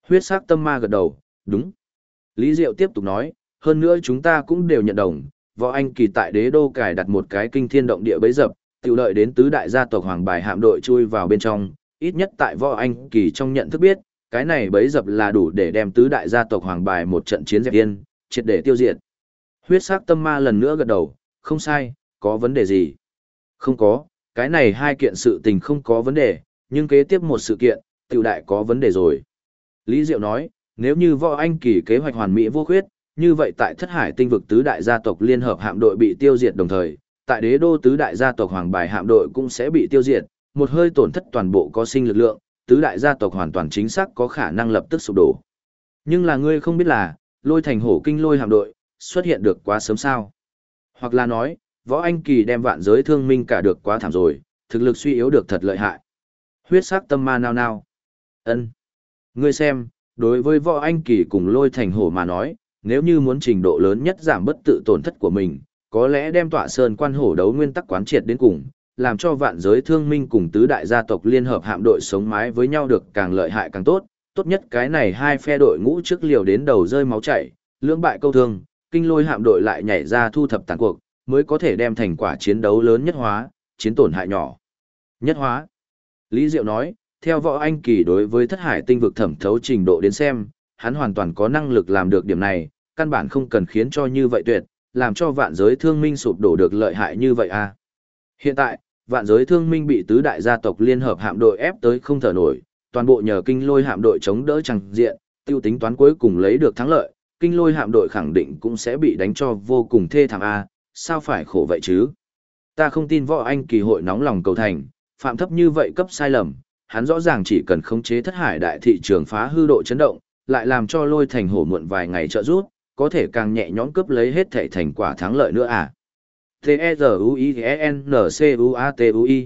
Huyết sắc tâm ma gật đầu, đúng. Lý Diệu tiếp tục nói, hơn nữa chúng ta cũng đều nhận đồng, Võ Anh Kỳ tại đế đô cài đặt một cái kinh thiên động địa bấy dập, tiểu lợi đến tứ đại gia tộc Hoàng Bài hạm đội chui vào bên trong, ít nhất tại Võ Anh Kỳ trong nhận thức biết, cái này bấy dập là đủ để đem tứ đại gia tộc Hoàng Bài một trận chiến dẹp yên, triệt để tiêu diệt. Huyết sắc tâm ma lần nữa gật đầu, không sai, có vấn đề gì? Không có, cái này hai kiện sự tình không có vấn đề, nhưng kế tiếp một sự kiện, tiểu đại có vấn đề rồi. Lý Diệu nói, nếu như Võ Anh Kỳ kế hoạch hoàn mỹ vô khuyết, như vậy tại Thất Hải tinh vực tứ đại gia tộc liên hợp hạm đội bị tiêu diệt đồng thời, tại đế đô tứ đại gia tộc Hoàng Bài hạm đội cũng sẽ bị tiêu diệt, một hơi tổn thất toàn bộ có sinh lực lượng, tứ đại gia tộc hoàn toàn chính xác có khả năng lập tức sụp đổ. Nhưng là ngươi không biết là, Lôi Thành Hổ Kinh Lôi hạm đội xuất hiện được quá sớm sao? Hoặc là nói, Võ Anh Kỳ đem vạn giới thương minh cả được quá thảm rồi, thực lực suy yếu được thật lợi hại. Huyết sắc tâm ma nao nao. Ân, ngươi xem, đối với Võ Anh Kỳ cùng Lôi Thành Hổ mà nói, nếu như muốn trình độ lớn nhất giảm bất tự tổn thất của mình, có lẽ đem Tọa Sơn Quan Hổ đấu nguyên tắc quán triệt đến cùng, làm cho vạn giới thương minh cùng tứ đại gia tộc liên hợp hạm đội sống mái với nhau được càng lợi hại càng tốt, tốt nhất cái này hai phe đội ngũ trước liều đến đầu rơi máu chảy, lưỡng bại câu thương, Kinh Lôi hạm đội lại nhảy ra thu thập tàn cuộc, mới có thể đem thành quả chiến đấu lớn nhất hóa, chiến tổn hại nhỏ nhất hóa. Lý Diệu nói, theo Võ Anh Kỳ đối với Thất Hải tinh vực thẩm thấu trình độ đến xem, hắn hoàn toàn có năng lực làm được điểm này, căn bản không cần khiến cho như vậy tuyệt, làm cho vạn giới thương minh sụp đổ được lợi hại như vậy à. Hiện tại, vạn giới thương minh bị tứ đại gia tộc liên hợp hạm đội ép tới không thở nổi, toàn bộ nhờ Kinh Lôi hạm đội chống đỡ chẳng diện, tiêu tính toán cuối cùng lấy được thắng lợi, Kinh Lôi hạm đội khẳng định cũng sẽ bị đánh cho vô cùng thê thảm a, sao phải khổ vậy chứ? Ta không tin Võ Anh Kỳ hội nóng lòng cầu thành, phạm thấp như vậy cấp sai lầm, hắn rõ ràng chỉ cần khống chế Thất Hải đại thị trường phá hư độ chấn động, lại làm cho Lôi Thành Hổ muộn vài ngày trợ rút, có thể càng nhẹ nhõm cướp lấy hết thảy thành quả thắng lợi nữa à? T-E-Z-U-I-N-C-U-A-T-U-I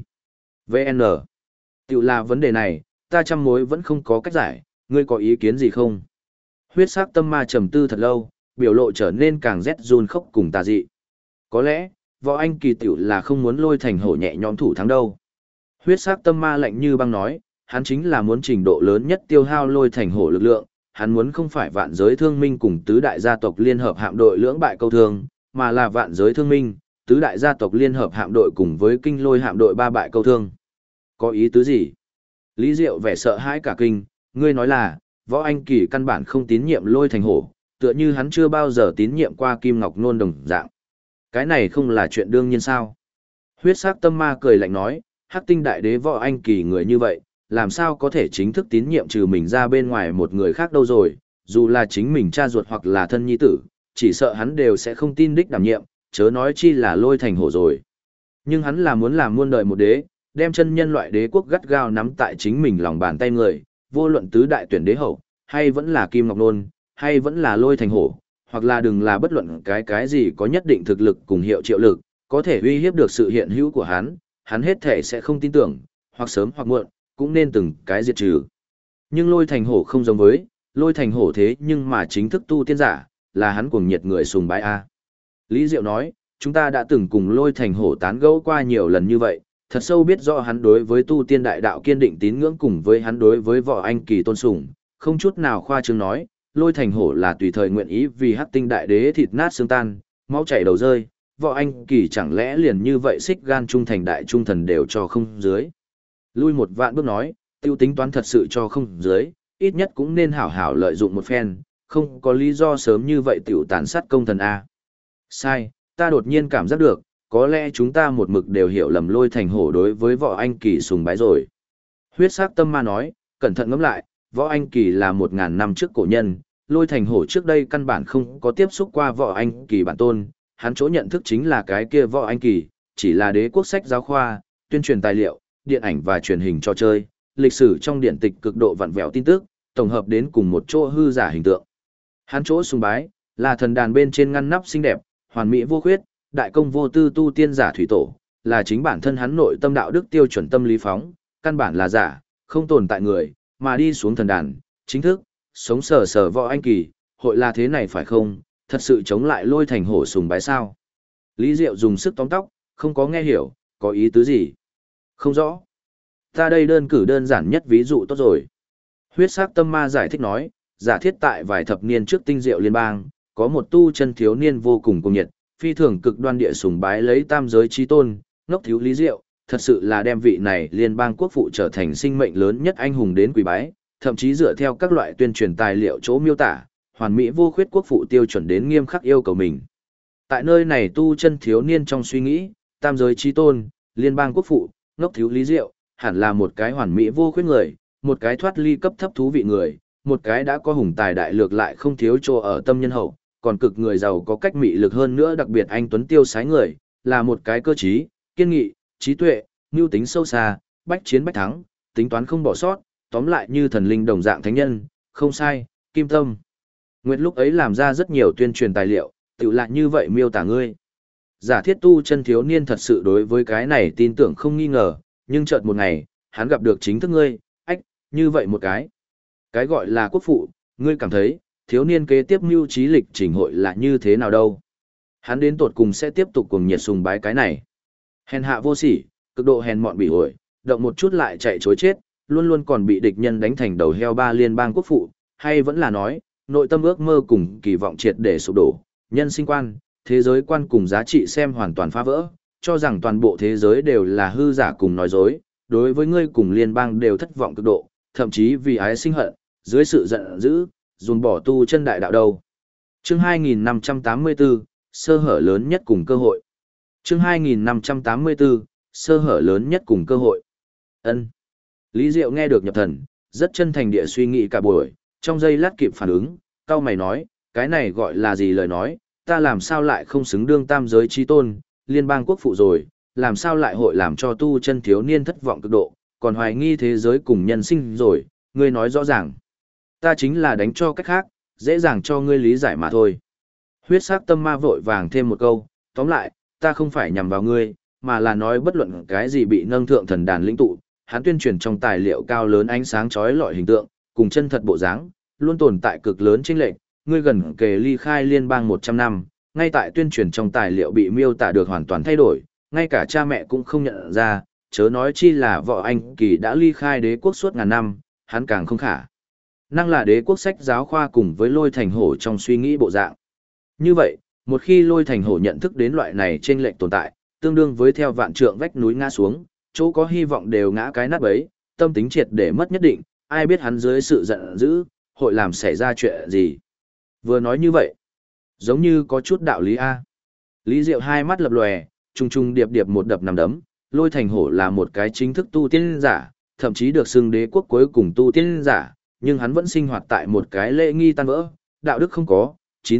VN Tiểu là vấn đề này, ta trăm mối vẫn không có cách giải, ngươi có ý kiến gì không? Huyết sắc tâm ma trầm tư thật lâu, biểu lộ trở nên càng rét run khốc cùng tà dị. Có lẽ, Võ Anh Kỳ tiểu là không muốn Lôi Thành Hổ nhẹ nhõm thủ thắng đâu. Huyết sắc tâm ma lạnh như băng nói, hắn chính là muốn trình độ lớn nhất tiêu hao Lôi Thành Hổ lực lượng, hắn muốn không phải vạn giới thương minh cùng tứ đại gia tộc liên hợp hạm đội lưỡng bại câu thương, mà là vạn giới thương minh, tứ đại gia tộc liên hợp hạm đội cùng với Kinh Lôi hạm đội ba bại câu thương. Có ý tứ gì? Lý Diệu vẻ sợ hãi cả kinh, ngươi nói là, Võ Anh Kỳ căn bản không tín nhiệm Lôi Thành Hổ, tựa như hắn chưa bao giờ tín nhiệm qua Kim Ngọc Nôn đồng dạng. Cái này không là chuyện đương nhiên sao? Huyết sắc tâm ma cười lạnh nói, Hắc Tinh đại đế Võ Anh Kỳ người như vậy, làm sao có thể chính thức tín nhiệm trừ mình ra bên ngoài một người khác đâu rồi, dù là chính mình cha ruột hoặc là thân nhi tử, chỉ sợ hắn đều sẽ không tin đích đảm nhiệm, chớ nói chi là Lôi Thành Hổ rồi. Nhưng hắn là muốn làm muôn đời một đế, đem chân nhân loại đế quốc gắt gao nắm tại chính mình lòng bàn tay người, vô luận tứ đại tuyển đế hậu, hay vẫn là Kim Ngọc Nôn, hay vẫn là Lôi Thành Hổ, hoặc là đừng là bất luận cái gì có nhất định thực lực cùng hiệu triệu lực, có thể uy hiếp được sự hiện hữu của hắn hết thể sẽ không tin tưởng, hoặc sớm hoặc muộn, cũng nên từng cái diệt trừ. Nhưng Lôi Thành Hổ không giống với, Lôi Thành Hổ thế nhưng mà chính thức tu tiên giả, là hắn cuồng nhiệt người sùng bái a. Lý Diệu nói, chúng ta đã từng cùng Lôi Thành Hổ tán gẫu qua nhiều lần như vậy, thật sâu biết rõ hắn đối với tu tiên đại đạo kiên định tín ngưỡng cùng với hắn đối với Võ Anh Kỳ tôn sùng, không chút nào khoa trương nói, Lôi Thành Hổ là tùy thời nguyện ý vì Hắc Tinh đại đế thịt nát xương tan, máu chảy đầu rơi, Võ Anh Kỳ chẳng lẽ liền như vậy xích gan trung thành đại trung thần đều cho không dưới. Lui một vạn bước nói, tiêu tính toán thật sự cho không dưới, ít nhất cũng nên hảo hảo lợi dụng một phen, không có lý do sớm như vậy tiểu tàn sát công thần A. Sai, ta đột nhiên cảm giác được, có lẽ chúng ta một mực đều hiểu lầm Lôi Thành Hổ đối với Võ Anh Kỳ sùng bái rồi. Huyết sắc tâm ma nói, cẩn thận ngẫm lại, Võ Anh Kỳ là 1000 năm trước cổ nhân, Lôi Thành Hổ trước đây căn bản không có tiếp xúc qua Võ Anh Kỳ bản tôn, hắn chỗ nhận thức chính là cái kia Võ Anh Kỳ, chỉ là đế quốc sách giáo khoa, tuyên truyền tài liệu, điện ảnh và truyền hình trò chơi, lịch sử trong điện tịch cực độ vặn vẹo tin tức, tổng hợp đến cùng một chỗ hư giả hình tượng. Hắn chỗ sùng bái, là thần đàn bên trên ngăn nắp xinh đẹp, hoàn mỹ vô khuyết, đại công vô tư tu tiên giả thủy tổ, là chính bản thân hắn nội tâm đạo đức tiêu chuẩn tâm lý phóng, căn bản là giả, không tồn tại người, mà đi xuống thần đàn, chính thức, sống sờ sờ Võ Anh Kỳ, hội là thế này phải không, thật sự chống lại Lôi Thành Hổ sùng bái sao? Lý Diệu dùng sức tóm tóc, không có nghe hiểu, có ý tứ gì? Không rõ. Ta đây đơn cử đơn giản nhất ví dụ tốt rồi. Huyết sắc tâm ma giải thích nói, giả thiết tại vài thập niên trước tinh diệu liên bang, có một tu chân thiếu niên vô cùng cuồng nhiệt, phi thường cực đoan địa sùng bái lấy tam giới chí tôn, ngốc thiếu lý diệu, thật sự là đem vị này liên bang quốc phụ trở thành sinh mệnh lớn nhất anh hùng đến quỳ bái, thậm chí dựa theo các loại tuyên truyền tài liệu chỗ miêu tả, hoàn mỹ vô khuyết quốc phụ tiêu chuẩn đến nghiêm khắc yêu cầu mình. Tại nơi này tu chân thiếu niên trong suy nghĩ, tam giới chí tôn, liên bang quốc phụ, ngốc thiếu lý diệu, hẳn là một cái hoàn mỹ vô khuyết người, một cái thoát ly cấp thấp thú vị người, một cái đã có hùng tài đại lược lại không thiếu chỗ ở tâm nhân hậu, còn cực người giàu có cách mị lực hơn nữa, đặc biệt anh tuấn tiêu sái người, là một cái cơ trí, kiên nghị, trí tuệ, mưu tính sâu xa, bách chiến bách thắng, tính toán không bỏ sót, tóm lại như thần linh đồng dạng thánh nhân, không sai, Kim Tâm. Nguyệt lúc ấy làm ra rất nhiều tuyên truyền tài liệu, tự lại như vậy miêu tả ngươi. Giả thiết tu chân thiếu niên thật sự đối với cái này tin tưởng không nghi ngờ, nhưng chợt một ngày, hắn gặp được chính thức ngươi, ách, như vậy một cái. Cái gọi là quốc phụ, ngươi cảm thấy, thiếu niên kế tiếp mưu trí lịch trình hội là như thế nào đâu. Hắn đến tột cùng sẽ tiếp tục cùng nhiệt sùng bái cái này. Hèn hạ vô sỉ, cực độ hèn mọn bỉ ổi, động một chút lại chạy chối chết, luôn luôn còn bị địch nhân đánh thành đầu heo ba liên bang quốc phụ, hay vẫn là nói, nội tâm ước mơ cùng kỳ vọng triệt để sụp đổ, nhân sinh quan, thế giới quan cùng giá trị xem hoàn toàn phá vỡ, cho rằng toàn bộ thế giới đều là hư giả cùng nói dối, đối với ngươi cùng liên bang đều thất vọng cực độ, thậm chí vì ái sinh hận, dưới sự giận dữ, dồn bỏ tu chân đại đạo đầu. Chương 2584, sơ hở lớn nhất cùng cơ hội. Chương 2584, sơ hở lớn nhất cùng cơ hội. Ân. Lý Diệu nghe được nhập thần, rất chân thành địa suy nghĩ cả buổi, trong giây lát kịp phản ứng, cau mày nói, cái này gọi là gì lời nói, ta làm sao lại không xứng đương tam giới chí tôn, liên bang quốc phụ rồi, làm sao lại hội làm cho tu chân thiếu niên thất vọng cực độ, còn hoài nghi thế giới cùng nhân sinh rồi, ngươi nói rõ ràng. Ta chính là đánh cho cách khác, dễ dàng cho ngươi lý giải mà thôi. Huyết sắc tâm ma vội vàng thêm một câu, tóm lại, ta không phải nhằm vào ngươi, mà là nói bất luận cái gì bị nâng thượng thần đàn lĩnh tụ, hắn tuyên truyền trong tài liệu cao lớn ánh sáng chói lọi hình tượng, cùng chân thật bộ dáng, luôn tồn tại cực lớn chênh lệch, ngươi gần kề ly khai liên bang 100 năm, ngay tại tuyên truyền trong tài liệu bị miêu tả được hoàn toàn thay đổi, ngay cả cha mẹ cũng không nhận ra, chớ nói chi là vợ anh Kỳ đã ly khai đế quốc suốt ngàn năm, hắn càng không khả năng là đế quốc sách giáo khoa cùng với Lôi Thành Hổ trong suy nghĩ bộ dạng. Như vậy, một khi Lôi Thành Hổ nhận thức đến loại này chênh lệch tồn tại, tương đương với theo vạn trượng vách núi ngã xuống, chỗ có hy vọng đều ngã cái nát bấy, tâm tính triệt để mất nhất định, ai biết hắn dưới sự giận dữ, hội làm xảy ra chuyện gì. Vừa nói như vậy, giống như có chút đạo lý A. Lý Diệu hai mắt lập lòe, trung trung điệp điệp một đập nằm đấm, Lôi Thành Hổ là một cái chính thức tu tiên giả, thậm chí được xưng đế quốc cuối cùng tu tiên giả, nhưng hắn vẫn sinh hoạt tại một cái lễ nghi tan vỡ, đạo đức không có,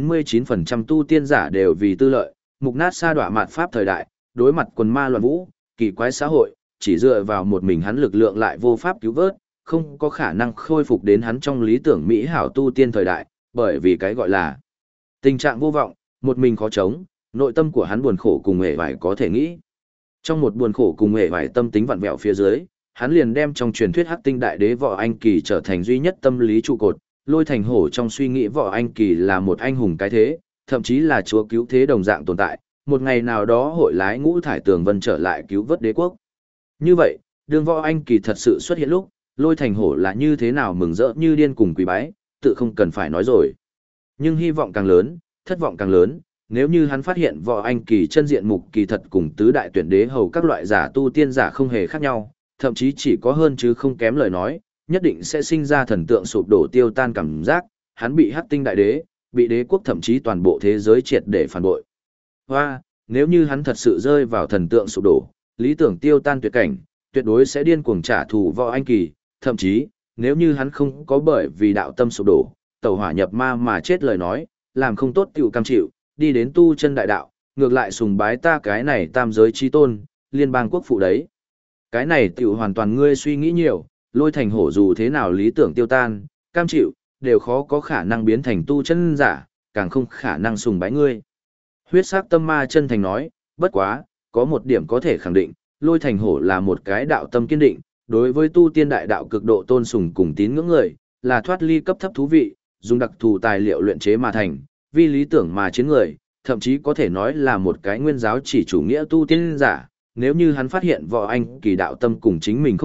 99% tu tiên giả đều vì tư lợi, mục nát sa đọa mạt pháp thời đại, đối mặt quần ma loạn vũ, kỳ quái xã hội, chỉ dựa vào một mình hắn lực lượng lại vô pháp cứu vớt, không có khả năng khôi phục đến hắn trong lý tưởng mỹ hảo tu tiên thời đại, bởi vì cái gọi là tình trạng vô vọng, một mình khó chống, nội tâm của hắn buồn khổ cùng hề vải có thể nghĩ. Trong một buồn khổ cùng hề vải tâm tính vặn vẹo phía dưới, hắn liền đem trong truyền thuyết Hắc Tinh Đại Đế Võ Anh Kỳ trở thành duy nhất tâm lý trụ cột, Lôi Thành Hổ trong suy nghĩ Võ Anh Kỳ là một anh hùng cái thế, thậm chí là chúa cứu thế đồng dạng tồn tại, một ngày nào đó hội lái ngũ thải tường vân trở lại cứu vớt đế quốc. Như vậy, đương Võ Anh Kỳ thật sự xuất hiện lúc, Lôi Thành Hổ là như thế nào mừng rỡ như điên cùng quỳ bái, tự không cần phải nói rồi. Nhưng hy vọng càng lớn, thất vọng càng lớn, nếu như hắn phát hiện Võ Anh Kỳ chân diện mục kỳ thật cùng tứ đại tuyển đế hầu các loại giả tu tiên giả không hề khác nhau, thậm chí chỉ có hơn chứ không kém lời nói, nhất định sẽ sinh ra thần tượng sụp đổ tiêu tan cảm giác, hắn bị Hắc Tinh Đại Đế, bị đế quốc thậm chí toàn bộ thế giới triệt để phản bội. Hoa, nếu như hắn thật sự rơi vào thần tượng sụp đổ, lý tưởng tiêu tan tuyệt cảnh, tuyệt đối sẽ điên cuồng trả thù Võ Anh Kỳ, thậm chí, nếu như hắn không có bởi vì đạo tâm sụp đổ, tẩu hỏa nhập ma mà chết lời nói, làm không tốt tiểu cam chịu, đi đến tu chân đại đạo, ngược lại sùng bái ta cái này tam giới chi tôn, liên bang quốc phụ đấy. Cái này tiểu hoàn toàn ngươi suy nghĩ nhiều, Lôi Thành Hổ dù thế nào lý tưởng tiêu tan, cam chịu, đều khó có khả năng biến thành tu chân giả, càng không khả năng sùng bái ngươi. Huyết sắc tâm ma chân thành nói, bất quá, có một điểm có thể khẳng định, Lôi Thành Hổ là một cái đạo tâm kiên định, đối với tu tiên đại đạo cực độ tôn sùng cùng tín ngưỡng người, là thoát ly cấp thấp thú vị, dùng đặc thù tài liệu luyện chế mà thành, vì lý tưởng mà chiến người, thậm chí có thể nói là một cái nguyên giáo chỉ chủ nghĩa tu tiên giả. Nếu như hắn phát hiện Võ Anh Kỳ đạo tâm cùng chính mình không hợp,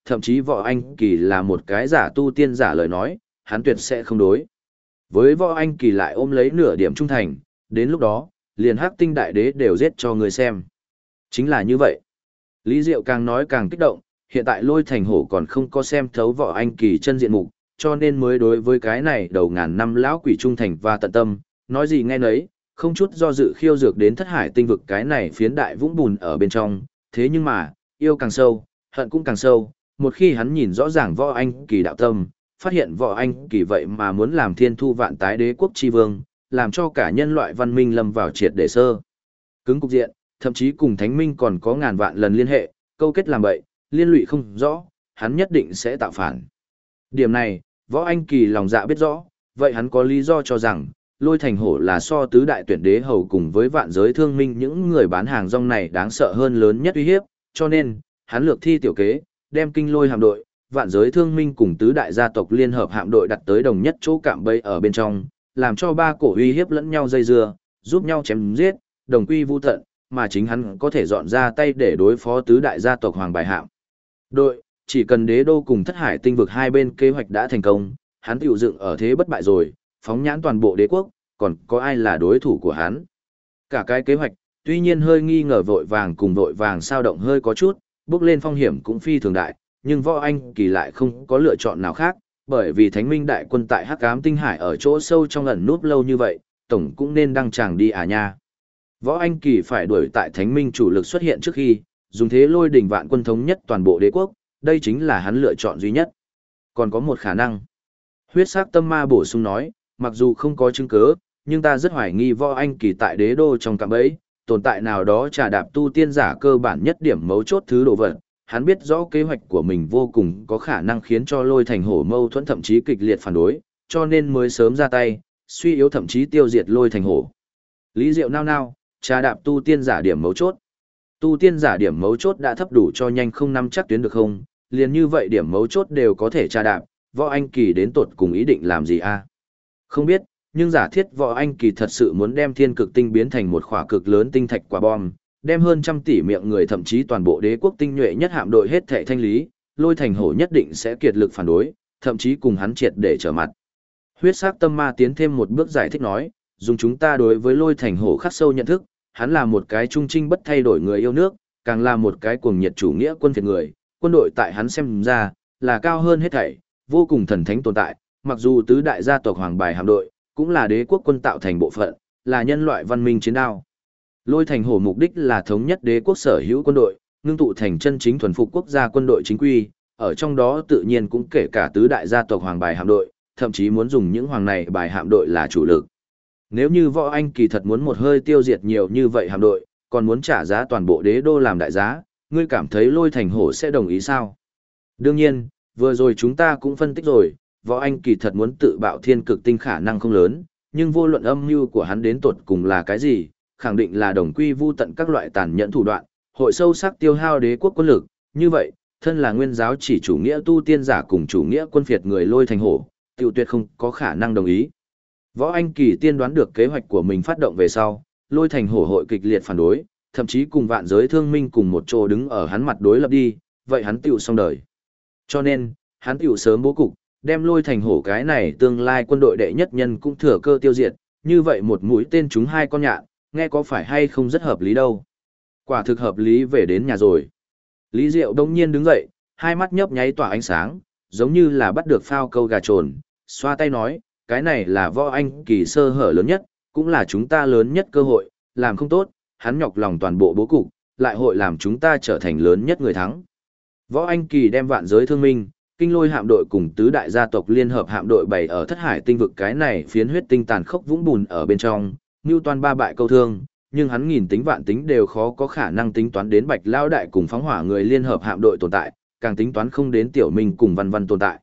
thậm chí Võ Anh Kỳ là một cái giả tu tiên giả lời nói, hắn tuyệt sẽ không đối. Với Võ Anh Kỳ lại ôm lấy nửa điểm trung thành, đến lúc đó, liền Hắc Tinh Đại Đế đều giết cho người xem. Chính là như vậy. Lý Diệu càng nói càng kích động, hiện tại Lôi Thành Hổ còn không có xem thấu Võ Anh Kỳ chân diện mục, cho nên mới đối với cái này đầu ngàn năm lão quỷ trung thành và tận tâm, nói gì nghe nấy, không chút do dự khiêu dược đến Thất Hải tinh vực cái này phiến đại vũng bùn ở bên trong, thế nhưng mà, yêu càng sâu, hận cũng càng sâu, một khi hắn nhìn rõ ràng Võ Anh Kỳ đạo tâm, phát hiện Võ Anh Kỳ vậy mà muốn làm thiên thu vạn tái đế quốc chi vương, làm cho cả nhân loại văn minh lâm vào triệt để sơ. Cứng cục diện, thậm chí cùng thánh minh còn có ngàn vạn lần liên hệ, câu kết làm bậy, liên lụy không rõ, hắn nhất định sẽ tạo phản. Điểm này, Võ Anh Kỳ lòng dạ biết rõ, vậy hắn có lý do cho rằng, Lôi Thành Hổ là so tứ đại tuyển đế hầu cùng với vạn giới thương minh những người bán hàng rong này đáng sợ hơn lớn nhất uy hiếp, cho nên, hắn lược thi tiểu kế, đem kinh lôi hạm đội, vạn giới thương minh cùng tứ đại gia tộc liên hợp hạm đội đặt tới đồng nhất chỗ cạm bẫy ở bên trong, làm cho ba cổ uy hiếp lẫn nhau dây dưa, giúp nhau chém giết, đồng quy vu tận, mà chính hắn có thể dọn ra tay để đối phó tứ đại gia tộc hoàng bài hạm. Đội, chỉ cần đế đô cùng Thất Hải tinh vực hai bên kế hoạch đã thành công, hắn tiểu dựng ở thế bất bại rồi, phóng nhãn toàn bộ đế quốc, còn có ai là đối thủ của hắn. Cả cái kế hoạch, tuy nhiên hơi nghi ngờ vội vàng cùng vội vàng sao động hơi có chút, bước lên phong hiểm cũng phi thường đại, nhưng Võ Anh Kỳ lại không có lựa chọn nào khác, bởi vì Thánh Minh đại quân tại Hắc Ám Tinh Hải ở chỗ sâu trong ẩn núp lâu như vậy, tổng cũng nên đăng tràng đi à nha. Võ Anh Kỳ phải đuổi tại Thánh Minh chủ lực xuất hiện trước khi, dùng thế lôi đỉnh vạn quân thống nhất toàn bộ đế quốc, đây chính là hắn lựa chọn duy nhất. Còn có một khả năng. Huyết sắc tâm ma bổ sung nói, mặc dù không có chứng cứ, nhưng ta rất hoài nghi Võ Anh Kỳ tại đế đô trong cạm bẫy, tồn tại nào đó trà đạp tu tiên giả cơ bản nhất điểm mấu chốt thứ đồ vật. Hắn biết rõ kế hoạch của mình vô cùng có khả năng khiến cho Lôi Thành Hổ mâu thuẫn thậm chí kịch liệt phản đối, cho nên mới sớm ra tay, suy yếu thậm chí tiêu diệt Lôi Thành Hổ. Lý Diệu nao nao, trà đạp tu tiên giả điểm mấu chốt. Tu tiên giả điểm mấu chốt đã thấp đủ cho nhanh không nắm chắc tuyến được không, liền như vậy điểm mấu chốt đều có thể trà đạp, Võ Anh Kỳ đến tột cùng ý định làm gì a? Không biết, nhưng giả thiết Võ Anh Kỳ thật sự muốn đem thiên cực tinh biến thành một khỏa cực lớn tinh thạch quả bom, đem hơn trăm tỷ miệng người thậm chí toàn bộ đế quốc tinh nhuệ nhất hạm đội hết thệ thanh lý, Lôi Thành Hổ nhất định sẽ kiệt lực phản đối, thậm chí cùng hắn triệt để trở mặt. Huyết sắc tâm ma tiến thêm một bước giải thích nói, dùng chúng ta đối với Lôi Thành Hổ khắc sâu nhận thức, hắn là một cái trung trinh bất thay đổi người yêu nước, càng là một cái cuồng nhiệt chủ nghĩa quân phiệt người, quân đội tại hắn xem ra là cao hơn hết thảy, vô cùng thần thánh tồn tại, mặc dù tứ đại gia tộc hoàng bài hạm đội cũng là đế quốc quân tạo thành bộ phận, là nhân loại văn minh chiến đao. Lôi Thành Hổ mục đích là thống nhất đế quốc sở hữu quân đội, ngưng tụ thành chân chính thuần phục quốc gia quân đội chính quy, ở trong đó tự nhiên cũng kể cả tứ đại gia tộc hoàng bài hạm đội, thậm chí muốn dùng những hoàng này bài hạm đội là chủ lực. Nếu như Võ Anh Kỳ thật muốn một hơi tiêu diệt nhiều như vậy hạm đội, còn muốn trả giá toàn bộ đế đô làm đại giá, ngươi cảm thấy Lôi Thành Hổ sẽ đồng ý sao? Đương nhiên, vừa rồi chúng ta cũng phân tích rồi, Võ Anh Kỳ thật muốn tự bạo thiên cực tinh khả năng không lớn, nhưng vô luận âm mưu của hắn đến tột cùng là cái gì, khẳng định là đồng quy vu tận các loại tàn nhẫn thủ đoạn, hội sâu sắc tiêu hao đế quốc quân lực, như vậy, thân là nguyên giáo chỉ chủ nghĩa tu tiên giả cùng chủ nghĩa quân phiệt người Lôi Thành Hổ, tiểu tuyệt không có khả năng đồng ý. Võ Anh Kỳ tiên đoán được kế hoạch của mình phát động về sau, Lôi Thành Hổ hội kịch liệt phản đối, thậm chí cùng vạn giới thương minh cùng một chỗ đứng ở hắn mặt đối lập đi, vậy hắn tiểu xong đời. Cho nên, hắn tiểu sớm bố cục, đem Lôi Thành Hổ cái này tương lai quân đội đệ nhất nhân cũng thừa cơ tiêu diệt, như vậy một mũi tên trúng hai con nhạn, nghe có phải hay không rất hợp lý đâu. Quả thực hợp lý về đến nhà rồi. Lý Diệu đông nhiên đứng dậy, hai mắt nhấp nháy tỏa ánh sáng, giống như là bắt được phao câu gà trồn, xoa tay nói, cái này là Võ Anh Kỳ sơ hở lớn nhất, cũng là chúng ta lớn nhất cơ hội, làm không tốt, hắn nhọc lòng toàn bộ bố cục, lại hội làm chúng ta trở thành lớn nhất người thắng. Võ Anh Kỳ đem vạn giới thương minh, kinh lôi hạm đội cùng tứ đại gia tộc liên hợp hạm đội bày ở Thất Hải tinh vực cái này phiến huyết tinh tàn khốc vũng bùn ở bên trong, như toàn ba bại câu thương, nhưng hắn nghìn tính vạn tính đều khó có khả năng tính toán đến Bạch Lao đại cùng phóng hỏa người liên hợp hạm đội tồn tại, càng tính toán không đến Tiểu Minh cùng Văn Văn tồn tại.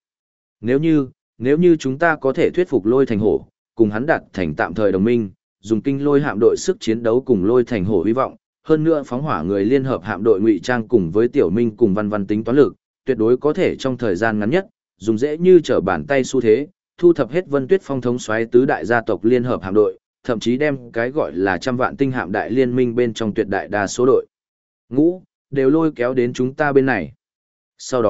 Nếu như chúng ta có thể thuyết phục Lôi Thành Hổ, cùng hắn đạt thành tạm thời đồng minh, dùng kinh lôi hạm đội sức chiến đấu cùng Lôi Thành Hổ hy vọng, hơn nữa phóng hỏa người liên hợp hạm đội ngụy trang cùng với Tiểu Minh cùng Văn Văn tính toán lực, tuyệt đối có thể trong thời gian ngắn nhất, dùng dễ như trở bàn tay xu thế, thu thập hết Vân Tuyết Phong thống soái tứ đại gia tộc liên hợp hạm đội, thậm chí đem cái gọi là trăm vạn tinh hạm đại liên minh bên trong tuyệt đại đa số đội ngũ đều lôi kéo đến chúng ta bên này. Sau đó,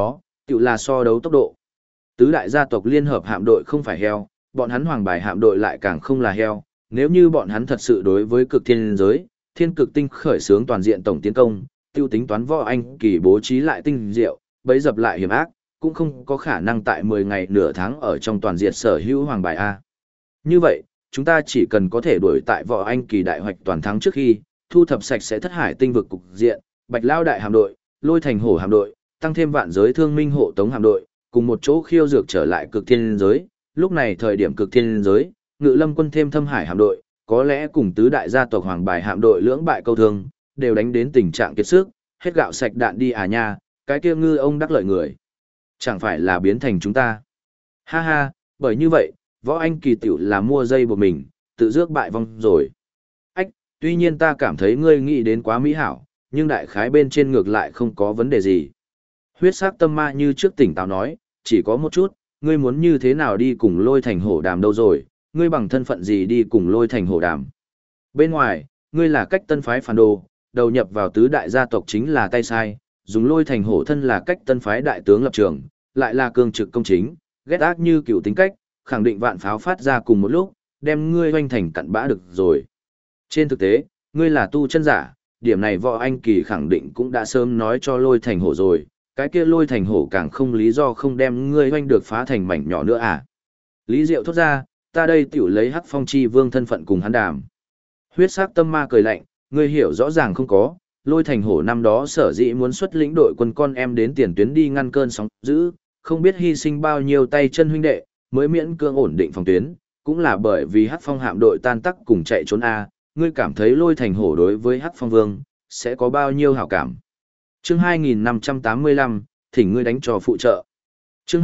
Tự là so đấu tốc độ. Tứ đại gia tộc liên hợp hạm đội không phải heo, bọn hắn hoàng bài hạm đội lại càng không là heo. Nếu như bọn hắn thật sự đối với cực thiên giới, thiên cực tinh khởi xướng toàn diện tổng tiến công, tiêu tính toán võ anh kỳ bố trí lại tinh diệu, bấy dập lại hiểm ác, cũng không có khả năng tại 10 ngày nửa tháng ở trong toàn diện sở hữu hoàng bài A. Như vậy, chúng ta chỉ cần có thể đuổi tại võ anh kỳ đại hoạch toàn thắng trước khi, thu thập sạch sẽ thất hải tinh vực cục diện, bạch lao đại hạm đội, lôi thành hổ hạm đội, tăng thêm vạn giới thương minh hộ tống hạm đội, cùng một chỗ khiêu dược trở lại cực thiên giới. Lúc này thời điểm cực thiên giới, ngự lâm quân thêm thâm hải hạm đội, có lẽ cùng tứ đại gia tộc hoàng bài hạm đội lưỡng bại câu thương, đều đánh đến tình trạng kiệt sức, hết gạo sạch đạn đi à nha, cái kia ngư ông đắc lợi người. Chẳng phải là biến thành chúng ta. Ha ha, bởi như vậy, võ anh kỳ tiểu là mua dây buộc mình, tự rước bại vong rồi. Ách, tuy nhiên ta cảm thấy ngươi nghĩ đến quá mỹ hảo, nhưng đại khái bên trên ngược lại không có vấn đề gì. Huyết sắc tâm ma như trước tỉnh táo nói, chỉ có một chút, ngươi muốn như thế nào đi cùng lôi thành hổ đàm đâu rồi, ngươi bằng thân phận gì đi cùng lôi thành hổ đàm. Bên ngoài, ngươi là cách tân phái phản đồ, đầu nhập vào tứ đại gia tộc chính là tay sai, dùng lôi thành hổ thân là cách tân phái đại tướng lập trường, lại là cương trực công chính, ghét ác như cựu tính cách, khẳng định vạn pháo phát ra cùng một lúc, đem ngươi hoành thành cặn bã được rồi. Trên thực tế, ngươi là tu chân giả, điểm này võ anh kỳ khẳng định cũng đã sớm nói cho lôi thành hổ rồi, cái kia lôi thành hổ càng không lý do không đem ngươi hoành được phá thành mảnh nhỏ nữa à. Lý Diệu thốt ra, ta đây tiểu lấy Hắc Phong Chi Vương thân phận cùng hắn đàm. Huyết sắc tâm ma cười lạnh, ngươi hiểu rõ ràng không có, lôi thành hổ năm đó sở dĩ muốn xuất lĩnh đội quân con em đến tiền tuyến đi ngăn cơn sóng dữ, không biết hy sinh bao nhiêu tay chân huynh đệ, mới miễn cương ổn định phòng tuyến, cũng là bởi vì Hắc Phong hạm đội tan tác cùng chạy trốn a, ngươi cảm thấy lôi thành hổ đối với Hắc Phong Vương sẽ có bao nhiêu hảo cảm. Chương 2585, thỉnh ngươi đánh trò phụ trợ. Chương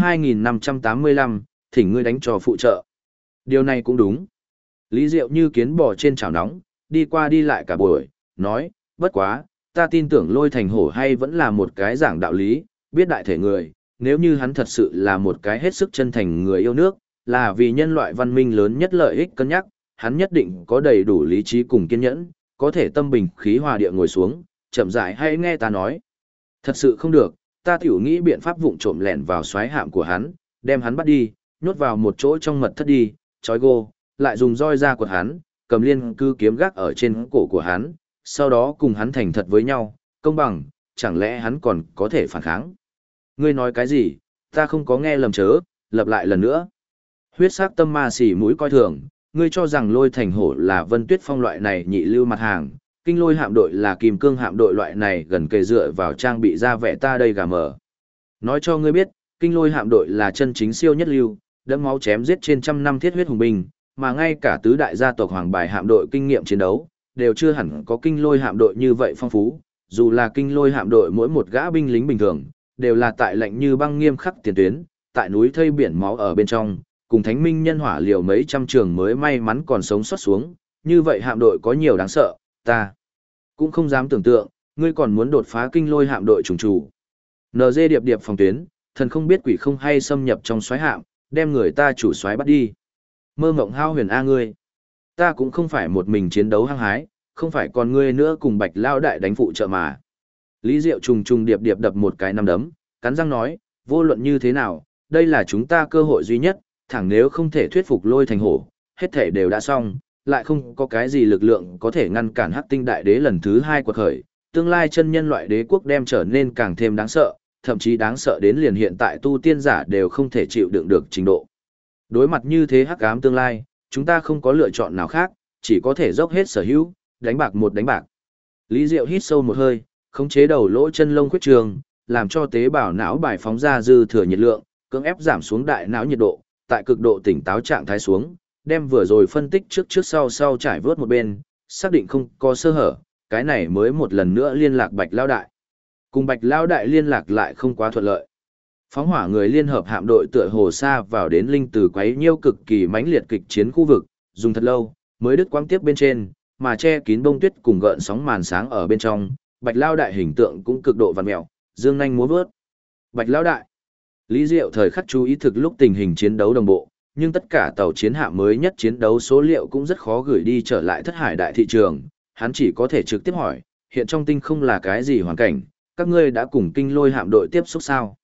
2585, thỉnh ngươi đánh trò phụ trợ. Điều này cũng đúng. Lý Diệu như kiến bò trên chảo nóng, đi qua đi lại cả buổi, nói, bất quá, ta tin tưởng lôi thành hổ hay vẫn là một cái giảng đạo lý, biết đại thể người, nếu như hắn thật sự là một cái hết sức chân thành người yêu nước, là vì nhân loại văn minh lớn nhất lợi ích cân nhắc, hắn nhất định có đầy đủ lý trí cùng kiên nhẫn, có thể tâm bình khí hòa địa ngồi xuống, chậm rãi hay nghe ta nói. Thật sự không được, ta tiểu nghĩ biện pháp vụng trộm lẻn vào xoáy hạm của hắn, đem hắn bắt đi, nhốt vào một chỗ trong mật thất đi, trói gô, lại dùng roi ra quật hắn, cầm liên cư kiếm gác ở trên cổ của hắn, sau đó cùng hắn thành thật với nhau, công bằng, chẳng lẽ hắn còn có thể phản kháng. Ngươi nói cái gì, ta không có nghe lầm chớ, lặp lại lần nữa. Huyết sắc tâm ma xỉ mũi coi thường, ngươi cho rằng lôi thành hổ là Vân Tuyết Phong loại này nhị lưu mặt hàng, kinh lôi hạm đội là kim cương hạm đội loại này gần kề dựa vào trang bị ra vẻ ta đây gà mờ. Nói cho ngươi biết, kinh lôi hạm đội là chân chính siêu nhất lưu, đẫm máu chém giết trên trăm năm thiết huyết hùng binh, mà ngay cả tứ đại gia tộc hoàng bài hạm đội kinh nghiệm chiến đấu, đều chưa hẳn có kinh lôi hạm đội như vậy phong phú, dù là kinh lôi hạm đội mỗi một gã binh lính bình thường, đều là tại lạnh như băng nghiêm khắc tiền tuyến, tại núi thây biển máu ở bên trong, cùng thánh minh nhân hỏa liều mấy trăm trường mới may mắn còn sống sót xuống, như vậy hạm đội có nhiều đáng sợ, ta cũng không dám tưởng tượng, ngươi còn muốn đột phá kinh lôi hạm đội trùng chủ. NG điệp điệp phòng tuyến, thần không biết quỷ không hay xâm nhập trong xoáy hạm, đem người ta chủ xoáy bắt đi. Mơ mộng hao huyền a ngươi. Ta cũng không phải một mình chiến đấu hăng hái, không phải còn ngươi nữa cùng Bạch Lao đại đánh phụ trợ mà. Lý Diệu trùng trùng điệp điệp đập một cái nắm đấm, cắn răng nói, vô luận như thế nào, đây là chúng ta cơ hội duy nhất, thẳng nếu không thể thuyết phục lôi thành hổ, hết thể đều đã xong, lại không có cái gì lực lượng có thể ngăn cản Hắc Tinh đại đế lần thứ 2 quật khởi, tương lai chân nhân loại đế quốc đem trở nên càng thêm đáng sợ, thậm chí đáng sợ đến liền hiện tại tu tiên giả đều không thể chịu đựng được trình độ. Đối mặt như thế hắc ám tương lai, chúng ta không có lựa chọn nào khác, chỉ có thể dốc hết sở hữu, đánh bạc một đánh bạc. Lý Diệu hít sâu một hơi, khống chế đầu lỗ chân lông khuyết trường, làm cho tế bào não bài phóng ra dư thừa nhiệt lượng, cưỡng ép giảm xuống đại não nhiệt độ, tại cực độ tỉnh táo trạng thái xuống, đem vừa rồi phân tích trước trước sau sau trải vớt một bên, xác định không có sơ hở, cái này mới một lần nữa liên lạc Bạch Lao đại. Cùng Bạch Lao đại liên lạc lại không quá thuận lợi. Phóng hỏa người liên hợp hạm đội tựa hồ xa vào đến linh từ quấy nhiêu cực kỳ mãnh liệt kịch chiến khu vực, dùng thật lâu, mới đứt quang tiếp bên trên, mà che kín bông tuyết cùng gợn sóng màn sáng ở bên trong, Bạch Lao đại hình tượng cũng cực độ vằn mèo, dương nhanh múa vớt. Bạch Lao đại. Lý Diệu thời khắc chú ý thực lúc tình hình chiến đấu đồng bộ, nhưng tất cả tàu chiến hạm mới nhất chiến đấu số liệu cũng rất khó gửi đi trở lại thất hải đại thị trường, hắn chỉ có thể trực tiếp hỏi, hiện trong tinh không là cái gì hoàn cảnh, các ngươi đã cùng kinh lôi hạm đội tiếp xúc sao?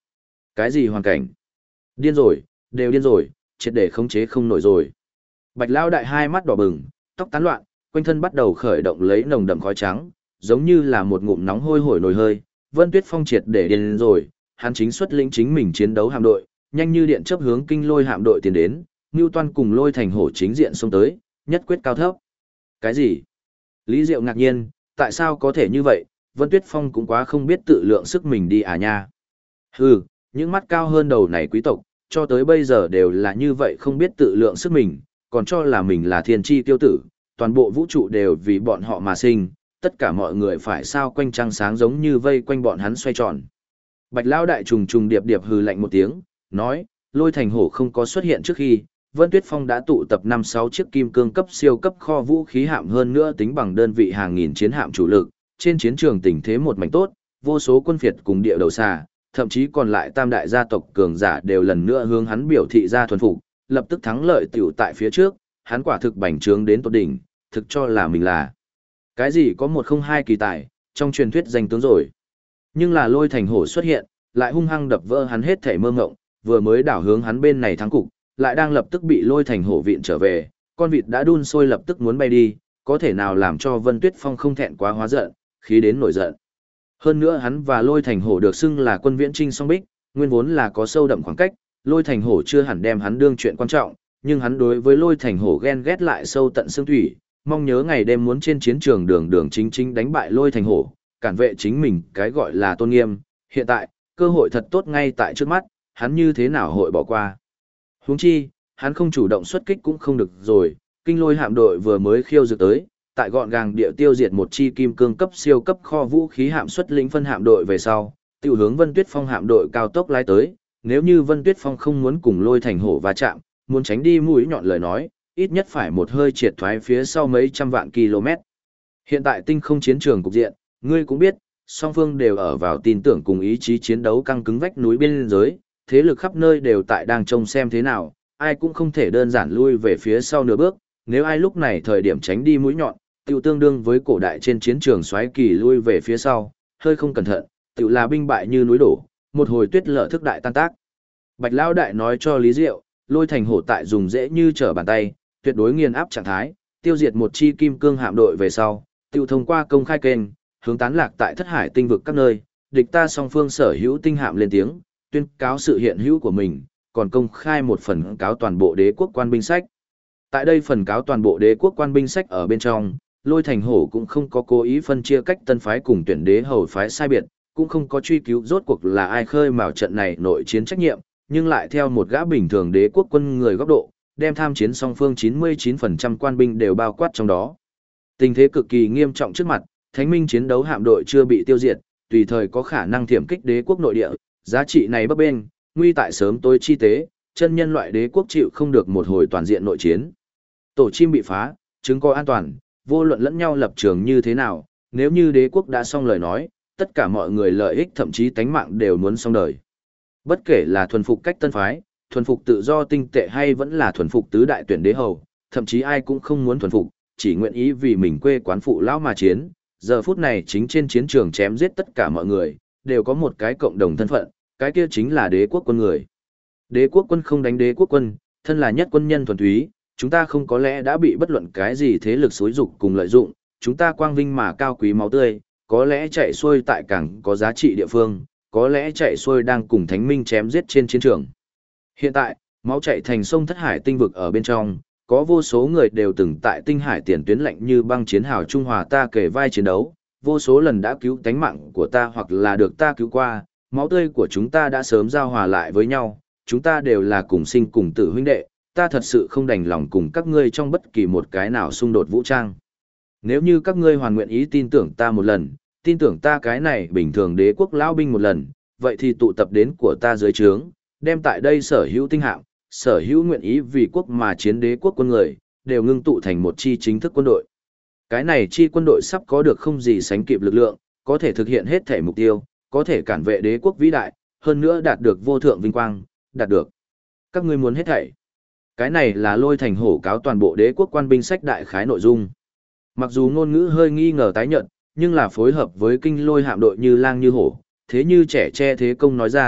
Cái gì hoàn cảnh? Điên rồi, đều điên rồi, triệt để khống chế không nổi rồi. Bạch Lão đại hai mắt đỏ bừng, tóc tán loạn, quanh thân bắt đầu khởi động lấy nồng đậm khói trắng, giống như là một ngụm nóng hôi hổi nồi hơi. Vân Tuyết Phong triệt để điên rồi, hắn chính xuất lĩnh chính mình chiến đấu hạm đội, nhanh như điện chớp hướng Kinh Lôi hạm đội tiến đến, Nưu Toan cùng Lôi Thành Hổ chính diện xông tới, nhất quyết cao thấp. Cái gì? Lý Diệu ngạc nhiên, tại sao có thể như vậy? Vân Tuyết Phong cũng quá không biết tự lượng sức mình đi à nha. Hừ, những mắt cao hơn đầu này quý tộc, cho tới bây giờ đều là như vậy không biết tự lượng sức mình, còn cho là mình là thiên chi tiêu tử, toàn bộ vũ trụ đều vì bọn họ mà sinh, tất cả mọi người phải sao quanh trăng sáng giống như vây quanh bọn hắn xoay tròn. Bạch Lão đại trùng trùng điệp điệp hừ lạnh một tiếng, nói, Lôi Thành Hổ không có xuất hiện trước khi, Vân Tuyết Phong đã tụ tập 5-6 chiếc kim cương cấp siêu cấp kho vũ khí hạm hơn nữa tính bằng đơn vị hàng nghìn chiến hạm chủ lực, trên chiến trường tình thế một mảnh tốt, vô số quân phiệt cùng địa đầu xà, thậm chí còn lại tam đại gia tộc cường giả đều lần nữa hướng hắn biểu thị ra thuần phục, lập tức thắng lợi tiểu tại phía trước, hắn quả thực bành trướng đến tột đỉnh, thực cho là mình là cái gì có 102 kỳ tài, trong truyền thuyết danh tướng rồi. Nhưng là Lôi Thành Hổ xuất hiện, lại hung hăng đập vỡ hắn hết thể mơ ngộng, vừa mới đảo hướng hắn bên này thắng cục, lại đang lập tức bị Lôi Thành Hổ viện trở về, con vịt đã đun sôi lập tức muốn bay đi, có thể nào làm cho Vân Tuyết Phong không thẹn quá hóa giận, khí đến nổi giận. Hơn nữa hắn và Lôi Thành Hổ được xưng là quân viễn trinh song bích, nguyên vốn là có sâu đậm khoảng cách, Lôi Thành Hổ chưa hẳn đem hắn đương chuyện quan trọng, nhưng hắn đối với Lôi Thành Hổ ghen ghét lại sâu tận xương thủy, mong nhớ ngày đêm muốn trên chiến trường đường đường chính chính đánh bại Lôi Thành Hổ, cản vệ chính mình cái gọi là tôn nghiêm, hiện tại, cơ hội thật tốt ngay tại trước mắt, hắn như thế nào hội bỏ qua. Huống chi, hắn không chủ động xuất kích cũng không được rồi, Kinh Lôi hạm đội vừa mới khiêu dược tới, tại gọn gàng địa tiêu diệt một chi kim cương cấp siêu cấp kho vũ khí hạm xuất lĩnh phân hạm đội về sau, tiểu hướng Vân Tuyết Phong hạm đội cao tốc lái tới, nếu như Vân Tuyết Phong không muốn cùng Lôi Thành Hổ va chạm, muốn tránh đi mũi nhọn lời nói, ít nhất phải một hơi triệt thoái phía sau mấy trăm vạn km. Hiện tại tinh không chiến trường cục diện, ngươi cũng biết, song phương đều ở vào tin tưởng cùng ý chí chiến đấu căng cứng vách núi biên giới, thế lực khắp nơi đều tại đang trông xem thế nào, ai cũng không thể đơn giản lui về phía sau nửa bước, nếu ai lúc này thời điểm tránh đi mũi nhọn, tiêu tương đương với cổ đại trên chiến trường xoáy kỳ lui về phía sau, hơi không cẩn thận, tự là binh bại như núi đổ, một hồi tuyết lở thức đại tan tác. Bạch Lão đại nói cho Lý Diệu, Lôi Thành Hổ tại dùng dễ như trở bàn tay, tuyệt đối nghiền áp trạng thái, tiêu diệt một chi kim cương hạm đội về sau, tiêu thông qua công khai kênh, hướng tán lạc tại thất hải tinh vực các nơi, địch ta song phương sở hữu tinh hạm lên tiếng, tuyên cáo sự hiện hữu của mình, còn công khai một phần cáo toàn bộ đế quốc quan binh sách. Tại đây phần cáo toàn bộ đế quốc quan binh sách ở bên trong, Lôi Thành Hổ cũng không có cố ý phân chia cách tân phái cùng tuyển đế hầu phái sai biệt, cũng không có truy cứu rốt cuộc là ai khơi mào trận này nội chiến trách nhiệm, nhưng lại theo một gã bình thường đế quốc quân người góc độ, đem tham chiến song phương 99% quan binh đều bao quát trong đó. Tình thế cực kỳ nghiêm trọng trước mặt, Thánh Minh chiến đấu hạm đội chưa bị tiêu diệt, tùy thời có khả năng thiểm kích đế quốc nội địa, giá trị này bấp bênh, nguy tại sớm tối chi tế, chân nhân loại đế quốc chịu không được một hồi toàn diện nội chiến. Tổ chim bị phá, chứng có an toàn, vô luận lẫn nhau lập trường như thế nào, nếu như đế quốc đã xong lời nói, tất cả mọi người lợi ích thậm chí tánh mạng đều muốn xong đời. Bất kể là thuần phục cách tân phái, thuần phục tự do tinh tệ hay vẫn là thuần phục tứ đại tuyển đế hầu, thậm chí ai cũng không muốn thuần phục, chỉ nguyện ý vì mình quê quán phụ lão mà chiến. Giờ phút này chính trên chiến trường chém giết tất cả mọi người, đều có một cái cộng đồng thân phận, cái kia chính là đế quốc quân người. Đế quốc quân không đánh đế quốc quân, thân là nhất quân nhân thuần túy, chúng ta không có lẽ đã bị bất luận cái gì thế lực xúi dục cùng lợi dụng, chúng ta quang vinh mà cao quý máu tươi, có lẽ chạy xuôi tại cảng có giá trị địa phương, có lẽ chạy xuôi đang cùng Thánh Minh chém giết trên chiến trường. Hiện tại, máu chạy thành sông Thất Hải tinh vực ở bên trong, có vô số người đều từng tại tinh hải tiền tuyến lạnh như băng chiến hào Trung Hòa ta kể vai chiến đấu, vô số lần đã cứu tánh mạng của ta hoặc là được ta cứu qua, máu tươi của chúng ta đã sớm giao hòa lại với nhau, chúng ta đều là cùng sinh cùng tử huynh đệ, ta thật sự không đành lòng cùng các ngươi trong bất kỳ một cái nào xung đột vũ trang. Nếu như các ngươi hoàn nguyện ý tin tưởng ta một lần, tin tưởng ta cái này bình thường đế quốc lão binh một lần, vậy thì tụ tập đến của ta dưới trướng, đem tại đây sở hữu tinh hạm, sở hữu nguyện ý vì quốc mà chiến đế quốc quân người, đều ngưng tụ thành một chi chính thức quân đội. Cái này chi quân đội sắp có được không gì sánh kịp lực lượng, có thể thực hiện hết thể mục tiêu, có thể cản vệ đế quốc vĩ đại, hơn nữa đạt được vô thượng vinh quang, đạt được. Các ngươi muốn hết thảy. Cái này là Lôi Thành Hổ cáo toàn bộ đế quốc quan binh sách đại khái nội dung. Mặc dù ngôn ngữ hơi nghi ngờ tái nhận, nhưng là phối hợp với kinh lôi hạm đội như lang như hổ, thế như trẻ che thế công nói ra,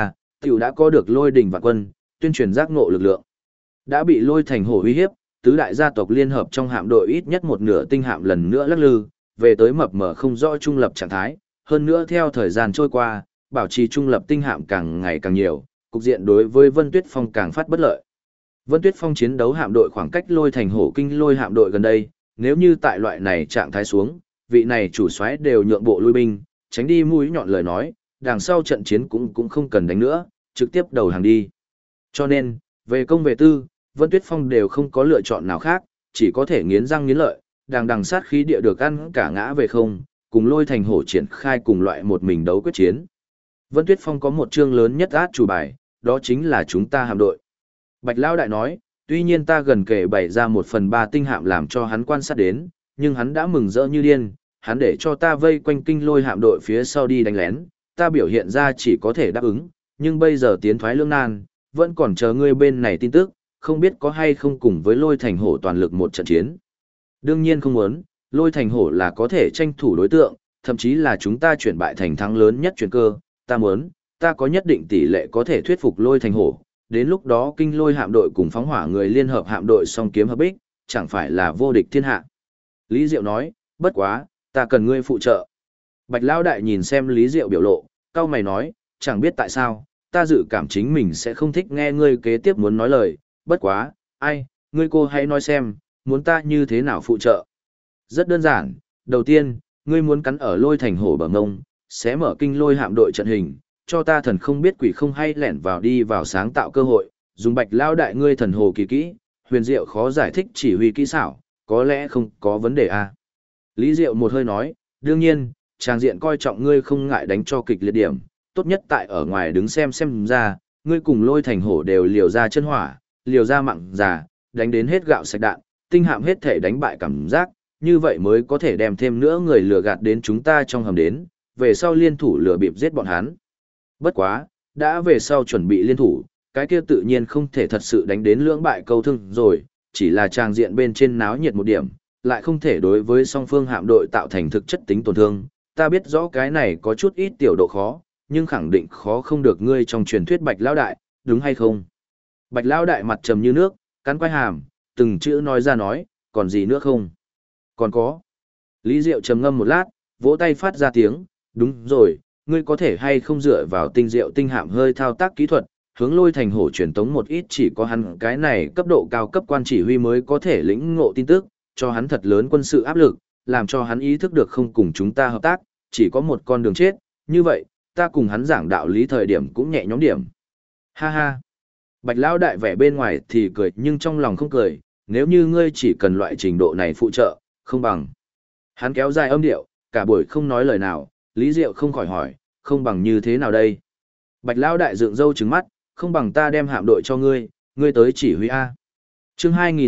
tiểu đã có được lôi đỉnh vạn quân, tuyên truyền giác ngộ lực lượng. Đã bị lôi thành hổ uy hiếp, tứ đại gia tộc liên hợp trong hạm đội ít nhất một nửa tinh hạm lần nữa lắc lư, về tới mập mờ không rõ trung lập trạng thái, hơn nữa theo thời gian trôi qua, bảo trì trung lập tinh hạm càng ngày càng nhiều, cục diện đối với Vân Tuyết Phong càng phát bất lợi. Vân Tuyết Phong chiến đấu hạm đội khoảng cách lôi thành hổ kinh lôi hạm đội gần đây, nếu như tại loại này trạng thái xuống, vị này chủ soái đều nhượng bộ lui binh, tránh đi mũi nhọn lời nói, đằng sau trận chiến cũng không cần đánh nữa, trực tiếp đầu hàng đi. Cho nên, về công về tư, Vân Tuyết Phong đều không có lựa chọn nào khác, chỉ có thể nghiến răng nghiến lợi, đằng sát khí địa được ăn cả ngã về không, cùng lôi thành hổ triển khai cùng loại một mình đấu quyết chiến. Vân Tuyết Phong có một chương lớn nhất át chủ bài, đó chính là chúng ta hạm đội. Bạch Lão Đại nói, tuy nhiên ta gần kể bày ra 1/3 tinh hạm làm cho hắn quan sát đến, nhưng hắn đã mừng rỡ như điên, hắn để cho ta vây quanh kinh lôi hạm đội phía sau đi đánh lén, ta biểu hiện ra chỉ có thể đáp ứng, nhưng bây giờ tiến thoái lưỡng nan, vẫn còn chờ ngươi bên này tin tức, không biết có hay không cùng với lôi thành hổ toàn lực một trận chiến. Đương nhiên không muốn, lôi thành hổ là có thể tranh thủ đối tượng, thậm chí là chúng ta chuyển bại thành thắng lớn nhất chuyển cơ, ta muốn, ta có nhất định tỷ lệ có thể thuyết phục lôi thành hổ, đến lúc đó kinh lôi hạm đội cùng phóng hỏa người liên hợp hạm đội song kiếm hợp bích, chẳng phải là vô địch thiên hạ. Lý Diệu nói, bất quá, ta cần ngươi phụ trợ. Bạch Lão Đại nhìn xem Lý Diệu biểu lộ, cau mày nói, chẳng biết tại sao, ta dự cảm chính mình sẽ không thích nghe ngươi kế tiếp muốn nói lời, bất quá, ai, ngươi cô hãy nói xem, muốn ta như thế nào phụ trợ. Rất đơn giản, đầu tiên, ngươi muốn cắn ở lôi thành hổ bờ ngông, sẽ mở kinh lôi hạm đội trận hình, cho ta thần không biết quỷ không hay lẻn vào đi vào sáng tạo cơ hội, dùng Bạch Lão Đại ngươi thần hồ kỳ kỹ, huyền diệu khó giải thích chỉ huy kỹ xảo, có lẽ không có vấn đề à. Lý Diệu một hơi nói, đương nhiên, trang diện coi trọng ngươi không ngại đánh cho kịch liệt điểm, tốt nhất tại ở ngoài đứng xem ra, ngươi cùng lôi thành hổ đều liều ra chân hỏa, liều ra mặng già, đánh đến hết gạo sạch đạn, tinh hạm hết thể đánh bại cảm giác, như vậy mới có thể đem thêm nữa người lừa gạt đến chúng ta trong hầm đến, về sau liên thủ lừa bịp giết bọn hắn. Bất quá, đã về sau chuẩn bị liên thủ, cái kia tự nhiên không thể thật sự đánh đến lưỡng bại câu thương rồi, chỉ là trang diện bên trên náo nhiệt một điểm, lại không thể đối với song phương hạm đội tạo thành thực chất tính tổn thương. Ta biết rõ cái này có chút ít tiểu độ khó, nhưng khẳng định khó không được ngươi trong truyền thuyết Bạch Lão Đại, đúng hay không? Bạch Lão Đại mặt trầm như nước, cắn quai hàm, từng chữ nói ra nói, còn gì nữa không? Còn có. Lý Diệu trầm ngâm một lát, vỗ tay phát ra tiếng, đúng rồi, ngươi có thể hay không dựa vào tinh diệu tinh hạm hơi thao tác kỹ thuật, hướng lôi thành hổ truyền tống một ít chỉ có hắn cái này cấp độ cao cấp quan chỉ huy mới có thể lĩnh ngộ tin tức, cho hắn thật lớn quân sự áp lực, làm cho hắn ý thức được không cùng chúng ta hợp tác, chỉ có một con đường chết, như vậy, ta cùng hắn giảng đạo lý thời điểm cũng nhẹ nhõm điểm. Ha ha. Bạch Lão Đại vẻ bên ngoài thì cười nhưng trong lòng không cười, nếu như ngươi chỉ cần loại trình độ này phụ trợ, không bằng. Hắn kéo dài âm điệu, cả buổi không nói lời nào, Lý Diệu không khỏi hỏi, không bằng như thế nào đây? Bạch Lão Đại dựng râu trừng mắt, không bằng ta đem hạm đội cho ngươi, ngươi tới chỉ huy A. Chương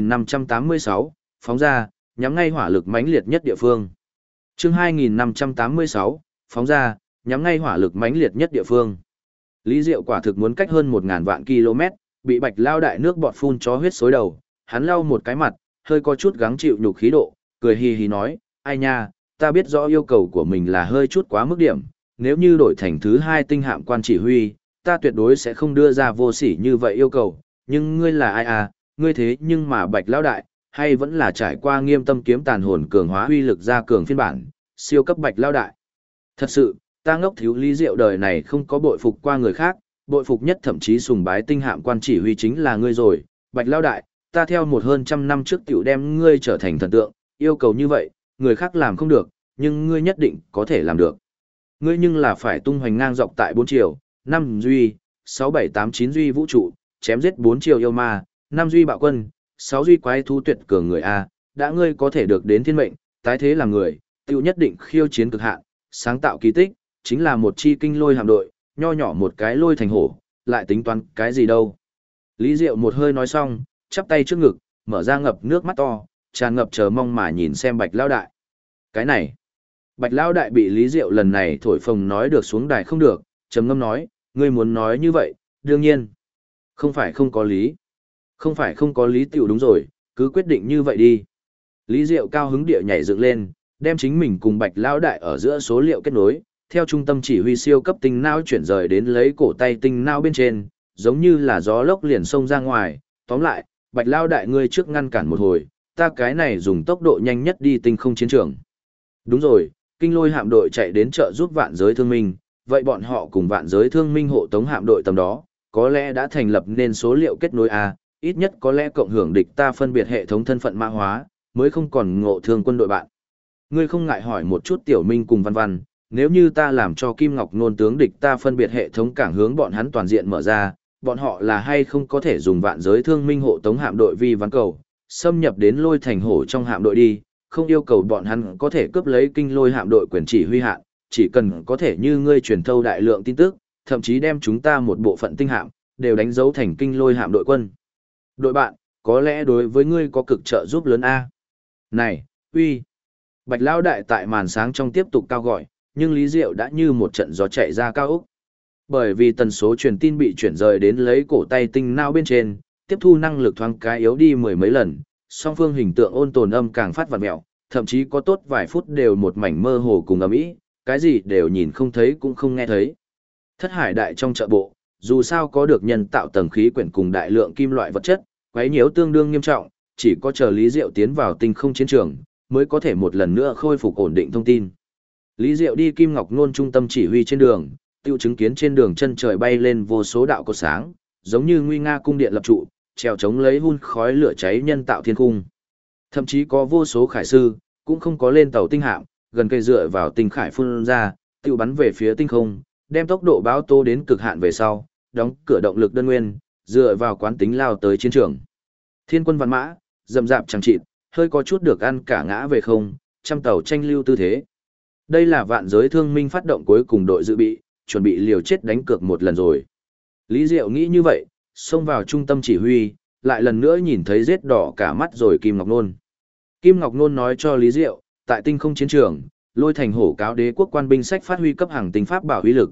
2586, phóng ra, nhắm ngay hỏa lực mãnh liệt nhất địa phương. Chương 2586, phóng ra, nhắm ngay hỏa lực mãnh liệt nhất địa phương. Lý Diệu quả thực muốn cách hơn 1000 vạn km, bị Bạch Lão Đại nước bọt phun chó huyết xối đầu, hắn lau một cái mặt, hơi có chút gắng chịu nhục khí độ, cười hì hì nói, ai nha, ta biết rõ yêu cầu của mình là hơi chút quá mức điểm, nếu như đổi thành thứ 2 tinh hạm quan chỉ huy, ta tuyệt đối sẽ không đưa ra vô sỉ như vậy yêu cầu, nhưng ngươi là ai à, ngươi thế nhưng mà Bạch Lão Đại, hay vẫn là trải qua nghiêm tâm kiếm tàn hồn cường hóa uy lực ra cường phiên bản, siêu cấp Bạch Lão Đại. Thật sự, ta ngốc thiếu Lý Diệu đời này không có bội phục qua người khác, bội phục nhất thậm chí sùng bái tinh hạm quan chỉ huy chính là ngươi rồi, Bạch Lão Đại, ta theo một hơn trăm năm trước tiểu đem ngươi trở thành thần tượng, yêu cầu như vậy, người khác làm không được, nhưng ngươi nhất định có thể làm được. Ngươi nhưng là phải tung hoành ngang dọc tại 4 chiều, 5 duy, 6 7 8 9 duy vũ trụ, chém giết 4 chiều yêu ma, 5 duy bạo quân, 6 duy quái thú tuyệt cường người A, đã ngươi có thể được đến thiên mệnh, tái thế làm người, tiểu nhất định khiêu chiến cực hạn, sáng tạo kỳ tích, chính là một chi kinh lôi hạm đội, nho nhỏ một cái lôi thành hổ, lại tính toán cái gì đâu. Lý Diệu một hơi nói xong, chắp tay trước ngực, mở ra ngập nước mắt to, tràn ngập chờ mong mà nhìn xem Bạch Lão Đại. Cái này, Bạch Lão Đại bị Lý Diệu lần này thổi phồng nói được xuống đài không được, trầm ngâm nói, ngươi muốn nói như vậy, đương nhiên. Không phải không có lý. Không phải không có lý tiểu đúng rồi, cứ quyết định như vậy đi. Lý Diệu cao hứng địa nhảy dựng lên, đem chính mình cùng Bạch Lão Đại ở giữa số liệu kết nối, theo trung tâm chỉ huy siêu cấp tinh não chuyển rời đến lấy cổ tay tinh não bên trên, giống như là gió lốc liền xông ra ngoài. Tóm lại, Bạch Lao đại ngươi trước ngăn cản một hồi, ta cái này dùng tốc độ nhanh nhất đi tinh không chiến trường. Đúng rồi, kinh lôi hạm đội chạy đến trợ giúp vạn giới thương minh, vậy bọn họ cùng vạn giới thương minh hộ tống hạm đội tầm đó, có lẽ đã thành lập nên số liệu kết nối A, ít nhất có lẽ cộng hưởng địch ta phân biệt hệ thống thân phận mã hóa, mới không còn ngộ thương quân đội bạn. Ngươi không ngại hỏi một chút Tiểu Minh cùng Văn Văn, nếu như ta làm cho Kim Ngọc Nôn tướng địch ta phân biệt hệ thống cảng hướng bọn hắn toàn diện mở ra, bọn họ là hay không có thể dùng vạn giới thương minh hộ tống hạm đội vi ván cầu, xâm nhập đến lôi thành hổ trong hạm đội đi, không yêu cầu bọn hắn có thể cướp lấy kinh lôi hạm đội quyền chỉ huy hạn, chỉ cần có thể như ngươi truyền thâu đại lượng tin tức, thậm chí đem chúng ta một bộ phận tinh hạm, đều đánh dấu thành kinh lôi hạm đội quân. Đội bạn, có lẽ đối với ngươi có cực trợ giúp lớn A. Này, uy. Bạch Lão đại tại màn sáng trong tiếp tục cao gọi, nhưng Lý Diệu đã như một trận gió chạy ra cao ốc. Bởi vì tần số truyền tin bị chuyển rời đến lấy cổ tay tinh não bên trên, tiếp thu năng lực thoáng cái yếu đi mười mấy lần, song phương hình tượng ôn tồn âm càng phát vặn mẹo, thậm chí có tốt vài phút đều một mảnh mơ hồ cùng ầm ĩ, cái gì đều nhìn không thấy cũng không nghe thấy. Thất hải đại trong chợ bộ, dù sao có được nhân tạo tầng khí quyển cùng đại lượng kim loại vật chất, quấy nhiễu tương đương nghiêm trọng, chỉ có chờ Lý Diệu tiến vào tinh không chiến trường, mới có thể một lần nữa khôi phục ổn định thông tin. Lý Diệu đi Kim Ngọc Nôn trung tâm chỉ huy trên đường, tiêu chứng kiến trên đường chân trời bay lên vô số đạo cột sáng, giống như nguy nga cung điện lập trụ, treo chống lấy hun khói lửa cháy nhân tạo thiên cung. Thậm chí có vô số khải sư, cũng không có lên tàu tinh hạm, gần cây dựa vào tinh khải phun ra, tiêu bắn về phía tinh không, đem tốc độ báo tố đến cực hạn về sau, đóng cửa động lực đơn nguyên, dựa vào quán tính lao tới chiến trường. Thiên quân văn mã, rầm rạp chẳng chịt, hơi có chút được ăn cả ngã về không, trăm tàu tranh lưu tư thế. Đây là vạn giới thương minh phát động cuối cùng đội dự bị, chuẩn bị liều chết đánh cược một lần rồi. Lý Diệu nghĩ như vậy, xông vào trung tâm chỉ huy, lại lần nữa nhìn thấy rết đỏ cả mắt rồi Kim Ngọc Nôn. Kim Ngọc Nôn nói cho Lý Diệu, tại tinh không chiến trường, lôi thành hổ cáo đế quốc quan binh sách phát huy cấp hàng tinh pháp bảo uy lực,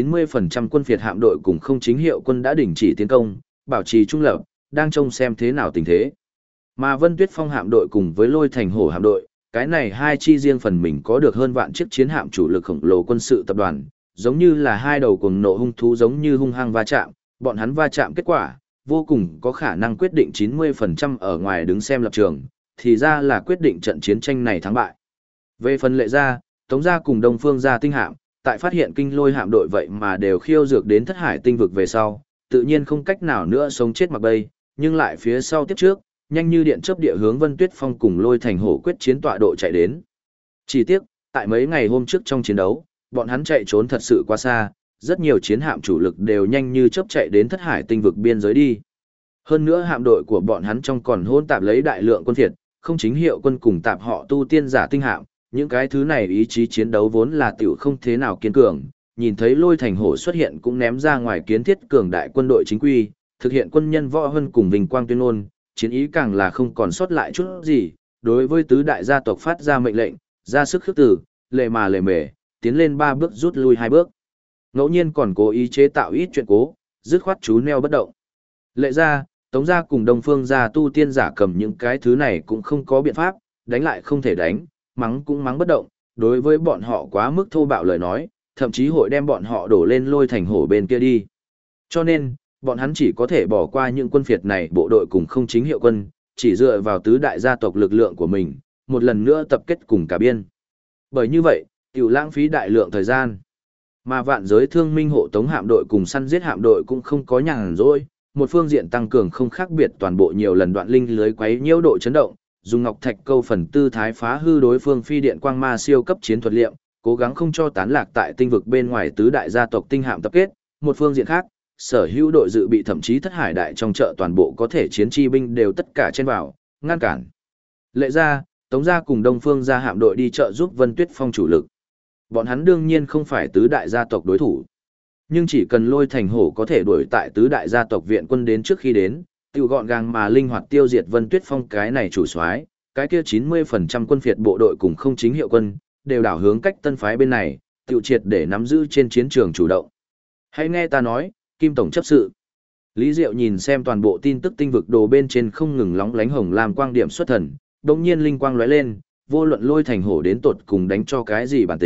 90% quân phiệt hạm đội cùng không chính hiệu quân đã đình chỉ tiến công, bảo trì trung lập, đang trông xem thế nào tình thế. Mà Vân Tuyết Phong hạm đội cùng với lôi thành hổ hạm đội, cái này hai chi riêng phần mình có được hơn vạn chiếc chiến hạm chủ lực khổng lồ quân sự tập đoàn, giống như là hai đầu cuồng nộ hung thú giống như hung hăng va chạm, bọn hắn va chạm kết quả, vô cùng có khả năng quyết định 90% ở ngoài đứng xem lập trường, thì ra là quyết định trận chiến tranh này thắng bại. Về phần Lệ gia, Tống gia cùng Đông Phương gia tinh hạm, tại phát hiện kinh lôi hạm đội vậy mà đều khiêu dược đến thất hải tinh vực về sau, tự nhiên không cách nào nữa sống chết mặc bay, nhưng lại phía sau tiếp trước, nhanh như điện chớp địa hướng Vân Tuyết Phong cùng lôi thành hổ quyết chiến tọa độ chạy đến. Chỉ tiếc, tại mấy ngày hôm trước trong chiến đấu, bọn hắn chạy trốn thật sự quá xa, rất nhiều chiến hạm chủ lực đều nhanh như chớp chạy đến thất hải tinh vực biên giới đi. Hơn nữa hạm đội của bọn hắn trong còn hôn tạp lấy đại lượng quân phiệt, không chính hiệu quân cùng tạp họ tu tiên giả tinh hạm, những cái thứ này ý chí chiến đấu vốn là tiểu không thế nào kiên cường, nhìn thấy lôi thành hổ xuất hiện cũng ném ra ngoài kiến thiết cường đại quân đội chính quy, thực hiện quân nhân võ hơn cùng vinh quang tuyên ngôn, chiến ý càng là không còn sót lại chút gì, đối với tứ đại gia tộc phát ra mệnh lệnh, ra sức khước từ, lề mà lề mề, tiến lên 3 bước rút lui 2 bước. Ngẫu nhiên còn cố ý chế tạo ít chuyện cố, dứt khoát chú neo bất động. Lệ gia, Tống gia cùng Đông Phương gia tu tiên giả cầm những cái thứ này cũng không có biện pháp, đánh lại không thể đánh, mắng cũng mắng bất động, đối với bọn họ quá mức thô bạo lời nói, thậm chí hội đem bọn họ đổ lên lôi thành hổ bên kia đi. Cho nên, bọn hắn chỉ có thể bỏ qua những quân phiệt này bộ đội cùng không chính hiệu quân, chỉ dựa vào tứ đại gia tộc lực lượng của mình, một lần nữa tập kết cùng cả biên. Bởi như vậy, tiểu lãng phí đại lượng thời gian. Mà vạn giới thương minh hộ tống hạm đội cùng săn giết hạm đội cũng không có nhàn rỗi, một phương diện tăng cường không khác biệt toàn bộ nhiều lần đoạn linh lưới quấy nhiễu độ chấn động, dùng ngọc thạch câu phần tư thái phá hư đối phương phi điện quang ma siêu cấp chiến thuật liệu, cố gắng không cho tán lạc tại tinh vực bên ngoài tứ đại gia tộc tinh hạm tập kết. Một phương diện khác, sở hữu đội dự bị thậm chí thất hải đại trong chợ toàn bộ có thể chiến chi binh đều tất cả chen vào, ngăn cản. Lệ gia, Tống gia cùng Đông Phương gia hạm đội đi trợ giúp Vân Tuyết Phong chủ lực. Bọn hắn đương nhiên không phải tứ đại gia tộc đối thủ. Nhưng chỉ cần lôi thành hổ có thể đuổi tại tứ đại gia tộc viện quân đến trước khi đến, tiêu gọn gàng mà linh hoạt tiêu diệt Vân Tuyết Phong cái này chủ soái, cái kia 90% quân phiệt bộ đội cùng không chính hiệu quân, đều đảo hướng cách tân phái bên này, tiêu triệt để nắm giữ trên chiến trường chủ động. Hãy nghe ta nói, Kim Tổng chấp sự. Lý Diệu nhìn xem toàn bộ tin tức tinh vực đồ bên trên không ngừng lóng lánh hồng làm quang điểm xuất thần, đồng nhiên linh quang lóe lên, vô luận lôi thành hổ đến tột cùng đánh cho cái gì bản tính,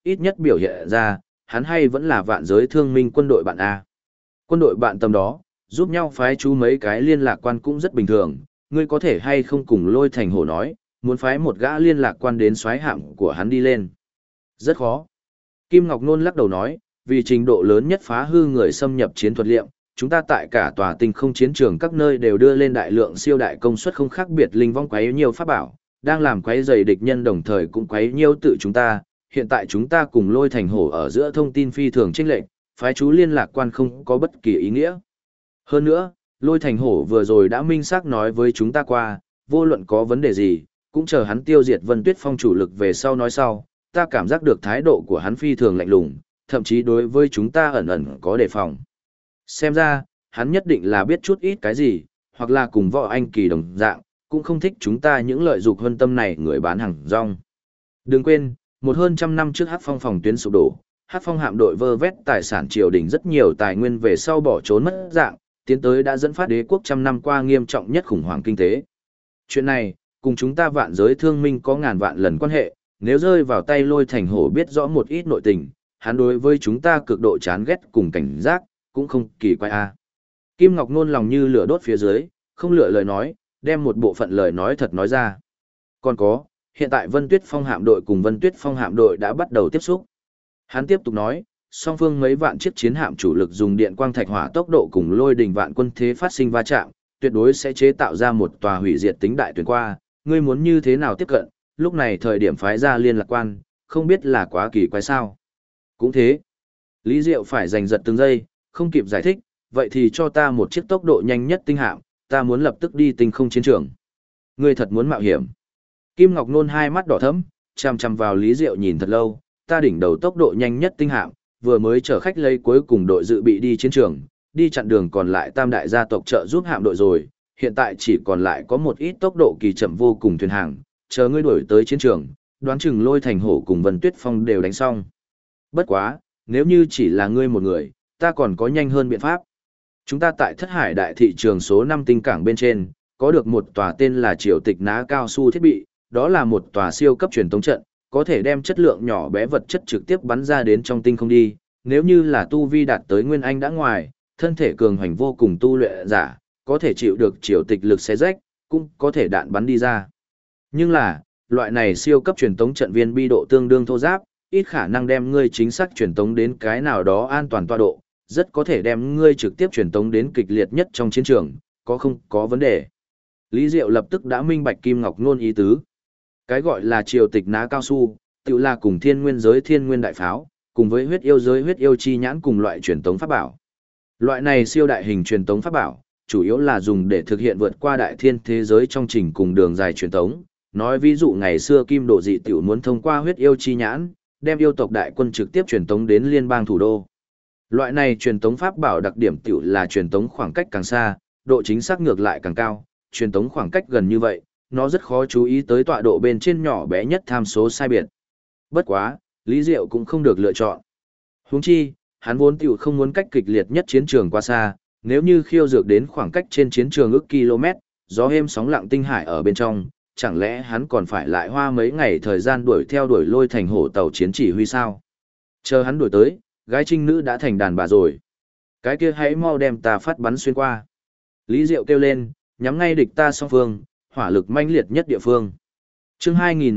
ít nhất biểu hiện ra, hắn hay vẫn là vạn giới thương minh quân đội bạn A. Quân đội bạn tầm đó, giúp nhau phái chú mấy cái liên lạc quan cũng rất bình thường, ngươi có thể hay không cùng Lôi Thành Hổ nói, muốn phái một gã liên lạc quan đến soái hạm của hắn đi lên. Rất khó. Kim Ngọc Nôn lắc đầu nói, vì trình độ lớn nhất phá hư người xâm nhập chiến thuật liệm, chúng ta tại cả tòa tinh không chiến trường các nơi đều đưa lên đại lượng siêu đại công suất không khác biệt linh vong quấy nhiều pháp bảo, đang làm quấy rầy địch nhân đồng thời cũng quấy nhiều tự chúng ta. Hiện tại chúng ta cùng Lôi Thành Hổ ở giữa thông tin phi thường chênh lệch, phái chú liên lạc quan không có bất kỳ ý nghĩa. Hơn nữa, Lôi Thành Hổ vừa rồi đã minh xác nói với chúng ta qua, vô luận có vấn đề gì, cũng chờ hắn tiêu diệt Vân Tuyết Phong chủ lực về sau nói sau, ta cảm giác được thái độ của hắn phi thường lạnh lùng, thậm chí đối với chúng ta ẩn ẩn có đề phòng. Xem ra, hắn nhất định là biết chút ít cái gì, hoặc là cùng Võ Anh Kỳ đồng dạng, cũng không thích chúng ta những lợi dục hơn tâm này người bán hàng rong. Đừng quên, một hơn trăm năm trước Hắc Phong phòng tuyến sụp đổ, Hắc Phong hạm đội vơ vét tài sản triều đình rất nhiều tài nguyên về sau bỏ trốn mất dạng, tiến tới đã dẫn phát đế quốc trăm năm qua nghiêm trọng nhất khủng hoảng kinh tế. Chuyện này, cùng chúng ta vạn giới thương minh có ngàn vạn lần quan hệ, nếu rơi vào tay Lôi Thành Hổ biết rõ một ít nội tình, hắn đối với chúng ta cực độ chán ghét cùng cảnh giác, cũng không kỳ quái a. Kim Ngọc Nôn lòng như lửa đốt phía dưới, không lựa lời nói, đem một bộ phận lời nói thật nói ra. Còn có, hiện tại Vân Tuyết Phong hạm đội cùng Vân Tuyết Phong hạm đội đã bắt đầu tiếp xúc. Hắn tiếp tục nói, song phương mấy vạn chiếc chiến hạm chủ lực dùng điện quang thạch hỏa tốc độ cùng Lôi Đình vạn quân thế phát sinh va chạm, tuyệt đối sẽ chế tạo ra một tòa hủy diệt tính đại tuyển qua, ngươi muốn như thế nào tiếp cận, lúc này thời điểm phái ra liên lạc quan, không biết là quá kỳ quái sao. Cũng thế, Lý Diệu phải giành giật từng giây, không kịp giải thích, vậy thì cho ta một chiếc tốc độ nhanh nhất tinh hạm, ta muốn lập tức đi tinh không chiến trường. Ngươi thật muốn mạo hiểm. Kim Ngọc Nôn hai mắt đỏ thẫm, chằm chằm vào Lý Diệu nhìn thật lâu, ta đỉnh đầu tốc độ nhanh nhất tinh hạm, vừa mới chở khách lấy cuối cùng đội dự bị đi chiến trường, đi chặn đường còn lại tam đại gia tộc trợ giúp hạm đội rồi, hiện tại chỉ còn lại có một ít tốc độ kỳ chậm vô cùng thuyền hàng, chờ ngươi đuổi tới chiến trường, đoán chừng Lôi Thành Hổ cùng Vân Tuyết Phong đều đánh xong. Bất quá, nếu như chỉ là ngươi một người, ta còn có nhanh hơn biện pháp. Chúng ta tại Thất Hải đại thị trường số 5 tinh cảng bên trên, có được một tòa tên là Triều Tịch Ná cao su thiết bị, đó là một tòa siêu cấp truyền tống trận, có thể đem chất lượng nhỏ bé vật chất trực tiếp bắn ra đến trong tinh không đi, nếu như là tu vi đạt tới nguyên anh đã ngoài, thân thể cường hành vô cùng tu luyện giả, có thể chịu được triều tịch lực xé rách, cũng có thể đạn bắn đi ra. Nhưng là, loại này siêu cấp truyền tống trận viên bi độ tương đương thô giáp, ít khả năng đem ngươi chính xác truyền tống đến cái nào đó an toàn tọa độ, rất có thể đem ngươi trực tiếp truyền tống đến kịch liệt nhất trong chiến trường, có không có vấn đề. Lý Diệu lập tức đã minh bạch Kim Ngọc Nôn ý tứ. Cái gọi là triều tịch ná cao su, tự là cùng thiên nguyên giới thiên nguyên đại pháo, cùng với huyết yêu giới huyết yêu chi nhãn cùng loại truyền tống pháp bảo. Loại này siêu đại hình truyền tống pháp bảo, chủ yếu là dùng để thực hiện vượt qua đại thiên thế giới trong trình cùng đường dài truyền tống. Nói ví dụ ngày xưa Kim Độ Dị tiểu muốn thông qua huyết yêu chi nhãn, đem yêu tộc đại quân trực tiếp truyền tống đến liên bang thủ đô. Loại này truyền tống pháp bảo đặc điểm tiểu là truyền tống khoảng cách càng xa, độ chính xác ngược lại càng cao, truyền tống khoảng cách gần như vậy, nó rất khó chú ý tới tọa độ bên trên nhỏ bé nhất tham số sai biệt. Bất quá, Lý Diệu cũng không được lựa chọn. Huống chi, hắn vốn tiểu không muốn cách kịch liệt nhất chiến trường quá xa, nếu như khiêu dược đến khoảng cách trên chiến trường ước km, gió êm sóng lặng tinh hải ở bên trong, chẳng lẽ hắn còn phải lại hoa mấy ngày thời gian đuổi theo đuổi Lôi Thành Hổ tàu chiến chỉ huy sao? Chờ hắn đuổi tới, gái trinh nữ đã thành đàn bà rồi. Cái kia hãy mau đem ta phát bắn xuyên qua. Lý Diệu kêu lên, nhắm ngay địch ta song phương, hỏa lực mãnh liệt nhất địa phương. Chương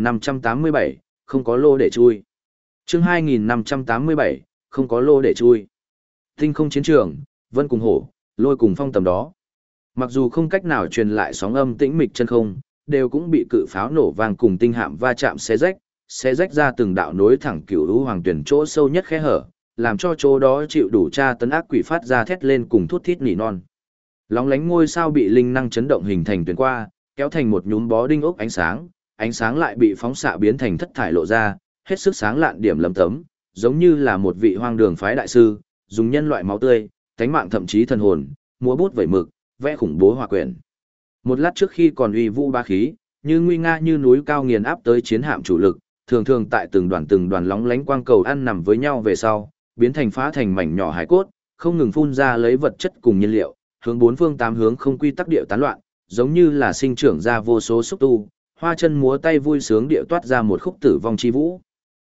2587, không có lô để chui. Chương 2587, không có lô để chui. Tinh không chiến trường, Vân cùng Hổ, Lôi cùng Phong tầm đó. Mặc dù không cách nào truyền lại sóng âm tĩnh mịch chân không, đều cũng bị cự pháo nổ vang cùng tinh hạm va chạm xé rách ra từng đạo nối thẳng cửu lũ hoàng tuyển chỗ sâu nhất khe hở, làm cho chỗ đó chịu đủ tra tấn ác quỷ phát ra thét lên cùng thút thít nỉ non. Lóng lánh ngôi sao bị linh năng chấn động hình thành tuyển qua, kéo thành một nhúm bó đinh ốc ánh sáng lại bị phóng xạ biến thành thất thải lộ ra, hết sức sáng lạn điểm lấm tấm, giống như là một vị hoang đường phái đại sư, dùng nhân loại máu tươi, tánh mạng thậm chí thần hồn, múa bút vẩy mực, vẽ khủng bố hòa quyển. Một lát trước khi còn uy vũ ba khí, như nguy nga như núi cao nghiền áp tới chiến hạm chủ lực, thường thường tại từng đoàn lóng lánh quang cầu ăn nằm với nhau về sau, biến thành phá thành mảnh nhỏ hải cốt, không ngừng phun ra lấy vật chất cùng nhiên liệu, hướng bốn phương tám hướng không quy tắc điệu tán loạn, giống như là sinh trưởng ra vô số xúc tu, hoa chân múa tay vui sướng điệu toát ra một khúc tử vong chi vũ.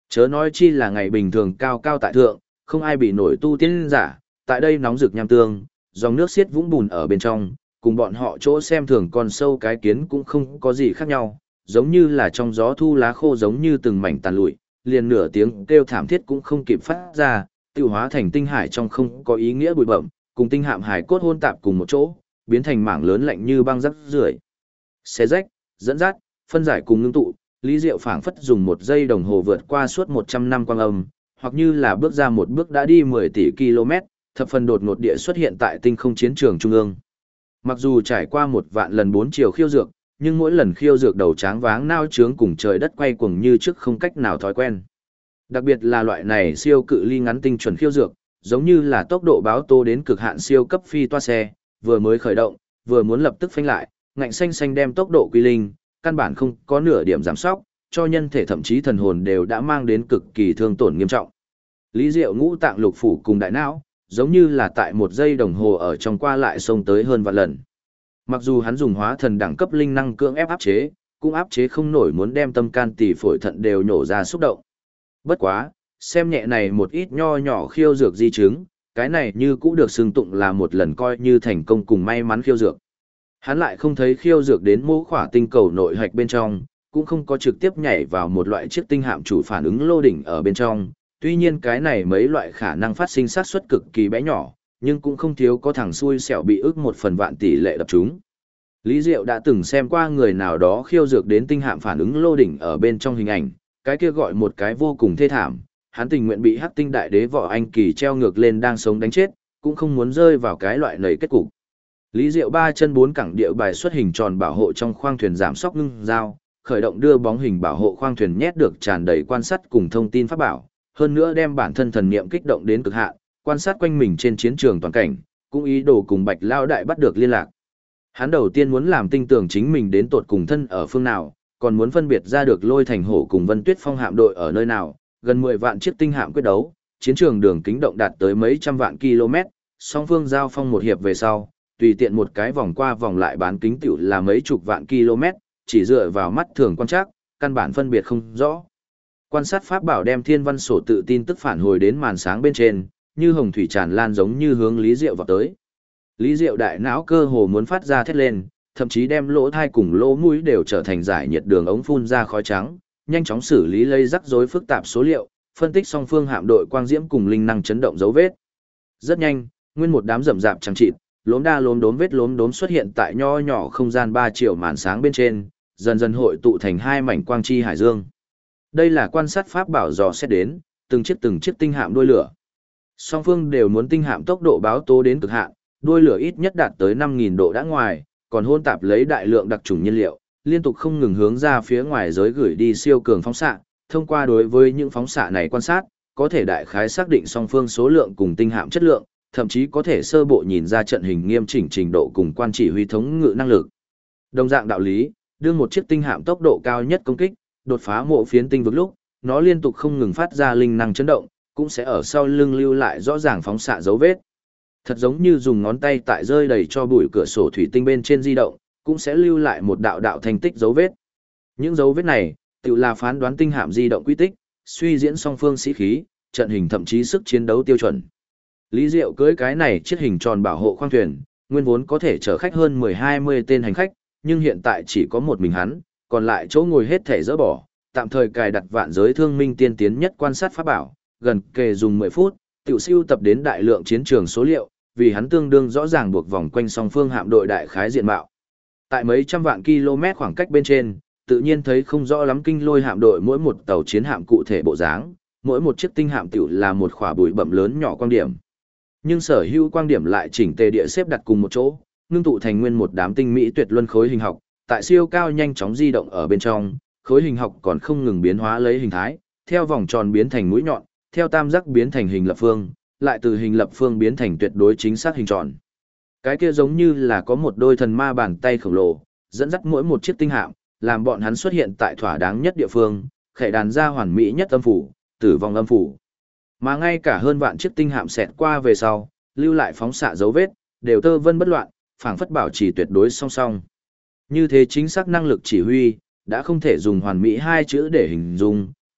Chớ nói chi là ngày bình thường cao cao tại thượng, không ai bị nổi tu tiên giả, tại đây nóng rực nham tương, dòng nước xiết vũng bùn ở bên trong, cùng bọn họ chỗ xem thường con sâu cái kiến cũng không có gì khác nhau, giống như là trong gió thu lá khô giống như từng mảnh tàn lụi, liền nửa tiếng kêu thảm thiết cũng không kịp phát ra, tiêu hóa thành tinh hải trong không có ý nghĩa bụi bậm, cùng tinh hạm hải cốt hôn tạp cùng một chỗ, biến thành mảng lớn lạnh như băng rắc rưởi. Xé rách, dẫn dắt, phân giải cùng ngưng tụ, Lý Diệu phảng phất dùng 1 giây đồng hồ vượt qua suốt 100 năm quang âm, hoặc như là bước ra một bước đã đi 10 tỷ km, thập phần đột ngột địa xuất hiện tại tinh không chiến trường trung ương. Mặc dù trải qua 1 vạn lần 4 chiều khiêu dược, nhưng mỗi lần khiêu dược đầu tráng váng nao trướng cùng trời đất quay cuồng như trước không cách nào thói quen. Đặc biệt là loại này siêu cự ly ngắn tinh chuẩn khiêu dược, giống như là tốc độ báo tố đến cực hạn siêu cấp phi toa xe, vừa mới khởi động, vừa muốn lập tức phanh lại, ngạnh xanh xanh đem tốc độ quy linh, căn bản không có nửa điểm giảm sóc, cho nhân thể thậm chí thần hồn đều đã mang đến cực kỳ thương tổn nghiêm trọng. Lý Diệu ngũ tạng lục phủ cùng đại não, giống như là tại 1 giây đồng hồ ở trong qua lại xông tới hơn vạn lần. Mặc dù hắn dùng hóa thần đẳng cấp linh năng cưỡng ép áp chế, cũng áp chế không nổi muốn đem tâm can tỳ phổi thận đều nhổ ra xúc động. Bất quá, xem nhẹ này một ít nho nhỏ khiêu dược di chứng, cái này như cũng được xưng tụng là một lần coi như thành công cùng may mắn khiêu dược. Hắn lại không thấy khiêu dược đến mô khỏa tinh cầu nội hạch bên trong, cũng không có trực tiếp nhảy vào một loại chiếc tinh hạm chủ phản ứng lô đỉnh ở bên trong. Tuy nhiên cái này mấy loại khả năng phát sinh xác suất cực kỳ bé nhỏ, nhưng cũng không thiếu có thằng xui xẻo bị ức 1/1000 tỷ lệ đập trúng. Lý Diệu đã từng xem qua người nào đó khiêu dược đến tinh hạm phản ứng lô đỉnh ở bên trong hình ảnh, cái kia gọi một cái vô cùng thê thảm, hắn tình nguyện bị Hắc Tinh Đại Đế Võ Anh Kỳ treo ngược lên đang sống đánh chết, cũng không muốn rơi vào cái loại nầy kết cục. Lý Diệu 3 chân 4 cẳng địa bài xuất hình tròn bảo hộ trong khoang thuyền giảm sóc ngưng dao, khởi động đưa bóng hình bảo hộ khoang thuyền nhét được tràn đầy quan sát cùng thông tin pháp bảo, hơn nữa đem bản thân thần niệm kích động đến cực hạn, quan sát quanh mình trên chiến trường toàn cảnh, cũng ý đồ cùng Bạch Lao đại bắt được liên lạc. Hắn đầu tiên muốn làm tinh tưởng chính mình đến tột cùng thân ở phương nào, còn muốn phân biệt ra được Lôi Thành Hổ cùng Vân Tuyết Phong hạm đội ở nơi nào, gần 10 vạn chiếc tinh hạm quyết đấu, chiến trường đường kính động đạt tới mấy trăm vạn km, song phương giao phong một hiệp về sau, tùy tiện một cái vòng qua vòng lại bán kính tiểu là mấy chục vạn km, chỉ dựa vào mắt thường quan trắc, căn bản phân biệt không rõ. Quan sát pháp bảo đem thiên văn sổ tự tin tức phản hồi đến màn sáng bên trên, như hồng thủy tràn lan giống như hướng Lý Diệu vào tới. Lý Diệu đại não cơ hồ muốn phát ra thét lên, thậm chí đem lỗ thai cùng lỗ mũi đều trở thành giải nhiệt đường ống phun ra khói trắng, nhanh chóng xử lý lây rắc rối phức tạp số liệu, phân tích song phương hạm đội quang diễm cùng linh năng chấn động dấu vết. Rất nhanh, nguyên một đám rậm rạp chẳng chịt, lốm đa lốm đốm vết lốm đốm xuất hiện tại nho nhỏ không gian 3 triệu màn sáng bên trên, dần dần hội tụ thành hai mảnh quang chi hải dương. Đây là quan sát pháp bảo dò xét đến, từng chiếc tinh hạm đuôi lửa. Song phương đều muốn tinh hạm tốc độ báo tố đến cực hạn, đuôi lửa ít nhất đạt tới 5000 độ đã ngoài, còn hôn tạp lấy đại lượng đặc trùng nhiên liệu, liên tục không ngừng hướng ra phía ngoài giới gửi đi siêu cường phóng xạ. Thông qua đối với những phóng xạ này quan sát, có thể đại khái xác định song phương số lượng cùng tinh hạm chất lượng, thậm chí có thể sơ bộ nhìn ra trận hình nghiêm chỉnh trình độ cùng quan chỉ huy thống ngự năng lực. Đồng dạng đạo lý, đương một chiếc tinh hạm tốc độ cao nhất công kích, đột phá mộ phiến tinh vực lúc, nó liên tục không ngừng phát ra linh năng chấn động, cũng sẽ ở sau lưng lưu lại rõ ràng phóng xạ dấu vết. Thật giống như dùng ngón tay tại rơi đầy cho bụi cửa sổ thủy tinh bên trên di động, cũng sẽ lưu lại một đạo đạo thành tích dấu vết. Những dấu vết này, tự là phán đoán tinh hạm di động quy tích, suy diễn song phương sĩ khí, trận hình thậm chí sức chiến đấu tiêu chuẩn. Lý Diệu cưới cái này chiếc hình tròn bảo hộ khoang thuyền, nguyên vốn có thể chở khách hơn 10-20 tên hành khách, nhưng hiện tại chỉ có một mình hắn, còn lại chỗ ngồi hết thể dỡ bỏ, tạm thời cài đặt vạn giới thương minh tiên tiến nhất quan sát pháp bảo, gần kề dùng 10 phút, tiểu siêu tập đến đại lượng chiến trường số liệu, vì hắn tương đương rõ ràng buộc vòng quanh song phương hạm đội đại khái diện mạo. Tại mấy trăm vạn km khoảng cách bên trên, tự nhiên thấy không rõ lắm kinh lôi hạm đội mỗi một tàu chiến hạm cụ thể bộ dáng, mỗi một chiếc tinh hạm tiểu là một khỏa bụi bặm lớn nhỏ quang điểm. Nhưng sở hữu quang điểm lại chỉnh tề địa xếp đặt cùng một chỗ, ngưng tụ thành nguyên một đám tinh mỹ tuyệt luân khối hình học, tại siêu cao nhanh chóng di động ở bên trong, khối hình học còn không ngừng biến hóa lấy hình thái, theo vòng tròn biến thành mũi nhọn, theo tam giác biến thành hình lập phương, lại từ hình lập phương biến thành tuyệt đối chính xác hình tròn. Cái kia giống như là có một đôi thần ma bàn tay khổng lồ, dẫn dắt mỗi một chiếc tinh hạm, làm bọn hắn xuất hiện tại thỏa đáng nhất địa phương, khẽ đàn ra hoàn mỹ nhất âm phủ, tử vong âm phủ. Mà ngay cả hơn vạn chiếc tinh hạm xẹt qua về sau, lưu lại phóng xạ dấu vết, đều tơ vân bất loạn, phảng phất bảo trì tuyệt đối song song. Như thế chính xác năng lực chỉ huy, đã không thể dùng hoàn mỹ hai chữ để hình dung,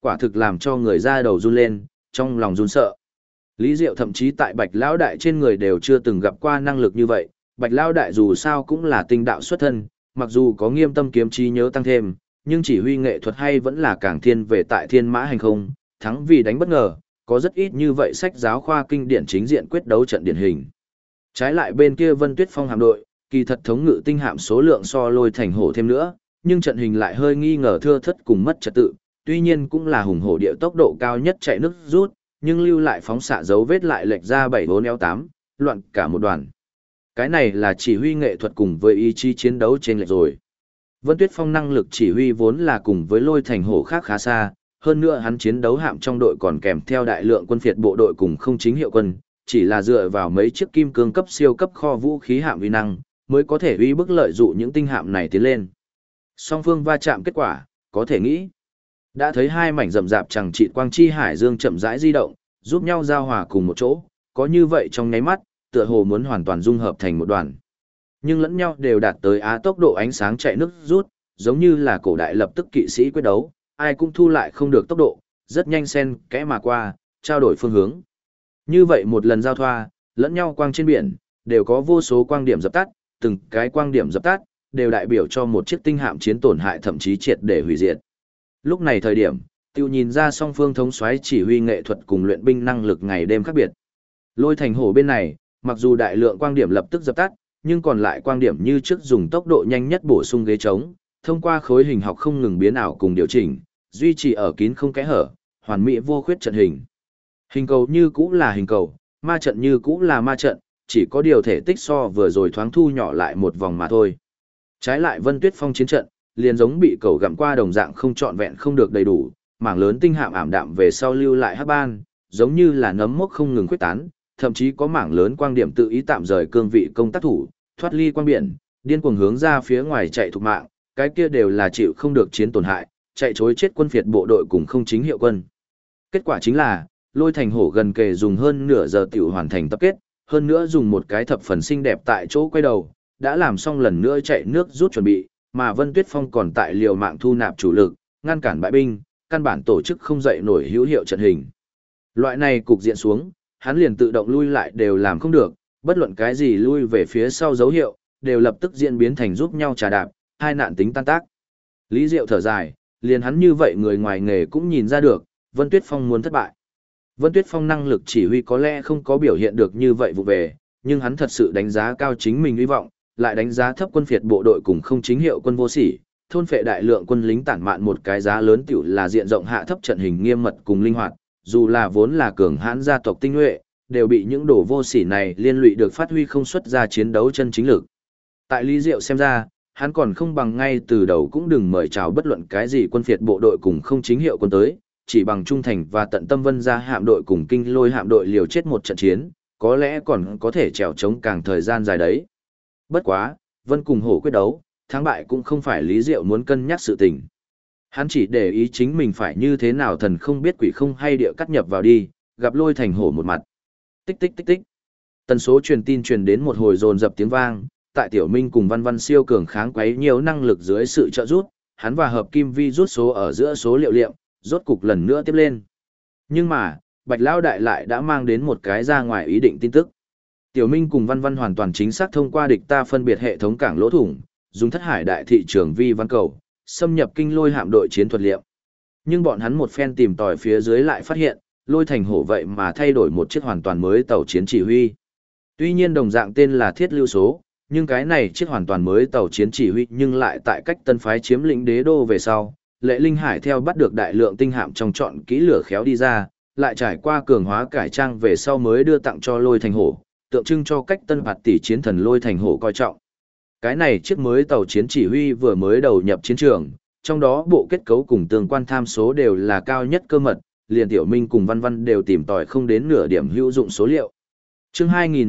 quả thực làm cho người da đầu run lên, trong lòng run sợ. Lý Diệu thậm chí tại Bạch Lão Đại trên người đều chưa từng gặp qua năng lực như vậy, Bạch Lão Đại dù sao cũng là tinh đạo xuất thân, mặc dù có nghiêm tâm kiếm trí nhớ tăng thêm, nhưng chỉ huy nghệ thuật hay vẫn là càng thiên về tại thiên mã hành không, thắng vì đánh bất ngờ, có rất ít như vậy sách giáo khoa kinh điển chính diện quyết đấu trận điển hình. Trái lại bên kia Vân Tuyết Phong hạm đội, kỳ thật thống ngự tinh hạm số lượng so Lôi Thành Hổ thêm nữa, nhưng trận hình lại hơi nghi ngờ thưa thất cùng mất trật tự, tuy nhiên cũng là hùng hổ địa tốc độ cao nhất chạy nước rút, nhưng lưu lại phóng xạ dấu vết lại lệch ra 74L8, loạn cả một đoàn. Cái này là chỉ huy nghệ thuật cùng với ý chí chiến đấu trên lệch rồi. Vân Tuyết Phong năng lực chỉ huy vốn là cùng với Lôi Thành Hổ khác khá xa, hơn nữa hắn chiến đấu hạm trong đội còn kèm theo đại lượng quân phiệt bộ đội cùng không chính hiệu quân, chỉ là dựa vào mấy chiếc kim cương cấp siêu cấp kho vũ khí hạm uy năng, mới có thể uy bức lợi dụ những tinh hạm này tiến lên. Song phương va chạm kết quả, có thể nghĩ. Đã thấy hai mảnh rậm rạp chẳng trị quang chi hải dương chậm rãi di động, giúp nhau giao hòa cùng một chỗ, có như vậy trong nháy mắt, tựa hồ muốn hoàn toàn dung hợp thành một đoàn. Nhưng lẫn nhau đều đạt tới tốc độ ánh sáng chạy nước rút, giống như là cổ đại lập tức kỵ sĩ quyết đấu, ai cũng thu lại không được tốc độ, rất nhanh xen kẽ mà qua, trao đổi phương hướng. Như vậy một lần giao thoa, lẫn nhau quang trên biển, đều có vô số quang điểm dập tắt, từng cái quang điểm dập tắt, đều đại biểu cho một chiếc tinh hạm chiến tổn hại thậm chí triệt để hủy diệt. Lúc này thời điểm, tiêu nhìn ra song phương thống soái chỉ huy nghệ thuật cùng luyện binh năng lực ngày đêm khác biệt. Lôi Thành Hổ bên này, mặc dù đại lượng quang điểm lập tức dập tắt, nhưng còn lại quang điểm như trước dùng tốc độ nhanh nhất bổ sung ghế trống, thông qua khối hình học không ngừng biến ảo cùng điều chỉnh, duy trì ở kín không kẽ hở, hoàn mỹ vô khuyết trận hình. Hình cầu như cũ là hình cầu, ma trận như cũ là ma trận, chỉ có điều thể tích so vừa rồi thoáng thu nhỏ lại một vòng mà thôi. Trái lại Vân Tuyết Phong chiến trận, liền giống bị cầu gặm qua đồng dạng không trọn vẹn không được đầy đủ, mảng lớn tinh hạm ảm đạm về sau lưu lại hắc ban, giống như là nấm mốc không ngừng khuếch tán, thậm chí có mảng lớn quang điểm tự ý tạm rời cương vị công tác thủ, thoát ly quang biển, điên cuồng hướng ra phía ngoài chạy thục mạng, cái kia đều là chịu không được chiến tổn hại, chạy chối chết quân phiệt bộ đội cùng không chính hiệu quân. Kết quả chính là, Lôi Thành Hổ gần kề dùng hơn nửa giờ tiểu hoàn thành tập kết, hơn nữa dùng một cái thập phần xinh đẹp tại chỗ quay đầu, đã làm xong lần nữa chạy nước rút chuẩn bị, mà Vân Tuyết Phong còn tại liều mạng thu nạp chủ lực, ngăn cản bại binh, căn bản tổ chức không dậy nổi hữu hiệu trận hình. Loại này cục diện xuống, hắn liền tự động lui lại đều làm không được, bất luận cái gì lui về phía sau dấu hiệu, đều lập tức diễn biến thành giúp nhau trà đạp, hai nạn tính tan tác. Lý Diệu thở dài, liền hắn như vậy người ngoài nghề cũng nhìn ra được, Vân Tuyết Phong muốn thất bại. Vân Tuyết Phong năng lực chỉ huy có lẽ không có biểu hiện được như vậy vụ về, nhưng hắn thật sự đánh giá cao chính mình hy vọng, lại đánh giá thấp quân phiệt bộ đội cùng không chính hiệu quân vô sỉ, thôn phệ đại lượng quân lính tản mạn một cái giá lớn tiểu là diện rộng hạ thấp trận hình nghiêm mật cùng linh hoạt, dù là vốn là cường hãn gia tộc tinh nhuệ, đều bị những đồ vô sỉ này liên lụy được phát huy không xuất ra chiến đấu chân chính lực. Tại Lý Diệu xem ra, hắn còn không bằng ngay từ đầu cũng đừng mời chào bất luận cái gì quân phiệt bộ đội cùng không chính hiệu quân tới, chỉ bằng trung thành và tận tâm Vân gia hạm đội cùng Kinh Lôi hạm đội liều chết một trận chiến, có lẽ còn có thể trèo chống càng thời gian dài đấy. Bất quá, Vân cùng Hổ quyết đấu, thắng bại cũng không phải Lý Diệu muốn cân nhắc sự tình. Hắn chỉ để ý chính mình phải như thế nào thần không biết quỷ không hay địa cắt nhập vào đi, gặp Lôi Thành Hổ một mặt. Tích tích tích tích. Tần số truyền tin truyền đến một hồi dồn dập tiếng vang, tại Tiểu Minh cùng Văn Văn siêu cường kháng quấy nhiều năng lực dưới sự trợ giúp, hắn và hợp kim vi rút số ở giữa số liệu liệm, rốt cục lần nữa tiếp lên. Nhưng mà, Bạch Lão Đại lại đã mang đến một cái ra ngoài ý định tin tức. Tiểu Minh cùng Văn Văn hoàn toàn chính xác thông qua địch ta phân biệt hệ thống cảng lỗ thủng, dùng thất hải đại thị trường vi văn cầu, xâm nhập Kinh Lôi hạm đội chiến thuật liệu. Nhưng bọn hắn một phen tìm tòi phía dưới lại phát hiện, Lôi Thành Hổ vậy mà thay đổi một chiếc hoàn toàn mới tàu chiến chỉ huy. Tuy nhiên đồng dạng tên là Thiết Lưu Số, nhưng cái này chiếc hoàn toàn mới tàu chiến chỉ huy nhưng lại tại cách Tân phái chiếm lĩnh Đế Đô về sau, Lệ Linh Hải theo bắt được đại lượng tinh hạm trong chọn kỹ lửa khéo đi ra, lại trải qua cường hóa cải trang về sau mới đưa tặng cho Lôi Thành Hổ, tượng trưng cho cách Tân Phạt tỷ chiến thần Lôi Thành Hổ coi trọng. Cái này chiếc mới tàu chiến chỉ huy vừa mới đầu nhập chiến trường, trong đó bộ kết cấu cùng tương quan tham số đều là cao nhất cơ mật, liền Tiểu Minh cùng Văn Văn đều tìm tòi không đến nửa điểm hữu dụng số liệu. Chương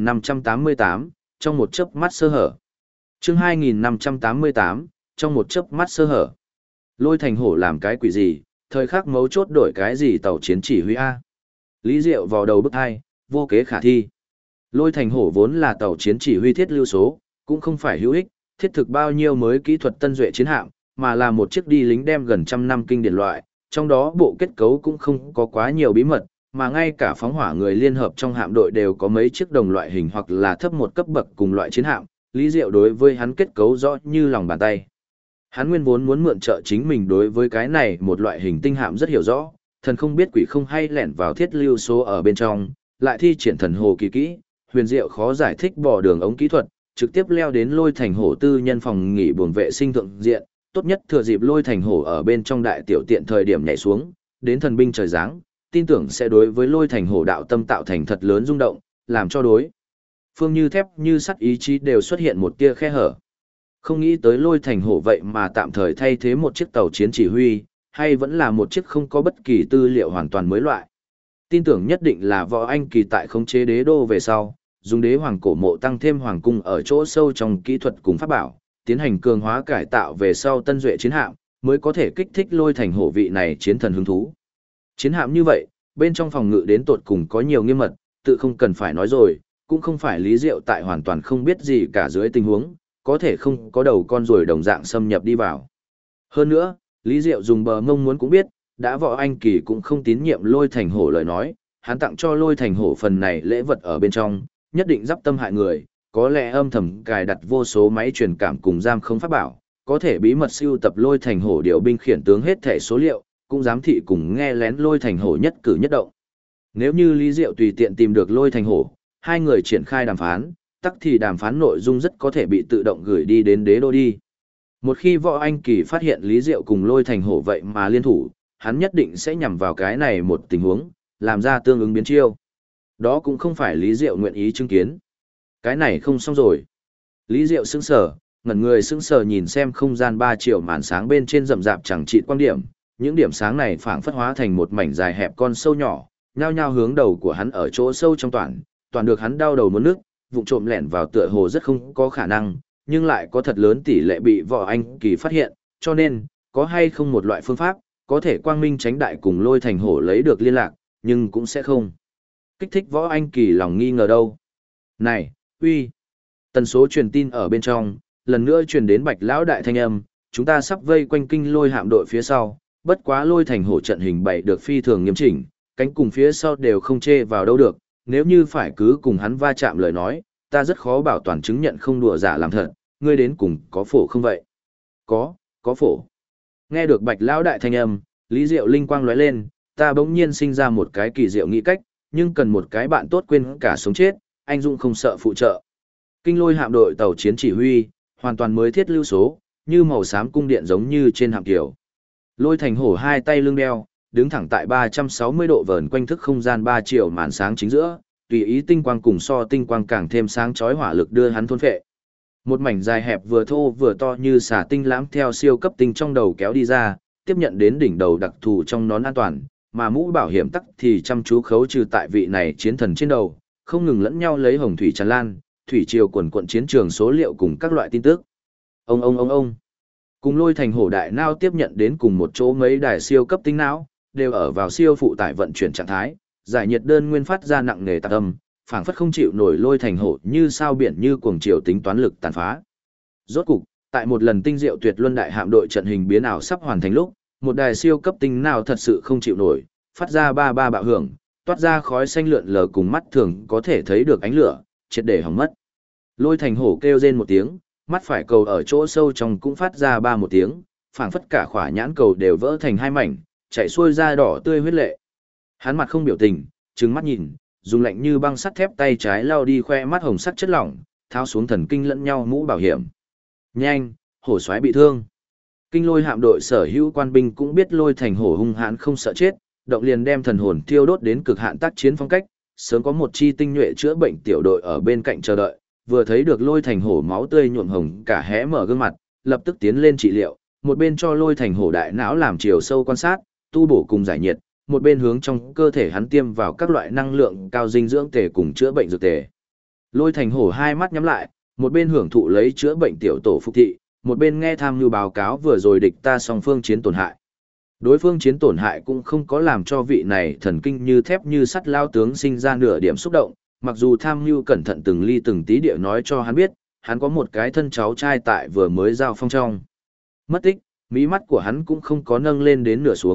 2588, trong một chớp mắt sơ hở. Chương 2588, trong một chớp mắt sơ hở. Lôi Thành Hổ làm cái quỷ gì, thời khắc mấu chốt đổi cái gì tàu chiến chỉ huy A. Lý Diệu vào đầu bức hai, vô kế khả thi. Lôi Thành Hổ vốn là tàu chiến chỉ huy Thiết Lưu Số, cũng không phải hữu ích, thiết thực bao nhiêu mới kỹ thuật tân duệ chiến hạm, mà là một chiếc đi lính đem gần trăm năm kinh điển loại, trong đó bộ kết cấu cũng không có quá nhiều bí mật, mà ngay cả phóng hỏa người liên hợp trong hạm đội đều có mấy chiếc đồng loại hình hoặc là thấp một cấp bậc cùng loại chiến hạm, Lý Diệu đối với hắn kết cấu rõ như lòng bàn tay. Hắn nguyên vốn muốn mượn trợ chính mình đối với cái này một loại hình tinh hạm rất hiểu rõ, thần không biết quỷ không hay lẻn vào thiết lưu số ở bên trong, lại thi triển thần hồ kỳ kỹ, huyền diệu khó giải thích bỏ đường ống kỹ thuật, trực tiếp leo đến Lôi Thành Hổ tư nhân phòng nghỉ buồng vệ sinh thượng diện, tốt nhất thừa dịp Lôi Thành Hổ ở bên trong đại tiểu tiện thời điểm nhảy xuống, đến thần binh trời giáng, tin tưởng sẽ đối với Lôi Thành Hổ đạo tâm tạo thành thật lớn rung động, làm cho đối phương như thép như sắt ý chí đều xuất hiện một tia khe hở. Không nghĩ tới Lôi Thành Hổ vậy mà tạm thời thay thế một chiếc tàu chiến chỉ huy, hay vẫn là một chiếc không có bất kỳ tư liệu hoàn toàn mới loại. Tin tưởng nhất định là Võ Anh Kỳ tại khống chế đế đô về sau, dùng đế hoàng cổ mộ tăng thêm hoàng cung ở chỗ sâu trong kỹ thuật cùng pháp bảo, tiến hành cường hóa cải tạo về sau tân duệ chiến hạm, mới có thể kích thích Lôi Thành Hổ vị này chiến thần hứng thú. Chiến hạm như vậy, bên trong phòng ngự đến tột cùng có nhiều nghiêm mật, tự không cần phải nói rồi, cũng không phải Lý Diệu tại hoàn toàn không biết gì cả dưới tình huống, có thể không có đầu con ruồi đồng dạng xâm nhập đi vào. Hơn nữa, Lý Diệu dùng bờ mông muốn cũng biết, đã Võ Anh Kỳ cũng không tín nhiệm Lôi Thành Hổ lời nói, hắn tặng cho Lôi Thành Hổ phần này lễ vật ở bên trong, nhất định giáp tâm hại người, có lẽ âm thầm cài đặt vô số máy truyền cảm cùng giam không pháp bảo, có thể bí mật siêu tập Lôi Thành Hổ điều binh khiển tướng hết thể số liệu, cũng giám thị cùng nghe lén Lôi Thành Hổ nhất cử nhất động. Nếu như Lý Diệu tùy tiện tìm được Lôi Thành Hổ, hai người triển khai đàm phán, tắc thì đàm phán nội dung rất có thể bị tự động gửi đi đến đế đô đi. Một khi Võ Anh Kỳ phát hiện Lý Diệu cùng Lôi Thành Hổ vậy mà liên thủ, hắn nhất định sẽ nhằm vào cái này một tình huống, làm ra tương ứng biến chiêu. Đó cũng không phải Lý Diệu nguyện ý chứng kiến. Cái này không xong rồi. Lý Diệu sững sờ, ngẩn người sững sờ nhìn xem không gian 3 triệu màn sáng bên trên rậm rạp chẳng trị quang điểm, những điểm sáng này phảng phất hóa thành một mảnh dài hẹp con sâu nhỏ, nhao nhao hướng đầu của hắn ở chỗ sâu trong toàn được hắn đau đầu muốn nước, vụng trộm lẻn vào tựa hồ rất không có khả năng, nhưng lại có thật lớn tỷ lệ bị Võ Anh Kỳ phát hiện, cho nên, có hay không một loại phương pháp, có thể quang minh tránh đại cùng Lôi Thành Hổ lấy được liên lạc, nhưng cũng sẽ không kích thích Võ Anh Kỳ lòng nghi ngờ đâu. Này, uy, tần số truyền tin ở bên trong, lần nữa truyền đến Bạch lão đại thanh âm, chúng ta sắp vây quanh kinh Lôi hạm đội phía sau, bất quá Lôi Thành Hổ trận hình bày được phi thường nghiêm chỉnh, cánh cùng phía sau đều không chê vào đâu được, nếu như phải cứ cùng hắn va chạm lời nói, ta rất khó bảo toàn chứng nhận không đùa giả làm thật, ngươi đến cùng có phổ không vậy? Có phổ. Nghe được Bạch lão đại thanh âm, Lý Diệu linh quang lóe lên, ta bỗng nhiên sinh ra một cái kỳ diệu nghĩ cách, nhưng cần một cái bạn tốt quên cả sống chết, anh Dung không sợ phụ trợ. Kinh Lôi hạm đội tàu chiến chỉ huy, hoàn toàn mới thiết lưu số, như màu xám cung điện giống như trên hạm kiểu. Lôi Thành Hổ hai tay lưng đeo, đứng thẳng tại 360 độ vờn quanh thức không gian 3 triệu màn sáng chính giữa, tùy ý tinh quang cùng so tinh quang càng thêm sáng chói hỏa lực đưa hắn thôn phệ. Một mảnh dài hẹp vừa thô vừa to như xà tinh lãm theo siêu cấp tinh trong đầu kéo đi ra, tiếp nhận đến đỉnh đầu đặc thù trong nón an toàn, mà mũ bảo hiểm tắc thì chăm chú khấu trừ tại vị này chiến thần trên đầu, không ngừng lẫn nhau lấy hồng thủy tràn lan, thủy triều quần quận chiến trường số liệu cùng các loại tin tức. Ông. Cùng Lôi Thành Hổ đại não tiếp nhận đến cùng một chỗ mấy đài siêu cấp tinh não, đều ở vào siêu phụ tải vận chuyển trạng thái, giải nhiệt đơn nguyên phát ra nặng nề tạc âm, phảng phất không chịu nổi Lôi Thành Hổ như sao biển như cuồng triều tính toán lực tàn phá. Rốt cục, tại một lần tinh diệu tuyệt luân đại hạm đội trận hình biến ảo sắp hoàn thành lúc, một đài siêu cấp tinh nào thật sự không chịu nổi, phát ra ba bạo hưởng, toát ra khói xanh lượn lờ cùng mắt thường có thể thấy được ánh lửa, triệt để hỏng mất. Lôi Thành Hổ kêu rên một tiếng, mắt phải cầu ở chỗ sâu trong cũng phát ra một tiếng, phảng phất cả khỏa nhãn cầu đều vỡ thành hai mảnh, chảy xuôi ra đỏ tươi huyết lệ. Hắn mặt không biểu tình, trừng mắt nhìn, dùng lạnh như băng sắt thép tay trái lao đi khoe mắt hồng sắc chất lỏng, tháo xuống thần kinh lẫn nhau mũ bảo hiểm. Nhanh, Hổ soái bị thương. Kinh Lôi hạm đội sở hữu quan binh cũng biết Lôi Thành Hổ hung hãn không sợ chết, động liền đem thần hồn thiêu đốt đến cực hạn tác chiến phong cách, sớm có một chi tinh nhuệ chữa bệnh tiểu đội ở bên cạnh chờ đợi, vừa thấy được Lôi Thành Hổ máu tươi nhuộm hồng cả hé mở gương mặt, lập tức tiến lên trị liệu, một bên cho Lôi Thành Hổ đại não làm chiều sâu quan sát, tu bổ cùng giải nhiệt, một bên hướng trong cơ thể hắn tiêm vào các loại năng lượng cao dinh dưỡng tề cùng chữa bệnh dược tề. Lôi Thành Hổ hai mắt nhắm lại, một bên hưởng thụ lấy chữa bệnh tiểu tổ phục thị, một bên nghe tham mưu báo cáo vừa rồi địch ta song phương chiến tổn hại. Đối phương chiến tổn hại cũng không có làm cho vị này thần kinh như thép như sắt lao tướng sinh ra nửa điểm xúc động, mặc dù tham mưu cẩn thận từng ly từng tí địa nói cho hắn biết, hắn có một cái thân cháu trai tại vừa mới giao phong trong. Mất tích, mí mắt của hắn cũng không có nâng lên đến nửa xuống,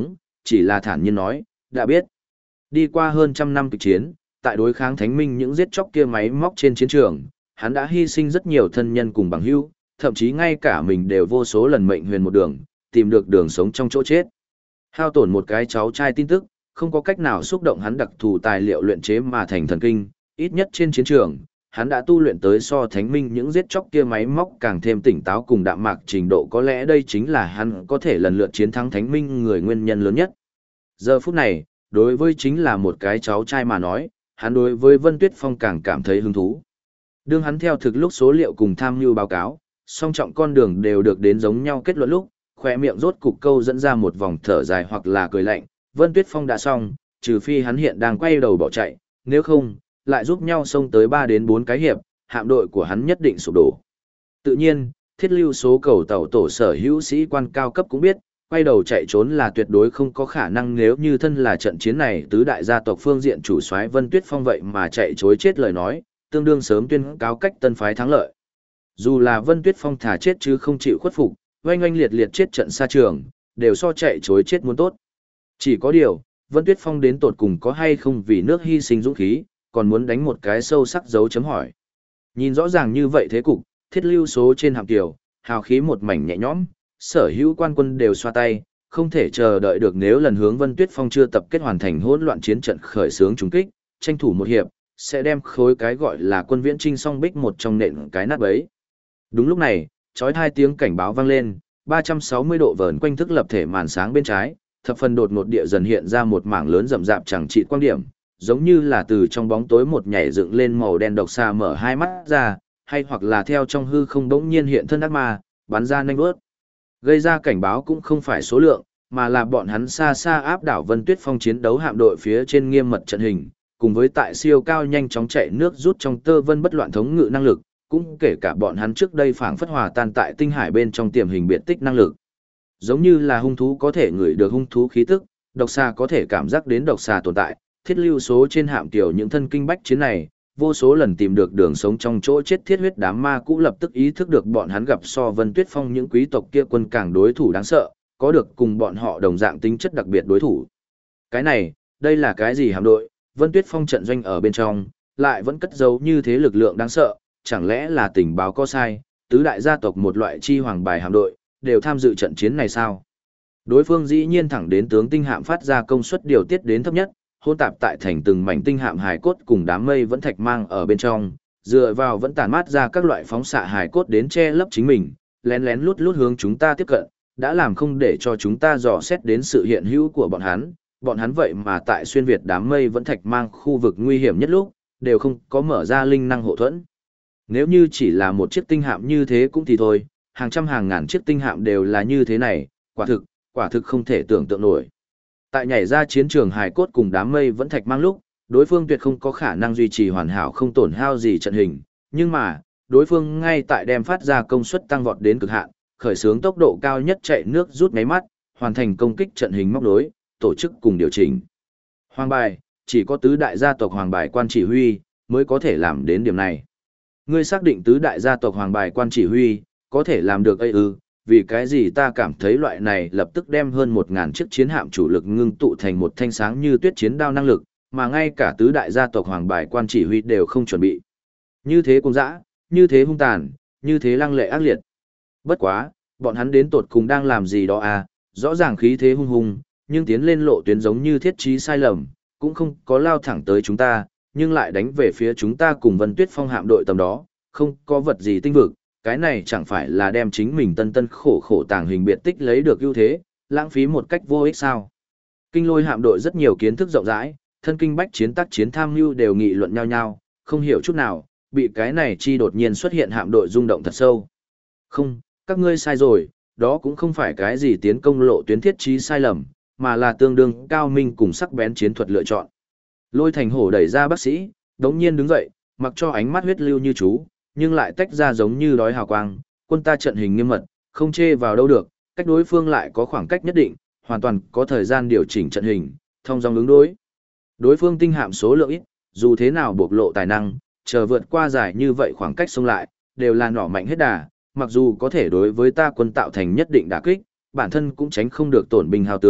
chỉ là thản nhiên nói, đã biết. Đi qua hơn trăm năm kịch chiến, tại đối kháng thánh minh những giết chóc kia máy móc trên chiến trường, hắn đã hy sinh rất nhiều thân nhân cùng bằng hữu, thậm chí ngay cả mình đều vô số lần mệnh huyền một đường, tìm được đường sống trong chỗ chết. Hao tổn một cái cháu trai tin tức, không có cách nào xúc động hắn đặc thù tài liệu luyện chế mà thành thần kinh, ít nhất trên chiến trường, hắn đã tu luyện tới so thánh minh những giết chóc kia máy móc càng thêm tỉnh táo cùng đạm mạc trình độ, có lẽ đây chính là hắn có thể lần lượt chiến thắng thánh minh người nguyên nhân lớn nhất. Giờ phút này, đối với chính là một cái cháu trai mà nói, hắn đối với Vân Tuyết Phong càng cảm thấy hứng thú. Đương hắn theo thực lúc số liệu cùng tham mưu báo cáo, song trọng con đường đều được đến giống nhau kết luận lúc, khỏe miệng rốt cục câu dẫn ra một vòng thở dài hoặc là cười lạnh, Vân Tuyết Phong đã xong, trừ phi hắn hiện đang quay đầu bỏ chạy, nếu không, lại giúp nhau xông tới 3 đến 4 cái hiệp, hạm đội của hắn nhất định sụp đổ. Tự nhiên, thiết lưu số cầu tàu tổ sở hữu sĩ quan cao cấp cũng biết, quay đầu chạy trốn là tuyệt đối không có khả năng, nếu như thân là trận chiến này tứ đại gia tộc phương diện chủ soái Vân Tuyết Phong vậy mà chạy chối chết lời nói, tương đương sớm tuyên cáo cách tân phái thắng lợi. Dù là Vân Tuyết Phong thả chết chứ không chịu khuất phục, oanh oanh liệt liệt chết trận xa trường, đều so chạy chối chết muốn tốt. Chỉ có điều, Vân Tuyết Phong đến tột cùng có hay không vì nước hy sinh dũng khí, còn muốn đánh một cái sâu sắc dấu chấm hỏi. Nhìn rõ ràng như vậy thế cục, thiết lưu số trên hạm kiều, hào khí một mảnh nhẹ nhõm, sở hữu quan quân đều xoa tay, không thể chờ đợi được nếu lần hướng Vân Tuyết Phong chưa tập kết hoàn thành hỗn loạn chiến trận khởi xướng trúng kích, tranh thủ một hiệp, sẽ đem khối cái gọi là quân viễn trinh song bích một trong nện cái nát bấy. Đúng lúc này, chói hai tiếng cảnh báo vang lên, 360 độ vờn quanh thức lập thể màn sáng bên trái, thập phần đột ngột địa dần hiện ra một mảng lớn rậm rạp chẳng trị quang điểm, giống như là từ trong bóng tối một nhảy dựng lên màu đen độc xà mở hai mắt ra, hay hoặc là theo trong hư không bỗng nhiên hiện thân ác ma, bắn ra nhanh vớt. Gây ra cảnh báo cũng không phải số lượng, mà là bọn hắn xa xa áp đảo Vân Tuyết Phong chiến đấu hạm đội phía trên nghiêm mật trận hình, cùng với tại siêu cao nhanh chóng chạy nước rút trong tơ vân bất loạn thống ngự năng lực, cũng kể cả bọn hắn trước đây phảng phất hòa tan tại tinh hải bên trong tiềm hình biệt tích năng lực. Giống như là hung thú có thể ngửi được hung thú khí tức, độc xà có thể cảm giác đến độc xà tồn tại, thiết lưu số trên hạm tiểu những thân kinh bách chiến này, vô số lần tìm được đường sống trong chỗ chết thiết huyết đám ma cũ lập tức ý thức được bọn hắn gặp so Vân Tuyết Phong những quý tộc kia quân càng đối thủ đáng sợ, có được cùng bọn họ đồng dạng tính chất đặc biệt đối thủ. Cái này, đây là cái gì hạm đội, Vân Tuyết Phong trận doanh ở bên trong, lại vẫn cất giấu như thế lực lượng đáng sợ, chẳng lẽ là tình báo có sai, tứ đại gia tộc một loại chi hoàng bài hạm đội, đều tham dự trận chiến này sao? Đối phương dĩ nhiên thẳng đến tướng tinh hạm phát ra công suất điều tiết đến thấp nhất, hỗn tạp tại thành từng mảnh tinh hạm hài cốt cùng đám mây vẫn thạch mang ở bên trong, dựa vào vẫn tản mát ra các loại phóng xạ hài cốt đến che lấp chính mình, lén lén lút lút hướng chúng ta tiếp cận, đã làm không để cho chúng ta dò xét đến sự hiện hữu của bọn hắn vậy mà tại xuyên việt đám mây vẫn thạch mang khu vực nguy hiểm nhất lúc, đều không có mở ra linh năng hộ thuẫn. Nếu như chỉ là một chiếc tinh hạm như thế cũng thì thôi, hàng trăm hàng ngàn chiếc tinh hạm đều là như thế này, quả thực không thể tưởng tượng nổi. Tại nhảy ra chiến trường hài cốt cùng đám mây vẫn thạch mang lúc, đối phương tuyệt không có khả năng duy trì hoàn hảo không tổn hao gì trận hình, nhưng mà, đối phương ngay tại đem phát ra công suất tăng vọt đến cực hạn, khởi xướng tốc độ cao nhất chạy nước rút nháy mắt, hoàn thành công kích trận hình móc đối, tổ chức cùng điều chỉnh. Hoàng bài, chỉ có tứ đại gia tộc hoàng bài quan chỉ huy mới có thể làm đến điểm này. Ngươi xác định tứ đại gia tộc hoàng bài quan chỉ huy có thể làm được ấy ư? Vì cái gì ta cảm thấy loại này lập tức đem hơn 1000 chiếc chiến hạm chủ lực ngưng tụ thành một thanh sáng như tuyết chiến đao năng lực, mà ngay cả tứ đại gia tộc hoàng bài quan chỉ huy đều không chuẩn bị. Như thế cung dã, như thế hung tàn, như thế lăng lệ ác liệt. Bất quá, bọn hắn đến tột cùng đang làm gì đó à, rõ ràng khí thế hung hùng, nhưng tiến lên lộ tuyến giống như thiết trí sai lầm, cũng không có lao thẳng tới chúng ta, nhưng lại đánh về phía chúng ta cùng Vân Tuyết Phong hạm đội tầm đó, không có vật gì tinh vực, cái này chẳng phải là đem chính mình tân tân khổ khổ tàng hình biệt tích lấy được ưu thế, lãng phí một cách vô ích sao. Kinh Lôi hạm đội rất nhiều kiến thức rộng rãi, thân kinh bách chiến tác chiến tham mưu đều nghị luận nhau nhau, không hiểu chút nào, bị cái này chi đột nhiên xuất hiện hạm đội rung động thật sâu. Không, các ngươi sai rồi, đó cũng không phải cái gì tiến công lộ tuyến thiết trí sai lầm, mà là tương đương cao minh cùng sắc bén chiến thuật lựa chọn. Lôi Thành Hổ đẩy ra bác sĩ, đống nhiên đứng dậy, mặc cho ánh mắt huyết lưu như chú, nhưng lại tách ra giống như đói hào quang, quân ta trận hình nghiêm mật, không chê vào đâu được, cách đối phương lại có khoảng cách nhất định, hoàn toàn có thời gian điều chỉnh trận hình, thông dong ứng đối. Đối phương tinh hạm số lượng ít, dù thế nào bộc lộ tài năng, chờ vượt qua dài như vậy khoảng cách xông lại, đều là nỏ mạnh hết đà, mặc dù có thể đối với ta quân tạo thành nhất định đả kích, bản thân cũng tránh không được tổn binh hao tướng,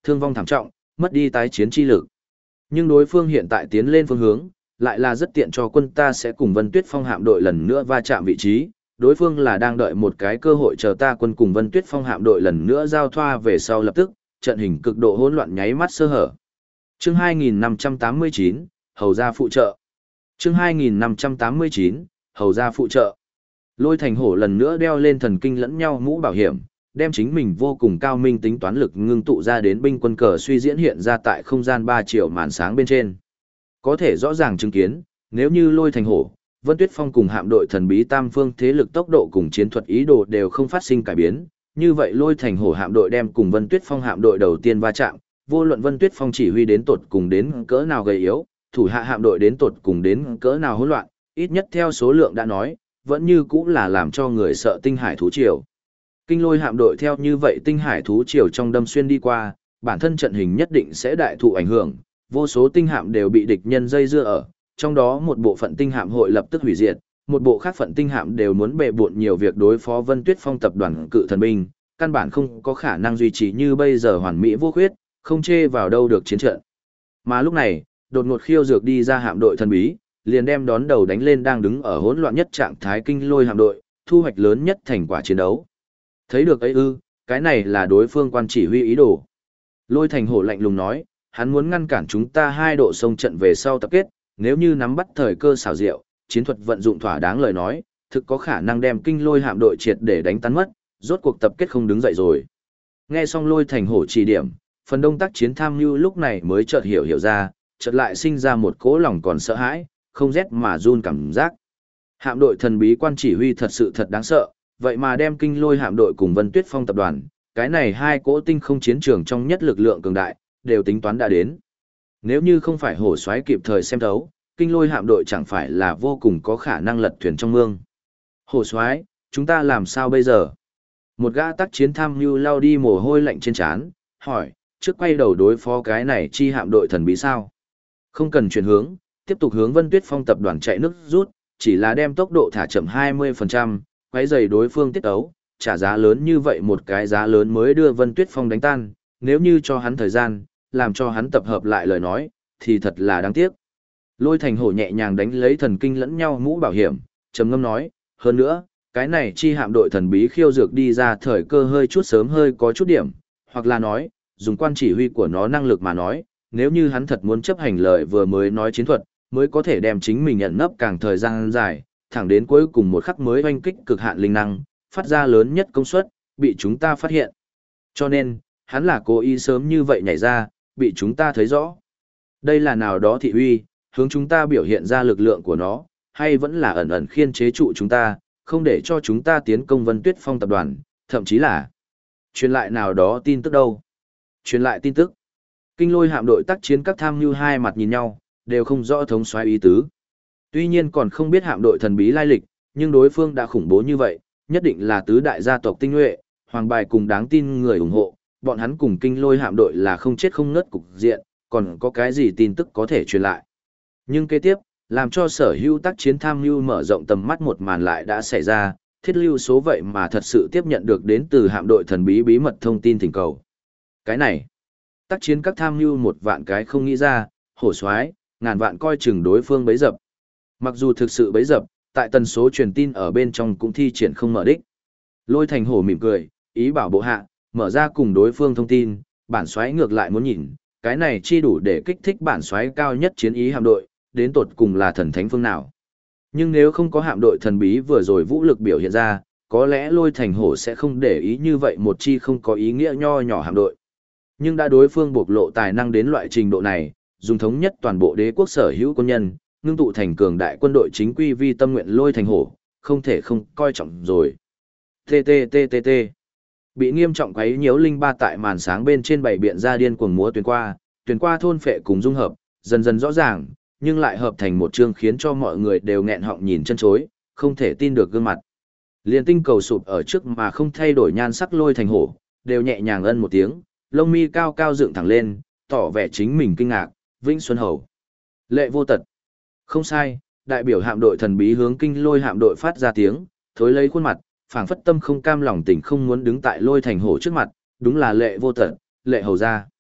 thương vong thảm trọng, mất đi tái chiến chi lực. Nhưng đối phương hiện tại tiến lên phương hướng, lại là rất tiện cho quân ta sẽ cùng Vân Tuyết Phong hạm đội lần nữa va chạm vị trí, đối phương là đang đợi một cái cơ hội chờ ta quân cùng Vân Tuyết Phong hạm đội lần nữa giao thoa về sau lập tức, trận hình cực độ hỗn loạn nháy mắt sơ hở. Chương 2589, Hầu gia phụ trợ. Chương 2589, Hầu gia phụ trợ. Lôi Thành Hổ lần nữa đeo lên thần kinh lẫn nhau mũ bảo hiểm, đem chính mình vô cùng cao minh tính toán lực ngưng tụ ra đến binh quân cờ suy diễn hiện ra tại không gian 3 triệu màn sáng bên trên. Có thể rõ ràng chứng kiến, nếu như Lôi Thành Hổ, Vân Tuyết Phong cùng hạm đội thần bí tam phương thế lực tốc độ cùng chiến thuật ý đồ đều không phát sinh cải biến, như vậy Lôi Thành Hổ hạm đội đem cùng Vân Tuyết Phong hạm đội đầu tiên va chạm, vô luận Vân Tuyết Phong chỉ huy đến tột cùng đến cỡ nào gầy yếu, thủ hạ hạm đội đến tột cùng đến cỡ nào hỗn loạn, ít nhất theo số lượng đã nói, vẫn như cũng là làm cho người sợ tinh hải thú triều. Kinh Lôi hạm đội theo như vậy tinh hải thú triều trong đâm xuyên đi qua, bản thân trận hình nhất định sẽ đại thụ ảnh hưởng, vô số tinh hạm đều bị địch nhân dây dưa ở, trong đó một bộ phận tinh hạm hội lập tức hủy diệt, một bộ khác phận tinh hạm đều muốn bệ bội nhiều việc đối phó Vân Tuyết Phong tập đoàn cự thần binh, căn bản không có khả năng duy trì như bây giờ hoàn mỹ vô khuyết, không chê vào đâu được chiến trận. Mà lúc này, đột ngột khiêu dược đi ra hạm đội thần bí, liền đem đón đầu đánh lên đang đứng ở hỗn loạn nhất trạng thái Kinh Lôi hạm đội, thu hoạch lớn nhất thành quả chiến đấu. Thấy được ấy ư, cái này là đối phương quan chỉ huy ý đồ. Lôi Thành Hổ lạnh lùng nói, hắn muốn ngăn cản chúng ta hai độ sông trận về sau tập kết, nếu như nắm bắt thời cơ xảo diệu, chiến thuật vận dụng thỏa đáng lời nói, thực có khả năng đem Kinh Lôi hạm đội triệt để đánh tan mất, rốt cuộc tập kết không đứng dậy rồi. Nghe xong Lôi Thành Hổ chỉ điểm, phần đông tác chiến tham mưu lúc này mới chợt hiểu ra, chợt lại sinh ra một cỗ lòng còn sợ hãi, không rét mà run cảm giác. Hạm đội thần bí quan chỉ huy thật sự thật đáng sợ, vậy mà đem Kinh Lôi hạm đội cùng Vân Tuyết Phong tập đoàn, cái này hai cỗ tinh không chiến trường trong nhất lực lượng cường đại, đều tính toán đã đến. Nếu như không phải Hổ Soái kịp thời xem thấu, Kinh Lôi hạm đội chẳng phải là vô cùng có khả năng lật thuyền trong mương. Hổ Soái, chúng ta làm sao bây giờ? Một gã tác chiến tham mưu lao đi mồ hôi lạnh trên trán, hỏi, trước quay đầu đối phó cái này chi hạm đội thần bí sao? Không cần chuyển hướng, tiếp tục hướng Vân Tuyết Phong tập đoàn chạy nước rút, chỉ là đem tốc độ thả chậm 20%, quấy rầy đối phương tiết ấu, trả giá lớn như vậy một cái giá lớn mới đưa Vân Tuyết Phong đánh tan, nếu như cho hắn thời gian, làm cho hắn tập hợp lại lời nói, thì thật là đáng tiếc. Lôi Thành Hổ nhẹ nhàng đánh lấy thần kinh lẫn nhau mũ bảo hiểm, trầm ngâm nói, hơn nữa, cái này chi hạm đội thần bí khiêu dược đi ra thời cơ hơi chút sớm hơi có chút điểm, hoặc là nói, dùng quan chỉ huy của nó năng lực mà nói, nếu như hắn thật muốn chấp hành lời vừa mới nói chiến thuật, mới có thể đem chính mình nhận nấp càng thời gian dài, thẳng đến cuối cùng một khắc mới oanh kích cực hạn linh năng, phát ra lớn nhất công suất, bị chúng ta phát hiện. Cho nên, hắn là cố ý sớm như vậy nhảy ra, bị chúng ta thấy rõ. Đây là nào đó thị uy, hướng chúng ta biểu hiện ra lực lượng của nó, hay vẫn là ẩn ẩn khiên chế trụ chúng ta, không để cho chúng ta tiến công Vân Tuyết Phong tập đoàn, thậm chí là truyền lại nào đó tin tức đâu. Truyền lại tin tức. Kinh Lôi hạm đội tác chiến các tham mưu hai mặt nhìn nhau, đều không rõ thống soái ý tứ. Tuy nhiên còn không biết hạm đội thần bí lai lịch, nhưng đối phương đã khủng bố như vậy, nhất định là tứ đại gia tộc tinh nhuệ, hoàng bài cùng đáng tin người ủng hộ, bọn hắn cùng Kinh Lôi hạm đội là không chết không ngất cục diện, còn có cái gì tin tức có thể truyền lại. Nhưng kế tiếp, làm cho sở hữu tác chiến tham mưu mở rộng tầm mắt một màn lại đã xảy ra, thiết lưu số vậy mà thật sự tiếp nhận được đến từ hạm đội thần bí bí mật thông tin thỉnh cầu. Cái này, tác chiến các tham mưu một vạn cái không nghĩ ra, Hổ Soái, ngàn vạn coi chừng đối phương bấy dập. Mặc dù thực sự bấy dập, tại tần số truyền tin ở bên trong cũng thi triển không mở đích. Lôi Thành Hổ mỉm cười, ý bảo bộ hạ, mở ra cùng đối phương thông tin, bản soái ngược lại muốn nhìn, cái này chi đủ để kích thích bản soái cao nhất chiến ý hạm đội, đến tột cùng là thần thánh phương nào. Nhưng nếu không có hạm đội thần bí vừa rồi vũ lực biểu hiện ra, có lẽ Lôi Thành Hổ sẽ không để ý như vậy một chi không có ý nghĩa nho nhỏ hạm đội. Nhưng đã đối phương bộc lộ tài năng đến loại trình độ này, dùng thống nhất toàn bộ đế quốc sở hữu quân nhân, ngưng tụ thành cường đại quân đội chính quy vi tâm nguyện Lôi Thành Hổ, không thể không coi trọng rồi. TTTTT. Bị nghiêm trọng quấy nhiễu linh ba tại màn sáng bên trên bảy biện ra điên cuồng múa tuyển qua thôn phệ cùng dung hợp, dần dần rõ ràng, nhưng lại hợp thành một chương khiến cho mọi người đều nghẹn họng nhìn chân chối, không thể tin được gương mặt. Liên tinh cầu sụp ở trước mà không thay đổi nhan sắc Lôi Thành Hổ, đều nhẹ nhàng ân một tiếng, lông mi cao cao dựng thẳng lên, tỏ vẻ chính mình kinh ngạc, Vĩnh Xuân Hầu. Lệ vô tật. Không sai, đại biểu hạm đội thần bí hướng Kinh Lôi hạm đội phát ra tiếng, thối lấy khuôn mặt, phảng phất tâm không cam lòng tình không muốn đứng tại Lôi Thành Hổ trước mặt, đúng là Lệ vô tật, Lệ hầu gia.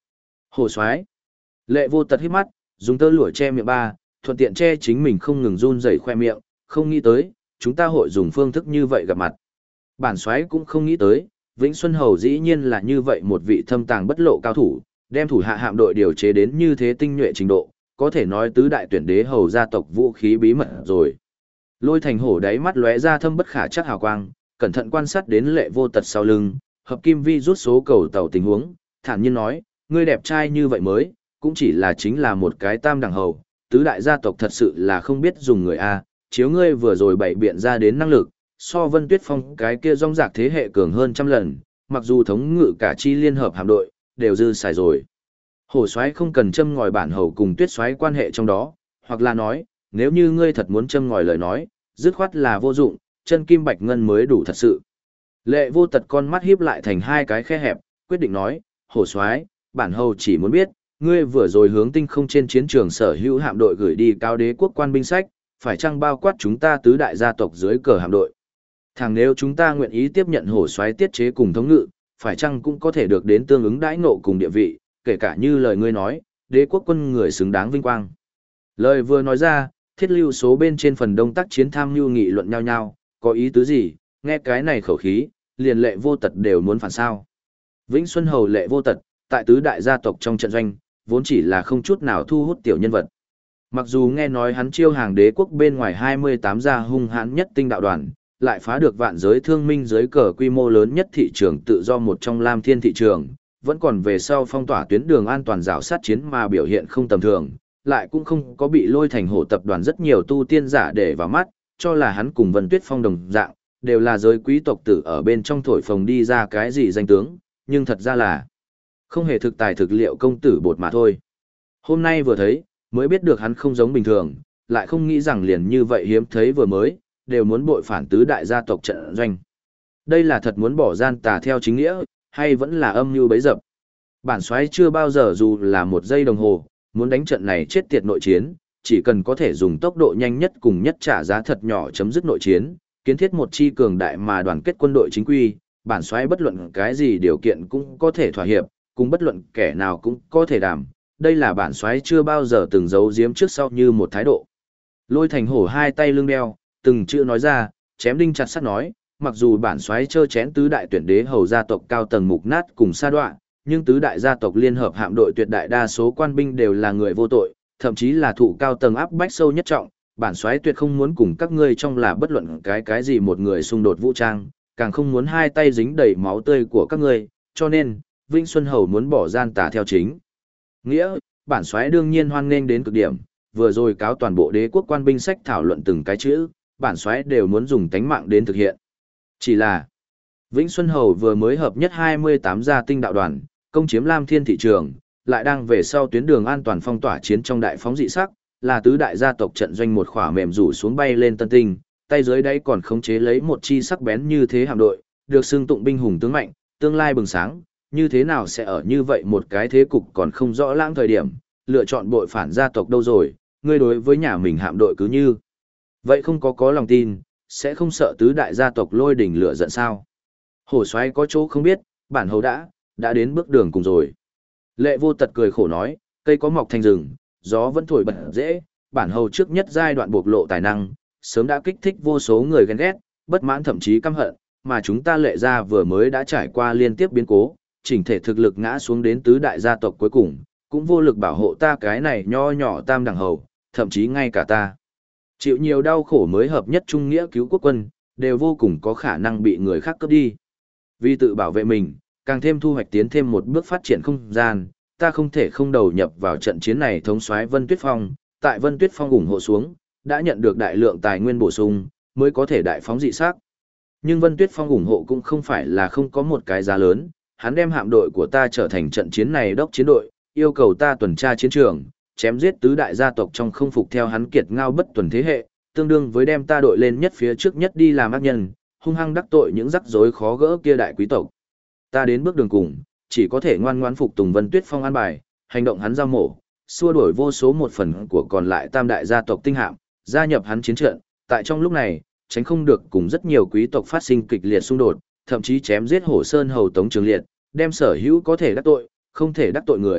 Hổ soái. Lệ Vô Tật hít mắt, dùng tơ lụa che miệng ba, thuận tiện che chính mình không ngừng run rẩy khoe miệng, không nghĩ tới, chúng ta hội dùng phương thức như vậy gặp mặt. Bản soái cũng không nghĩ tới, Vĩnh Xuân Hầu dĩ nhiên là như vậy một vị thâm tàng bất lộ cao thủ, đem thủ hạ hạm đội điều chế đến như thế tinh nhuệ trình độ, có thể nói tứ đại tuyển đế hầu gia tộc vũ khí bí mật rồi. Lôi Thành Hổ đáy mắt lóe ra thâm bất khả trắc hào quang, cẩn thận quan sát đến Lệ Vô Tật sau lưng, hợp kim vi rút số cầu tàu tình huống, thản nhiên nói, ngươi đẹp trai như vậy mới, cũng chỉ là chính là một cái tam đẳng hầu, tứ đại gia tộc thật sự là không biết dùng người a, chiếu ngươi vừa rồi bày biện ra đến năng lực, so Vân Tuyết Phong cái kia rong rạc thế hệ cường hơn trăm lần, mặc dù thống ngự cả chi liên hợp hạm đội, đều dư xài rồi. Hổ soái không cần châm ngòi bản hầu cùng Tuyết soái quan hệ trong đó, hoặc là nói, nếu như ngươi thật muốn châm ngòi lời nói, dứt khoát là vô dụng, chân kim bạch ngân mới đủ thật sự. Lệ Vô Tật con mắt híp lại thành hai cái khe hẹp, quyết định nói, hổ soái, bản hầu chỉ muốn biết, ngươi vừa rồi hướng tinh không trên chiến trường sở hữu hạm đội gửi đi cao đế quốc quan binh sách, phải chăng bao quát chúng ta tứ đại gia tộc dưới cờ hạm đội. Thằng nếu chúng ta nguyện ý tiếp nhận hổ soái tiết chế cùng thống ngự, phải chăng cũng có thể được đến tương ứng đãi ngộ cùng địa vị, kể cả như lời ngươi nói, đế quốc quân người xứng đáng vinh quang. Lời vừa nói ra, thiết lưu số bên trên phần đông tác chiến tham mưu nghị luận nhau nhau, có ý tứ gì, nghe cái này khẩu khí, liền Lệ Vô Tật đều muốn phản sao. Vĩnh Xuân Hầu Lệ Vô Tật, tại tứ đại gia tộc trong trận doanh, vốn chỉ là không chút nào thu hút tiểu nhân vật. Mặc dù nghe nói hắn chiêu hàng đế quốc bên ngoài 28 gia hung hãn nhất tinh đạo đoàn, lại phá được vạn giới thương minh giới cờ quy mô lớn nhất thị trường tự do một trong Lam Thiên thị trường, vẫn còn về sau phong tỏa tuyến đường an toàn rào sát chiến mà biểu hiện không tầm thường, lại cũng không có bị Lôi Thành Hổ tập đoàn rất nhiều tu tiên giả để vào mắt, cho là hắn cùng Vân Tuyết Phong đồng dạng, đều là giới quý tộc tử ở bên trong thổi phồng đi ra cái gì danh tướng, nhưng thật ra là không hề thực tài thực liệu công tử bột mà thôi. Hôm nay vừa thấy, mới biết được hắn không giống bình thường, lại không nghĩ rằng liền như vậy hiếm thấy vừa mới, đều muốn bội phản tứ đại gia tộc trận doanh. Đây là thật muốn bỏ gian tà theo chính nghĩa, hay vẫn là âm mưu bấy dập. Bản soái chưa bao giờ dù là một giây đồng hồ, muốn đánh trận này chết tiệt nội chiến, chỉ cần có thể dùng tốc độ nhanh nhất cùng nhất trả giá thật nhỏ chấm dứt nội chiến, kiến thiết một chi cường đại mà đoàn kết quân đội chính quy, bản soái bất luận cái gì điều kiện cũng có thể thỏa hiệp, cùng bất luận kẻ nào cũng có thể đảm. Đây là bản soái chưa bao giờ từng giấu giếm trước sau như một thái độ. Lôi Thành Hổ hai tay lưng đeo, từng chữ nói ra, chém đinh chặt sắt nói, mặc dù bản soái chơ chén tứ đại tuyển đế hầu gia tộc cao tầng mục nát cùng sa đoạn, nhưng tứ đại gia tộc liên hợp hạm đội tuyệt đại đa số quan binh đều là người vô tội, thậm chí là thụ cao tầng áp bách sâu nhất trọng, bản soái tuyệt không muốn cùng các ngươi trong là bất luận cái gì một người xung đột vũ trang, càng không muốn hai tay dính đầy máu tươi của các ngươi, cho nên, Vĩnh Xuân Hầu muốn bỏ gian tà theo chính nghĩa, bản soái đương nhiên hoan nghênh đến cực điểm, vừa rồi cáo toàn bộ đế quốc quan binh sách thảo luận từng cái chữ, bản soái đều muốn dùng tánh mạng đến thực hiện. Chỉ là, Vĩnh Xuân Hầu vừa mới hợp nhất 28 gia tinh đạo đoàn, công chiếm Lam Thiên thị trường, lại đang về sau tuyến đường an toàn phong tỏa chiến trong đại phóng dị sắc, là tứ đại gia tộc trận doanh một khỏa mềm rủ xuống bay lên tân tinh, tay dưới đáy còn khống chế lấy một chi sắc bén như thế hạm đội, được xưng tụng binh hùng tướng mạnh, tương lai bừng sáng, như thế nào sẽ ở như vậy một cái thế cục còn không rõ lãng thời điểm, lựa chọn bội phản gia tộc đâu rồi, ngươi đối với nhà mình hạm đội cứ như vậy không có lòng tin, sẽ không sợ tứ đại gia tộc lôi đỉnh lửa giận sao. Hổ soái có chỗ không biết, bản hầu đã đến bước đường cùng rồi. Lệ Vô Tật cười khổ nói, cây có mọc thành rừng, gió vẫn thổi bật dễ, bản hầu trước nhất giai đoạn bộc lộ tài năng, sớm đã kích thích vô số người ghen ghét, bất mãn thậm chí căm hận, mà chúng ta Lệ gia vừa mới đã trải qua liên tiếp biến cố, chỉnh thể thực lực ngã xuống đến tứ đại gia tộc cuối cùng, cũng vô lực bảo hộ ta cái này nho nhỏ tam đẳng hầu, thậm chí ngay cả ta. Chịu nhiều đau khổ mới hợp nhất trung nghĩa cứu quốc quân, đều vô cùng có khả năng bị người khác cướp đi. Vì tự bảo vệ mình, càng thêm thu hoạch tiến thêm một bước phát triển không gian, ta không thể không đầu nhập vào trận chiến này thống soái Vân Tuyết Phong, tại Vân Tuyết Phong ủng hộ xuống, đã nhận được đại lượng tài nguyên bổ sung, mới có thể đại phóng dị sắc. Nhưng Vân Tuyết Phong ủng hộ cũng không phải là không có một cái giá lớn, hắn đem hạm đội của ta trở thành trận chiến này đốc chiến đội, yêu cầu ta tuần tra chiến trường, chém giết tứ đại gia tộc trong không phục theo hắn kiệt ngao bất tuần thế hệ, tương đương với đem ta đội lên nhất phía trước nhất đi làm ác nhân, hung hăng đắc tội những rắc rối khó gỡ kia đại quý tộc. Ta đến bước đường cùng, chỉ có thể ngoan ngoãn phục tùng Vân Tuyết Phong an bài, hành động hắn giao mổ, xua đuổi vô số một phần của còn lại tam đại gia tộc tinh hạm, gia nhập hắn chiến trận, tại trong lúc này, tránh không được cùng rất nhiều quý tộc phát sinh kịch liệt xung đột, thậm chí chém giết Hổ Sơn hầu Tống Trường Liệt, đem sở hữu có thể đắc tội, không thể đắc tội người,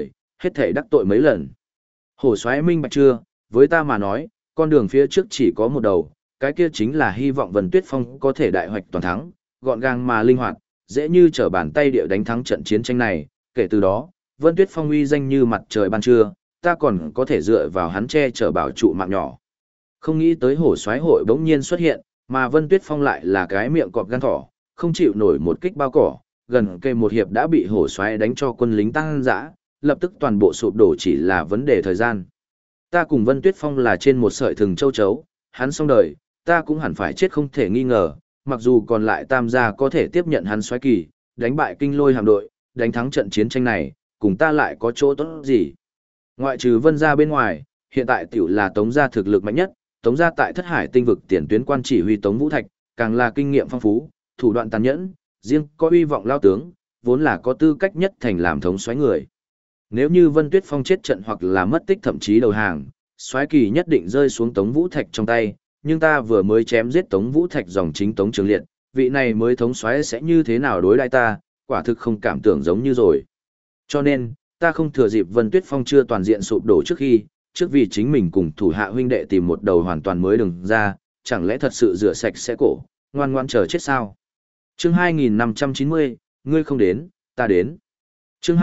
hết thảy đắc tội mấy lần. Hổ Soái minh bạch chưa, với ta mà nói, con đường phía trước chỉ có một đầu, cái kia chính là hy vọng Vân Tuyết Phong có thể đại hoạch toàn thắng, gọn gàng mà linh hoạt, dễ như trở bàn tay địa đánh thắng trận chiến tranh này, kể từ đó, Vân Tuyết Phong uy danh như mặt trời ban trưa, ta còn có thể dựa vào hắn che chở bảo trụ mạng nhỏ. Không nghĩ tới Hổ Soái hội bỗng nhiên xuất hiện, mà Vân Tuyết Phong lại là cái miệng cọp gan thỏ, không chịu nổi một kích bao cỏ, gần kề một hiệp đã bị Hổ Soái đánh cho quân lính tăng dã, lập tức toàn bộ sụp đổ chỉ là vấn đề thời gian. Ta cùng Vân Tuyết Phong là trên một sợi thừng châu chấu, hắn xong đời, ta cũng hẳn phải chết không thể nghi ngờ, mặc dù còn lại tam gia có thể tiếp nhận hắn Soái kỳ, đánh bại Kinh Lôi hạm đội, đánh thắng trận chiến tranh này, cùng ta lại có chỗ tốt gì. Ngoại trừ Vân gia bên ngoài, hiện tại tiểu là Tống gia thực lực mạnh nhất, Tống gia tại Thất Hải tinh vực tiền tuyến quan chỉ huy Tống Vũ Thạch, càng là kinh nghiệm phong phú, thủ đoạn tàn nhẫn, riêng có uy vọng lao tướng, vốn là có tư cách nhất thành làm thống soái người. Nếu như Vân Tuyết Phong chết trận hoặc là mất tích thậm chí đầu hàng, soái kỳ nhất định rơi xuống Tống Vũ Thạch trong tay, nhưng ta vừa mới chém giết Tống Vũ Thạch dòng chính Tống Trường Liệt, vị này mới thống soái sẽ như thế nào đối đãi ta, quả thực không cảm tưởng giống như rồi. Cho nên, ta không thừa dịp Vân Tuyết Phong chưa toàn diện sụp đổ trước khi, trước vì chính mình cùng thủ hạ huynh đệ tìm một đầu hoàn toàn mới đừng ra, chẳng lẽ thật sự rửa sạch sẽ cổ, ngoan ngoan chờ chết sao? Chương 2590, ngươi không đến, ta đến. Chương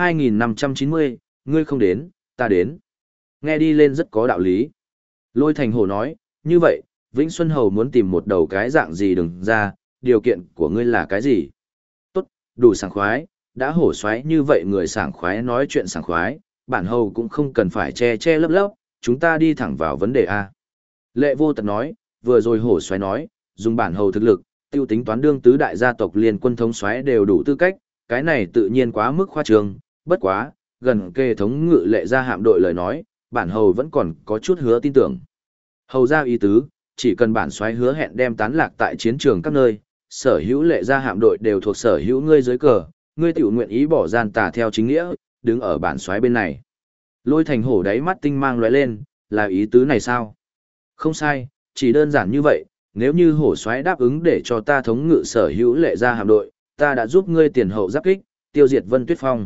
2590, ngươi không đến, ta đến. Nghe đi lên rất có đạo lý. Lôi Thành Hổ nói, như vậy, Vĩnh Xuân Hầu muốn tìm một đầu cái dạng gì đừng ra, điều kiện của ngươi là cái gì? Tốt, đủ sảng khoái, đã hổ xoáy như vậy người sảng khoái nói chuyện sảng khoái, bản hầu cũng không cần phải che che lấp lấp, chúng ta đi thẳng vào vấn đề A. Lệ Vô Tật nói, vừa rồi hổ xoáy nói, dùng bản hầu thực lực, tiêu tính toán đương tứ đại gia tộc liên quân thống xoáy đều đủ tư cách, cái này tự nhiên quá mức khoa trương, bất quá, gần kề thống ngự lệ gia hạm đội lời nói, bản hầu vẫn còn có chút hứa tin tưởng. Hầu ra ý tứ, chỉ cần bản xoáy hứa hẹn đem tán lạc tại chiến trường các nơi, sở hữu lệ gia hạm đội đều thuộc sở hữu ngươi dưới cờ, ngươi tiểu nguyện ý bỏ gian tà theo chính nghĩa, đứng ở bản xoáy bên này. Lôi Thành Hổ đáy mắt tinh mang lóe lên, là ý tứ này sao? Không sai, chỉ đơn giản như vậy, nếu như hổ xoáy đáp ứng để cho ta thống ngự sở hữu lệ gia hạm đội, ta đã giúp ngươi tiền hậu giáp kích, tiêu diệt Vân Tuyết Phong.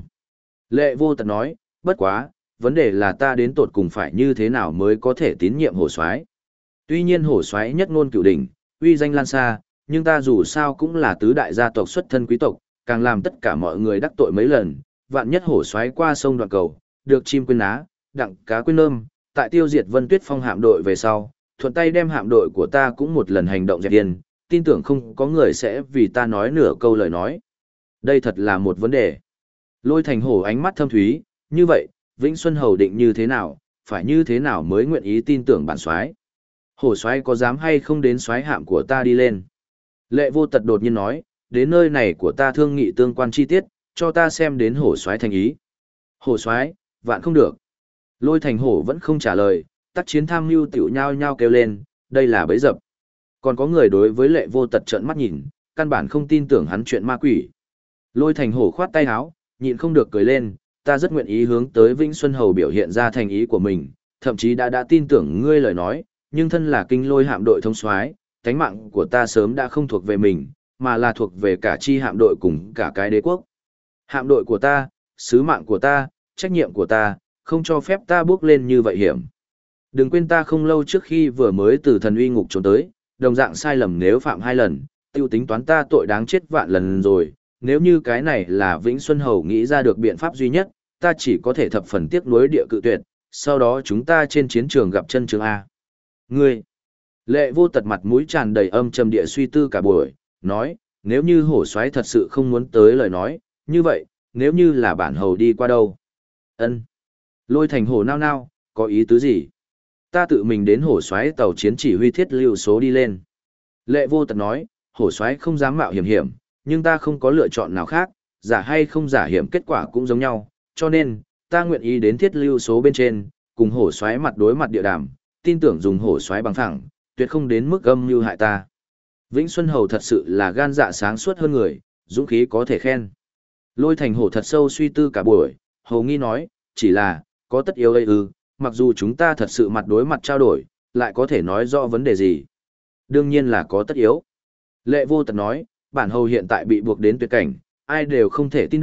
Lệ Vô Tật nói, bất quá, vấn đề là ta đến tột cùng phải như thế nào mới có thể tín nhiệm hổ xoáy. Tuy nhiên hổ xoáy nhất ngôn cửu đỉnh, uy danh lan xa, nhưng ta dù sao cũng là tứ đại gia tộc xuất thân quý tộc, càng làm tất cả mọi người đắc tội mấy lần, vạn nhất hổ xoáy qua sông đoạn cầu, được chim quên ná, đặng cá quên nơm, tại tiêu diệt Vân Tuyết Phong hạm đội về sau, thuận tay đem hạm đội của ta cũng một lần hành động dẹp điên, tin tưởng không có người sẽ vì ta nói nửa câu lời nói. Đây thật là một vấn đề. Lôi Thành Hổ ánh mắt thâm thúy, như vậy, Vĩnh Xuân Hầu định như thế nào, phải như thế nào mới nguyện ý tin tưởng bản soái? Hổ soái có dám hay không đến soái hạm của ta đi lên? Lệ Vô Tật đột nhiên nói, đến nơi này của ta thương nghị tương quan chi tiết, cho ta xem đến hổ soái thành ý. Hổ soái, vạn không được. Lôi Thành Hổ vẫn không trả lời, tác chiến tham mưu tiểu nhao nhao kêu lên, đây là bẫy dập. Còn có người đối với Lệ Vô Tật trợn mắt nhìn, căn bản không tin tưởng hắn chuyện ma quỷ. Lôi Thành Hổ khoát tay áo, nhịn không được cười lên, ta rất nguyện ý hướng tới Vĩnh Xuân Hầu biểu hiện ra thành ý của mình, thậm chí đã tin tưởng ngươi lời nói, nhưng thân là Kinh Lôi hạm đội thống soái, cánh mạng của ta sớm đã không thuộc về mình, mà là thuộc về cả chi hạm đội cùng cả cái đế quốc. Hạm đội của ta, sứ mạng của ta, trách nhiệm của ta, không cho phép ta bước lên như vậy hiểm. Đừng quên ta không lâu trước khi vừa mới từ thần uy ngục trốn tới, đồng dạng sai lầm nếu phạm 2 lần, tiêu tính toán ta tội đáng chết vạn lần rồi, nếu như cái này là Vĩnh Xuân Hầu nghĩ ra được biện pháp duy nhất, ta chỉ có thể thập phần tiếc nuối địa cự tuyệt, sau đó chúng ta trên chiến trường gặp chân trường A. Ngươi! Lệ Vô Tật mặt mũi tràn đầy âm trầm địa suy tư cả buổi, nói, nếu như hổ soái thật sự không muốn tới lời nói, như vậy, nếu như là bản hầu đi qua đâu? Ân. Lôi Thành Hổ nao nao, có ý tứ gì? Ta tự mình đến hổ soái tàu chiến chỉ huy thiết lưu số đi lên. Lệ Vô Tật nói, hổ soái không dám mạo hiểm, nhưng ta không có lựa chọn nào khác, giả hay không giả hiểm kết quả cũng giống nhau, cho nên, ta nguyện ý đến thiết lưu số bên trên, cùng hổ soái mặt đối mặt địa đàm, tin tưởng dùng hổ soái bằng phẳng, tuyệt không đến mức âm mưu hại ta. Vĩnh Xuân Hầu thật sự là gan dạ sáng suốt hơn người, dũng khí có thể khen. Lôi Thành Hổ thật sâu suy tư cả buổi, hầu nghi nói, chỉ là, có tất yếu ấy ư, mặc dù chúng ta thật sự mặt đối mặt trao đổi, lại có thể nói rõ vấn đề gì. Đương nhiên là có tất yếu. Lệ Vô Tật nói, bản hầu hiện tại bị buộc đến tuyệt cảnh, ai đều không thể tin được,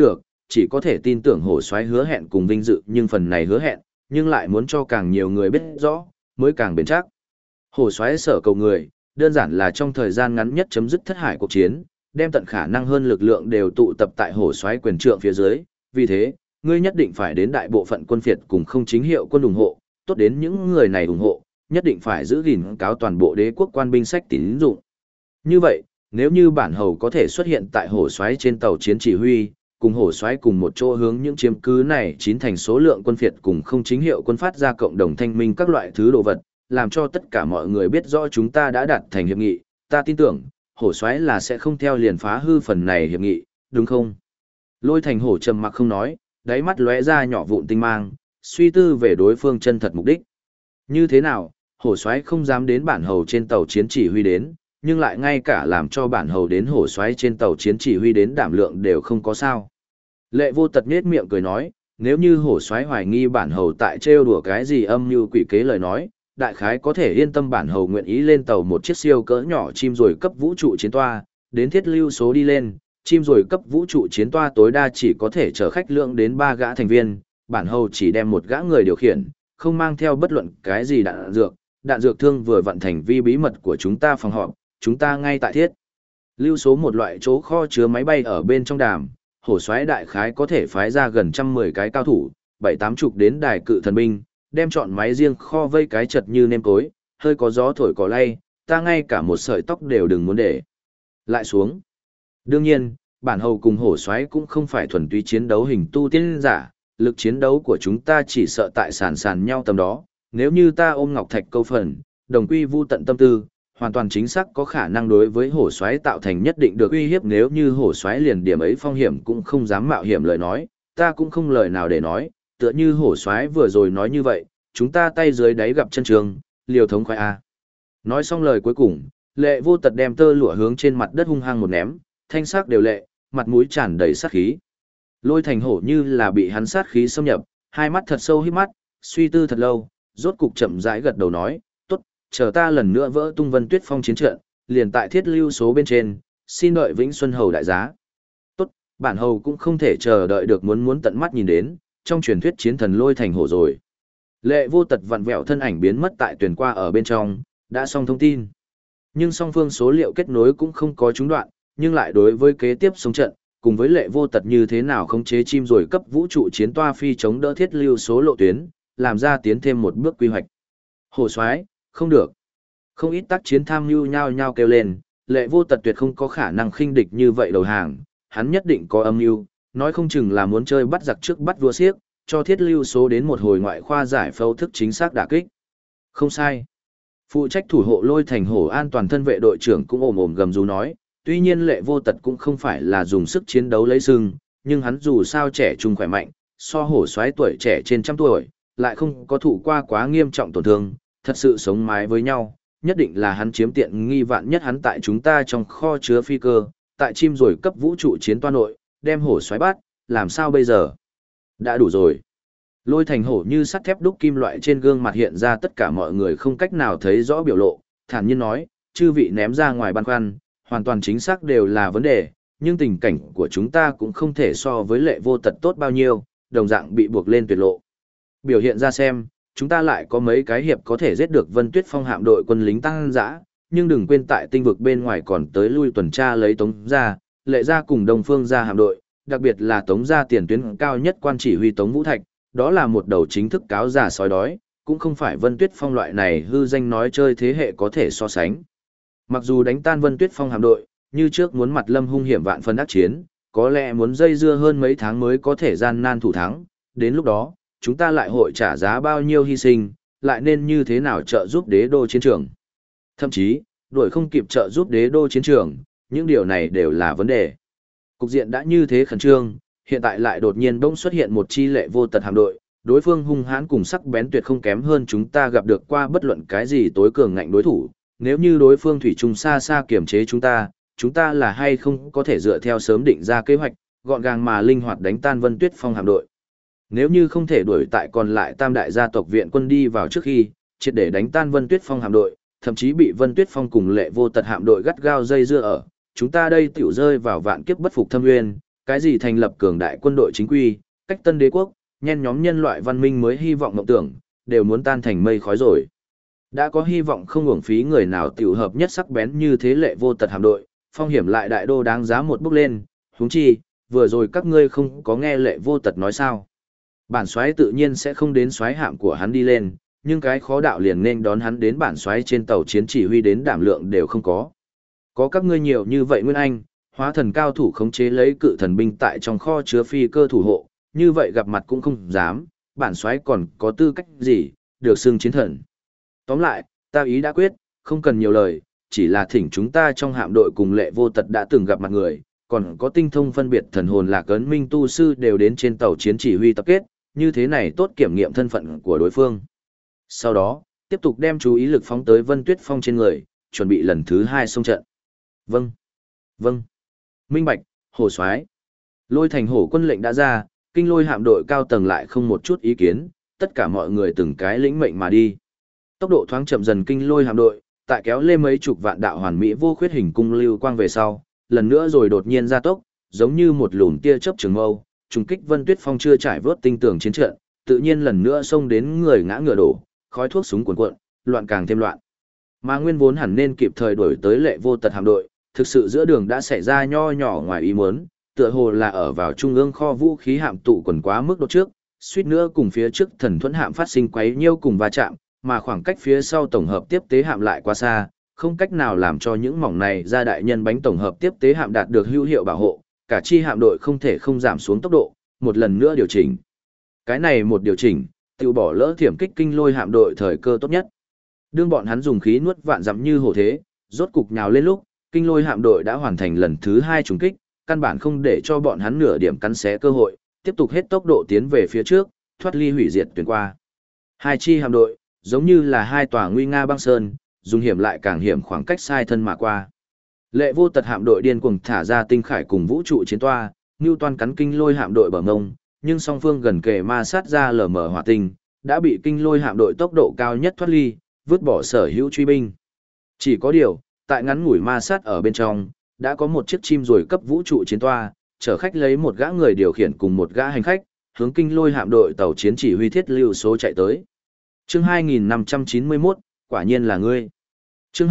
chỉ có thể tin tưởng hổ soái hứa hẹn cùng vinh dự, nhưng phần này hứa hẹn, nhưng lại muốn cho càng nhiều người biết rõ, mới càng bền chắc. Hổ soái sở cầu người, đơn giản là trong thời gian ngắn nhất chấm dứt thất hải cuộc chiến, đem tận khả năng hơn lực lượng đều tụ tập tại hổ soái quyền trượng phía dưới, vì thế, ngươi nhất định phải đến đại bộ phận quân phiệt cùng không chính hiệu quân ủng hộ, tốt đến những người này ủng hộ, nhất định phải giữ gìn cáo toàn bộ đế quốc quan binh sách tín dụng. Như vậy, nếu như bản hầu có thể xuất hiện tại hổ soái trên tàu chiến chỉ huy, cùng hổ soái cùng một chỗ hướng những chiếm cứ này chín thành số lượng quân phiệt cùng không chính hiệu quân phát ra cộng đồng thanh minh các loại thứ đồ vật, làm cho tất cả mọi người biết rõ chúng ta đã đạt thành hiệp nghị, ta tin tưởng, hổ soái là sẽ không theo liền phá hư phần này hiệp nghị, đúng không? Lôi Thành Hổ trầm mặc không nói, đáy mắt lóe ra nhỏ vụn tinh mang, suy tư về đối phương chân thật mục đích. Như thế nào, hổ soái không dám đến bản hầu trên tàu chiến chỉ huy đến, nhưng lại ngay cả làm cho bản hầu đến hổ soái trên tàu chiến chỉ huy đến đảm lượng đều không có sao. Lệ Vô Tật nhếch miệng cười nói, nếu như hổ soái hoài nghi bản hầu tại trêu đùa cái gì âm mưu quỷ kế lời nói, đại khái có thể yên tâm bản hầu nguyện ý lên tàu một chiếc siêu cỡ nhỏ chim rồi cấp vũ trụ chiến toa, đến thiết lưu số đi lên, chim rồi cấp vũ trụ chiến toa tối đa chỉ có thể chở khách lượng đến 3 gã thành viên, bản hầu chỉ đem một gã người điều khiển, không mang theo bất luận cái gì đạn dược thương vừa vận thành vi bí mật của chúng ta phòng họp, chúng ta ngay tại thiết lưu số một loại chỗ kho chứa máy bay ở bên trong đàm, hổ soái đại khái có thể phái ra gần 110 cái cao thủ, 7-80 đến đài cự thần binh, đem chọn máy riêng kho vây cái chật như nêm cối, hơi có gió thổi cỏ lay, ta ngay cả một sợi tóc đều đừng muốn để lại xuống. Đương nhiên, bản hầu cùng hổ soái cũng không phải thuần túy chiến đấu hình tu tiên giả, lực chiến đấu của chúng ta chỉ sợ tại sàn nhau tầm đó, nếu như ta ôm ngọc thạch câu phần, đồng quy vu tận tâm tư, hoàn toàn chính xác có khả năng đối với hổ soái tạo thành nhất định được uy hiếp, nếu như hổ soái liền điểm ấy phong hiểm cũng không dám mạo hiểm lời nói, ta cũng không lời nào để nói, tựa như hổ soái vừa rồi nói như vậy, chúng ta tay dưới đáy gặp chân trường, liều thống khoái a. Nói xong lời cuối cùng, Lệ Vô Tật đem tơ lụa hướng trên mặt đất hung hăng một ném, thanh sắc đều lệ, mặt mũi tràn đầy sát khí. Lôi Thành Hổ như là bị hắn sát khí xâm nhập, hai mắt thật sâu híp mắt, suy tư thật lâu, rốt cục chậm rãi gật đầu nói, tốt, chờ ta lần nữa vỡ tung Vân Tuyết Phong chiến trận, liền tại thiết lưu số bên trên, xin đợi Vĩnh Xuân Hầu đại giá. Tốt, bản hầu cũng không thể chờ đợi được muốn tận mắt nhìn đến, trong truyền thuyết chiến thần Lôi Thành Hổ rồi. Lệ Vô Tật vặn vẹo thân ảnh biến mất tại tuyển qua ở bên trong, đã xong thông tin. Nhưng song phương số liệu kết nối cũng không có trung đoạn, nhưng lại đối với kế tiếp sống trận, cùng với Lệ Vô Tật như thế nào khống chế chim rồi cấp vũ trụ chiến toa phi chống đỡ thiết lưu số lộ tuyến, làm ra tiến thêm một bước quy hoạch. Hổ soái, không được. Không ít tác chiến tham mưu nhao nhao kêu lên, Lệ Vô Tật tuyệt không có khả năng khinh địch như vậy đầu hàng, hắn nhất định có âm mưu, nói không chừng là muốn chơi bắt giặc trước bắt vua xiếc, cho thiết lưu số đến một hồi ngoại khoa giải phẫu thức chính xác đả kích. Không sai. Phụ trách thủ hộ Lôi Thành Hổ an toàn thân vệ đội trưởng cũng ồm ồm gầm rú nói, tuy nhiên Lệ Vô Tật cũng không phải là dùng sức chiến đấu lấy sừng, nhưng hắn dù sao trẻ trung khỏe mạnh, so hổ soái tuổi trẻ trên 100 tuổi, lại không có thụ qua quá nghiêm trọng tổn thương, thật sự sống mái với nhau, nhất định là hắn chiếm tiện nghi, vạn nhất hắn tại chúng ta trong kho chứa phi cơ, tại chim rồi cấp vũ trụ chiến toa nội, đem hổ soái bắt, làm sao bây giờ? Đã đủ rồi. Lôi Thành Hổ như sắt thép đúc kim loại trên gương mặt hiện ra tất cả mọi người không cách nào thấy rõ biểu lộ, thản nhiên nói, chư vị ném ra ngoài băn khoăn, hoàn toàn chính xác đều là vấn đề, nhưng tình cảnh của chúng ta cũng không thể so với Lệ Vô Tật tốt bao nhiêu, đồng dạng bị buộc lên tuyệt lộ. Biểu hiện ra xem, chúng ta lại có mấy cái hiệp có thể giết được Vân Tuyết Phong hạm đội quân lính tăng dã, nhưng đừng quên tại tinh vực bên ngoài còn tới lui tuần tra lấy Tống gia, Lệ gia cùng Đông Phương gia hạm đội, đặc biệt là Tống gia tiền tuyến cao nhất quan chỉ huy Tống Vũ Thạch, đó là một đầu chính thức cáo già sói đói, cũng không phải Vân Tuyết Phong loại này hư danh nói chơi thế hệ có thể so sánh. Mặc dù đánh tan Vân Tuyết Phong hạm đội, như trước muốn mặt lâm hung hiểm vạn phần ác chiến, có lẽ muốn dây dưa hơn mấy tháng mới có thể gian nan thủ thắng, đến lúc đó, chúng ta lại hội trả giá bao nhiêu hy sinh, lại nên như thế nào trợ giúp đế đô chiến trường. Thậm chí, đuổi không kịp trợ giúp đế đô chiến trường, những điều này đều là vấn đề. Cục diện đã như thế khẩn trương, hiện tại lại đột nhiên bỗng xuất hiện một chi Lệ Vô Tật hạm đội, đối phương hung hãn cùng sắc bén tuyệt không kém hơn chúng ta gặp được qua bất luận cái gì tối cường ngạnh đối thủ, nếu như đối phương thủy chung xa xa kiểm chế chúng ta là hay không có thể dựa theo sớm định ra kế hoạch, gọn gàng mà linh hoạt đánh tan Vân Tuyết Phong hạm đội. Nếu như không thể đuổi tại còn lại tam đại gia tộc viện quân đi vào trước khi, triệt để đánh tan Vân Tuyết Phong hạm đội, thậm chí bị Vân Tuyết Phong cùng Lệ Vô Tật hạm đội gắt gao dây dưa ở, chúng ta đây tiểu rơi vào vạn kiếp bất phục thâm nguyên, Cái gì thành lập cường đại quân đội chính quy, cách tân đế quốc, nhen nhóm nhân loại văn minh mới hy vọng mộng tưởng, đều muốn tan thành mây khói rồi. Đã có hy vọng không uổng phí người nào tiểu hợp nhất sắc bén như thế lệ vô tật hạm đội, phong hiểm lại đại đô đáng giá một bước lên, huống chi, vừa rồi các ngươi không có nghe lệ vô tật nói sao. Bản soái tự nhiên sẽ không đến soái hạm của hắn đi lên, nhưng cái khó đạo liền nên đón hắn đến bản soái trên tàu chiến chỉ huy đến đảm lượng đều không có. Có các ngươi nhiều như vậy Nguyên Anh, hóa thần cao thủ khống chế lấy cự thần binh tại trong kho chứa phi cơ thủ hộ, như vậy gặp mặt cũng không dám, bản soái còn có tư cách gì, được xưng chiến thần. Tóm lại, ta ý đã quyết, không cần nhiều lời, chỉ là thỉnh chúng ta trong hạm đội cùng lệ vô tật đã từng gặp mặt người, còn có tinh thông phân biệt thần hồn lạc ấn minh tu sư đều đến trên tàu chiến chỉ huy tập kết, như thế này tốt kiểm nghiệm thân phận của đối phương. Sau đó, tiếp tục đem chú ý lực phóng tới Vân Tuyết Phong trên người, chuẩn bị lần thứ 2 xông trận. Vâng, vâng, minh bạch, Hổ soái. Lôi Thành Hổ quân lệnh đã ra, kinh lôi hạm đội cao tầng lại không một chút ý kiến, tất cả mọi người từng cái lĩnh mệnh mà đi. Tốc độ thoáng chậm dần kinh lôi hạm đội, tại kéo lê mấy chục vạn đạo hoàn mỹ vô khuyết hình cung lưu quang về sau, lần nữa rồi đột nhiên gia tốc, giống như một lùm tia chớp trường mâu, trùng kích Vân Tuyết Phong chưa trải vớt tinh tường chiến trận, tự nhiên lần nữa xông đến người ngã ngựa đổ, khói thuốc súng cuồn cuộn, loạn càng thêm loạn. Mà nguyên vốn hẳn nên kịp thời đuổi tới lệ vô tật hạm đội, thực sự giữa đường đã xảy ra nho nhỏ ngoài ý muốn, tựa hồ là ở vào trung ương kho vũ khí hạm tụ quần quá mức đột trước, suýt nữa cùng phía trước thần thuẫn hạm phát sinh quấy nhiêu cùng va chạm, mà khoảng cách phía sau tổng hợp tiếp tế hạm lại quá xa, không cách nào làm cho những mỏng này ra đại nhân bánh tổng hợp tiếp tế hạm đạt được hữu hiệu bảo hộ, cả chi hạm đội không thể không giảm xuống tốc độ, một lần nữa điều chỉnh. Cái này một điều chỉnh, tiêu bỏ lỡ thiểm kích kinh lôi hạm đội thời cơ tốt nhất. Đương bọn hắn dùng khí nuốt vạn dặm như hổ thế, rốt cục nhào lên lúc, kinh lôi hạm đội đã hoàn thành lần thứ 2 trùng kích, căn bản không để cho bọn hắn nửa điểm cắn xé cơ hội, tiếp tục hết tốc độ tiến về phía trước, thoát ly hủy diệt tuyển qua. Hai chi hạm đội, giống như là hai tòa nguy nga băng sơn, dùng hiểm lại càng hiểm khoảng cách sai thân mà qua. Lệ vô tật hạm đội điên cuồng thả ra tinh khải cùng vũ trụ chiến toa, Newton cắn kinh lôi hạm đội bờ ngông, nhưng song phương gần kề ma sát ra lờ mờ hỏa tinh, đã bị kinh lôi hạm đội tốc độ cao nhất thoát ly, vứt bỏ sở hữu truy binh. Chỉ có điều, tại ngắn ngủi ma sát ở bên trong, đã có một chiếc chim rồi cấp vũ trụ chiến toa, chở khách lấy một gã người điều khiển cùng một gã hành khách, hướng kinh lôi hạm đội tàu chiến chỉ huy thiết lưu số chạy tới. Chương 2591, quả nhiên là ngươi. Chương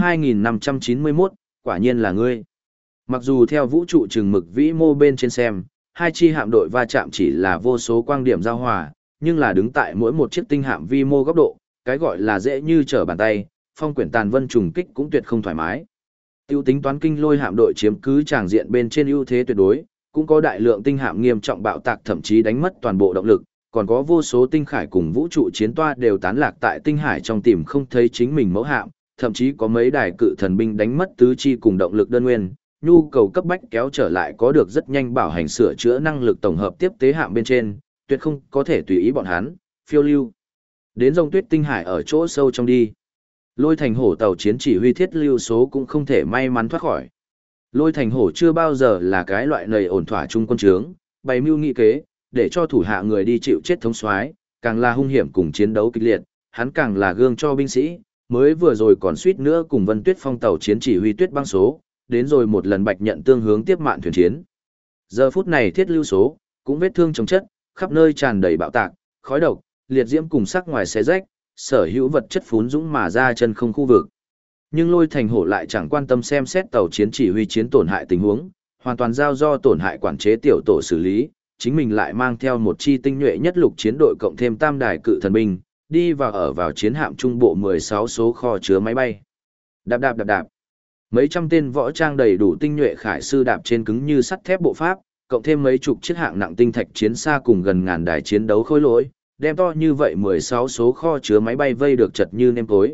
2591, quả nhiên là ngươi. Mặc dù theo vũ trụ chừng mực vĩ mô bên trên xem, hai chi hạm đội va chạm chỉ là vô số quang điểm giao hòa, nhưng là đứng tại mỗi một chiếc tinh hạm vi mô góc độ, cái gọi là dễ như trở bàn tay, phong quyển tàn vân trùng kích cũng tuyệt không thoải mái. Tiêu tính toán kinh lôi hạm đội chiếm cứ tràng diện bên trên ưu thế tuyệt đối, cũng có đại lượng tinh hạm nghiêm trọng bạo tạc thậm chí đánh mất toàn bộ động lực, còn có vô số tinh khải cùng vũ trụ chiến toa đều tán lạc tại tinh hải trong tìm không thấy chính mình mẫu hạm, thậm chí có mấy đài cự thần binh đánh mất tứ chi cùng động lực đơn nguyên, nhu cầu cấp bách kéo trở lại có được rất nhanh bảo hành sửa chữa năng lực tổng hợp tiếp tế hạm bên trên, tuyệt không có thể tùy ý bọn hắn phiêu lưu đến rông tuyết tinh hải ở chỗ sâu trong đi. Lôi Thành Hổ tàu chiến chỉ huy thiết lưu số cũng không thể may mắn thoát khỏi. Lôi Thành Hổ chưa bao giờ là cái loại nầy ổn thỏa trung quân trướng, bày mưu nghị kế, để cho thủ hạ người đi chịu chết thống soái, càng là hung hiểm cùng chiến đấu kịch liệt, hắn càng là gương cho binh sĩ, mới vừa rồi còn suýt nữa cùng Vân Tuyết Phong tàu chiến chỉ huy tuyết băng số, đến rồi một lần bạch nhận tương hướng tiếp mạn thuyền chiến. Giờ phút này thiết lưu số, cũng vết thương chồng chất, khắp nơi tràn đầy bạo tạc, khói độc, liệt diễm cùng sắc ngoài xé rách, sở hữu vật chất phún dũng mà ra chân không khu vực. Nhưng Lôi Thành Hổ lại chẳng quan tâm xem xét tàu chiến chỉ huy chiến tổn hại tình huống, hoàn toàn giao do tổn hại quản chế tiểu tổ xử lý, chính mình lại mang theo một chi tinh nhuệ nhất lục chiến đội cộng thêm tam đài cự thần binh, đi vào ở vào chiến hạm trung bộ 16 số kho chứa máy bay. Đạp đạp đạp đạp. Mấy trăm tên võ trang đầy đủ tinh nhuệ khải sư đạp trên cứng như sắt thép bộ pháp, cộng thêm mấy chục chiếc hạng nặng tinh thạch chiến xa cùng gần ngàn đài chiến đấu khối lỗi, đem to như vậy 16 số kho chứa máy bay vây được chật như nêm tối.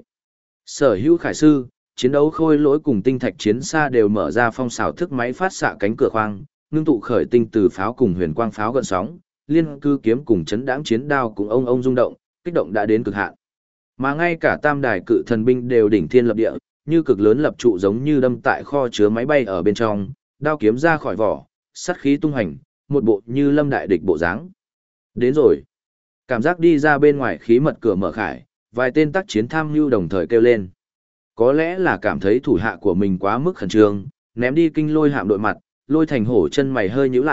Sở hữu khải sư, chiến đấu khôi lỗi cùng tinh thạch chiến xa đều mở ra phong xảo thức máy phát xạ cánh cửa khoang, ngưng tụ khởi tinh từ pháo cùng huyền quang pháo gần sóng, liên cư kiếm cùng chấn đãng chiến đao cùng ông rung động, kích động đã đến cực hạn. Mà ngay cả tam đài cự thần binh đều đỉnh thiên lập địa, như cực lớn lập trụ giống như đâm tại kho chứa máy bay ở bên trong, đao kiếm ra khỏi vỏ, sát khí tung hành, một bộ như lâm đại địch bộ dáng. Đến rồi. Cảm giác đi ra bên ngoài khí mật cửa mở khải, vài tên tác chiến tham mưu đồng thời kêu lên. Có lẽ là cảm thấy thủ hạ của mình quá mức khẩn trương, ném đi kinh lôi hạm đội mặt, Lôi Thành Hổ chân mày hơi nhíu lại,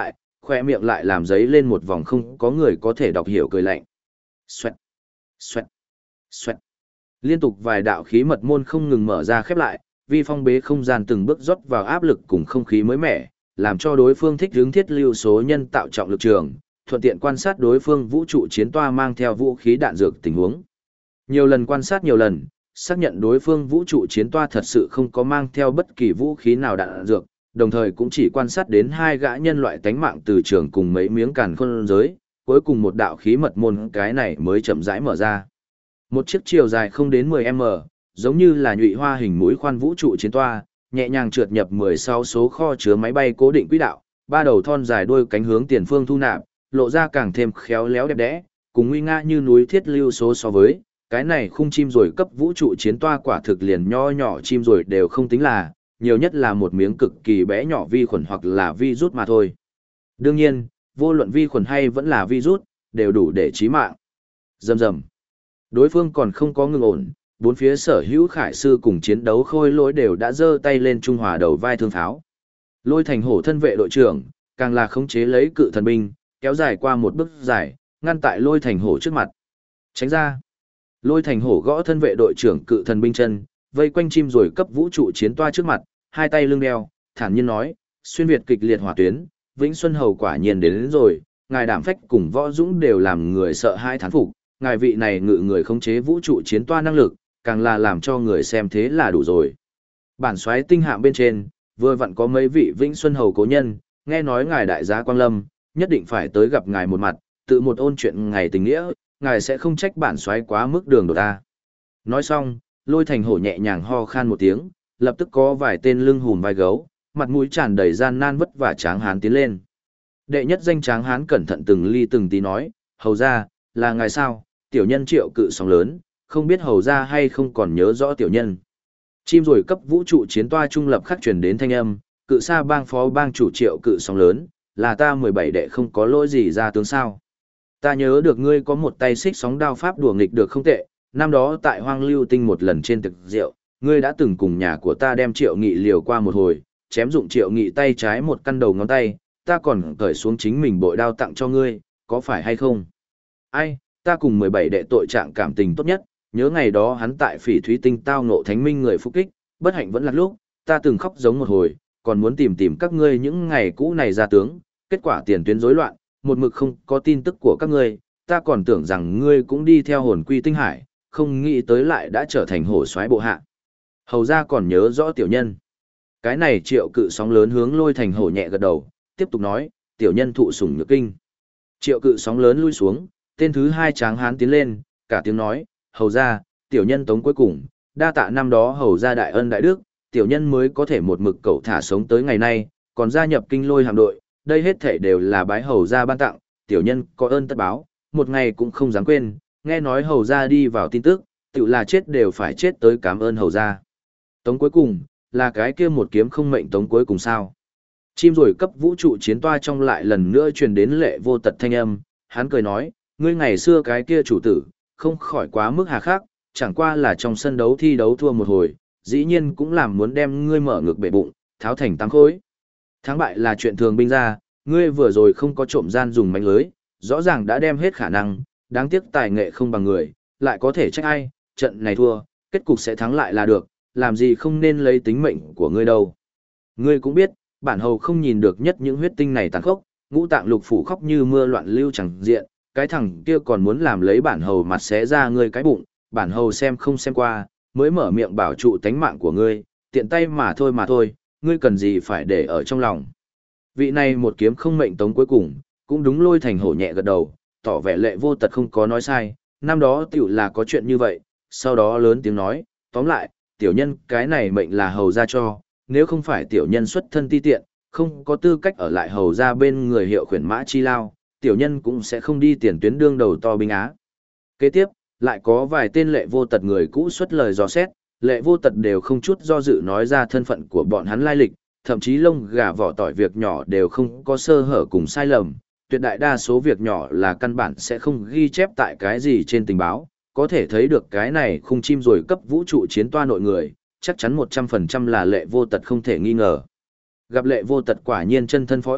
khoe miệng lại làm giấy lên một vòng không có người có thể đọc hiểu cười lạnh. Xoẹt, xoẹt, xoẹt. Liên tục vài đạo khí mật môn không ngừng mở ra khép lại, vi phong bế không gian từng bước rót vào áp lực cùng không khí mới mẻ, làm cho đối phương thích hướng thiết lưu số nhân tạo trọng lực trường, thuận tiện quan sát đối phương vũ trụ chiến toa mang theo vũ khí đạn dược tình huống. Nhiều lần quan sát nhiều lần, xác nhận đối phương vũ trụ chiến toa thật sự không có mang theo bất kỳ vũ khí nào đạn dược, đồng thời cũng chỉ quan sát đến 2 gã nhân loại tánh mạng từ trường cùng mấy miếng càn khôn giới, cuối cùng một đạo khí mật môn cái này mới chậm rãi mở ra. Một chiếc chiều dài không đến 10m, giống như là nhụy hoa hình mũi khoan vũ trụ chiến toa, nhẹ nhàng trượt nhập 16 số kho chứa máy bay cố định quỹ đạo, 3 đầu thon dài đuôi cánh hướng tiền phương thu nạp, lộ ra càng thêm khéo léo đẹp đẽ, cùng nguy nga như núi thiết lưu số so với, cái này khung chim rồi cấp vũ trụ chiến toa quả thực liền nho nhỏ chim rồi đều không tính là, nhiều nhất là một miếng cực kỳ bé nhỏ vi khuẩn hoặc là virus mà thôi. Đương nhiên, vô luận vi khuẩn hay vẫn là virus, đều đủ để chí mạng. Rầm rầm. Đối phương còn không có ngừng ổn, bốn phía sở hữu khải sư cùng chiến đấu khôi lỗi đều đã giơ tay lên trung hòa đầu vai thương pháo. Lôi Thành Hổ thân vệ đội trưởng, càng là khống chế lấy cự thần binh, kéo dài qua một bước dài, ngăn tại Lôi Thành Hổ trước mặt. Tránh ra. Lôi Thành Hổ gõ thân vệ đội trưởng cự thần binh chân, vây quanh chim rồi cấp vũ trụ chiến toa trước mặt, hai tay lưng đeo, thản nhiên nói, xuyên việt kịch liệt hỏa tuyến, Vĩnh Xuân Hầu quả nhiên đến rồi, ngài đảm phách cùng võ dũng đều làm người sợ hai thán phục, ngài vị này ngự người khống chế vũ trụ chiến toa năng lực, càng là làm cho người xem thế là đủ rồi. Bản soái tinh hạm bên trên, vừa vặn có mấy vị Vĩnh Xuân Hầu cố nhân, nghe nói ngài đại giá Quang Lâm, nhất định phải tới gặp ngài một mặt, tự một ôn chuyện ngày tình nghĩa, ngài sẽ không trách bản soái quá mức đường đột ta. Nói xong, Lôi Thành Hổ nhẹ nhàng ho khan một tiếng, lập tức có vài tên lưng hùm vai gấu, mặt mũi tràn đầy gian nan vất vả tráng hán tiến lên. Đệ nhất danh tráng hán cẩn thận từng ly từng tí nói, hầu ra, là ngài sao, tiểu nhân Triệu Cự sóng lớn, không biết hầu ra hay không còn nhớ rõ tiểu nhân. Chim rồi cấp vũ trụ chiến toa trung lập khắc truyền đến thanh âm, Cự Sa bang phó bang chủ Triệu Cự sóng lớn, là ta 17 đệ không có lỗi gì ra tướng sao. Ta nhớ được ngươi có một tay xích sóng đao pháp đùa nghịch được không tệ, năm đó tại Hoang Lưu Tinh một lần trên thực rượu, ngươi đã từng cùng nhà của ta đem Triệu Nghị liều qua một hồi, chém dụng Triệu Nghị tay trái một căn đầu ngón tay, ta còn cởi xuống chính mình bội đao tặng cho ngươi, có phải hay không? Ai, ta cùng 17 đệ tội trạng cảm tình tốt nhất, nhớ ngày đó hắn tại Phỉ Thúy Tinh tao ngộ thánh minh người phục kích, bất hạnh vẫn là lúc, ta từng khóc giống một hồi, còn muốn tìm các ngươi những ngày cũ này ra tướng, kết quả tiền tuyến rối loạn, một mực không có tin tức của các ngươi, ta còn tưởng rằng ngươi cũng đi theo hồn quy tinh hải, không nghĩ tới lại đã trở thành hổ soái bộ hạ. Hầu ra còn nhớ rõ tiểu nhân. Cái này Triệu Cự sóng lớn hướng Lôi Thành Hổ nhẹ gật đầu, tiếp tục nói, tiểu nhân thụ sủng nhược kinh. Triệu Cự sóng lớn lui xuống, tên thứ hai tráng hán tiến lên, cả tiếng nói, hầu ra, tiểu nhân tống cuối cùng, đa tạ năm đó hầu ra đại ân đại đức, tiểu nhân mới có thể một mực cậu thả sống tới ngày nay, còn gia nhập kinh lôi hạm đội, đây hết thể đều là bái hầu ra ban tặng, tiểu nhân có ơn tất báo, một ngày cũng không dám quên, nghe nói hầu ra đi vào tin tức, tự là chết đều phải chết tới cảm ơn hầu ra. Tống cuối cùng, là cái kia một kiếm không mệnh tống cuối cùng sao. Chim rồi cấp vũ trụ chiến toa trong lại lần nữa truyền đến Lệ Vô Tật thanh âm, hắn cười nói, ngươi ngày xưa cái kia chủ tử, không khỏi quá mức hà khắc, chẳng qua là trong sân đấu thi đấu thua một hồi, dĩ nhiên cũng làm muốn đem ngươi mở ngực bể bụng, tháo thành tám khối. Thắng bại là chuyện thường binh ra, ngươi vừa rồi không có trộm gian dùng mánh lưới, rõ ràng đã đem hết khả năng, đáng tiếc tài nghệ không bằng người, lại có thể trách ai, trận này thua, kết cục sẽ thắng lại là được, làm gì không nên lấy tính mệnh của ngươi đâu. Ngươi cũng biết, bản hầu không nhìn được nhất những huyết tinh này tàn khốc, ngũ tạng lục phủ khóc như mưa loạn lưu chẳng diện, cái thằng kia còn muốn làm lấy bản hầu mặt xé ra ngươi cái bụng, bản hầu xem không xem qua, mới mở miệng bảo trụ tánh mạng của ngươi, tiện tay mà thôi, ngươi cần gì phải để ở trong lòng. Vị này một kiếm không mệnh tống cuối cùng, cũng đúng Lôi Thành Hổ nhẹ gật đầu, tỏ vẻ Lệ Vô Tật không có nói sai, năm đó tiểu là có chuyện như vậy, sau đó lớn tiếng nói, tóm lại, tiểu nhân cái này mệnh là hầu ra cho, nếu không phải tiểu nhân xuất thân ti tiện, không có tư cách ở lại hầu ra bên người hiệu khuyển mã chi lao, tiểu nhân cũng sẽ không đi tiền tuyến đương đầu to binh á. Kế tiếp, lại có vài tên Lệ Vô Tật người cũ xuất lời dò xét, Lệ Vô Tật đều không chút do dự nói ra thân phận của bọn hắn lai lịch, thậm chí lông gà vỏ tỏi việc nhỏ đều không có sơ hở cùng sai lầm, tuyệt đại đa số việc nhỏ là căn bản sẽ không ghi chép tại cái gì trên tình báo, có thể thấy được cái này khung chim rồi cấp vũ trụ chiến toa nội người, chắc chắn 100% là Lệ Vô Tật không thể nghi ngờ. Gặp Lệ Vô Tật quả nhiên chân thân phó ước,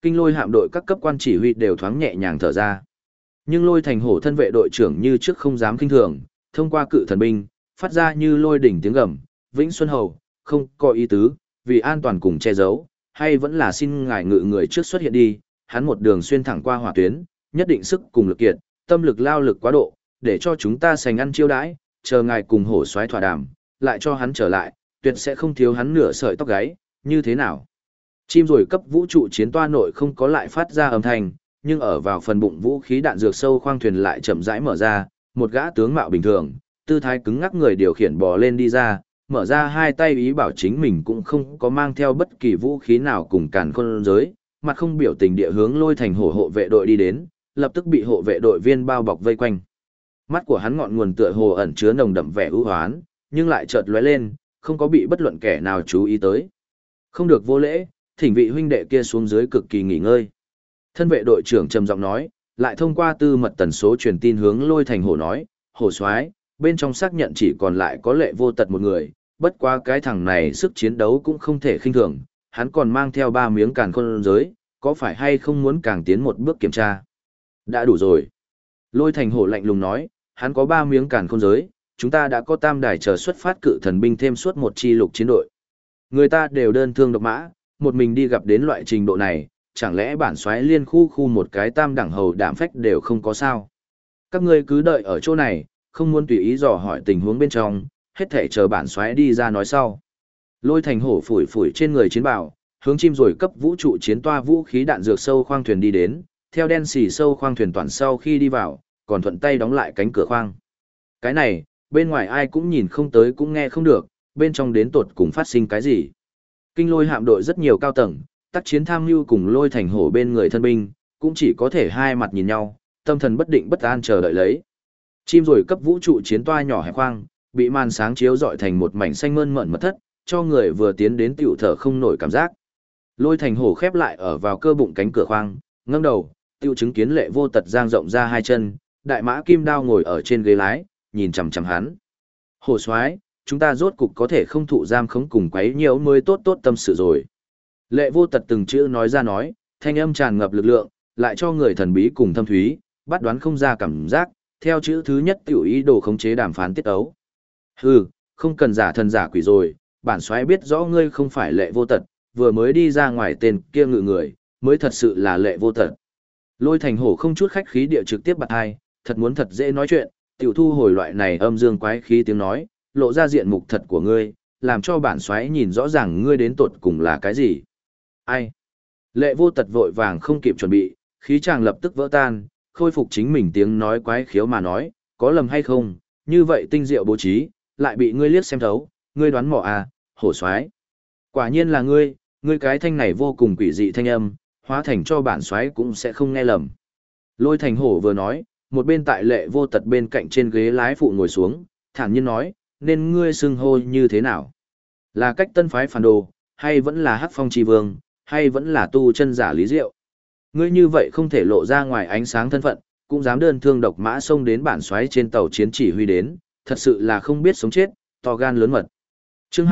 Kinh Lôi hạm đội các cấp quan chỉ huy đều thoáng nhẹ nhàng thở ra. Nhưng Lôi Thành Hổ thân vệ đội trưởng như trước không dám kinh thường, thông qua cự thần binh, phát ra như lôi đỉnh tiếng gầm, Vĩnh Xuân Hầu, không có ý tứ, vì an toàn cùng che giấu, hay vẫn là xin ngài ngự người trước xuất hiện đi, hắn một đường xuyên thẳng qua hỏa tuyến, nhất định sức cùng lực kiệt, tâm lực lao lực quá độ, để cho chúng ta sành ăn chiêu đãi, chờ ngài cùng hổ soái thỏa đàm, lại cho hắn trở lại, tuyệt sẽ không thiếu hắn nửa sợi tóc gáy, như thế nào? Chim rồi cấp vũ trụ chiến toa nội không có lại phát ra âm thanh, nhưng ở vào phần bụng vũ khí đạn dược sâu khoang thuyền lại chậm rãi mở ra, một gã tướng mạo bình thường, tư thái cứng ngắc người điều khiển bò lên đi ra, mở ra hai tay ý bảo chính mình cũng không có mang theo bất kỳ vũ khí nào cùng càn khôn giới, mặt không biểu tình địa hướng Lôi Thành Hổ hộ vệ đội đi đến, lập tức bị hộ vệ đội viên bao bọc vây quanh. Mắt của hắn ngọn nguồn tựa hồ ẩn chứa nồng đậm vẻ ưu hoán, nhưng lại chợt lóe lên, không có bị bất luận kẻ nào chú ý tới. Không được vô lễ, thỉnh vị huynh đệ kia xuống dưới cực kỳ nghỉ ngơi. Thân vệ đội trưởng trầm giọng nói, lại thông qua tư mật tần số truyền tin hướng Lôi Thành Hổ nói, hổ soái, bên trong xác nhận chỉ còn lại có Lệ Vô Tật một người, bất quá cái thằng này sức chiến đấu cũng không thể khinh thường, hắn còn mang theo 3 miếng càn khôn giới, có phải hay không muốn càng tiến một bước kiểm tra? Đã đủ rồi. Lôi Thành Hổ lạnh lùng nói, hắn có 3 miếng càn khôn giới, chúng ta đã có tam đài chờ xuất phát cự thần binh thêm suốt một chi lục chiến đội. Người ta đều đơn thương độc mã, một mình đi gặp đến loại trình độ này, chẳng lẽ bản soái liên khu một cái tam đẳng hầu đảm phách đều không có sao? Các ngươi cứ đợi ở chỗ này, không muốn tùy ý dò hỏi tình huống bên trong, hết thể chờ bản soái đi ra nói sau. Lôi Thành Hổ phủi phủi trên người chiến bào, hướng chim rồi cấp vũ trụ chiến toa vũ khí đạn dược sâu khoang thuyền đi đến, theo đen xì sâu khoang thuyền toàn sau khi đi vào, còn thuận tay đóng lại cánh cửa khoang. Cái này, bên ngoài ai cũng nhìn không tới cũng nghe không được, bên trong đến tột cùng phát sinh cái gì. Kinh Lôi hạm đội rất nhiều cao tầng, tác chiến tham mưu cùng Lôi Thành Hổ bên người thân binh, cũng chỉ có thể hai mặt nhìn nhau, tâm thần bất định bất an chờ đợi lấy. Chim rồi cấp vũ trụ chiến toa nhỏ hẹp khoang, bị màn sáng chiếu rọi thành một mảnh xanh mơn mởn mật thất, cho người vừa tiến đến tiểu thở không nổi cảm giác. Lôi Thành Hổ khép lại ở vào cơ bụng cánh cửa khoang, ngẩng đầu, tiêu chứng kiến Lệ Vô Tật giang rộng ra hai chân, đại mã kim đao ngồi ở trên ghế lái, nhìn chằm chằm hắn. Hổ soái, chúng ta rốt cục có thể không thụ giam khống cùng quấy nhiễu mới tốt tâm sự rồi. Lệ Vô Tật từng chữ nói ra nói, thanh âm tràn ngập lực lượng, lại cho người thần bí cùng thâm thúy, bắt đoán không ra cảm giác, theo chữ thứ nhất tiểu ý đồ khống chế đàm phán tiết ấu. Hừ, không cần giả thần giả quỷ rồi, bản soái biết rõ ngươi không phải Lệ Vô Tật, vừa mới đi ra ngoài tên kia ngự người, mới thật sự là Lệ Vô Tật. Lôi Thành Hổ không chút khách khí địa trực tiếp bật hai, thật muốn thật dễ nói chuyện, tiểu thu hồi loại này âm dương quái khí tiếng nói, lộ ra diện mục thật của ngươi, làm cho bản soái nhìn rõ ràng ngươi đến tột cùng là cái gì. Ai? Lệ Vô Tật vội vàng không kịp chuẩn bị, khí chàng lập tức vỡ tan, khôi phục chính mình tiếng nói quái khiếu mà nói, có lầm hay không, như vậy tinh diệu bố trí, lại bị ngươi liếc xem thấu, ngươi đoán mò à, hổ soái. Quả nhiên là ngươi cái thanh này vô cùng quỷ dị thanh âm, hóa thành cho bản soái cũng sẽ không nghe lầm. Lôi Thành Hổ vừa nói, một bên tại Lệ Vô Tật bên cạnh trên ghế lái phụ ngồi xuống, thản nhiên nói, nên ngươi xưng hô như thế nào? Là cách tân phái phản đồ, hay vẫn là hắc phong tri vương, hay vẫn là tu chân giả lý diệu? Ngươi như vậy không thể lộ ra ngoài ánh sáng thân phận, cũng dám đơn thương độc mã xông đến bản soái trên tàu chiến chỉ huy đến, thật sự là không biết sống chết, to gan lớn mật. Chương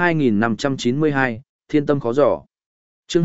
2592, Thiên tâm khó dò. Chương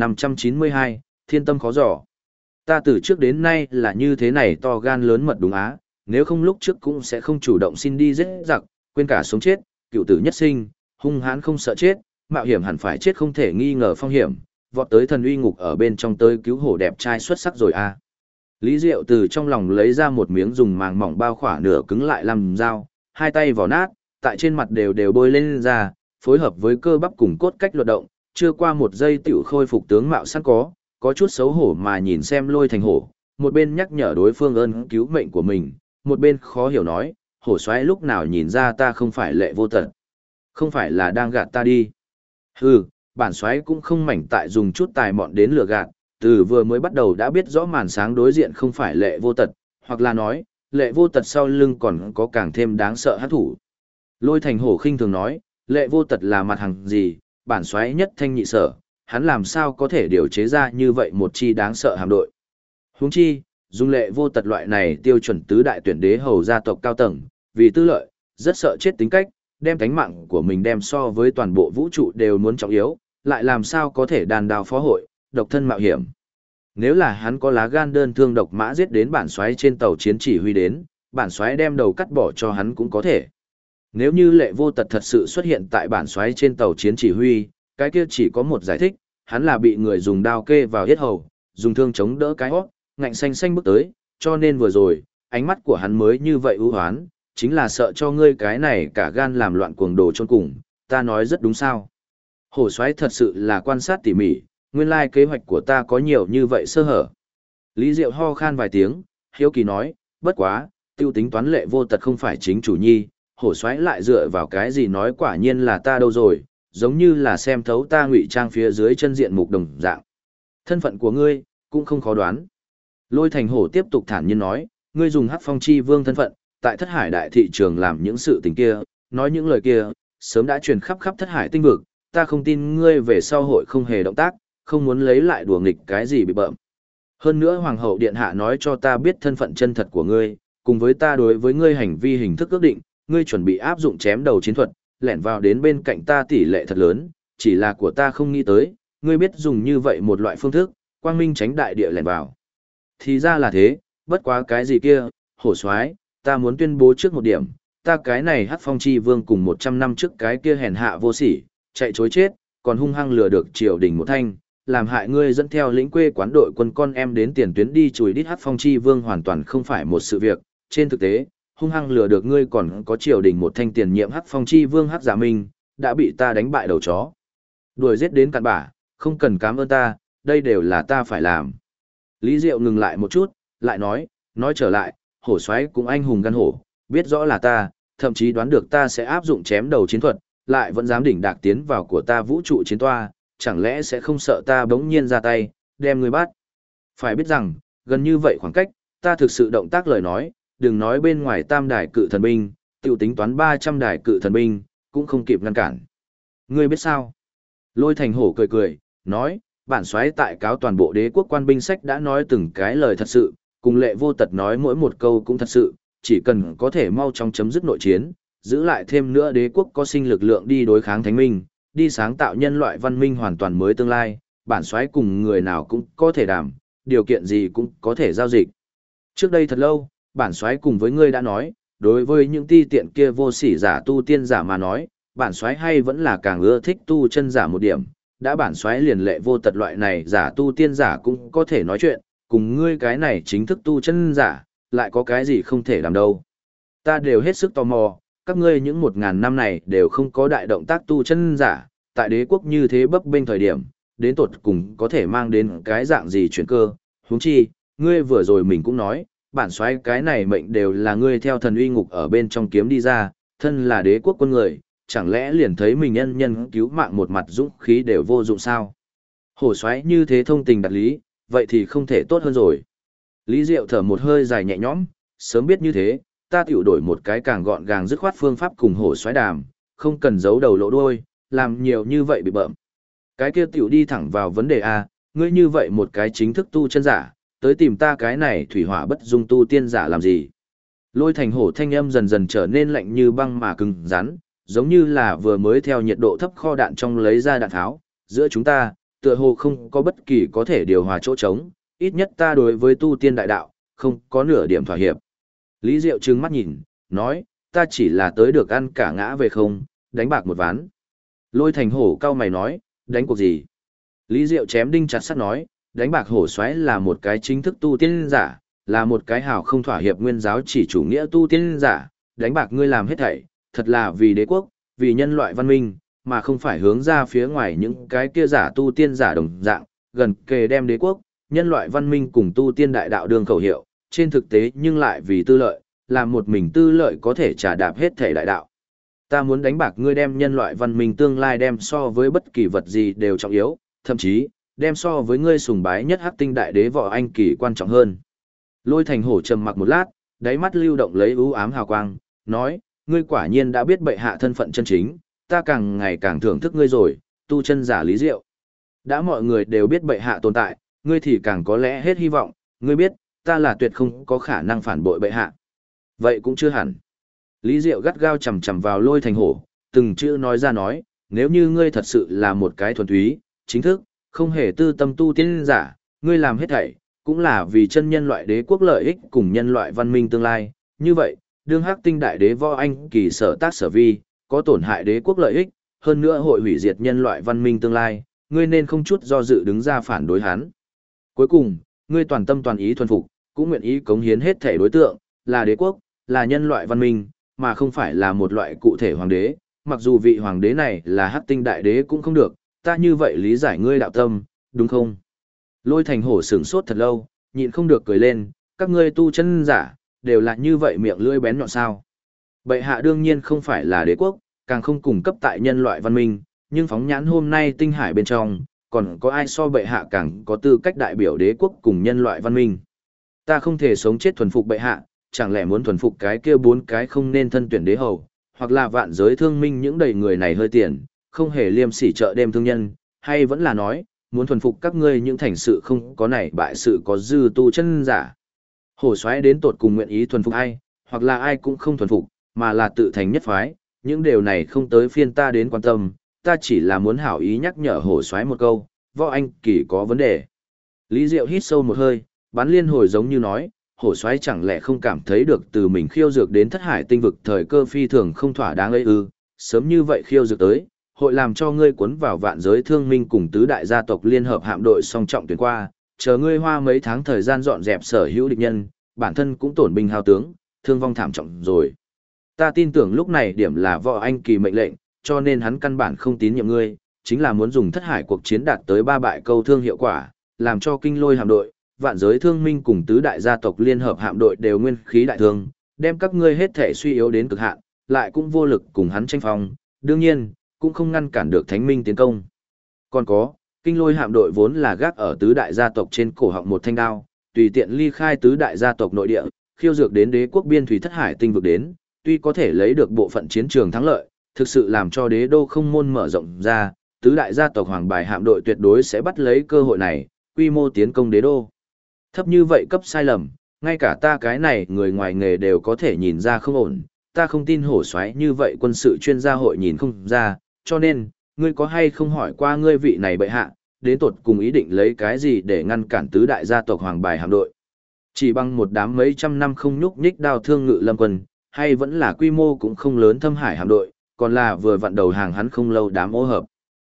2592, Thiên tâm khó dò. Ta từ trước đến nay là như thế này to gan lớn mật đúng á, nếu không lúc trước cũng sẽ không chủ động xin đi giết giặc, quên cả sống chết, cựu tử nhất sinh, hung hãn không sợ chết, mạo hiểm hẳn phải chết không thể nghi ngờ phong hiểm, vọt tới thần uy ngục ở bên trong tới cứu hổ đẹp trai xuất sắc rồi à. Lý Diệu từ trong lòng lấy ra một miếng dùng màng mỏng bao khỏa nửa cứng lại làm dao, hai tay vò nát, tại trên mặt đều bôi lên ra, phối hợp với cơ bắp cùng cốt cách luật động, chưa qua một giây tiểu khôi phục tướng mạo sẵn có chút xấu hổ mà nhìn xem Lôi Thành Hổ, một bên nhắc nhở đối phương ơn cứu mệnh của mình, một bên khó hiểu nói, hổ soái lúc nào nhìn ra ta không phải Lệ Vô Tật, không phải là đang gạt ta đi. Hừ, bản soái cũng không mảnh tại dùng chút tài mọn đến lừa gạt, từ vừa mới bắt đầu đã biết rõ màn sáng đối diện không phải Lệ Vô Tật, hoặc là nói, Lệ Vô Tật sau lưng còn có càng thêm đáng sợ hắc thủ. Lôi Thành Hổ khinh thường nói, Lệ Vô Tật là mặt hàng gì, bản soái nhất thanh nhị sở, hắn làm sao có thể điều chế ra như vậy một chi đáng sợ hạm đội. Huống chi, dùng Lệ Vô Tật loại này tiêu chuẩn tứ đại tuyển đế hầu gia tộc cao tầng, vì tư lợi, rất sợ chết tính cách, đem tánh mạng của mình đem so với toàn bộ vũ trụ đều muốn trọng yếu, lại làm sao có thể đàn đào phó hội, độc thân mạo hiểm. Nếu là hắn có lá gan đơn thương độc mã giết đến bản soái trên tàu chiến chỉ huy đến, bản soái đem đầu cắt bỏ cho hắn cũng có thể. Nếu như Lệ Vô Tật thật sự xuất hiện tại bản soái trên tàu chiến chỉ huy, cái kia chỉ có một giải thích, hắn là bị người dùng đao kê vào yết hầu, dùng thương chống đỡ cái hót, ngạnh xanh xanh bước tới, cho nên vừa rồi, ánh mắt của hắn mới như vậy ưu hoán, chính là sợ cho ngươi cái này cả gan làm loạn cuồng đồ chôn cùng, ta nói rất đúng sao. Hổ soái thật sự là quan sát tỉ mỉ, nguyên lai kế hoạch của ta có nhiều như vậy sơ hở. Lý Diệu ho khan vài tiếng, hiếu kỳ nói, bất quá, tiêu tính toán Lệ Vô Tật không phải chính chủ nhi, hổ soái lại dựa vào cái gì nói quả nhiên là ta đâu rồi, giống như là xem thấu ta ngụy trang phía dưới chân diện mục đồng dạng. Thân phận của ngươi, cũng không khó đoán. Lôi Thành Hổ tiếp tục thản nhiên nói, ngươi dùng Hắc Phong Chi Vương thân phận, tại Thất Hải đại thị trường làm những sự tình kia, nói những lời kia, sớm đã truyền khắp khắp Thất Hải tinh vực, ta không tin ngươi về sau hội không hề động tác, không muốn lấy lại đùa nghịch cái gì bị bợm. Hơn nữa Hoàng hậu Điện Hạ nói cho ta biết thân phận chân thật của ngươi, cùng với ta đối với ngươi hành vi hình thức ước định, ngươi chuẩn bị áp dụng chém đầu chiến thuật, lẻn vào đến bên cạnh ta tỷ lệ thật lớn, chỉ là của ta không nghĩ tới, ngươi biết dùng như vậy một loại phương thức, quang minh tránh đại địa lẻn vào. Thì ra là thế, bất quá cái gì kia, hổ soái, ta muốn tuyên bố trước một điểm, ta cái này Hắc Phong Chi Vương cùng 100 năm trước cái kia hèn hạ vô sỉ, chạy chối chết, còn hung hăng lừa được triều đình một thanh, làm hại ngươi dẫn theo lĩnh quê quán đội quân con em đến tiền tuyến đi chùi đít Hắc Phong Chi Vương hoàn toàn không phải một sự việc, trên thực tế, hung hăng lừa được ngươi còn có triều đình một thanh tiền nhiệm Hắc Phong Chi Vương Hắc Giả Minh, đã bị ta đánh bại đầu chó. Đuổi giết đến cặn bã, không cần cảm ơn ta, đây đều là ta phải làm. Lý Diệu ngừng lại một chút, lại nói trở lại, hổ soái cũng anh hùng gan hổ, biết rõ là ta, thậm chí đoán được ta sẽ áp dụng chém đầu chiến thuật, lại vẫn dám đỉnh đạc tiến vào của ta vũ trụ chiến toa, chẳng lẽ sẽ không sợ ta bỗng nhiên ra tay, đem ngươi bắt. Phải biết rằng, gần như vậy khoảng cách, ta thực sự động tác lời nói, đừng nói bên ngoài tam đài cự thần binh, tiểu tính toán 300 đài cự thần binh, cũng không kịp ngăn cản. Ngươi biết sao? Lôi Thành Hổ cười cười, nói, bản soái tại cáo toàn bộ đế quốc quan binh sách đã nói từng cái lời thật sự, cùng Lệ Vô Tật nói mỗi một câu cũng thật sự, chỉ cần có thể mau chóng chấm dứt nội chiến, giữ lại thêm nữa đế quốc có sinh lực lượng đi đối kháng thánh minh, đi sáng tạo nhân loại văn minh hoàn toàn mới tương lai, bản soái cùng người nào cũng có thể đàm, điều kiện gì cũng có thể giao dịch. Trước đây thật lâu, bản soái cùng với ngươi đã nói, đối với những ti tiện kia vô sỉ giả tu tiên giả mà nói, bản soái hay vẫn là càng ưa thích tu chân giả một điểm, đã bản soái liền Lệ Vô Tật loại này giả tu tiên giả cũng có thể nói chuyện, cùng ngươi cái này chính thức tu chân giả, lại có cái gì không thể làm đâu. Ta đều hết sức tò mò, các ngươi những 1000 năm này đều không có đại động tác tu chân giả, tại đế quốc như thế bấp bênh thời điểm, đến tột cùng có thể mang đến cái dạng gì chuyển cơ, huống chi, ngươi vừa rồi mình cũng nói, bản soái cái này mệnh đều là ngươi theo thần uy ngục ở bên trong kiếm đi ra, thân là đế quốc quân người, chẳng lẽ liền thấy mình nhân nhân cứu mạng một mặt dũng khí đều vô dụng sao? Hổ soái như thế thông tình đạt lý, vậy thì không thể tốt hơn rồi. Lý Diệu thở một hơi dài nhẹ nhõm, sớm biết như thế, ta tiểu đổi một cái càng gọn gàng dứt khoát phương pháp cùng hổ soái đàm, không cần giấu đầu lộ đuôi, làm nhiều như vậy bị bợm. Cái kia tiểu đi thẳng vào vấn đề A, ngươi như vậy một cái chính thức tu chân giả, tới tìm ta cái này thủy hỏa bất dung tu tiên giả làm gì? Lôi Thành Hổ thanh âm dần dần trở nên lạnh như băng mà cứng rắn, giống như là vừa mới theo nhiệt độ thấp kho đạn trong lấy ra đạn tháo, giữa chúng ta, tựa hồ không có bất kỳ có thể điều hòa chỗ trống, ít nhất ta đối với tu tiên đại đạo, không có nửa điểm thỏa hiệp. Lý Diệu trừng mắt nhìn, nói, ta chỉ là tới được ăn cả ngã về không, đánh bạc một ván. Lôi Thành Hổ cau mày nói, đánh cuộc gì? Lý Diệu chém đinh chặt sắt nói, đánh bạc hổ xoáy là một cái chính thức tu tiên giả, là một cái hào không thỏa hiệp nguyên giáo chỉ chủ nghĩa tu tiên giả, đánh bạc ngươi làm hết thảy, thật là vì đế quốc, vì nhân loại văn minh, mà không phải hướng ra phía ngoài những cái kia giả tu tiên giả đồng dạng, gần kề đem đế quốc, nhân loại văn minh cùng tu tiên đại đạo đường khẩu hiệu, trên thực tế nhưng lại vì tư lợi, làm một mình tư lợi có thể trả đạp hết thể đại đạo. Ta muốn đánh bạc ngươi đem nhân loại văn minh tương lai đem so với bất kỳ vật gì đều trọng yếu, thậm chí, đem so với ngươi sùng bái nhất hắc tinh đại đế võ anh kỳ quan trọng hơn. Lôi Thành Hổ trầm mặc một lát, đáy mắt lưu động lấy ưu ám hào quang, nói, ngươi quả nhiên đã biết bệ hạ thân phận chân chính, ta càng ngày càng thưởng thức ngươi rồi, tu chân giả Lý Diệu. Đã mọi người đều biết bệ hạ tồn tại, ngươi thì càng có lẽ hết hy vọng, ngươi biết, ta là tuyệt không có khả năng phản bội bệ hạ. Vậy cũng chưa hẳn. Lý Diệu gắt gao chầm chầm vào Lôi Thành Hổ, từng chữ nói ra nói, nếu như ngươi thật sự là một cái thuần túy, chính thức, không hề tư tâm tu tiên giả, ngươi làm hết thảy, cũng là vì chân nhân loại đế quốc lợi ích cùng nhân loại văn minh tương lai. Như vậy, đương Hắc Tinh Đại Đế Võ Anh Kỳ sở tác sở vi, có tổn hại đế quốc lợi ích, hơn nữa hội hủy diệt nhân loại văn minh tương lai, ngươi nên không chút do dự đứng ra phản đối hắn. Cuối cùng, ngươi toàn tâm toàn ý thuần phục, cũng nguyện ý cống hiến hết thể đối tượng, là đế quốc, là nhân loại văn minh, mà không phải là một loại cụ thể hoàng đế, mặc dù vị hoàng đế này là Hắc Tinh Đại Đế cũng không được, ta như vậy lý giải ngươi đạo tâm, đúng không? Lôi Thành Hổ sửng sốt thật lâu, nhịn không được cười lên, các ngươi tu chân giả, đều là như vậy miệng lưỡi bén nhọn sao. Bệ hạ đương nhiên không phải là đế quốc, càng không cung cấp tại nhân loại văn minh, nhưng phóng nhãn hôm nay tinh hải bên trong, còn có ai so bệ hạ càng có tư cách đại biểu đế quốc cùng nhân loại văn minh. Ta không thể sống chết thuần phục bệ hạ, chẳng lẽ muốn thuần phục cái kia 4 cái không nên thân tuyển đế hầu, hoặc là vạn giới thương minh những đầy người này hơi tiền, không hề liêm sỉ chợ đêm thương nhân, hay vẫn là nói, muốn thuần phục các ngươi những thành sự không có này bại sự có dư tu chân giả. Hổ xoáy đến tột cùng nguyện ý thuần phục ai, hoặc là ai cũng không thuần phục, mà là tự thành nhất phái, những điều này không tới phiên ta đến quan tâm, ta chỉ là muốn hảo ý nhắc nhở hổ xoáy một câu, Võ Anh Kỳ có vấn đề. Lý Diệu hít sâu một hơi, bắn liên hồi giống như nói, hổ xoáy chẳng lẽ không cảm thấy được từ mình khiêu dược đến thất hải tinh vực thời cơ phi thường không thỏa đáng ấy ư, sớm như vậy khiêu dược tới, hội làm cho ngươi cuốn vào vạn giới thương minh cùng tứ đại gia tộc liên hợp hạm đội song trọng tuyển qua, chờ ngươi hoa mấy tháng thời gian dọn dẹp sở hữu địch nhân, bản thân cũng tổn binh hao tướng, thương vong thảm trọng rồi. Ta tin tưởng lúc này điểm là Võ Anh Kỳ mệnh lệnh, cho nên hắn căn bản không tín nhiệm ngươi, chính là muốn dùng thất hải cuộc chiến đạt tới 3 bại câu thương hiệu quả, làm cho kinh lôi hạm đội, vạn giới thương minh cùng tứ đại gia tộc liên hợp hạm đội đều nguyên khí đại thương, đem các ngươi hết thể suy yếu đến cực hạn, lại cũng vô lực cùng hắn tranh phong, đương nhiên, cũng không ngăn cản được thánh minh tiến công. Còn có, kinh lôi hạm đội vốn là gác ở tứ đại gia tộc trên cổ họng một thanh đao, tùy tiện ly khai tứ đại gia tộc nội địa, khiêu dược đến đế quốc biên thủy thất hải tinh vực đến, tuy có thể lấy được bộ phận chiến trường thắng lợi, thực sự làm cho đế đô không môn mở rộng ra, tứ đại gia tộc hoàng bài hạm đội tuyệt đối sẽ bắt lấy cơ hội này, quy mô tiến công đế đô. Thấp như vậy cấp sai lầm, ngay cả ta cái này người ngoài nghề đều có thể nhìn ra không ổn, ta không tin hổ xoáy như vậy quân sự chuyên gia hội nhìn không ra, cho nên, ngươi có hay không hỏi qua ngươi vị này bệ hạ, đến tột cùng ý định lấy cái gì để ngăn cản tứ đại gia tộc hoàng bài hạm đội. Chỉ bằng một đám mấy trăm năm không nhúc nhích đao thương ngự lâm quân, hay vẫn là quy mô cũng không lớn thâm hải hạm đội, còn là vừa vặn đầu hàng hắn không lâu đám ô hợp.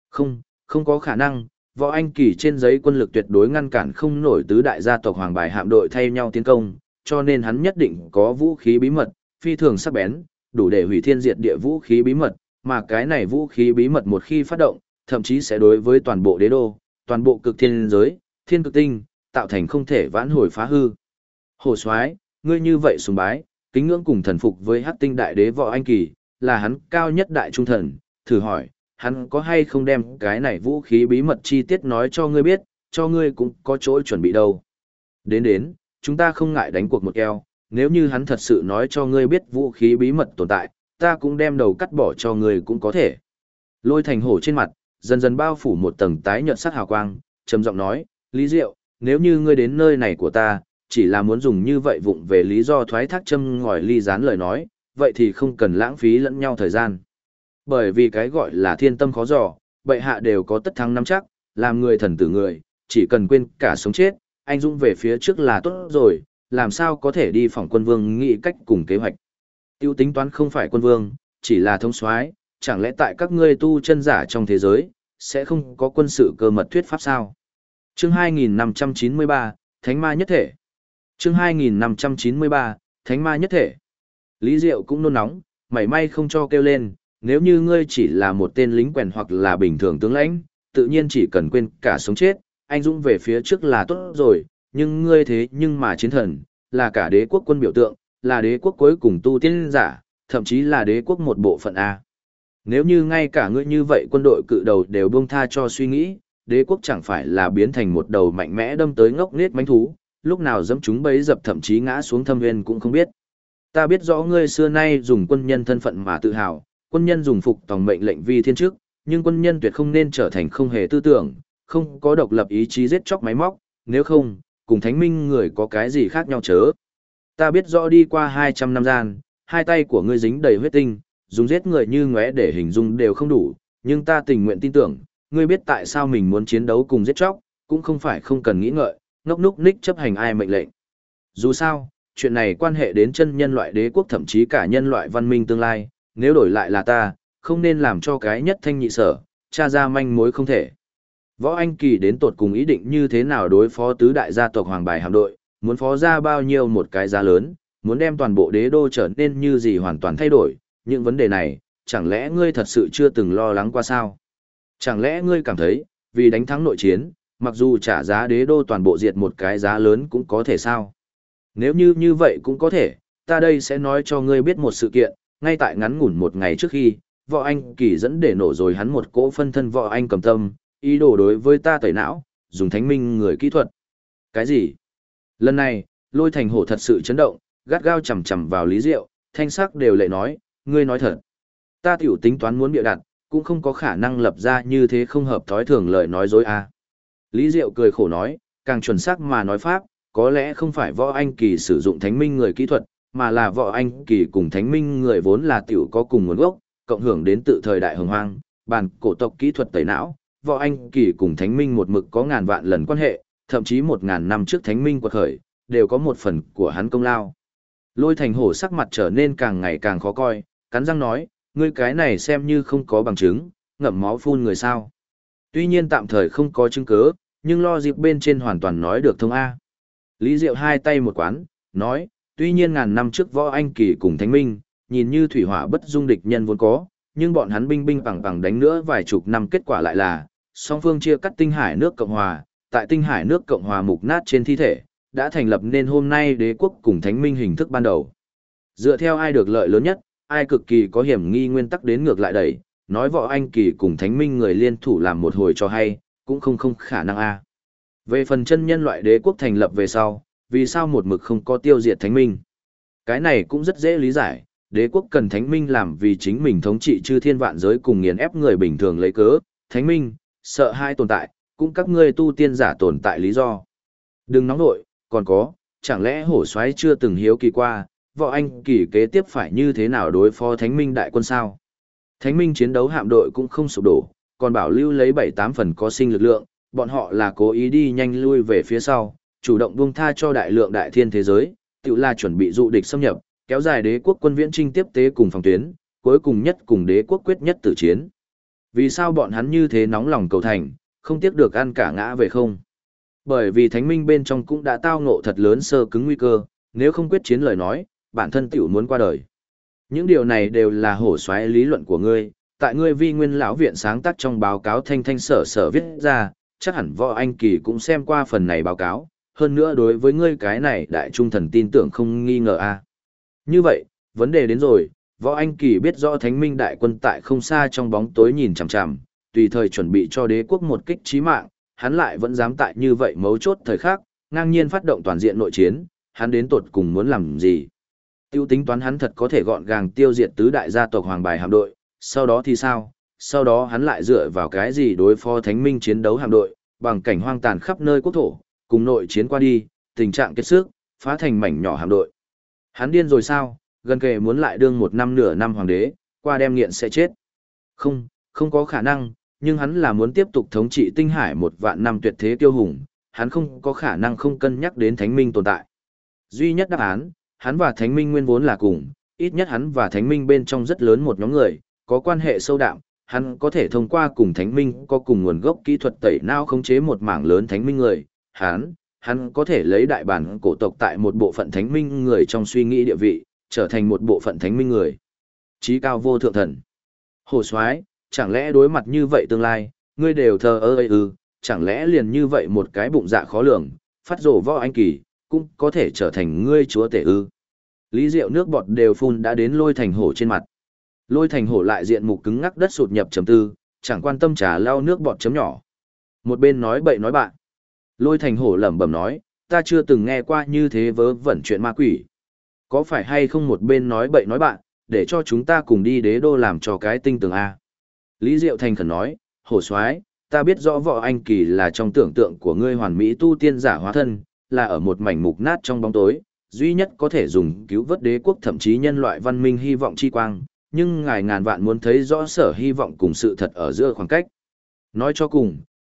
Không có khả năng, Võ Anh Kỳ trên giấy quân lực tuyệt đối ngăn cản không nổi tứ đại gia tộc hoàng bài hạm đội thay nhau tiến công, cho nên hắn nhất định có vũ khí bí mật, phi thường sắc bén, đủ để hủy thiên diệt địa vũ khí bí mật, mà cái này vũ khí bí mật một khi phát động, thậm chí sẽ đối với toàn bộ đế đô, toàn bộ cực thiên giới, thiên cực tinh, tạo thành không thể vãn hồi phá hư. Hổ soái, ngươi như vậy sùng bái, kính ngưỡng cùng thần phục với Hắc Tinh Đại Đế Võ Anh Kỳ, là hắn cao nhất đại trung thần, thử hỏi, hắn có hay không đem cái này vũ khí bí mật chi tiết nói cho ngươi biết, cho ngươi cũng có chỗ chuẩn bị đâu. Đến, chúng ta không ngại đánh cuộc một keo, nếu như hắn thật sự nói cho ngươi biết vũ khí bí mật tồn tại, ta cũng đem đầu cắt bỏ cho ngươi cũng có thể. Lôi Thành Hổ trên mặt, dần dần bao phủ một tầng tái nhợt sắc hào quang, trầm giọng nói, Lý Diệu, nếu như ngươi đến nơi này của ta, chỉ là muốn dùng như vậy vụng về lý do thoái thác châm ngòi ly gián lời nói, vậy thì không cần lãng phí lẫn nhau thời gian. Bởi vì cái gọi là thiên tâm khó dò, bệ hạ đều có tất thắng nắm chắc, làm người thần tử người, chỉ cần quên cả sống chết, anh dũng về phía trước là tốt rồi, làm sao có thể đi phỏng quân vương nghĩ cách cùng kế hoạch. Tiêu tính toán không phải quân vương, chỉ là thống soái, chẳng lẽ tại các ngươi tu chân giả trong thế giới, sẽ không có quân sự cơ mật thuyết pháp sao? Chương 2593, Thánh Ma Nhất Thể. Chương 2593, Thánh Ma Nhất Thể. Lý Diệu cũng nôn nóng, mảy may không cho kêu lên, nếu như ngươi chỉ là một tên lính quèn hoặc là bình thường tướng lãnh, tự nhiên chỉ cần quên cả sống chết, anh dũng về phía trước là tốt rồi, nhưng ngươi thế nhưng mà chiến thần, là cả đế quốc quân biểu tượng, là đế quốc cuối cùng tu tiên giả, thậm chí là đế quốc một bộ phận A. Nếu như ngay cả ngươi như vậy quân đội cự đầu đều buông tha cho suy nghĩ, đế quốc chẳng phải là biến thành một đầu mạnh mẽ đâm tới ngốc nghếch mãnh thú, lúc nào dẫm chúng bấy dập thậm chí ngã xuống thâm nguyên cũng không biết. Ta biết rõ ngươi xưa nay dùng quân nhân thân phận mà tự hào, quân nhân dùng phục tòng mệnh lệnh vi thiên chức, nhưng quân nhân tuyệt không nên trở thành không hề tư tưởng, không có độc lập ý chí giết chóc máy móc, nếu không, cùng thánh minh người có cái gì khác nhau chớ. Ta biết rõ đi qua 200 năm gian, hai tay của ngươi dính đầy huyết tinh, dùng giết người như ngóe để hình dung đều không đủ, nhưng ta tình nguyện tin tưởng, ngươi biết tại sao mình muốn chiến đấu cùng giết chóc, cũng không phải không cần nghĩ ngợi, ngốc núc ních chấp hành ai mệnh lệnh. Dù sao, chuyện này quan hệ đến chân nhân loại đế quốc thậm chí cả nhân loại văn minh tương lai, nếu đổi lại là ta, không nên làm cho cái nhất thanh nhị sở, tra ra manh mối không thể. Võ Anh Kỳ đến tột cùng ý định như thế nào đối phó tứ đại gia tộc Hoàng Bài hạm đội, muốn phó ra bao nhiêu một cái giá lớn, muốn đem toàn bộ đế đô trở nên như gì hoàn toàn thay đổi, những vấn đề này, chẳng lẽ ngươi thật sự chưa từng lo lắng qua sao? Chẳng lẽ ngươi cảm thấy, vì đánh thắng nội chiến, mặc dù trả giá đế đô toàn bộ diệt một cái giá lớn cũng có thể sao? Nếu như vậy cũng có thể, ta đây sẽ nói cho ngươi biết một sự kiện, ngay tại ngắn ngủn một ngày trước khi, Võ Anh Kỳ dẫn để nổ rồi hắn một cỗ phân thân Võ Anh Cầm Tâm, ý đồ đối với ta tẩy não, dùng thánh minh người kỹ thuật. Cái gì? Lần này, Lôi Thành Hổ thật sự chấn động, gắt gao chầm chầm vào Lý Diệu, thanh sắc đều lệ nói, ngươi nói thật. Ta tiểu tính toán muốn bịa đặt, cũng không có khả năng lập ra như thế không hợp thói thường lời nói dối à. Lý Diệu cười khổ nói, càng chuẩn xác mà nói pháp, có lẽ không phải Võ Anh Kỳ sử dụng thánh minh người kỹ thuật, mà là Võ Anh Kỳ cùng thánh minh người vốn là tiểu có cùng nguồn gốc, cộng hưởng đến tự thời đại hồng hoang, bản cổ tộc kỹ thuật tẩy não. Võ Anh Kỳ cùng thánh minh một mực có ngàn vạn lần quan hệ, thậm chí 1000 năm trước thánh minh quật khởi, đều có một phần của hắn công lao. Lôi Thành Hổ sắc mặt trở nên càng ngày càng khó coi, cắn răng nói, ngươi cái này xem như không có bằng chứng, ngậm máu phun người sao. Tuy nhiên tạm thời không có chứng cứ, nhưng lo dịp bên trên hoàn toàn nói được thông A. Lý Diệu hai tay một quán, nói, tuy nhiên ngàn năm trước Võ Anh Kỳ cùng Thánh Minh, nhìn như thủy hỏa bất dung địch nhân vốn có, nhưng bọn hắn binh binh bằng bằng đánh nữa vài chục năm kết quả lại là, song phương chia cắt Tinh Hải nước Cộng Hòa, tại Tinh Hải nước Cộng Hòa mục nát trên thi thể, đã thành lập nên hôm nay đế quốc cùng Thánh Minh hình thức ban đầu. Dựa theo ai được lợi lớn nhất, ai cực kỳ có hiểm nghi nguyên tắc đến ngược lại đẩy, nói Võ Anh Kỳ cùng Thánh Minh người liên thủ làm một hồi cho hay, cũng không khả năng a. Về phần chân nhân loại đế quốc thành lập về sau, vì sao một mực không có tiêu diệt Thánh Minh? Cái này cũng rất dễ lý giải, đế quốc cần Thánh Minh làm vì chính mình thống trị chư thiên vạn giới cùng nghiền ép người bình thường lấy cớ, Thánh Minh, sợ hai tồn tại, cũng các ngươi tu tiên giả tồn tại lý do. Đừng nóng nội, còn có, chẳng lẽ hổ soái chưa từng hiếu kỳ qua, Võ Anh Kỳ kế tiếp phải như thế nào đối phó Thánh Minh đại quân sao? Thánh Minh chiến đấu hạm đội cũng không sụp đổ, còn bảo lưu lấy 7-8 phần có sinh lực lượng, bọn họ là cố ý đi nhanh lui về phía sau, chủ động buông tha cho đại lượng đại thiên thế giới, tự là chuẩn bị dụ địch xâm nhập, kéo dài đế quốc quân viễn trinh tiếp tế cùng phòng tuyến, cuối cùng nhất cùng đế quốc quyết nhất tử chiến. Vì sao bọn hắn như thế nóng lòng cầu thành, không tiếc được ăn cả ngã về không? Bởi vì Thánh Minh bên trong cũng đã tao ngộ thật lớn sơ cứng nguy cơ, nếu không quyết chiến lời nói, bản thân tiểu muốn qua đời. Những điều này đều là hổ xoáy lý luận của ngươi, tại ngươi vi nguyên lão viện sáng tác trong báo cáo thanh thanh sở sở viết ra, chắc hẳn Võ Anh Kỳ cũng xem qua phần này báo cáo, hơn nữa đối với ngươi cái này đại trung thần tin tưởng không nghi ngờ a. Như vậy, vấn đề đến rồi, Võ Anh Kỳ biết rõ Thánh Minh đại quân tại không xa trong bóng tối nhìn chằm chằm, tùy thời chuẩn bị cho đế quốc một kích chí mạng, hắn lại vẫn dám tại như vậy mấu chốt thời khắc, ngang nhiên phát động toàn diện nội chiến, hắn đến tột cùng muốn làm gì? Tiêu tính toán hắn thật có thể gọn gàng tiêu diệt tứ đại gia tộc Hoàng Bài hạm đội, sau đó thì sao? Sau đó hắn lại dựa vào cái gì đối phó Thánh Minh chiến đấu hạm đội, bằng cảnh hoang tàn khắp nơi quốc thổ, cùng nội chiến qua đi, tình trạng kết sức, phá thành mảnh nhỏ hạm đội. Hắn điên rồi sao? Gần kề muốn lại đương một năm nửa năm hoàng đế, qua đem nghiện sẽ chết. Không có khả năng, nhưng hắn là muốn tiếp tục thống trị Tinh Hải 1.000 năm tuyệt thế kiêu hùng, hắn không có khả năng không cân nhắc đến Thánh Minh tồn tại. Duy nhất đáp án, hắn và Thánh Minh nguyên vốn là cùng, ít nhất hắn và Thánh Minh bên trong rất lớn một nhóm người, có quan hệ sâu đậm, hắn có thể thông qua cùng Thánh Minh có cùng nguồn gốc kỹ thuật tẩy não khống chế một mảng lớn Thánh Minh người, hắn có thể lấy đại bản cổ tộc tại một bộ phận Thánh Minh người trong suy nghĩ địa vị, trở thành một bộ phận Thánh Minh người. Chí cao vô thượng thần. Hồ Soái, chẳng lẽ đối mặt như vậy tương lai, ngươi đều thờ ơ chẳng lẽ liền như vậy một cái bụng dạ khó lường, phát rồ Võ Anh Kỳ, cũng có thể trở thành ngươi chúa tể ư? Lý Diệu nước bọt đều phun đã đến Lôi Thành Hổ trên mặt. Lôi Thành Hổ lại diện mục cứng ngắc đất sụt nhập trầm tư, chẳng quan tâm trà lau nước bọt chấm nhỏ. Một bên nói bậy nói bạn. Lôi Thành Hổ lẩm bẩm nói, ta chưa từng nghe qua như thế vớ vẩn chuyện ma quỷ. Có phải hay không một bên nói bậy nói bạn, để cho chúng ta cùng đi đế đô làm cho cái tinh tường A. Lý Diệu thành khẩn nói, Hổ Soái, ta biết rõ Võ Anh Kỳ là trong tưởng tượng của ngươi hoàn mỹ tu tiên giả hóa thân, là ở một mảnh mục nát trong bóng tối, duy nhất có thể dùng cứu vớt đế quốc thậm chí nhân loại văn minh hy vọng chi quang, nhưng ngài ngàn vạn muốn thấy rõ sở hy vọng cùng sự thật ở giữa khoảng cách. Nói cho cùng,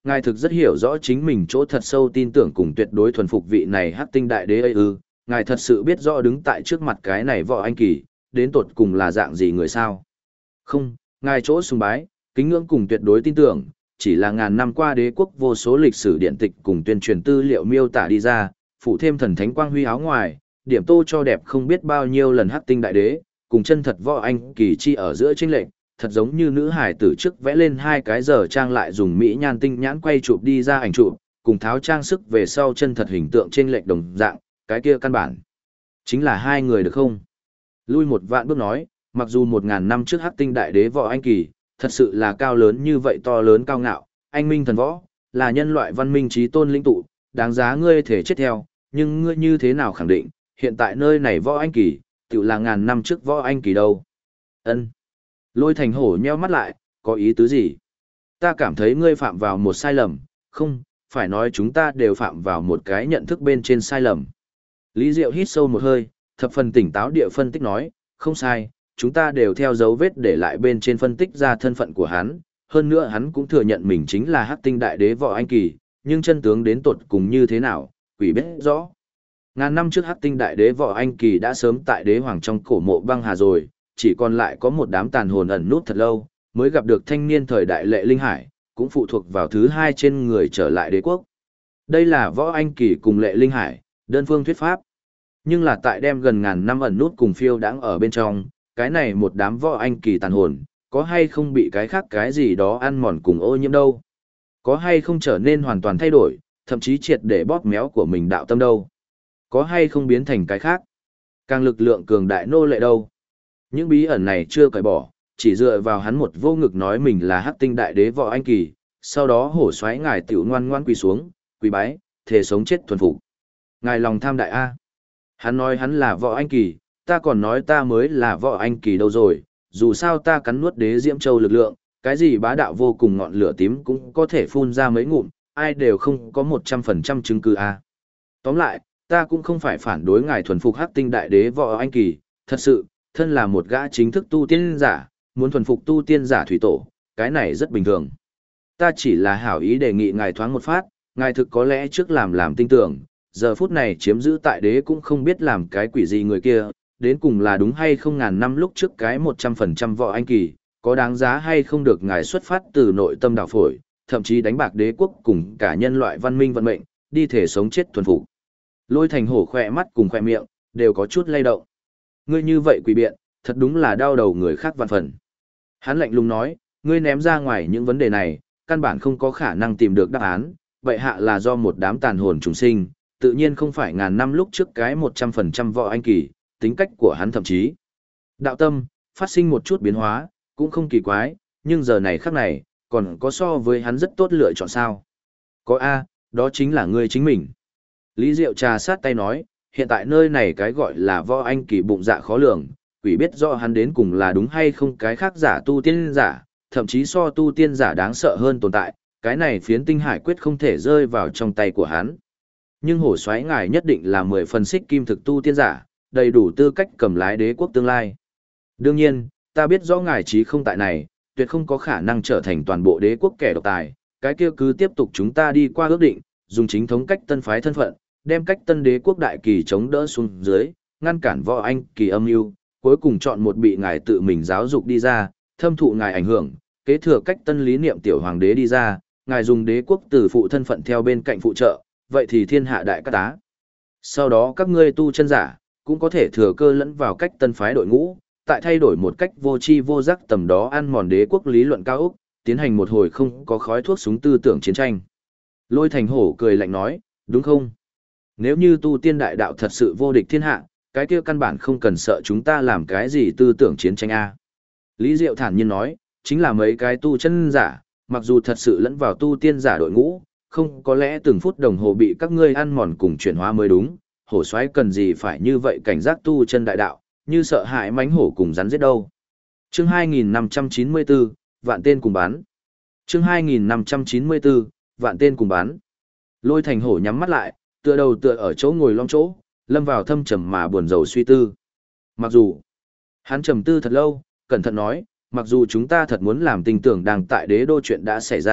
Ngài thực rất hiểu rõ chính mình chỗ thật sâu tin tưởng cùng tuyệt đối thuần phục vị này Hắc Tinh Đại Đế ấy ư? Ngài thật sự biết rõ đứng tại trước mặt cái này Võ Anh Kỳ, đến tột cùng là dạng gì người sao? Không, ngài chỗ sùng bái, kính ngưỡng cùng tuyệt đối tin tưởng, chỉ là ngàn năm qua đế quốc vô số lịch sử điện tịch cùng tuyên truyền tư liệu miêu tả đi ra, phụ thêm thần thánh quang huy áo ngoài, điểm tô cho đẹp không biết bao nhiêu lần Hắc Tinh Đại Đế, cùng chân thật Võ Anh Kỳ chi ở giữa chênh lệch, thật giống như nữ hải tử trước vẽ lên hai cái giờ trang lại dùng mỹ nhan tinh nhãn quay chụp đi ra ảnh chụp, cùng tháo trang sức về sau chân thật hình tượng chênh lệch đồng dạng, cái kia căn bản chính là hai người được không? Lui một vạn bước nói, mặc dù 1000 năm trước Hắc Tinh Đại Đế Võ Anh Kỳ, thật sự là cao lớn như vậy, to lớn cao ngạo, anh minh thần võ, là nhân loại văn minh trí tôn lĩnh tụ, đáng giá ngươi thể chết theo, nhưng ngươi như thế nào khẳng định, hiện tại nơi này Võ Anh Kỳ, tự là ngàn năm trước Võ Anh Kỳ đâu? Ân. Lôi Thành Hổ nheo mắt lại, có ý tứ gì? Ta cảm thấy ngươi phạm vào một sai lầm, không, phải nói chúng ta đều phạm vào một cái nhận thức bên trên sai lầm. Lý Diệu hít sâu một hơi, thập phần tỉnh táo địa phân tích nói, không sai, chúng ta đều theo dấu vết để lại bên trên phân tích ra thân phận của hắn, hơn nữa hắn cũng thừa nhận mình chính là Hắc Tinh Đại Đế Võ Anh Kỳ, nhưng chân tướng đến tột cùng như thế nào, quỷ biết rõ. Ngàn năm trước Hắc Tinh Đại Đế Võ Anh Kỳ đã sớm tại đế hoàng trong cổ mộ băng hà rồi, chỉ còn lại có một đám tàn hồn ẩn nút thật lâu, mới gặp được thanh niên thời đại Lệ Linh Hải, cũng phụ thuộc vào thứ hai trên người trở lại đế quốc. Đây là Võ Anh Kỳ cùng Lệ Linh Hải, đơn phương thuyết pháp. Nhưng là tại đem gần ngàn năm ẩn nút cùng phiêu đãng ở bên trong, cái này một đám Võ Anh Kỳ tàn hồn, có hay không bị cái khác cái gì đó ăn mòn cùng ô nhiễm đâu? Có hay không trở nên hoàn toàn thay đổi, thậm chí triệt để bóp méo của mình đạo tâm đâu? Có hay không biến thành cái khác? Càng lực lượng cường đại nô lệ đâu? Những bí ẩn này chưa cởi bỏ, chỉ dựa vào hắn một vô ngực nói mình là Hắc Tinh Đại Đế Võ Anh Kỳ, sau đó hổ xoáy ngài tiểu ngoan ngoan quỳ xuống, quỳ bái, thề sống chết thuần phục. Ngài lòng tham đại A. Hắn nói hắn là Võ Anh Kỳ, ta còn nói ta mới là Võ Anh Kỳ đâu rồi, dù sao ta cắn nuốt đế Diễm Châu lực lượng, cái gì bá đạo vô cùng ngọn lửa tím cũng có thể phun ra mấy ngụm, ai đều không có 100% chứng cứ A. Tóm lại, ta cũng không phải phản đối ngài thuần phục Hắc Tinh Đại Đế Võ Anh Kỳ, thật sự, thân là một gã chính thức tu tiên giả, muốn thuần phục tu tiên giả thủy tổ, cái này rất bình thường. Ta chỉ là hảo ý đề nghị ngài thoáng một phát, ngài thực có lẽ trước làm tin tưởng, giờ phút này chiếm giữ tại đế cũng không biết làm cái quỷ gì người kia, đến cùng là đúng hay không ngàn năm lúc trước cái 100% Võ Anh Kỳ, có đáng giá hay không được ngài xuất phát từ nội tâm đảo phổi, thậm chí đánh bạc đế quốc cùng cả nhân loại văn minh vận mệnh, đi thể sống chết thuần phục. Lôi Thành Hổ khỏe mắt cùng khỏe miệng, đều có chút lay động. Ngươi như vậy quỷ biện, thật đúng là đau đầu người khác vạn phần. Hắn lạnh lùng nói, ngươi ném ra ngoài những vấn đề này, căn bản không có khả năng tìm được đáp án, vậy hạ là do một đám tàn hồn trùng sinh, tự nhiên không phải ngàn năm lúc trước cái 100% Võ Anh Kỳ, tính cách của hắn thậm chí. Đạo tâm, phát sinh một chút biến hóa, cũng không kỳ quái, nhưng giờ này khắc này, còn có so với hắn rất tốt lựa chọn sao. Có A, đó chính là ngươi chính mình. Lý Diệu trà sát tay nói, hiện tại nơi này cái gọi là Võ Anh Kỳ bụng dạ khó lường, quỷ biết rõ hắn đến cùng là đúng hay không cái khác giả tu tiên giả, thậm chí so tu tiên giả đáng sợ hơn tồn tại, cái này phiến tinh hải quyết không thể rơi vào trong tay của hắn. Nhưng hổ xoáy ngài nhất định là 10 phần xích kim thực tu tiên giả, đầy đủ tư cách cầm lái đế quốc tương lai. Đương nhiên, ta biết rõ ngài trí không tại này, tuyệt không có khả năng trở thành toàn bộ đế quốc kẻ độc tài, cái kia cứ tiếp tục chúng ta đi qua ước định, dùng chính thống cách tân phái thân phận, đem cách tân đế quốc đại kỳ chống đỡ xuống dưới, ngăn cản Võ Anh Kỳ âm mưu, cuối cùng chọn một bị ngài tự mình giáo dục đi ra, thâm thụ ngài ảnh hưởng, kế thừa cách tân lý niệm tiểu hoàng đế đi ra, ngài dùng đế quốc từ phụ thân phận theo bên cạnh phụ trợ, vậy thì thiên hạ đại các tá. Sau đó các ngươi tu chân giả, cũng có thể thừa cơ lẫn vào cách tân phái đội ngũ, tại thay đổi một cách vô tri vô giác tầm đó ăn mòn đế quốc lý luận cao ốc, tiến hành một hồi không có khói thuốc súng tư tưởng chiến tranh. Lôi Thành Hổ cười lạnh nói, đúng không? Nếu như tu tiên đại đạo thật sự vô địch thiên hạ, cái kia căn bản không cần sợ chúng ta làm cái gì tư tưởng chiến tranh A. Lý Diệu thản nhiên nói, chính là mấy cái tu chân giả, mặc dù thật sự lẫn vào tu tiên giả đội ngũ, không có lẽ từng phút đồng hồ bị các ngươi ăn mòn cùng chuyển hóa mới đúng, hổ xoáy cần gì phải như vậy cảnh giác tu chân đại đạo, như sợ hãi mánh hổ cùng rắn giết đâu. Chương 2594, vạn tên cùng bán. Chương 2594, vạn tên cùng bán. Lôi Thành Hổ nhắm mắt lại, tựa đầu tựa ở chỗ ngồi long chỗ, lâm vào thâm trầm mà buồn rầu suy tư. Mặc dù, hắn trầm tư thật lâu, cẩn thận nói, mặc dù chúng ta thật muốn làm tình tưởng đang tại đế đô chuyện đã xảy ra,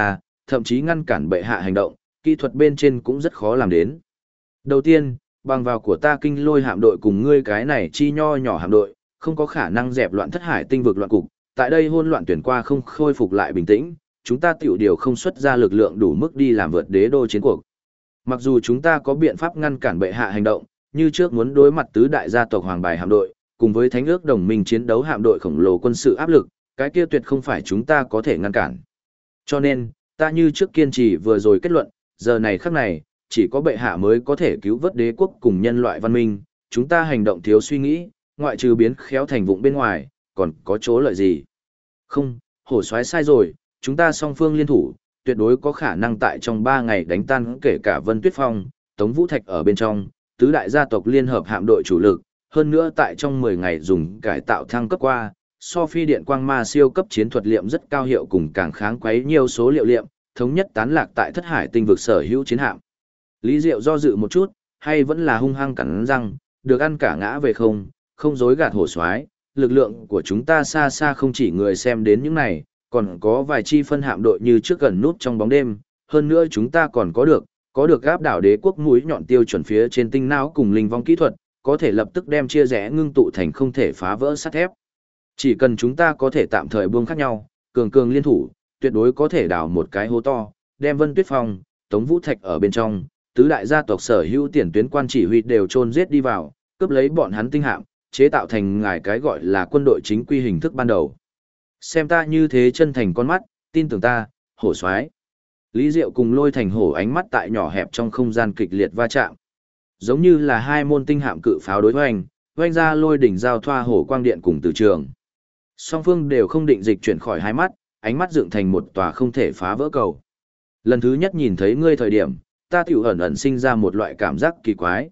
thậm chí ngăn cản bệ hạ hành động, kỹ thuật bên trên cũng rất khó làm đến. Đầu tiên, bằng vào của ta kinh lôi hạm đội cùng ngươi cái này chi nho nhỏ hạm đội, không có khả năng dẹp loạn thất hải tinh vực loạn cục, tại đây hỗn loạn tuyển qua không khôi phục lại bình tĩnh, chúng ta tiểu điều không xuất ra lực lượng đủ mức đi làm vượt đế đô chiến cuộc. Mặc dù chúng ta có biện pháp ngăn cản bệ hạ hành động, như trước muốn đối mặt tứ đại gia tộc hoàng bài hạm đội, cùng với thánh ước đồng minh chiến đấu hạm đội khổng lồ quân sự áp lực, cái kia tuyệt không phải chúng ta có thể ngăn cản. Cho nên, ta như trước kiên trì vừa rồi kết luận, giờ này khắc này, chỉ có bệ hạ mới có thể cứu vớt đế quốc cùng nhân loại văn minh, chúng ta hành động thiếu suy nghĩ, ngoại trừ biến khéo thành vụng bên ngoài, còn có chỗ lợi gì. Không, hổ soái sai rồi, chúng ta song phương liên thủ, tuyệt đối có khả năng tại trong 3 ngày đánh tan kể cả Vân Tuyết Phong, Tống Vũ Thạch ở bên trong, tứ đại gia tộc liên hợp hạm đội chủ lực, hơn nữa tại trong 10 ngày dùng cải tạo thăng cấp qua, so phi điện quang ma siêu cấp chiến thuật liệm rất cao hiệu cùng càng kháng quấy nhiều số liệu liệm, thống nhất tán lạc tại thất hải tinh vực sở hữu chiến hạm. Lý Diệu do dự một chút, hay vẫn là hung hăng cắn răng, được ăn cả ngã về không dối gạt hổ soái, lực lượng của chúng ta xa xa không chỉ người xem đến những này, còn có vài chi phân hạm đội như trước gần nút trong bóng đêm, hơn nữa chúng ta còn có được gáp đảo đế quốc mũi nhọn tiêu chuẩn phía trên tinh não cùng linh vong kỹ thuật, có thể lập tức đem chia rẽ ngưng tụ thành không thể phá vỡ sắt thép. Chỉ cần chúng ta có thể tạm thời buông khác nhau, cường liên thủ, tuyệt đối có thể đào một cái hố to, đem Vân Tuyết Phong, Tống Vũ Thạch ở bên trong, tứ đại gia tộc sở hữu tiền tuyến quan chỉ huy đều chôn giết đi vào, cướp lấy bọn hắn tinh hạm, chế tạo thành ngài cái gọi là quân đội chính quy hình thức ban đầu. Xem ta như thế chân thành con mắt, tin tưởng ta, hổ soái. Lý Diệu cùng Lôi Thành Hổ ánh mắt tại nhỏ hẹp trong không gian kịch liệt va chạm. Giống như là hai môn tinh hạm cự pháo đối hoành, oanh ra lôi đỉnh giao thoa hổ quang điện cùng từ trường. Song phương đều không định dịch chuyển khỏi hai mắt, ánh mắt dựng thành một tòa không thể phá vỡ cầu. Lần thứ nhất nhìn thấy ngươi thời điểm, ta tiểu ẩn sinh ra một loại cảm giác kỳ quái,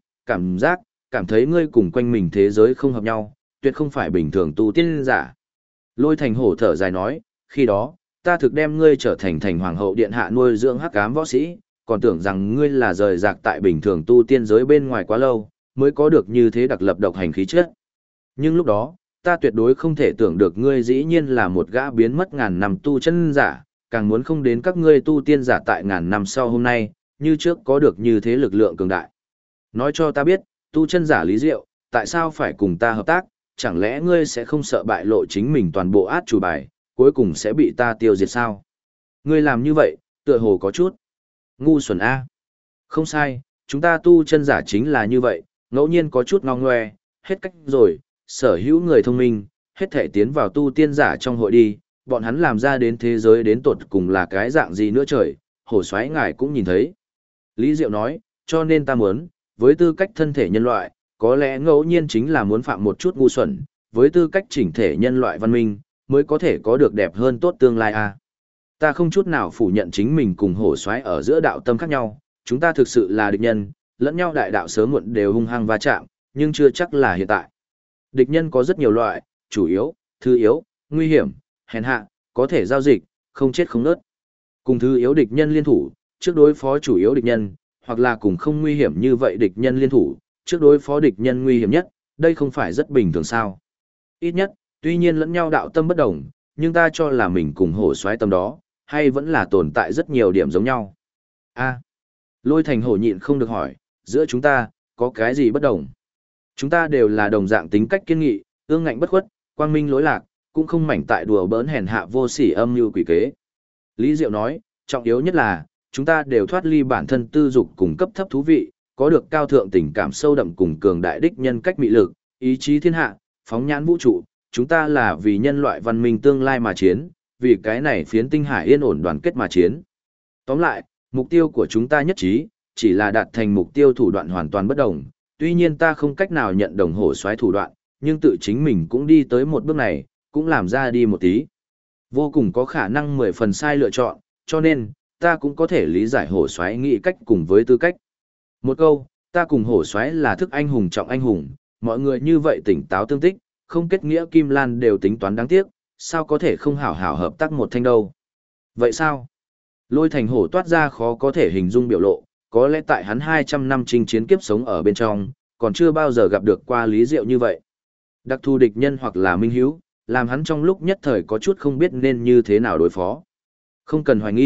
cảm thấy ngươi cùng quanh mình thế giới không hợp nhau, tuyệt không phải bình thường tu tiên giả. Lôi Thành Hổ thở dài nói, khi đó, ta thực đem ngươi trở thành hoàng hậu điện hạ nuôi dưỡng hắc ám võ sĩ, còn tưởng rằng ngươi là rời rạc tại bình thường tu tiên giới bên ngoài quá lâu, mới có được như thế đặc lập độc hành khí chất. Nhưng lúc đó, ta tuyệt đối không thể tưởng được ngươi dĩ nhiên là một gã biến mất ngàn năm tu chân giả, càng muốn không đến các ngươi tu tiên giả tại ngàn năm sau hôm nay, như trước có được như thế lực lượng cường đại. Nói cho ta biết, tu chân giả Lý Diệu, tại sao phải cùng ta hợp tác, chẳng lẽ ngươi sẽ không sợ bại lộ chính mình toàn bộ át chủ bài, cuối cùng sẽ bị ta tiêu diệt sao? Ngươi làm như vậy, tựa hồ có chút ngu xuẩn a. Không sai, chúng ta tu chân giả chính là như vậy, ngẫu nhiên có chút ngao ngoe, hết cách rồi, sở hữu người thông minh, hết thể tiến vào tu tiên giả trong hội đi, bọn hắn làm ra đến thế giới đến tột cùng là cái dạng gì nữa trời, hổ xoáy ngài cũng nhìn thấy. Lý Diệu nói, cho nên ta muốn, với tư cách thân thể nhân loại, có lẽ ngẫu nhiên chính là muốn phạm một chút ngu xuẩn, với tư cách chỉnh thể nhân loại văn minh, mới có thể có được đẹp hơn tốt tương lai a. Ta không chút nào phủ nhận chính mình cùng hổ xoáy ở giữa đạo tâm khác nhau, chúng ta thực sự là địch nhân, lẫn nhau đại đạo sớm muộn đều hung hăng va chạm, nhưng chưa chắc là hiện tại. Địch nhân có rất nhiều loại, chủ yếu, thứ yếu, nguy hiểm, hèn hạ, có thể giao dịch, không chết không nớt. Cùng thứ yếu địch nhân liên thủ, trước đối phó chủ yếu địch nhân, hoặc là cùng không nguy hiểm như vậy địch nhân liên thủ, trước đối phó địch nhân nguy hiểm nhất, đây không phải rất bình thường sao. Ít nhất, tuy nhiên lẫn nhau đạo tâm bất đồng, nhưng ta cho là mình cùng hổ xoáy tâm đó, hay vẫn là tồn tại rất nhiều điểm giống nhau. A. Lôi Thành Hổ nhịn không được hỏi, giữa chúng ta, có cái gì bất đồng? Chúng ta đều là đồng dạng tính cách kiên nghị, ương ngạnh bất khuất, quang minh lỗi lạc, cũng không mảnh tại đùa bỡn hèn hạ vô sỉ âm mưu quỷ kế. Lý Diệu nói, trọng yếu nhất là, chúng ta đều thoát ly bản thân tư dục cùng cấp thấp thú vị, có được cao thượng tình cảm sâu đậm cùng cường đại đích nhân cách mị lực, ý chí thiên hạ, phóng nhãn vũ trụ, chúng ta là vì nhân loại văn minh tương lai mà chiến, vì cái này phiến tinh hải yên ổn đoàn kết mà chiến. Tóm lại, mục tiêu của chúng ta nhất trí, chỉ là đạt thành mục tiêu thủ đoạn hoàn toàn bất đồng, tuy nhiên ta không cách nào nhận đồng hổ xoáy thủ đoạn, nhưng tự chính mình cũng đi tới một bước này, cũng làm ra đi một tí. Vô cùng có khả năng 10 phần sai lựa chọn, cho nên, ta cũng có thể lý giải hổ xoáy nghĩ cách cùng với tư cách. Một câu, ta cùng hổ xoáy là thức anh hùng trọng anh hùng, mọi người như vậy tỉnh táo tương tích, không kết nghĩa kim lan đều tính toán đáng tiếc, sao có thể không hảo hảo hợp tác một thanh đâu. Vậy sao? Lôi Thành Hổ toát ra khó có thể hình dung biểu lộ, có lẽ tại hắn 200 năm chinh chiến kiếp sống ở bên trong, còn chưa bao giờ gặp được qua Lý Diệu như vậy. Đặc thù địch nhân hoặc là minh hữu, làm hắn trong lúc nhất thời có chút không biết nên như thế nào đối phó. Không cần hoài nghi,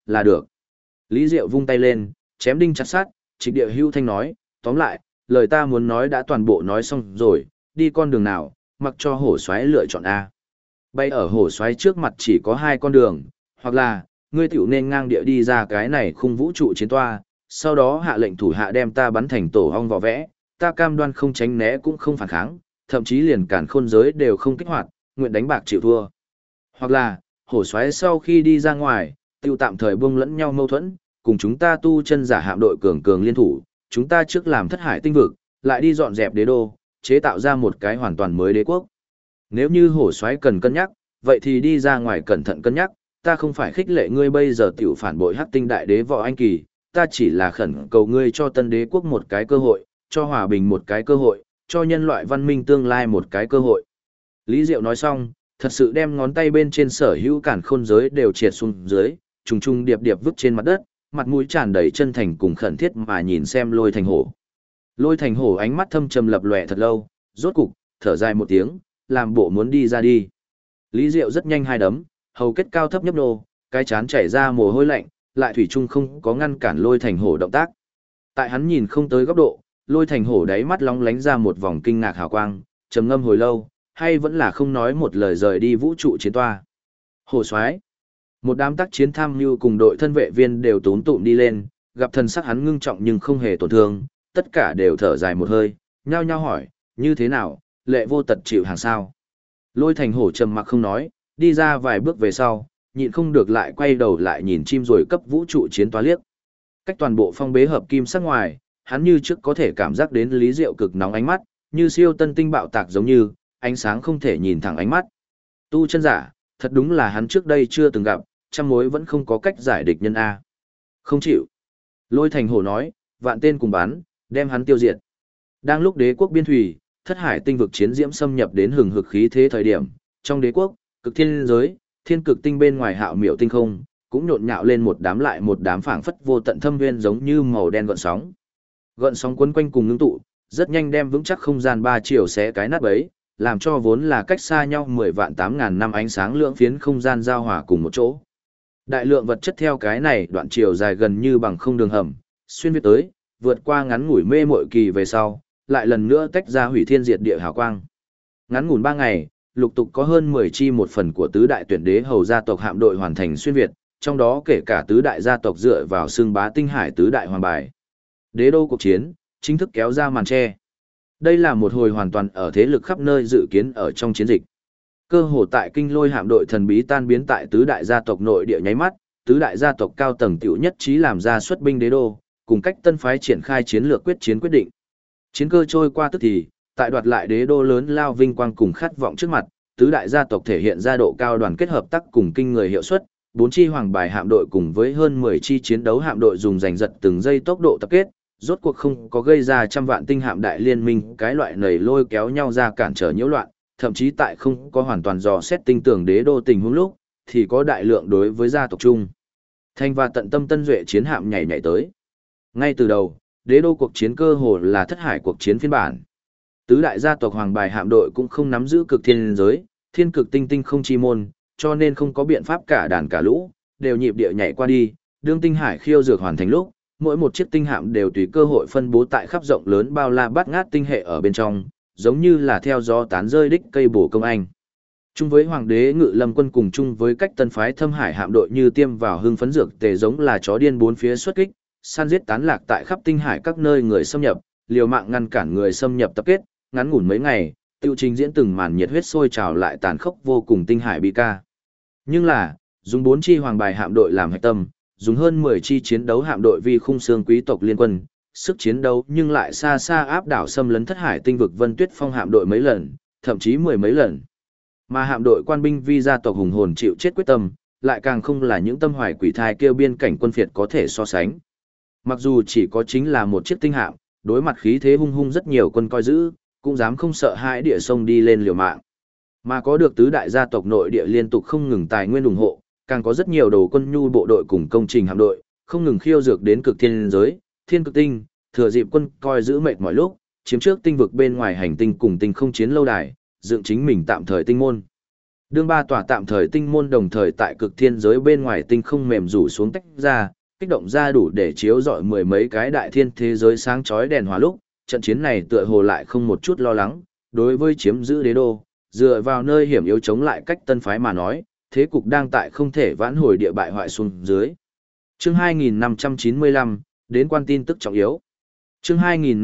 là được. Lý Diệu vung tay lên, chém đinh chặt sát, Trịnh Địa Hưu thanh nói, tóm lại, lời ta muốn nói đã toàn bộ nói xong rồi, đi con đường nào, mặc cho hổ xoáy lựa chọn A. Bay ở hổ xoáy trước mặt chỉ có hai con đường, hoặc là, ngươi tiểu nên ngang địa đi ra cái này khung vũ trụ chiến toa, sau đó hạ lệnh thủ hạ đem ta bắn thành tổ ong vỏ vẽ, ta cam đoan không tránh né cũng không phản kháng, thậm chí liền cản khôn giới đều không kích hoạt, nguyện đánh bạc chịu thua. Hoặc là, hổ xoáy sau khi đi ra ngoài, tiêu tạm thời buông lẫn nhau mâu thuẫn, cùng chúng ta tu chân giả hạm đội cường cường liên thủ, chúng ta trước làm thất hải tinh vực, lại đi dọn dẹp đế đô, chế tạo ra một cái hoàn toàn mới đế quốc. Nếu như hổ xoáy cần cân nhắc, vậy thì đi ra ngoài cẩn thận cân nhắc, ta không phải khích lệ ngươi bây giờ tiểu phản bội Hắc Tinh Đại Đế Võ Anh Kỳ, ta chỉ là khẩn cầu ngươi cho tân đế quốc một cái cơ hội, cho hòa bình một cái cơ hội, cho nhân loại văn minh tương lai một cái cơ hội. Lý Diệu nói xong, thật sự đem ngón tay bên trên sở hữu cản khôn giới đều triệt xuống dưới, trùng trùng điệp điệp vứt trên mặt đất, mặt mũi tràn đầy chân thành cùng khẩn thiết mà nhìn xem Lôi Thành Hổ. Lôi Thành Hổ ánh mắt thâm trầm lập lòe thật lâu, rốt cục thở dài một tiếng, làm bộ muốn đi ra đi. Lý Diệu rất nhanh hai đấm, hầu kết cao thấp nhấp nô, cái chán chảy ra mồ hôi lạnh, lại thủy chung không có ngăn cản Lôi Thành Hổ động tác. Tại hắn nhìn không tới góc độ, Lôi Thành Hổ đáy mắt long lánh ra một vòng kinh ngạc hào quang, trầm ngâm hồi lâu, hay vẫn là không nói một lời rời đi vũ trụ chiến toa. Hổ soái, một đám tác chiến tham mưu cùng đội thân vệ viên đều túm tụm đi lên, gặp thần sắc hắn ngưng trọng nhưng không hề tổn thương, tất cả đều thở dài một hơi, nhao nhao hỏi, như thế nào, Lệ Vô Tật chịu hàng sao? Lôi Thành Hổ trầm mặc không nói, đi ra vài bước về sau, nhịn không được lại quay đầu lại nhìn chim rồi cấp vũ trụ chiến toa liếc. Cách toàn bộ phong bế hợp kim sắc ngoài, hắn như trước có thể cảm giác đến Lý Diệu cực nóng ánh mắt, như siêu tân tinh bạo tạc giống như, ánh sáng không thể nhìn thẳng ánh mắt. Tu chân giả, thật đúng là hắn trước đây chưa từng gặp, trăm mối vẫn không có cách giải địch nhân A. Không chịu. Lôi Thành Hổ nói, vạn tên cùng bắn, đem hắn tiêu diệt. Đang lúc đế quốc biên thủy, thất hải tinh vực chiến diễm xâm nhập đến hừng hực khí thế thời điểm, trong đế quốc, cực thiên giới, thiên cực tinh bên ngoài hạo miểu tinh không, cũng nhộn nhạo lên một đám lại một đám phảng phất vô tận thâm nguyên giống như màu đen gợn sóng. Gợn sóng quấn quanh cùng ngưng tụ, rất nhanh đem vững chắc không gian ba chiều xé cái nát bấy, làm cho vốn là cách xa nhau 10 vạn 8.000 năm ánh sáng lượng phiến không gian giao hòa cùng một chỗ. Đại lượng vật chất theo cái này đoạn chiều dài gần như bằng không đường hầm, xuyên việt tới, vượt qua ngắn ngủi mê mội kỳ về sau, lại lần nữa tách ra hủy thiên diệt địa hào quang. Ngắn ngủn 3 ngày, lục tục có hơn 10 chi một phần của tứ đại tuyển đế hầu gia tộc hạm đội hoàn thành xuyên việt, trong đó kể cả tứ đại gia tộc dựa vào xương bá tinh hải tứ đại hoàng bài. Đế đô cuộc chiến, chính thức kéo ra màn che. Đây là một hồi hoàn toàn ở thế lực khắp nơi dự kiến ở trong chiến dịch. Cơ hồ tại kinh lôi hạm đội thần bí tan biến tại tứ đại gia tộc nội địa nháy mắt, tứ đại gia tộc cao tầng tiểu nhất trí làm ra xuất binh đế đô, cùng cách tân phái triển khai chiến lược quyết chiến quyết định. Chiến cơ trôi qua tức thì, tại đoạt lại đế đô lớn lao vinh quang cùng khát vọng trước mặt, tứ đại gia tộc thể hiện ra độ cao đoàn kết hợp tác cùng kinh người hiệu suất, 4 chi hoàng bài hạm đội cùng với hơn 10 chi chiến đấu hạm đội dùng giành giật từng giây tốc độ tập kết, rốt cuộc không có gây ra trăm vạn tinh hạm đại liên minh, cái loại nầy lôi kéo nhau ra cản trở nhiễu loạn, thậm chí tại không có hoàn toàn dò xét tinh tường đế đô tình huống lúc, thì có đại lượng đối với gia tộc chung. Thanh và tận tâm tân duệ chiến hạm nhảy nhảy tới. Ngay từ đầu, đế đô cuộc chiến cơ hồ là thất hải cuộc chiến phiên bản. Tứ đại gia tộc hoàng bài hạm đội cũng không nắm giữ cực thiên giới, thiên cực tinh tinh không chi môn, cho nên không có biện pháp cả đàn cả lũ, đều nhịp địa nhảy qua đi, đương tinh hải khiêu dược hoàn thành lúc, mỗi một chiếc tinh hạm đều tùy cơ hội phân bố tại khắp rộng lớn bao la bát ngát tinh hệ ở bên trong, giống như là theo gió tán rơi đích cây bổ công anh. Chung với hoàng đế ngự lâm quân cùng chung với cách tân phái thâm hải hạm đội như tiêm vào hưng phấn dược tề giống là chó điên bốn phía xuất kích, săn giết tán lạc tại khắp tinh hải các nơi người xâm nhập, liều mạng ngăn cản người xâm nhập tập kết, ngắn ngủn mấy ngày, tiêu trình diễn từng màn nhiệt huyết sôi trào lại tàn khốc vô cùng tinh hải bi ca. Nhưng là, dùng 4 chi hoàng bài hạm đội làm hạch tâm, dùng hơn 10 chi chiến đấu hạm đội vi khung xương quý tộc liên quân, sức chiến đấu nhưng lại xa xa áp đảo xâm lấn thất hải tinh vực Vân Tuyết Phong hạm đội mấy lần, thậm chí 10 mấy lần. Mà hạm đội quan binh vi gia tộc hùng hồn chịu chết quyết tâm, lại càng không là những tâm hoài quỷ thai kêu biên cảnh quân phiệt có thể so sánh. Mặc dù chỉ có chính là một chiếc tinh hạm, đối mặt khí thế hung hung rất nhiều quân coi giữ, cũng dám không sợ hãi địa sông đi lên liều mạng. Mà có được tứ đại gia tộc nội địa liên tục không ngừng tài nguyên ủng hộ, càng có rất nhiều đồ quân nhu bộ đội cùng công trình hạm đội, không ngừng khiêu dược đến cực thiên giới, thiên cực tinh, thừa dịp quân coi giữ mệt mọi lúc, chiếm trước tinh vực bên ngoài hành tinh cùng tinh không chiến lâu đài, dựng chính mình tạm thời tinh môn. Đương ba tòa tạm thời tinh môn đồng thời tại cực thiên giới bên ngoài tinh không mềm rủ xuống tách ra, kích động ra đủ để chiếu rọi mười mấy cái đại thiên thế giới sáng chói đèn hòa lúc, trận chiến này tựa hồ lại không một chút lo lắng, đối với chiếm giữ đế đô, dựa vào nơi hiểm yếu chống lại cách tân phái mà nói, thế cục đang tại không thể vãn hồi địa bại hoại xuống dưới. Chương 2595, đến quan tin tức trọng yếu. Chương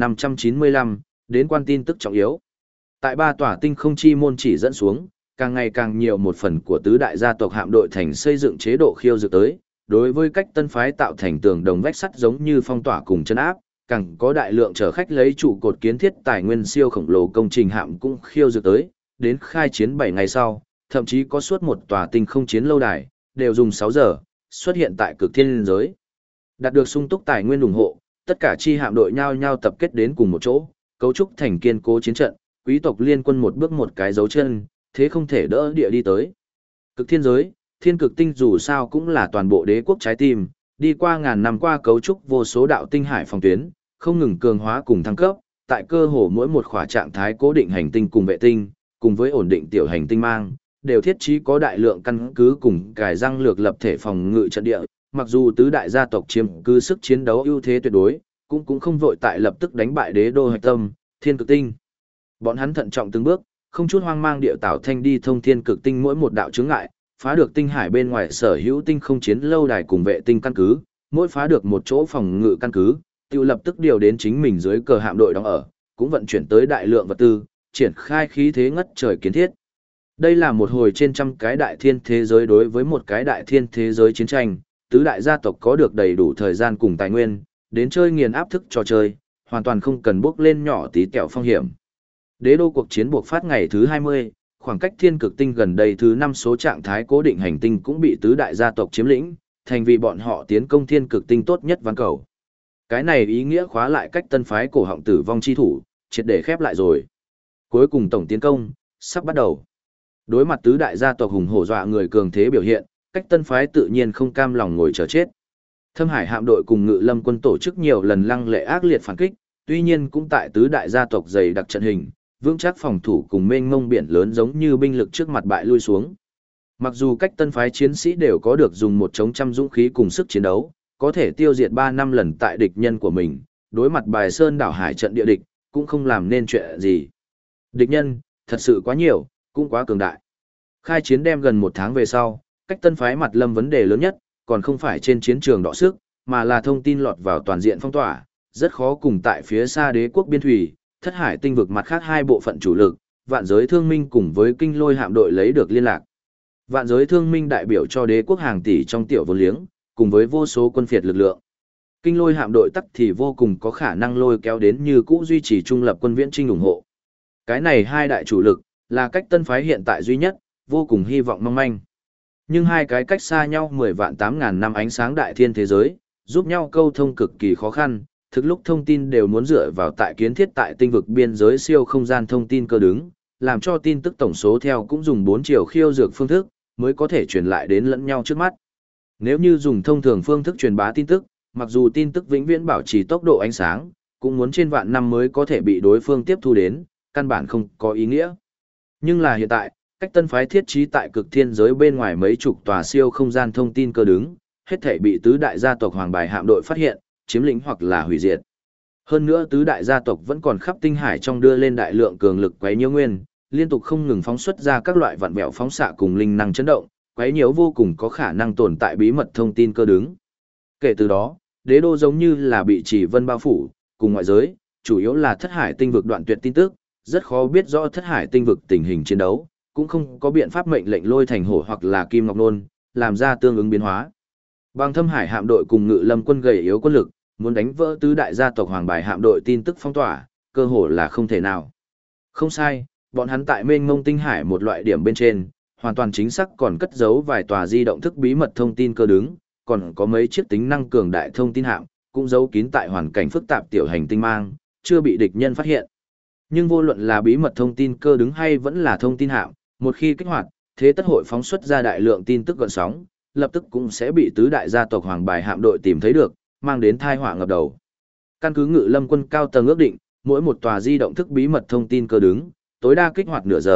2595, đến quan tin tức trọng yếu. Tại ba tòa tinh không chi môn chỉ dẫn xuống, càng ngày càng nhiều một phần của tứ đại gia tộc hạm đội thành xây dựng chế độ khiêu dược tới, đối với cách tân phái tạo thành tường đồng vách sắt giống như phong tỏa cùng chân áp, càng có đại lượng chở khách lấy trụ cột kiến thiết tài nguyên siêu khổng lồ công trình hạm cũng khiêu dược tới, đến khai chiến 7 ngày sau, thậm chí có suốt một tòa tinh không chiến lâu đài, đều dùng 6 giờ, xuất hiện tại cực thiên liên giới. Đạt được sung túc tài nguyên ủng hộ, tất cả chi hạm đội nhao nhao tập kết đến cùng một chỗ, cấu trúc thành kiên cố chiến trận, quý tộc liên quân một bước một cái dấu chân, thế không thể đỡ địa đi tới. Cực thiên giới, thiên cực tinh dù sao cũng là toàn bộ đế quốc trái tim, đi qua ngàn năm qua cấu trúc vô số đạo tinh hải phòng tuyến, không ngừng cường hóa cùng thăng cấp, tại cơ hồ mỗi một khỏa trạng thái cố định hành tinh cùng vệ tinh, cùng với ổn định tiểu hành tinh mang, đều thiết trí có đại lượng căn cứ cùng cài răng lược lập thể phòng ngự trận địa, mặc dù tứ đại gia tộc chiếm cứ sức chiến đấu ưu thế tuyệt đối, cũng không vội tại lập tức đánh bại đế đô hạch tâm, thiên cực tinh. Bọn hắn thận trọng từng bước, không chút hoang mang địa tạo thanh đi thông thiên cực tinh mỗi một đạo chướng ngại, phá được tinh hải bên ngoài sở hữu tinh không chiến lâu đài cùng vệ tinh căn cứ, mỗi phá được một chỗ phòng ngự căn cứ, tiêu lập tức điều đến chính mình dưới cờ hạm đội đóng ở, cũng vận chuyển tới đại lượng vật tư, triển khai khí thế ngất trời kiến thiết. Đây là một hồi trên trăm cái đại thiên thế giới đối với một cái đại thiên thế giới chiến tranh, tứ đại gia tộc có được đầy đủ thời gian cùng tài nguyên, đến chơi nghiền áp thức trò chơi, hoàn toàn không cần bước lên nhỏ tí kẹo phong hiểm. Đế đô cuộc chiến buộc phát ngày thứ 20, khoảng cách thiên cực tinh gần đây thứ 5 số trạng thái cố định hành tinh cũng bị tứ đại gia tộc chiếm lĩnh, thành vì bọn họ tiến công thiên cực tinh tốt nhất ván cầu. Cái này ý nghĩa khóa lại cách tân phái cổ họng tử vong chi thủ, triệt để khép lại rồi. Cuối cùng tổng tiến công, sắp bắt đầu. Đối mặt tứ đại gia tộc hùng hổ dọa người cường thế biểu hiện, cách tân phái tự nhiên không cam lòng ngồi chờ chết. Thâm Hải hạm đội cùng Ngự Lâm quân tổ chức nhiều lần lăng lệ ác liệt phản kích, tuy nhiên cũng tại tứ đại gia tộc dày đặc trận hình, vững chắc phòng thủ cùng mênh mông biển lớn giống như binh lực trước mặt bại lui xuống. Mặc dù cách tân phái chiến sĩ đều có được dùng một chống trăm dũng khí cùng sức chiến đấu, có thể tiêu diệt 3 năm lần tại địch nhân của mình, đối mặt bài sơn đảo hải trận địa địch, cũng không làm nên chuyện gì. Địch nhân, thật sự quá nhiều, cũng quá cường đại. Khai chiến đem gần 1 tháng về sau, cách tân phái mặt lâm vấn đề lớn nhất, còn không phải trên chiến trường đọ sức, mà là thông tin lọt vào toàn diện phong tỏa, rất khó cùng tại phía xa đế quốc biên thủy, thất hải tinh vực mặt khác hai bộ phận chủ lực, vạn giới thương minh cùng với kinh lôi hạm đội lấy được liên lạc. Vạn giới thương minh đại biểu cho đế quốc hàng tỷ trong tiểu vốn liếng, cùng với vô số quân phiệt lực lượng. Kinh lôi hạm đội tắc thì vô cùng có khả năng lôi kéo đến như cũ duy trì trung lập quân viễn trinh ủng hộ. Cái này hai đại chủ lực, là cách tân phái hiện tại duy nhất, vô cùng hy vọng mong manh. Nhưng hai cái cách xa nhau 10 vạn 8.000 năm ánh sáng đại thiên thế giới, giúp nhau câu thông cực kỳ khó khăn, thực lúc thông tin đều muốn dựa vào tại kiến thiết tại tinh vực biên giới siêu không gian thông tin cơ đứng, làm cho tin tức tổng số theo cũng dùng 4 chiều khiêu dược phương thức, mới có thể truyền lại đến lẫn nhau trước mắt. Nếu như dùng thông thường phương thức truyền bá tin tức, mặc dù tin tức vĩnh viễn bảo trì tốc độ ánh sáng, cũng muốn trên vạn năm mới có thể bị đối phương tiếp thu đến, căn bản không có ý nghĩa. Nhưng là hiện tại, cách tân phái thiết trí tại cực thiên giới bên ngoài mấy chục tòa siêu không gian thông tin cơ đứng, hết thể bị tứ đại gia tộc hoàng bài hạm đội phát hiện, chiếm lĩnh hoặc là hủy diệt. Hơn nữa tứ đại gia tộc vẫn còn khắp tinh hải trong đưa lên đại lượng cường lực quấy nhiễu nguyên, liên tục không ngừng phóng xuất ra các loại vạn vẹo phóng xạ cùng linh năng chấn động, quấy nhiễu vô cùng có khả năng tồn tại bí mật thông tin cơ đứng. Kể từ đó, đế đô giống như là bị chỉ vân bao phủ, cùng ngoại giới, chủ yếu là thất hải tinh vực đoạn tuyệt tin tức, rất khó biết rõ thất hải tinh vực tình hình chiến đấu, cũng không có biện pháp mệnh lệnh lôi thành hổ hoặc là kim ngọc nôn, làm ra tương ứng biến hóa. Bằng Thâm Hải hạm đội cùng Ngự Lâm quân gầy yếu quân lực, muốn đánh vỡ tứ đại gia tộc hoàng bài hạm đội tin tức phong tỏa, cơ hồ là không thể nào. Không sai, bọn hắn tại mênh mông tinh hải một loại điểm bên trên, hoàn toàn chính xác còn cất giấu vài tòa di động thức bí mật thông tin cơ đứng, còn có mấy chiếc tính năng cường đại thông tin hạm, cũng giấu kín tại hoàn cảnh phức tạp tiểu hành tinh mang, chưa bị địch nhân phát hiện. Nhưng vô luận là bí mật thông tin cơ đứng hay vẫn là thông tin hạm, một khi kích hoạt, thế tất hội phóng xuất ra đại lượng tin tức gợn sóng, lập tức cũng sẽ bị tứ đại gia tộc hoàng bài hạm đội tìm thấy được, mang đến tai họa ngập đầu. Căn cứ Ngự Lâm quân cao tầng ước định, mỗi một tòa di động thức bí mật thông tin cơ đứng, tối đa kích hoạt nửa giờ,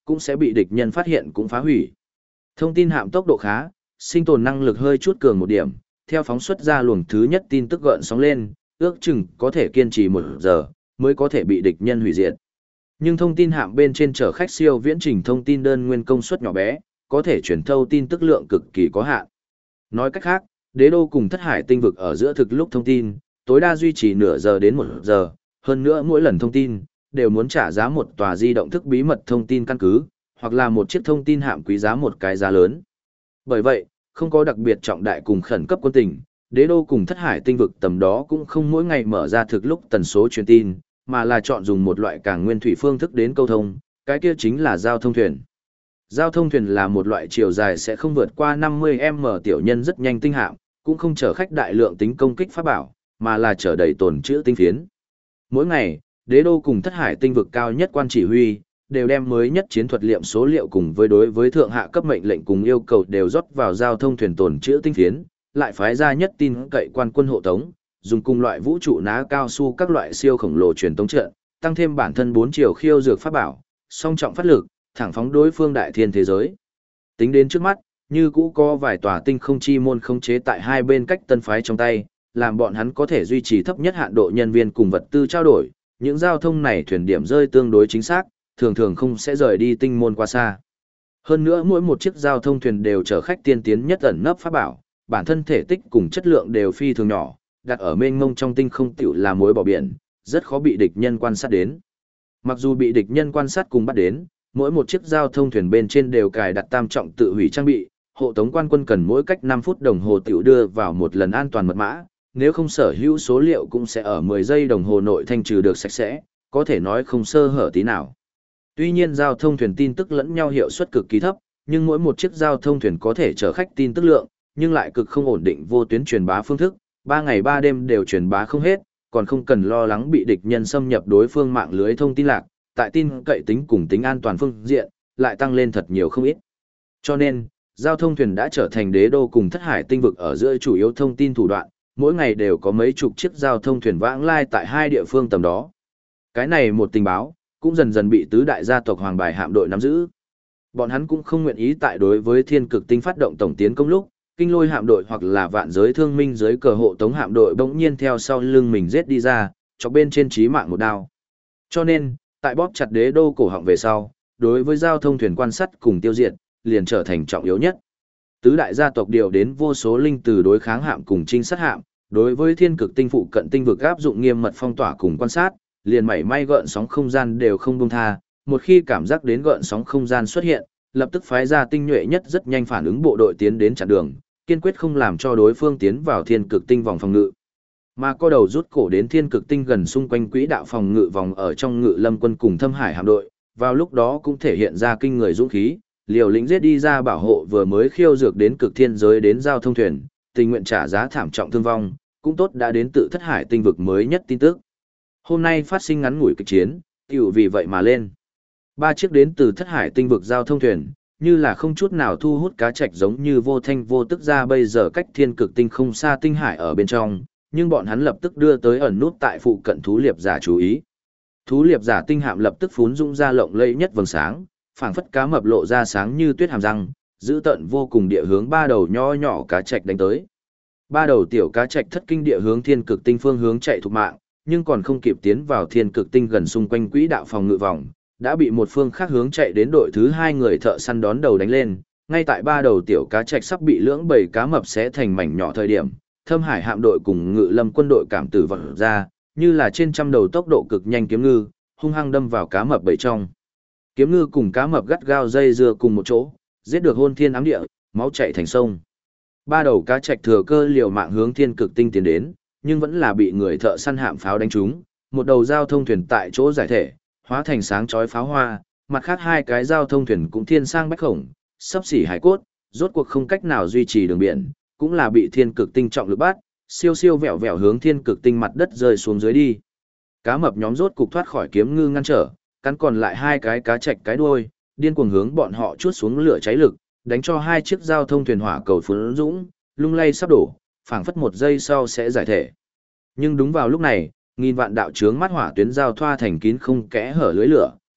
cũng sẽ bị địch nhân phát hiện cũng phá hủy. Thông tin hạm tốc độ khá, sinh tồn năng lực hơi chút cường một điểm, theo phóng xuất ra luồng thứ nhất tin tức gợn sóng lên, ước chừng có thể kiên trì 1 giờ, mới có thể bị địch nhân hủy diệt. Nhưng thông tin hạm bên trên chở khách siêu viễn trình thông tin đơn nguyên công suất nhỏ bé, có thể truyền thâu tin tức lượng cực kỳ có hạn. Nói cách khác, đế đô cùng thất hải tinh vực ở giữa thực lúc thông tin, tối đa duy trì nửa giờ đến 1 giờ, hơn nữa mỗi lần thông tin, đều muốn trả giá một tòa di động thức bí mật thông tin căn cứ, hoặc là một chiếc thông tin hạm quý giá một cái giá lớn. Bởi vậy, không có đặc biệt trọng đại cùng khẩn cấp quân tình, đế đô cùng thất hải tinh vực tầm đó cũng không mỗi ngày mở ra thực lúc tần số truyền tin, mà là chọn dùng một loại càng nguyên thủy phương thức đến câu thông, cái kia chính là giao thông thuyền. Giao thông thuyền là một loại chiều dài sẽ không vượt qua 50m tiểu nhân rất nhanh tinh hạm, cũng không chở khách đại lượng tính công kích pháp bảo, mà là chở đầy tồn trữ tinh phiến. Mỗi ngày, đế đô cùng thất hải tinh vực cao nhất quan chỉ huy, đều đem mới nhất chiến thuật liệm số liệu cùng với đối với thượng hạ cấp mệnh lệnh cùng yêu cầu đều rót vào giao thông thuyền tồn trữ tinh phiến, lại phái ra nhất tin cậy quan quân hộ tống, dùng cùng loại vũ trụ ná cao su các loại siêu khổng lồ truyền tống trận, tăng thêm bản thân 4 chiều khiêu dược pháp bảo, song trọng phát lực, thẳng phóng đối phương đại thiên thế giới. Tính đến trước mắt, như cũ có vài tòa tinh không chi môn khống chế tại hai bên cách tân phái trong tay, làm bọn hắn có thể duy trì thấp nhất hạn độ nhân viên cùng vật tư trao đổi, những giao thông này thuyền điểm rơi tương đối chính xác, thường thường không sẽ rời đi tinh môn quá xa. Hơn nữa mỗi một chiếc giao thông thuyền đều chở khách tiên tiến nhất ẩn nấp pháp bảo, bản thân thể tích cùng chất lượng đều phi thường nhỏ, đặt ở mênh mông trong tinh không tiểu là mối bỏ biển, rất khó bị địch nhân quan sát đến. Mặc dù bị địch nhân quan sát cùng bắt đến, mỗi một chiếc giao thông thuyền bên trên đều cài đặt tam trọng tự hủy trang bị, hộ tống quan quân cần mỗi cách 5 phút đồng hồ tiểu đưa vào một lần an toàn mật mã, nếu không sở hữu số liệu cũng sẽ ở 10 giây đồng hồ nội thanh trừ được sạch sẽ, có thể nói không sơ hở tí nào. Tuy nhiên giao thông thuyền tin tức lẫn nhau hiệu suất cực kỳ thấp, nhưng mỗi một chiếc giao thông thuyền có thể chở khách tin tức lượng, nhưng lại cực không ổn định vô tuyến truyền bá phương thức, 3 ngày 3 đêm đều truyền bá không hết, còn không cần lo lắng bị địch nhân xâm nhập đối phương mạng lưới thông tin lạc, tại tin cậy tính cùng tính an toàn phương diện, lại tăng lên thật nhiều không ít. Cho nên, giao thông thuyền đã trở thành đế đô cùng thất hải tinh vực ở giữa chủ yếu thông tin thủ đoạn, mỗi ngày đều có mấy chục chiếc giao thông thuyền vãng lai tại hai địa phương tầm đó. Cái này một tình báo, cũng dần dần bị tứ đại gia tộc Hoàng Bài hạm đội nắm giữ. Bọn hắn cũng không nguyện ý tại đối với thiên cực tinh phát động tổng tiến công lúc, kinh lôi hạm đội hoặc là vạn giới thương minh dưới cờ hộ tống hạm đội bỗng nhiên theo sau lưng mình giết đi ra, chọc bên trên chí mạng một đao. Cho nên, tại bóp chặt đế đô cổ họng về sau, đối với giao thông thuyền quan sát cùng tiêu diệt, liền trở thành trọng yếu nhất. Tứ đại gia tộc điều đến vô số linh từ đối kháng hạm cùng trinh sát hạm, đối với thiên cực tinh phụ cận tinh vực áp dụng nghiêm mật phong tỏa cùng quan sát, liền mảy may gợn sóng không gian đều không buông tha, một khi cảm giác đến gợn sóng không gian xuất hiện, lập tức phái ra tinh nhuệ nhất rất nhanh phản ứng bộ đội tiến đến chặn đường, kiên quyết không làm cho đối phương tiến vào thiên cực tinh vòng phòng ngự. Mà có đầu rút cổ đến thiên cực tinh gần xung quanh quỹ đạo phòng ngự vòng ở trong ngự lâm quân cùng thâm hải hạm đội, vào lúc đó cũng thể hiện ra kinh người dũng khí, liều lĩnh giết đi ra bảo hộ vừa mới khiêu dược đến cực thiên giới đến giao thông thuyền, tình nguyện trả giá thảm trọng thương vong, cũng tốt đã đến tự thất hải tinh vực mới nhất tin tức. Hôm nay phát sinh ngắn ngủi kịch chiến, tiểu vì vậy mà lên. 3 chiếc đến từ thất hải tinh vực giao thông thuyền, như là không chút nào thu hút cá trạch giống như vô thanh vô tức ra bây giờ cách thiên cực tinh không xa tinh hải ở bên trong, nhưng bọn hắn lập tức đưa tới ẩn nút tại phụ cận thú liệp giả chú ý. Thú liệp giả tinh hạm lập tức phún dũng ra lộng lẫy nhất vầng sáng, phảng phất cá mập lộ ra sáng như tuyết hàm răng, giữ tận vô cùng địa hướng 3 đầu nho nhỏ cá trạch đánh tới. 3 đầu tiểu cá trạch thất kinh địa hướng thiên cực tinh phương hướng chạy thục mạng, nhưng còn không kịp tiến vào thiên cực tinh gần xung quanh quỹ đạo phòng ngự vòng, đã bị một phương khác hướng chạy đến đội thứ 2 người thợ săn đón đầu đánh lên, ngay tại 3 đầu tiểu cá trạch sắp bị lưỡng bầy cá mập xé thành mảnh nhỏ thời điểm, Thâm Hải hạm đội cùng Ngự Lâm quân đội cảm tử vọt ra, như là trên trăm đầu tốc độ cực nhanh kiếm ngư, hung hăng đâm vào cá mập bầy trong. Kiếm ngư cùng cá mập gắt gao dây dưa cùng một chỗ, giết được hôn thiên ám địa, máu chảy thành sông. 3 đầu cá trạch thừa cơ liều mạng hướng thiên cực tinh tiến đến, nhưng vẫn là bị người thợ săn hạm pháo đánh trúng, một đầu giao thông thuyền tại chỗ giải thể, hóa thành sáng chói pháo hoa, mặt khác 2 cái giao thông thuyền cũng thiên sang bách khổng, sắp xỉ hải cốt, rốt cuộc không cách nào duy trì đường biển, cũng là bị thiên cực tinh trọng lực bắt, siêu siêu vẹo vẹo hướng thiên cực tinh mặt đất rơi xuống dưới đi. Cá mập nhóm rốt cục thoát khỏi kiếm ngư ngăn trở, cắn còn lại 2 cái cá trạch cái đuôi, điên cuồng hướng bọn họ chuốt xuống lửa cháy lực, đánh cho 2 chiếc giao thông thuyền hỏa cầu phun dũng, lung lay sắp đổ, phảng phất 1 giây sau sẽ giải thể. Nhưng đúng vào lúc này, nghìn vạn đạo chướng mắt hỏa tuyến giao thoa thành kín không kẽ hở lưới lửa,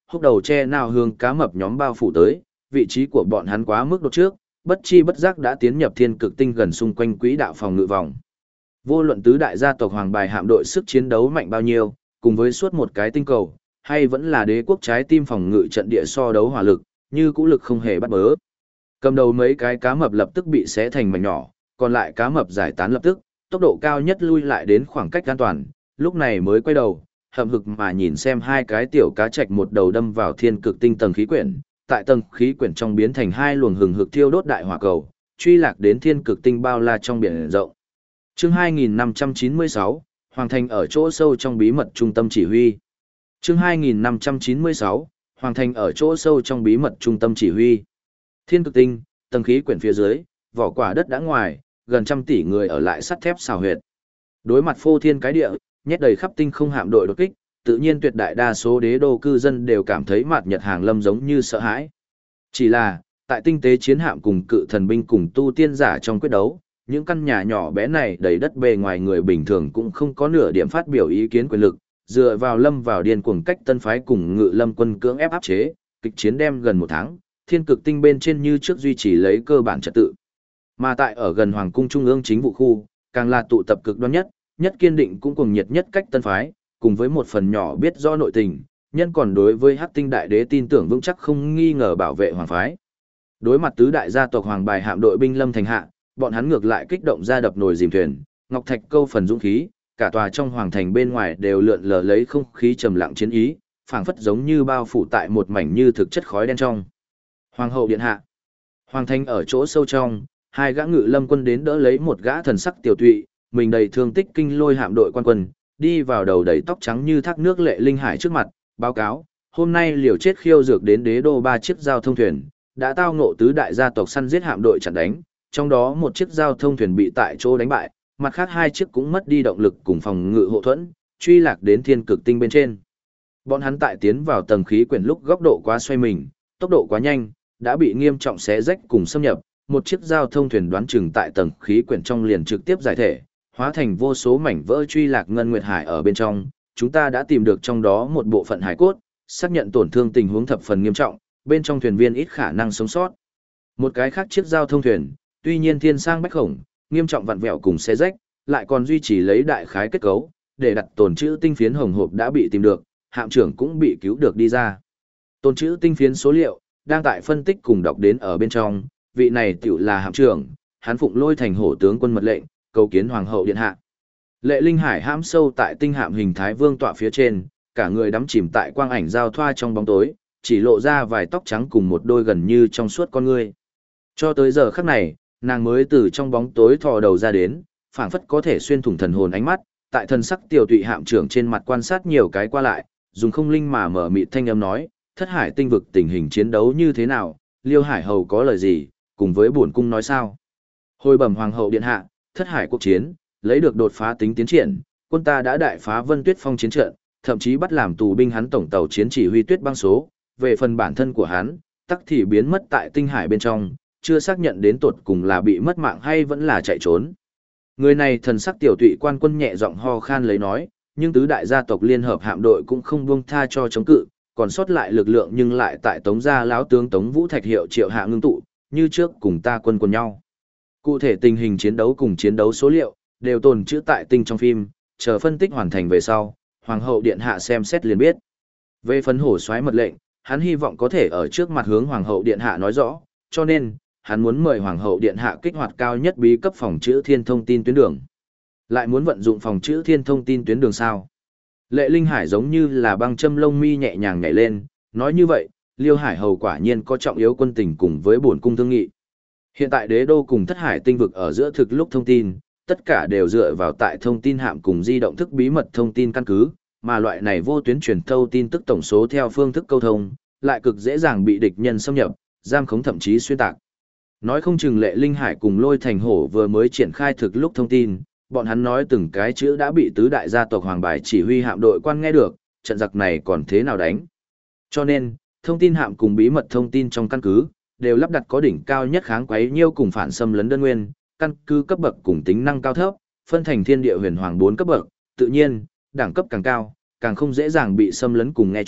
húc đầu che nào hướng cá mập nhóm bao phủ tới, vị trí của bọn hắn quá mức đột trước, bất chi bất giác đã tiến nhập thiên cực tinh gần xung quanh quỹ đạo phòng ngự vòng. Vô luận tứ đại gia tộc Hoàng Bài hạm đội sức chiến đấu mạnh bao nhiêu, cùng với suốt một cái tinh cầu, hay vẫn là đế quốc trái tim phòng ngự trận địa so đấu hỏa lực, như cũ lực không hề bắt bớ. Cầm đầu mấy cái cá mập lập tức bị xé thành mảnh nhỏ, còn lại cá mập giải tán lập tức, tốc độ cao nhất lui lại đến khoảng cách an toàn, lúc này mới quay đầu, hậm hực mà nhìn xem hai cái tiểu cá trạch một đầu đâm vào thiên cực tinh tầng khí quyển, tại tầng khí quyển trong biến thành hai luồng hừng hực thiêu đốt đại hỏa cầu, truy lạc đến thiên cực tinh bao la trong biển rộng. Chương 2596, Hoàng Thành ở chỗ sâu trong bí mật trung tâm chỉ huy. Chương 2596, Hoàng Thành ở chỗ sâu trong bí mật trung tâm chỉ huy. Thiên cực tinh, tầng khí quyển phía dưới, vỏ quả đất đã ngoài, gần 100 tỷ người ở lại sắt thép xào huyệt. Đối mặt phô thiên cái địa, nhét đầy khắp tinh không hạm đội đột kích, tự nhiên tuyệt đại đa số đế đô cư dân đều cảm thấy mạt nhật hàng lâm giống như sợ hãi. Chỉ là, tại tinh tế chiến hạm cùng cự thần binh cùng tu tiên giả trong quyết đấu, những căn nhà nhỏ bé này đầy đất bề ngoài người bình thường cũng không có nửa điểm phát biểu ý kiến quyền lực, dựa vào lâm vào điên cuồng cách tân phái cùng ngự lâm quân cưỡng ép áp chế, kịch chiến đem gần 1 tháng, thiên cực tinh bên trên như trước duy trì lấy cơ bản trật tự. Mà tại ở gần hoàng cung trung ương chính vụ khu, càng là tụ tập cực đoan nhất, nhất kiên định cũng cuồng nhiệt nhất cách tân phái, cùng với một phần nhỏ biết do nội tình, nhân còn đối với Hắc Tinh Đại Đế tin tưởng vững chắc không nghi ngờ bảo vệ hoàng phái. Đối mặt tứ đại gia tộc Hoàng Bài hạm đội binh lâm thành hạ, bọn hắn ngược lại kích động ra đập nồi dìm thuyền, ngọc thạch câu phần dũng khí, cả tòa trong hoàng thành bên ngoài đều lượn lờ lấy không khí trầm lặng chiến ý, phảng phất giống như bao phủ tại một mảnh như thực chất khói đen trong. Hoàng hậu điện hạ. Hoàng thành ở chỗ sâu trong, hai gã ngự lâm quân đến đỡ lấy một gã thần sắc tiểu tụy, mình đầy thương tích kinh lôi hạm đội quan quân, đi vào đầu đầy tóc trắng như thác nước Lệ Linh Hải trước mặt, báo cáo, hôm nay liều chết khiêu dược đến đế đô 3 chiếc giao thông thuyền, đã tao ngộ tứ đại gia tộc săn giết hạm đội chặn đánh, trong đó một chiếc giao thông thuyền bị tại chỗ đánh bại, mặt khác 2 chiếc cũng mất đi động lực cùng phòng ngự hộ thuẫn, truy lạc đến thiên cực tinh bên trên. Bọn hắn tại tiến vào tầng khí quyển lúc góc độ quá xoay mình, tốc độ quá nhanh, đã bị nghiêm trọng xé rách cùng xâm nhập, một chiếc giao thông thuyền đoán chừng tại tầng khí quyển trong liền trực tiếp giải thể, hóa thành vô số mảnh vỡ truy lạc ngân nguyệt hải ở bên trong. Chúng ta đã tìm được trong đó một bộ phận hải cốt, xác nhận tổn thương tình huống thập phần nghiêm trọng, bên trong thuyền viên ít khả năng sống sót. Một cái khác chiếc giao thông thuyền, tuy nhiên thiên sang bách khổng, nghiêm trọng vặn vẹo cùng xé rách, lại còn duy trì lấy đại khái kết cấu, để đặt tồn trữ tinh phiến hồng hộp đã bị tìm được, hạm trưởng cũng bị cứu được đi ra. Tồn trữ tinh phiến số liệu, đang tại phân tích cùng đọc đến ở bên trong, vị này tiểu là hạm trưởng, hắn phụng Lôi Thành hổ tướng quân mật lệnh, cầu kiến hoàng hậu điện hạ. Lệ Linh Hải hãm sâu tại tinh hạm hình thái vương tọa phía trên, cả người đắm chìm tại quang ảnh giao thoa trong bóng tối, chỉ lộ ra vài tóc trắng cùng một đôi gần như trong suốt con ngươi. Cho tới giờ khắc này, nàng mới từ trong bóng tối thò đầu ra đến, phảng phất có thể xuyên thủng thần hồn ánh mắt, tại thần sắc tiểu tụy hạm trưởng trên mặt quan sát nhiều cái qua lại, dùng không linh mà mở mịt thanh âm nói, Thất Hải tinh vực tình hình chiến đấu như thế nào, Liêu Hải hầu có lời gì, cùng với bổn cung nói sao. Hồi bẩm hoàng hậu điện hạ, Thất Hải quốc chiến, lấy được đột phá tính tiến triển, quân ta đã đại phá Vân Tuyết Phong chiến trận, thậm chí bắt làm tù binh hắn tổng tàu chiến chỉ huy Tuyết Băng số, về phần bản thân của hắn, tắc thì biến mất tại tinh hải bên trong, chưa xác nhận đến tột cùng là bị mất mạng hay vẫn là chạy trốn. Người này thần sắc tiểu tụy quan quân nhẹ giọng ho khan lấy nói, nhưng tứ đại gia tộc liên hợp hạm đội cũng không buông tha cho chống cự, còn sót lại lực lượng nhưng lại tại Tống gia lão tướng Tống Vũ Thạch hiệu triệu hạ ngưng tụ, như trước cùng ta quân quần nhau. Cụ thể tình hình chiến đấu cùng chiến đấu số liệu đều tồn trữ tại tinh trong phim, chờ phân tích hoàn thành về sau, hoàng hậu điện hạ xem xét liền biết. Về phần hổ soái mật lệnh, hắn hy vọng có thể ở trước mặt hướng hoàng hậu điện hạ nói rõ, cho nên hắn muốn mời hoàng hậu điện hạ kích hoạt cao nhất bí cấp phòng chữ thiên thông tin tuyến đường. Lại muốn vận dụng phòng chữ thiên thông tin tuyến đường sao? Lệ Linh Hải giống như là băng châm lông mi nhẹ nhàng nhảy lên, nói như vậy, Liêu Hải hầu quả nhiên có trọng yếu quân tình cùng với bổn cung thương nghị. Hiện tại đế đô cùng Thất Hải tinh vực ở giữa thực lúc thông tin, tất cả đều dựa vào tại thông tin hạm cùng di động thức bí mật thông tin căn cứ, mà loại này vô tuyến truyền thâu tin tức tổng số theo phương thức câu thông, lại cực dễ dàng bị địch nhân xâm nhập, giam khống thậm chí xuyên tạc. Nói không chừng Lệ Linh Hải cùng Lôi Thành hổ vừa mới triển khai thực lúc thông tin, bọn hắn nói từng cái chữ đã bị tứ đại gia tộc Hoàng Bài chỉ huy hạm đội quan nghe được, trận giặc này còn thế nào đánh. Cho nên, thông tin hạm cùng bí mật thông tin trong căn cứ, đều lắp đặt có đỉnh cao nhất kháng quấy nhiêu cùng phản xâm lấn đơn nguyên, căn cứ cấp bậc cùng tính năng cao thấp, phân thành thiên địa huyền hoàng 4 cấp bậc, tự nhiên, đẳng cấp càng cao, càng không dễ dàng bị xâm lấn cùng nghe trộm,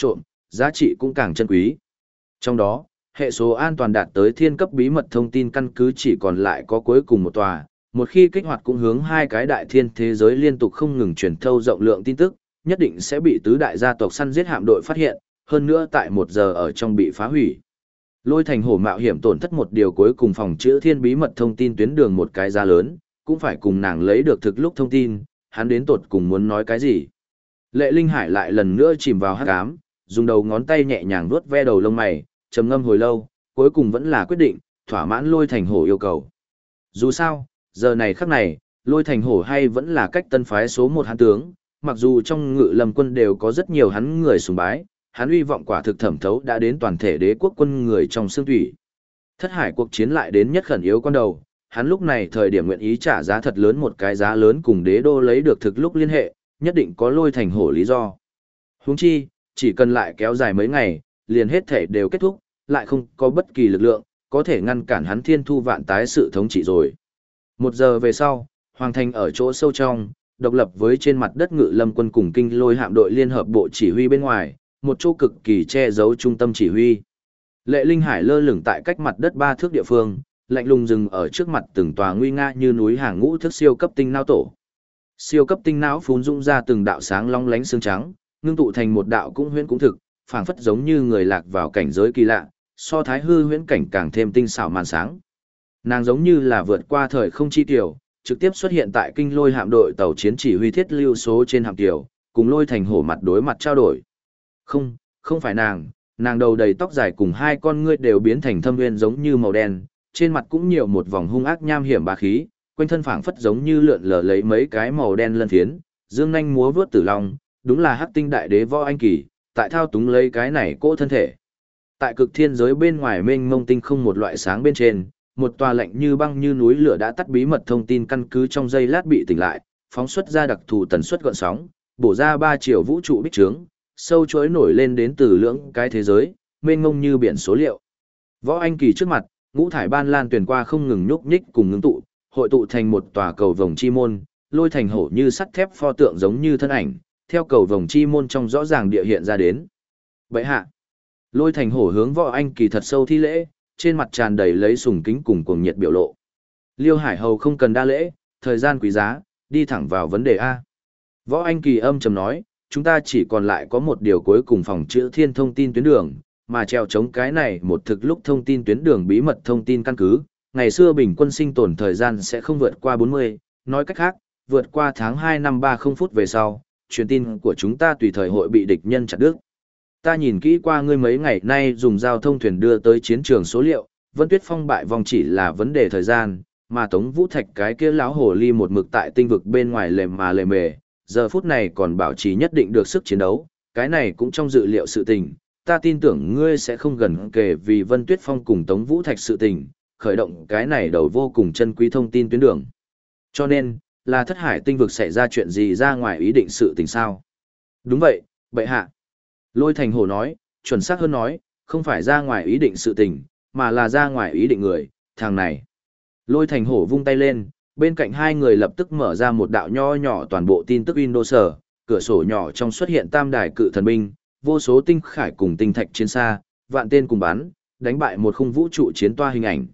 giá trị cũng càng chân quý. Trong đó, hệ số an toàn đạt tới thiên cấp bí mật thông tin căn cứ chỉ còn lại có cuối cùng một tòa, một khi kích hoạt cũng hướng hai cái đại thiên thế giới liên tục không ngừng truyền thâu rộng lượng tin tức, nhất định sẽ bị tứ đại gia tộc săn giết hạm đội phát hiện, hơn nữa tại 1 giờ ở trong bị phá hủy. Lôi Thành Hổ mạo hiểm tổn thất một điều cuối cùng phòng chữa thiên bí mật thông tin tuyến đường một cái giá lớn, cũng phải cùng nàng lấy được thực lúc thông tin, hắn đến tột cùng muốn nói cái gì. Lệ Linh Hải lại lần nữa chìm vào hắc ám, dùng đầu ngón tay nhẹ nhàng vuốt ve đầu lông mày, trầm ngâm hồi lâu, cuối cùng vẫn là quyết định, thỏa mãn Lôi Thành Hổ yêu cầu. Dù sao, giờ này khắc này, Lôi Thành Hổ hay vẫn là cách tân phái số 1 hắn tướng, mặc dù trong Ngự Lâm quân đều có rất nhiều hắn người sùng bái, hắn uy vọng quả thực thẩm thấu đã đến toàn thể đế quốc quân người trong xương thủy. Thất hải cuộc chiến lại đến nhất khẩn yếu con đầu, hắn lúc này thời điểm nguyện ý trả giá thật lớn một cái giá lớn cùng đế đô lấy được thực lúc liên hệ, nhất định có Lôi Thành Hổ lý do. Huống chi, chỉ cần lại kéo dài mấy ngày, liền hết thể đều kết thúc, lại không có bất kỳ lực lượng, có thể ngăn cản hắn thiên thu vạn tái sự thống trị rồi. 1 giờ về sau, Hoàng Thành ở chỗ sâu trong, độc lập với trên mặt đất Ngự Lâm quân cùng Kinh Lôi hạm đội liên hợp bộ chỉ huy bên ngoài, một chỗ cực kỳ che giấu trung tâm chỉ huy. Lệ Linh Hải lơ lửng tại cách mặt đất 3 thước địa phương, lạnh lùng dừng ở trước mặt từng tòa nguy nga như núi hàng ngũ thức siêu cấp tinh não tổ. Siêu cấp tinh não phún dũng ra từng đạo sáng long lánh xương trắng, ngưng tụ thành một đạo cũng huyễn cũng thực, phảng phất giống như người lạc vào cảnh giới kỳ lạ, so thái hư huyễn cảnh càng thêm tinh xảo màn sáng. Nàng giống như là vượt qua thời không chi tiểu, trực tiếp xuất hiện tại Kinh Lôi hạm đội tàu chiến chỉ huy thiết lưu số trên hạm tiểu, cùng Lôi Thành Hổ mặt đối mặt trao đổi. Không, không phải nàng đầu đầy tóc dài cùng hai con ngươi đều biến thành thâm nguyên giống như màu đen, trên mặt cũng nhiều một vòng hung ác nham hiểm bá khí, quanh thân phảng phất giống như lượn lờ lấy mấy cái màu đen lân phiến, dương nhanh múa vướt tử long, đúng là Hắc Tinh đại đế Võ Anh Kỳ, tại thao túng lấy cái này cỗ thân thể. Tại cực thiên giới bên ngoài mênh mông tinh không một loại sáng bên trên, một tòa lạnh như băng như núi lửa đã tắt bí mật thông tin căn cứ trong giây lát bị tỉnh lại, phóng xuất ra đặc thù tần suất gợn sóng, bổ ra 3 chiều vũ trụ bích trướng, sâu chuỗi nổi lên đến từ lưỡng cái thế giới, mênh mông như biển số liệu. Võ Anh Kỳ trước mặt, ngũ thải ban lan tuyển qua không ngừng nhúc nhích cùng ngưng tụ, hội tụ thành một tòa cầu vồng chi môn, Lôi Thành Hổ như sắt thép pho tượng giống như thân ảnh, theo cầu vồng chi môn trong rõ ràng địa hiện ra đến. Bệ hạ. Lôi Thành Hổ hướng Võ Anh Kỳ thật sâu thi lễ, trên mặt tràn đầy lấy sùng kính cùng cuồng nhiệt biểu lộ. Liêu Hải Hầu không cần đa lễ, thời gian quý giá, đi thẳng vào vấn đề A. Võ Anh Kỳ âm trầm nói, chúng ta chỉ còn lại có một điều cuối cùng phòng chữa thiên thông tin tuyến đường, mà treo chống cái này một thực lúc thông tin tuyến đường bí mật thông tin căn cứ, ngày xưa bình quân sinh tồn thời gian sẽ không vượt qua 40, nói cách khác, vượt qua tháng 2 năm 30 phút về sau, truyền tin của chúng ta tùy thời hội bị địch nhân chặt đứt. Ta nhìn kỹ qua ngươi mấy ngày nay dùng giao thông thuyền đưa tới chiến trường số liệu, Vân Tuyết Phong bại vòng chỉ là vấn đề thời gian, mà Tống Vũ Thạch cái kia lão hồ ly một mực tại tinh vực bên ngoài lề mề, giờ phút này còn bảo trì nhất định được sức chiến đấu, cái này cũng trong dự liệu sự tình, ta tin tưởng ngươi sẽ không gần kề vì Vân Tuyết Phong cùng Tống Vũ Thạch sự tình, khởi động cái này đầu vô cùng chân quý thông tin tuyến đường. Cho nên, là thất hải tinh vực xảy ra chuyện gì ra ngoài ý định sự tình sao? Đúng vậy, bệ hạ. Lôi Thành Hổ nói, chuẩn xác hơn nói, không phải ra ngoài ý định sự tình, mà là ra ngoài ý định người, thằng này. Lôi Thành Hổ vung tay lên, bên cạnh hai người lập tức mở ra một đạo nho nhỏ toàn bộ tin tức Windows, cửa sổ nhỏ trong xuất hiện tam đài cự thần binh, vô số tinh khải cùng tinh thạch chiến xa, vạn tên cùng bắn, đánh bại một khung vũ trụ chiến toa hình ảnh.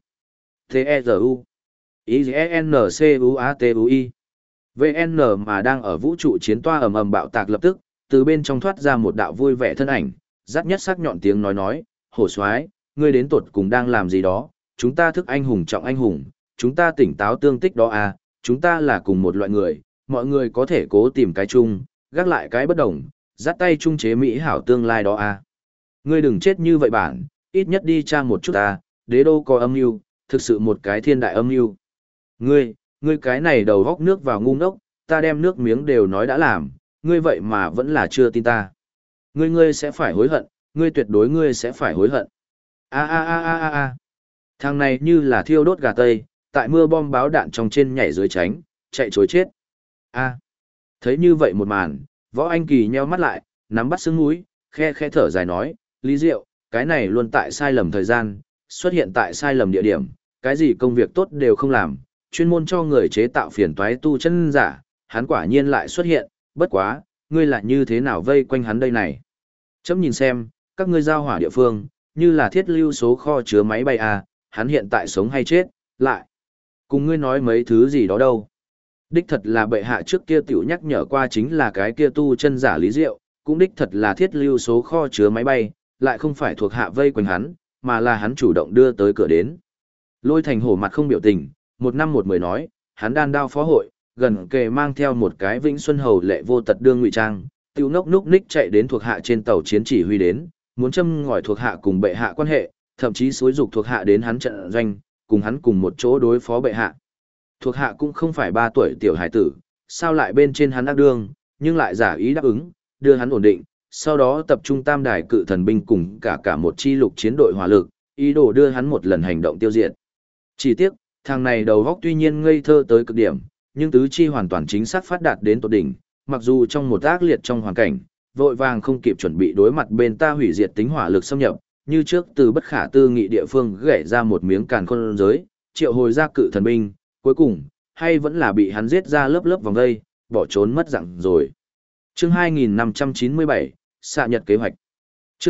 T-E-Z-U I-N-C-U-A-T-U-I VN mà đang ở vũ trụ chiến toa ầm ầm bạo tạc lập tức, từ bên trong thoát ra một đạo vui vẻ thân ảnh, rát nhất sắc nhọn tiếng nói, hổ soái, ngươi đến tột cùng đang làm gì đó, chúng ta thức anh hùng trọng anh hùng, chúng ta tỉnh táo tương tích đó à, chúng ta là cùng một loại người, mọi người có thể cố tìm cái chung, gác lại cái bất đồng, dắt tay chung chế mỹ hảo tương lai đó à. Ngươi đừng chết như vậy bản, ít nhất đi tra một chút à, đế đô có âm mưu, thực sự một cái thiên đại âm mưu. Ngươi cái này đầu góc nước vào ngu ngốc, ta đem nước miếng đều nói đã làm, ngươi vậy mà vẫn là chưa tin ta. Ngươi sẽ phải hối hận, ngươi tuyệt đối ngươi sẽ phải hối hận. A. Thằng này như là thiêu đốt gà tây, tại mưa bom báo đạn trong trên nhảy dưới tránh, chạy chối chết. Thấy như vậy một màn, Võ Anh Kỳ nheo mắt lại, nắm bắt xương mũi, khe thở dài nói, Lý Diệu, cái này luôn tại sai lầm thời gian, xuất hiện tại sai lầm địa điểm, cái gì công việc tốt đều không làm, chuyên môn cho người chế tạo phiền toái tu chân giả, hắn quả nhiên lại xuất hiện, bất quá, ngươi lại như thế nào vây quanh hắn đây này. Chấm nhìn xem, các ngươi giao hỏa địa phương, như là thiết lưu số kho chứa máy bay à, hắn hiện tại sống hay chết, lại. Cùng ngươi nói mấy thứ gì đó đâu. Đích thật là bệ hạ trước kia tiểu nhắc nhở qua chính là cái kia tu chân giả Lý Diệu, cũng đích thật là thiết lưu số kho chứa máy bay, lại không phải thuộc hạ vây quanh hắn, mà là hắn chủ động đưa tới cửa đến. Lôi Thành Hổ mặt không biểu tình, một năm một mười nói, hắn đan đao phó hội, gần kề mang theo một cái Vĩnh Xuân Hầu lệ vô tật đương ngụy trang, tiêu ngốc núc ních chạy đến thuộc hạ trên tàu chiến chỉ huy đến, muốn châm ngòi thuộc hạ cùng bệ hạ quan hệ, thậm chí xúi dục thuộc hạ đến hắn trận doanh, cùng hắn cùng một chỗ đối phó bệ hạ. Thuộc hạ cũng không phải 3 tuổi tiểu hải tử, sao lại bên trên hắn ác đương, nhưng lại giả ý đáp ứng, đưa hắn ổn định, sau đó tập trung tam đài cự thần binh cùng cả một chi lục chiến đội hỏa lực, ý đồ đưa hắn một lần hành động tiêu diệt. Chỉ tiếc, thằng này đầu góc tuy nhiên ngây thơ tới cực điểm, nhưng tứ chi hoàn toàn chính xác phát đạt đến tột đỉnh, mặc dù trong một ác liệt trong hoàn cảnh, vội vàng không kịp chuẩn bị đối mặt bên ta hủy diệt tính hỏa lực xâm nhập, như trước từ bất khả tư nghị địa phương gãy ra một miếng càn khôn giới, triệu hồi ra cự thần binh, cuối cùng, hay vẫn là bị hắn giết ra lớp lớp vòng dây, bỏ trốn mất dạng rồi. Chương 2597, xạ nhật kế hoạch. Chương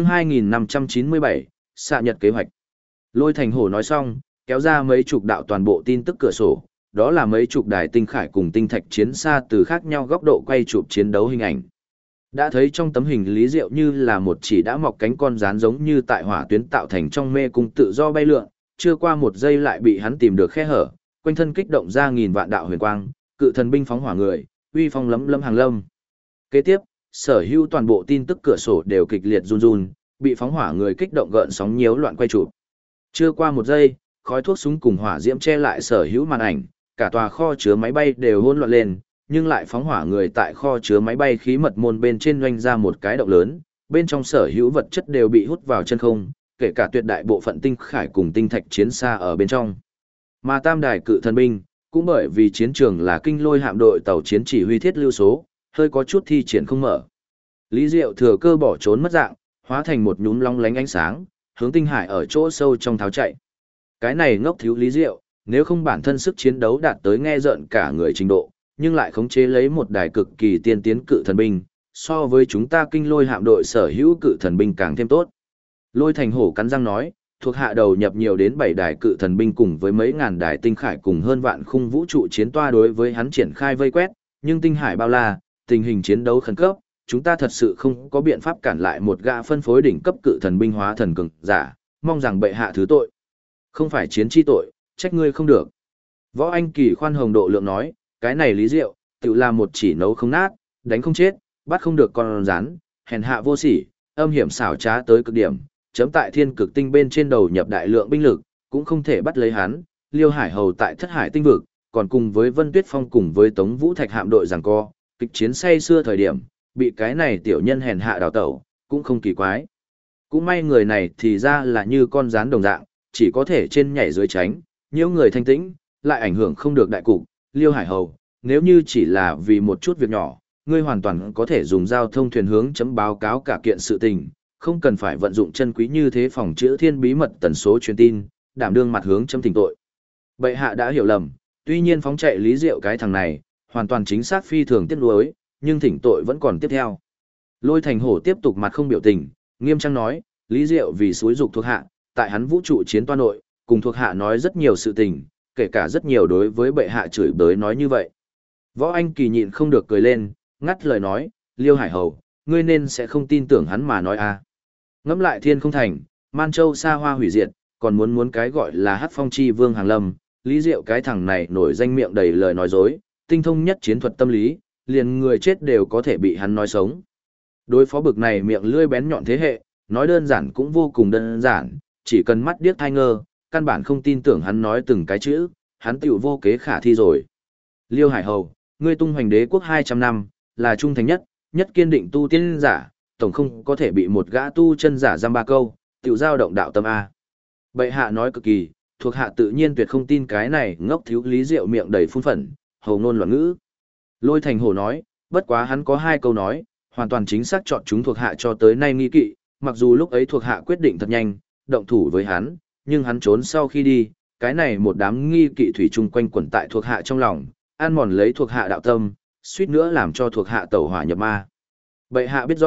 2597, xạ nhật kế hoạch. Lôi Thành Hổ nói xong, kéo ra mấy chục đạo toàn bộ tin tức cửa sổ, đó là mấy chục đài tinh khải cùng tinh thạch chiến xa từ khác nhau góc độ quay chụp chiến đấu hình ảnh. Đã thấy trong tấm hình Lý Diệu như là một chỉ đã mọc cánh con rán giống như tại hỏa tuyến tạo thành trong mê cung tự do bay lượn, chưa qua một giây lại bị hắn tìm được khe hở, quanh thân kích động ra nghìn vạn đạo huyền quang, cự thần binh phóng hỏa người, uy phong lấm lấm hàng lâm. Kế tiếp, sở hữu toàn bộ tin tức cửa sổ đều kịch liệt run run, bị phóng hỏa người kích động gợn sóng nhiễu loạn quay chụp. Chưa qua một giây, khói thuốc súng cùng hỏa diễm che lại sở hữu màn ảnh, cả tòa kho chứa máy bay đều hỗn loạn lên, nhưng lại phóng hỏa người tại kho chứa máy bay khí mật môn bên trên doanh ra một cái động lớn, bên trong sở hữu vật chất đều bị hút vào chân không, kể cả tuyệt đại bộ phận tinh khải cùng tinh thạch chiến xa ở bên trong. Mà tam đài cự thần binh, cũng bởi vì chiến trường là kinh lôi hạm đội tàu chiến chỉ huy thiết lưu số, hơi có chút thi triển không mở. Lý Diệu thừa cơ bỏ trốn mất dạng, hóa thành một nhúm long lánh ánh sáng, hướng tinh hải ở chỗ sâu trong tháo chạy. Cái này ngốc thiếu Lý Diệu, nếu không bản thân sức chiến đấu đạt tới nghe rợn cả người trình độ, nhưng lại khống chế lấy một đài cực kỳ tiên tiến cự thần binh, so với chúng ta kinh lôi hạm đội sở hữu cự thần binh càng thêm tốt. Lôi Thành Hổ cắn răng nói, thuộc hạ đầu nhập nhiều đến 7 đài cự thần binh cùng với mấy ngàn đài tinh khải cùng hơn vạn khung vũ trụ chiến toa đối với hắn triển khai vây quét, nhưng tinh hải bao la, tình hình chiến đấu khẩn cấp, chúng ta thật sự không có biện pháp cản lại một gã phân phối đỉnh cấp cự thần binh hóa thần cường giả, mong rằng bệ hạ thứ tội. Không phải chiến chi tội, trách ngươi không được. Võ Anh Kỳ khoan hồng độ lượng nói, cái này Lý Diệu, tự là một chỉ nấu không nát, đánh không chết, bắt không được con rắn, hèn hạ vô sỉ, âm hiểm xảo trá tới cực điểm, chấm tại thiên cực tinh bên trên đầu nhập đại lượng binh lực, cũng không thể bắt lấy hắn, Liêu Hải Hầu tại Thất Hải tinh vực, còn cùng với Vân Tuyết Phong cùng với Tống Vũ Thạch hạm đội giằng co, kịch chiến say xưa thời điểm, bị cái này tiểu nhân hèn hạ đào tẩu, cũng không kỳ quái. Cũng may người này thì ra là như con rắn đồng dạng, chỉ có thể trên nhảy dưới tránh, nhiều người thanh tĩnh, lại ảnh hưởng không được đại cục. Liêu Hải Hầu, nếu như chỉ là vì một chút việc nhỏ, ngươi hoàn toàn có thể dùng giao thông thuyền hướng chấm báo cáo cả kiện sự tình, không cần phải vận dụng chân quý như thế phòng chữa thiên bí mật tần số truyền tin, đảm đương mặt hướng chấm thỉnh tội. Bệ hạ đã hiểu lầm, tuy nhiên phóng chạy Lý Diệu cái thằng này, hoàn toàn chính xác phi thường tiếc nuối, nhưng thỉnh tội vẫn còn tiếp theo. Lôi Thành Hổ tiếp tục mặt không biểu tình, nghiêm trang nói, Lý Diệu vì xúi dục thuộc hạ, tại hắn vũ trụ chiến toa nội, cùng thuộc hạ nói rất nhiều sự tình, kể cả rất nhiều đối với bệ hạ chửi bới nói như vậy. Võ Anh Kỳ nhịn không được cười lên, ngắt lời nói, Liêu Hải Hầu, ngươi nên sẽ không tin tưởng hắn mà nói à. Ngẫm lại thiên không thành, Man Châu xa hoa hủy diệt, còn muốn cái gọi là Hắc Phong Chi Vương Hàng Lâm, Lý Diệu cái thằng này nổi danh miệng đầy lời nói dối, tinh thông nhất chiến thuật tâm lý, liền người chết đều có thể bị hắn nói sống. Đối phó bực này miệng lưỡi bén nhọn thế hệ, nói đơn giản cũng vô cùng đơn giản, chỉ cần mắt điếc thai ngơ, căn bản không tin tưởng hắn nói từng cái chữ, hắn tiểu vô kế khả thi rồi. Liêu Hải Hầu, ngươi tung hoành đế quốc 200 năm, là trung thành nhất, nhất kiên định tu tiên giả, tổng không có thể bị một gã tu chân giả giam ba câu, tiểu giao động đạo tâm A. Bệ hạ nói cực kỳ, thuộc hạ tự nhiên tuyệt không tin cái này ngốc thiếu Lý Diệu miệng đầy phun phẩn, hầu ngôn loạn ngữ. Lôi Thành Hổ nói, bất quá hắn có 2 câu nói, hoàn toàn chính xác chọn chúng thuộc hạ cho tới nay nghi kỵ, mặc dù lúc ấy thuộc hạ quyết định thật nhanh, động thủ với hắn, nhưng hắn trốn sau khi đi, cái này một đám nghi kỵ thủy chung quanh quẩn tại thuộc hạ trong lòng, ăn mòn lấy thuộc hạ đạo tâm, suýt nữa làm cho thuộc hạ tẩu hỏa nhập ma. Bệ hạ biết rõ,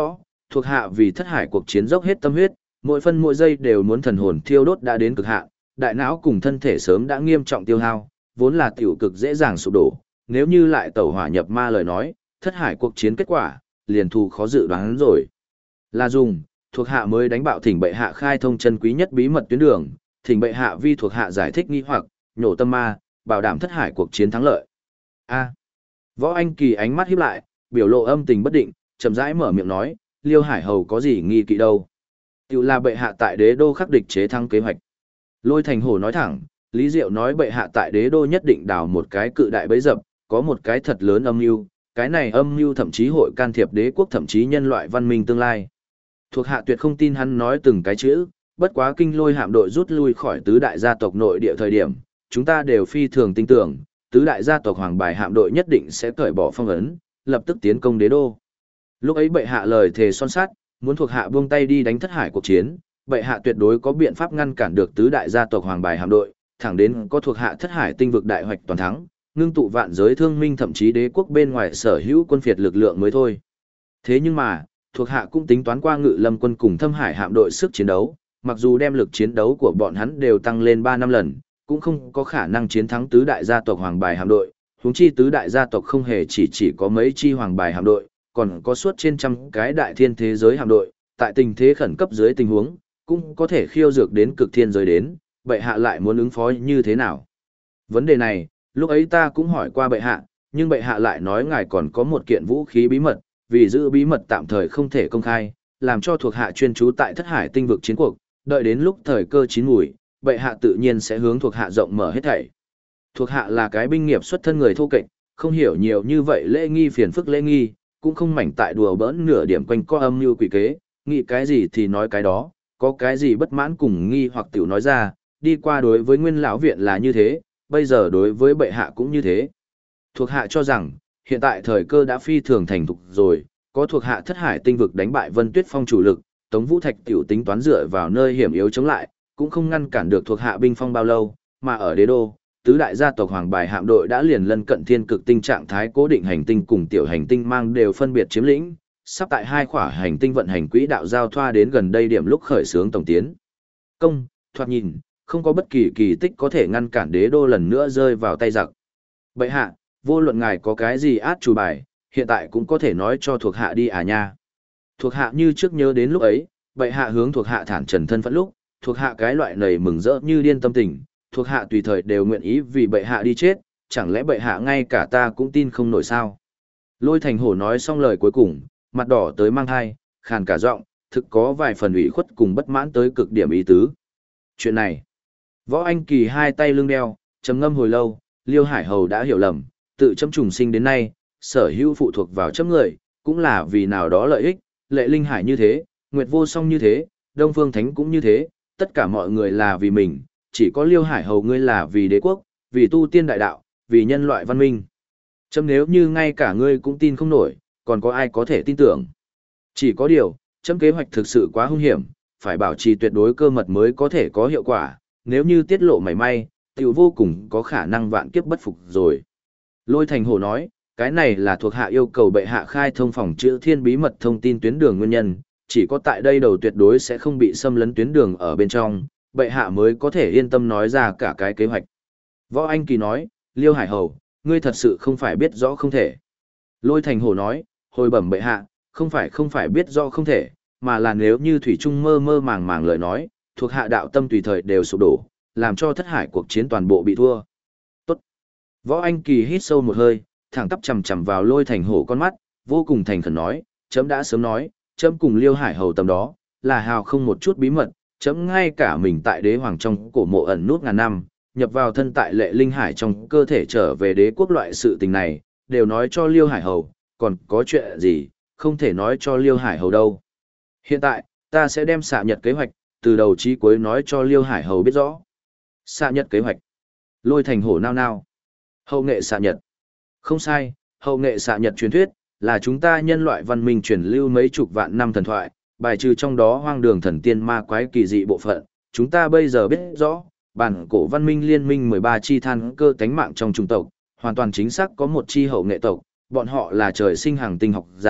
Thuộc hạ vì thất hải cuộc chiến dốc hết tâm huyết, mỗi phân mỗi giây đều muốn thần hồn thiêu đốt đã đến cực hạn, đại não cùng thân thể sớm đã nghiêm trọng tiêu hao, vốn là tiểu cực dễ dàng sụp đổ, nếu như lại tẩu hỏa nhập ma lời nói, thất hải cuộc chiến kết quả, liền thù khó dự đoán rồi. Là dùng, thuộc hạ mới đánh bạo thỉnh bệ hạ khai thông chân quý nhất bí mật tuyến đường, thỉnh bệ hạ vi thuộc hạ giải thích nghi hoặc, nhổ tâm ma, bảo đảm thất hải cuộc chiến thắng lợi. A. Võ Anh Kỳ ánh mắt híp lại, biểu lộ âm tình bất định, chậm rãi mở miệng nói, Liêu Hải Hầu có gì nghi kỵ đâu. Tiểu là bệ hạ tại đế đô khắc địch chế thắng kế hoạch. Lôi Thành Hổ nói thẳng, Lý Diệu nói bệ hạ tại đế đô nhất định đào một cái cự đại bẫy dập, có một cái thật lớn âm mưu, cái này âm mưu thậm chí hội can thiệp đế quốc thậm chí nhân loại văn minh tương lai. Thuộc hạ tuyệt không tin hắn nói từng cái chữ, bất quá kinh lôi hạm đội rút lui khỏi tứ đại gia tộc nội địa thời điểm, chúng ta đều phi thường tin tưởng, tứ đại gia tộc hoàng bài hạm đội nhất định sẽ cởi bỏ phong ấn, lập tức tiến công đế đô. Lúc ấy bệ hạ lời thề son sắt, muốn thuộc hạ buông tay đi đánh thất hải cuộc chiến, bệ hạ tuyệt đối có biện pháp ngăn cản được tứ đại gia tộc hoàng bài hạm đội, thẳng đến có thuộc hạ thất hải tinh vực đại hoạch toàn thắng, ngưng tụ vạn giới thương minh thậm chí đế quốc bên ngoài sở hữu quân phiệt lực lượng mới thôi. Thế nhưng mà, thuộc hạ cũng tính toán qua Ngự Lâm quân cùng Thâm Hải hạm đội sức chiến đấu, mặc dù đem lực chiến đấu của bọn hắn đều tăng lên 3 năm lần, cũng không có khả năng chiến thắng tứ đại gia tộc hoàng bài hạm đội, huống chi tứ đại gia tộc không hề chỉ có mấy chi hoàng bài hạm đội, còn có suốt trên trăm cái đại thiên thế giới hạm đội, tại tình thế khẩn cấp dưới tình huống, cũng có thể khiêu dược đến cực thiên giới đến, bệ hạ lại muốn ứng phó như thế nào? Vấn đề này, lúc ấy ta cũng hỏi qua bệ hạ, nhưng bệ hạ lại nói ngài còn có một kiện vũ khí bí mật, vì giữ bí mật tạm thời không thể công khai, làm cho thuộc hạ chuyên trú tại thất hải tinh vực chiến cuộc, đợi đến lúc thời cơ chín mùi, bệ hạ tự nhiên sẽ hướng thuộc hạ rộng mở hết thảy. Thuộc hạ là cái binh nghiệp xuất thân người thô kệch, không hiểu nhiều như vậy lễ nghi phiền phức lễ nghi, cũng không mảnh tại đùa bỡn nửa điểm quanh co âm mưu quỷ kế, nghĩ cái gì thì nói cái đó, có cái gì bất mãn cùng nghi hoặc tiểu nói ra, đi qua đối với nguyên lão viện là như thế, bây giờ đối với bệ hạ cũng như thế. Thuộc hạ cho rằng, hiện tại thời cơ đã phi thường thành thục rồi, có thuộc hạ thất hải tinh vực đánh bại Vân Tuyết Phong chủ lực, Tống Vũ Thạch tiểu tính toán dựa vào nơi hiểm yếu chống lại, cũng không ngăn cản được thuộc hạ binh phong bao lâu, mà ở đế đô, tứ đại gia tộc hoàng bài hạm đội đã liền lân cận thiên cực tinh trạng thái cố định hành tinh cùng tiểu hành tinh mang đều phân biệt chiếm lĩnh, sắp tại hai khỏa hành tinh vận hành quỹ đạo giao thoa đến gần đây điểm lúc khởi xướng tổng tiến. Công, thoạt nhìn, không có bất kỳ kỳ tích có thể ngăn cản đế đô lần nữa rơi vào tay giặc. Bệ hạ, vô luận ngài có cái gì át chủ bài, hiện tại cũng có thể nói cho thuộc hạ đi à nha. Thuộc hạ như trước nhớ đến lúc ấy, bệ hạ hướng thuộc hạ thản trần thân phận lúc, thuộc hạ cái loại này mừng rỡ như điên tâm tình, thuộc hạ tùy thời đều nguyện ý vì bệ hạ đi chết, chẳng lẽ bệ hạ ngay cả ta cũng tin không nổi sao. Lôi Thành Hổ nói xong lời cuối cùng, mặt đỏ tới mang hai, khàn cả giọng, thực có vài phần ủy khuất cùng bất mãn tới cực điểm ý tứ. Chuyện này, Võ Anh Kỳ hai tay lưng đeo, trầm ngâm hồi lâu, Liêu Hải Hầu đã hiểu lầm, tự chấm trùng sinh đến nay, sở hữu phụ thuộc vào chấm người, cũng là vì nào đó lợi ích, Lệ Linh Hải như thế, Nguyệt Vô Song như thế, Đông Phương Thánh cũng như thế, tất cả mọi người là vì mình, chỉ có Liêu Hải Hầu ngươi là vì đế quốc, vì tu tiên đại đạo, vì nhân loại văn minh. Chấm nếu như ngay cả ngươi cũng tin không nổi, còn có ai có thể tin tưởng. Chỉ có điều, chấm kế hoạch thực sự quá hung hiểm, phải bảo trì tuyệt đối cơ mật mới có thể có hiệu quả, nếu như tiết lộ mảy may, tiểu vô cùng có khả năng vạn kiếp bất phục rồi. Lôi Thành Hổ nói, cái này là thuộc hạ yêu cầu bệ hạ khai thông phòng chữ thiên bí mật thông tin tuyến đường nguyên nhân, chỉ có tại đây đầu tuyệt đối sẽ không bị xâm lấn tuyến đường ở bên trong, bệ hạ mới có thể yên tâm nói ra cả cái kế hoạch. Võ Anh Kỳ nói, Liêu Hải Hầu, ngươi thật sự không phải biết rõ không thể. Lôi Thành Hổ nói, hồi bẩm bệ hạ, không phải biết rõ không thể, mà là nếu như Thủy Trung mơ mơ màng màng lời nói, thuộc hạ đạo tâm tùy thời đều sụp đổ, làm cho thất hải cuộc chiến toàn bộ bị thua. Tốt. Võ Anh Kỳ hít sâu một hơi, thẳng tắp chầm chầm vào Lôi Thành Hổ con mắt, vô cùng thành khẩn nói, chấm đã sớm nói, chấm cùng Liêu Hải Hầu tầm đó, là hào không một chút bí mật, chấm ngay cả mình tại đế hoàng trong cổ mộ ẩn nút ngàn năm, nhập vào thân tại Lệ Linh Hải trong cơ thể trở về đế quốc loại sự tình này, đều nói cho Liêu Hải Hầu, còn có chuyện gì, không thể nói cho Liêu Hải Hầu đâu. Hiện tại, ta sẽ đem xạ nhật kế hoạch, từ đầu chí cuối nói cho Liêu Hải Hầu biết rõ. Xạ nhật kế hoạch. Lôi Thành Hổ nao nao. Hậu nghệ xạ nhật. Không sai, hậu nghệ xạ nhật truyền thuyết, là chúng ta nhân loại văn minh truyền lưu mấy chục vạn năm thần thoại, bài trừ trong đó hoang đường thần tiên ma quái kỳ dị bộ phận. Chúng ta bây giờ biết rõ, bản cổ văn minh liên minh 13 chi than cơ tánh mạng trong chủng tộc, hoàn toàn chính xác có một chi hậu nghệ tộc, bọn họ là trời sinh hàng tinh học giả,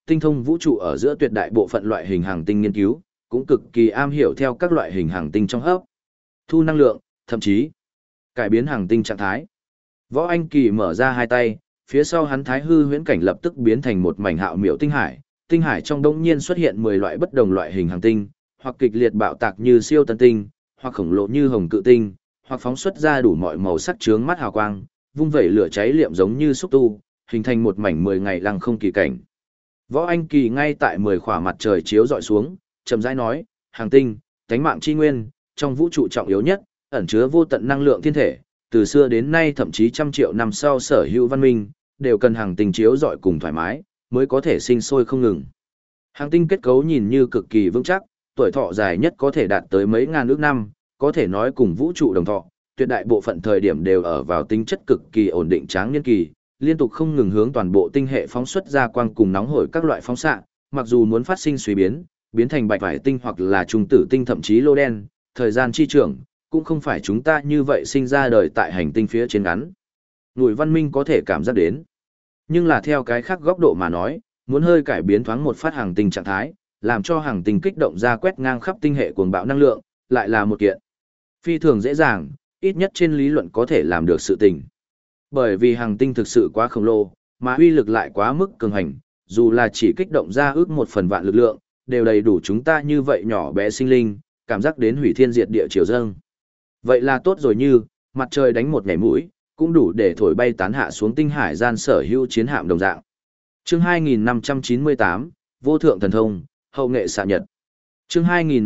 tinh thông vũ trụ ở giữa tuyệt đại bộ phận loại hình hành tinh nghiên cứu, cũng cực kỳ am hiểu theo các loại hình hành tinh trong hấp, thu năng lượng, thậm chí cải biến hành tinh trạng thái. Võ Anh Kỳ mở ra hai tay, phía sau hắn thái hư huyễn cảnh lập tức biến thành một mảnh hạo miểu tinh hải trong đống nhiên xuất hiện 10 loại bất đồng loại hình hành tinh, hoặc kịch liệt bạo tạc như siêu tân tinh, hoặc khổng lồ như hồng cự tinh, hoặc phóng xuất ra đủ mọi màu sắc chướng mắt hào quang, vung vẩy lửa cháy liệm giống như xúc tu, hình thành một mảnh 10 ngày lăng không kỳ cảnh. Võ Anh Kỳ ngay tại 10 khỏa mặt trời chiếu dọi xuống, chậm rãi nói, hành tinh, tánh mạng chi nguyên, trong vũ trụ trọng yếu nhất, ẩn chứa vô tận năng lượng thiên thể, từ xưa đến nay thậm chí trăm triệu năm sau sở hữu văn minh, đều cần hành tinh chiếu rọi cùng thoải mái, mới có thể sinh sôi không ngừng. Hành tinh kết cấu nhìn như cực kỳ vững chắc, tuổi thọ dài nhất có thể đạt tới mấy ngàn ước năm, có thể nói cùng vũ trụ đồng thọ, tuyệt đại bộ phận thời điểm đều ở vào tính chất cực kỳ ổn định tráng niên kỳ, liên tục không ngừng hướng toàn bộ tinh hệ phóng xuất ra quang cùng nóng hổi các loại phóng xạ, mặc dù muốn phát sinh suy biến, biến thành bạch vải tinh hoặc là trùng tử tinh thậm chí lô đen, thời gian chi trưởng cũng không phải chúng ta như vậy sinh ra đời tại hành tinh phía trên ngắn. Người văn minh có thể cảm giác đến. Nhưng là theo cái khác góc độ mà nói, muốn hơi cải biến thoáng một phát hành tinh trạng thái, làm cho hành tinh kích động ra quét ngang khắp tinh hệ cuồng bạo năng lượng, lại là một kiện phi thường dễ dàng, ít nhất trên lý luận có thể làm được sự tình. Bởi vì hành tinh thực sự quá khổng lồ, mà uy lực lại quá mức cường hành, dù là chỉ kích động ra ước 1/1000 lực lượng, đều đầy đủ chúng ta như vậy nhỏ bé sinh linh, cảm giác đến hủy thiên diệt địa chiều dâng. Vậy là tốt rồi, như mặt trời đánh một nhảy mũi, cũng đủ để thổi bay tán hạ xuống tinh hải gian sở hữu chiến hạm đồng dạng. Chương 2598, Vô thượng thần thông, hậu nghệ xạ nhật. Chương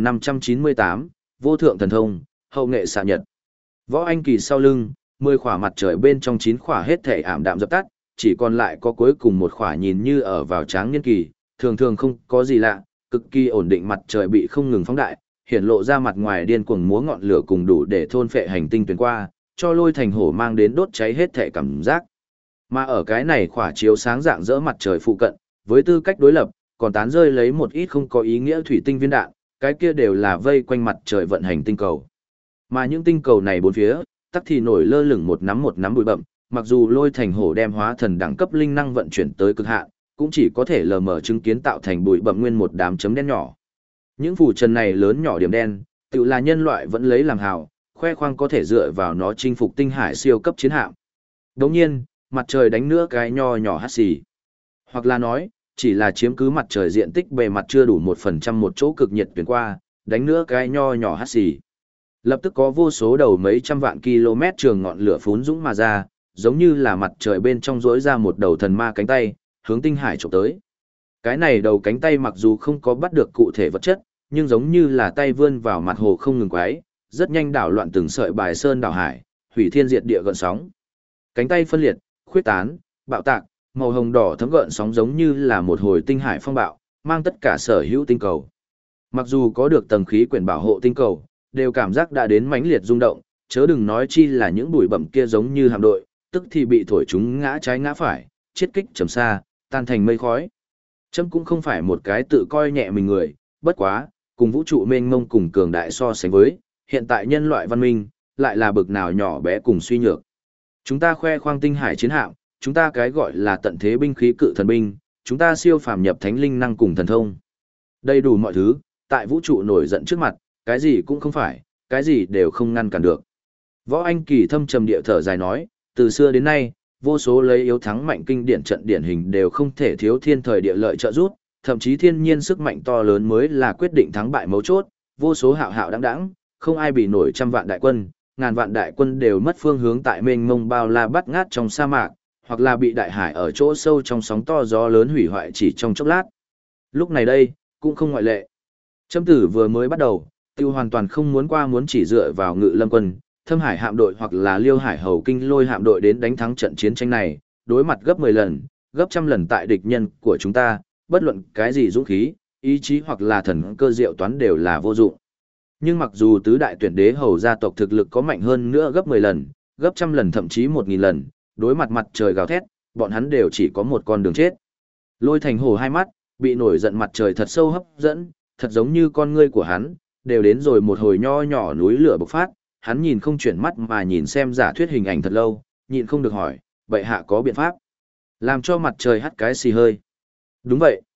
2598, Vô thượng thần thông, hậu nghệ xạ nhật. Võ Anh Kỳ sau lưng, 10 khỏa mặt trời bên trong 9 khỏa hết thể ảm đạm dập tắt, chỉ còn lại có cuối cùng một khỏa nhìn như ở vào tráng niên kỳ, thường thường không có gì lạ, cực kỳ ổn định mặt trời bị không ngừng phóng đại, hiển lộ ra mặt ngoài điên cuồng múa ngọn lửa cùng đủ để thôn phệ hành tinh tuyến qua, cho Lôi Thành Hổ mang đến đốt cháy hết thể cảm giác. Mà ở cái này khỏa chiếu sáng dạng dỡ mặt trời phụ cận, với tư cách đối lập, còn tán rơi lấy một ít không có ý nghĩa thủy tinh viên đạn, cái kia đều là vây quanh mặt trời vận hành tinh cầu. Mà những tinh cầu này bốn phía, tắc thì nổi lơ lửng một nắm bụi bậm, mặc dù Lôi Thành Hổ đem hóa thần đẳng cấp linh năng vận chuyển tới cực hạn, cũng chỉ có thể lờ mờ chứng kiến tạo thành bụi bậm nguyên một đám chấm đen nhỏ. Những phù trần này lớn nhỏ điểm đen, tự là nhân loại vẫn lấy làm hào, khoe khoang có thể dựa vào nó chinh phục tinh hải siêu cấp chiến hạm. Đồng nhiên, mặt trời đánh nữa cái nho nhỏ hắt xì. Hoặc là nói, chỉ là chiếm cứ mặt trời diện tích bề mặt chưa đủ 1% một chỗ cực nhiệt tuyến qua, đánh nữa cái nho nhỏ hắt xì. Lập tức có vô số đầu mấy trăm vạn km trường ngọn lửa phún dũng mà ra, giống như là mặt trời bên trong rỗi ra một đầu thần ma cánh tay, hướng tinh hải chụp tới. Cái này đầu cánh tay mặc dù không có bắt được cụ thể vật chất, nhưng giống như là tay vươn vào mặt hồ không ngừng quái, rất nhanh đảo loạn từng sợi bài sơn đảo hải, hủy thiên diệt địa gợn sóng. Cánh tay phân liệt, khuyết tán, bạo tạc, màu hồng đỏ thấm gợn sóng giống như là một hồi tinh hải phong bạo, mang tất cả sở hữu tinh cầu. Mặc dù có được tầng khí quyển bảo hộ tinh cầu, đều cảm giác đã đến mãnh liệt rung động, chớ đừng nói chi là những bụi bặm kia giống như hạm đội, tức thì bị thổi chúng ngã trái ngã phải, chiết kích trầm xa, tan thành mây khói. Chấm cũng không phải một cái tự coi nhẹ mình người, bất quá, cùng vũ trụ mênh mông cùng cường đại so sánh với, hiện tại nhân loại văn minh, lại là bực nào nhỏ bé cùng suy nhược. Chúng ta khoe khoang tinh hải chiến hạm, chúng ta cái gọi là tận thế binh khí cự thần binh, chúng ta siêu phàm nhập thánh linh năng cùng thần thông. Đầy đủ mọi thứ, tại vũ trụ nổi giận trước mặt, cái gì cũng không phải, cái gì đều không ngăn cản được. Võ Anh Kỳ thâm trầm địa thở dài nói, từ xưa đến nay, vô số lấy yếu thắng mạnh kinh điển trận điển hình đều không thể thiếu thiên thời địa lợi trợ giúp, thậm chí thiên nhiên sức mạnh to lớn mới là quyết định thắng bại mấu chốt, vô số hạo hạo đãng đãng, không ai bị nổi trăm vạn đại quân, ngàn vạn đại quân đều mất phương hướng tại mênh mông bao la bắt ngát trong sa mạc, hoặc là bị đại hải ở chỗ sâu trong sóng to gió lớn hủy hoại chỉ trong chốc lát. Lúc này đây, cũng không ngoại lệ. Châm tử vừa mới bắt đầu, tiêu hoàn toàn không muốn chỉ dựa vào Ngự Lâm quân, Thâm Hải hạm đội hoặc là Liêu Hải Hầu Kinh Lôi hạm đội đến đánh thắng trận chiến tranh này, đối mặt gấp 10 lần, gấp trăm lần tại địch nhân của chúng ta, bất luận cái gì dũng khí, ý chí hoặc là thần cơ diệu toán đều là vô dụng. Nhưng mặc dù tứ đại tuyển đế hầu gia tộc thực lực có mạnh hơn nữa gấp 10 lần, gấp trăm lần thậm chí 1000 lần, đối mặt mặt trời gào thét, bọn hắn đều chỉ có một con đường chết. Lôi Thành Hổ hai mắt, bị nổi giận mặt trời thật sâu hấp dẫn, thật giống như con ngươi của hắn, đều đến rồi một hồi nho nhỏ núi lửa bộc phát, hắn nhìn không chuyển mắt mà nhìn xem giả thuyết hình ảnh thật lâu, nhịn không được hỏi, bệ hạ có biện pháp làm cho mặt trời hắt cái xì hơi. Đúng vậy.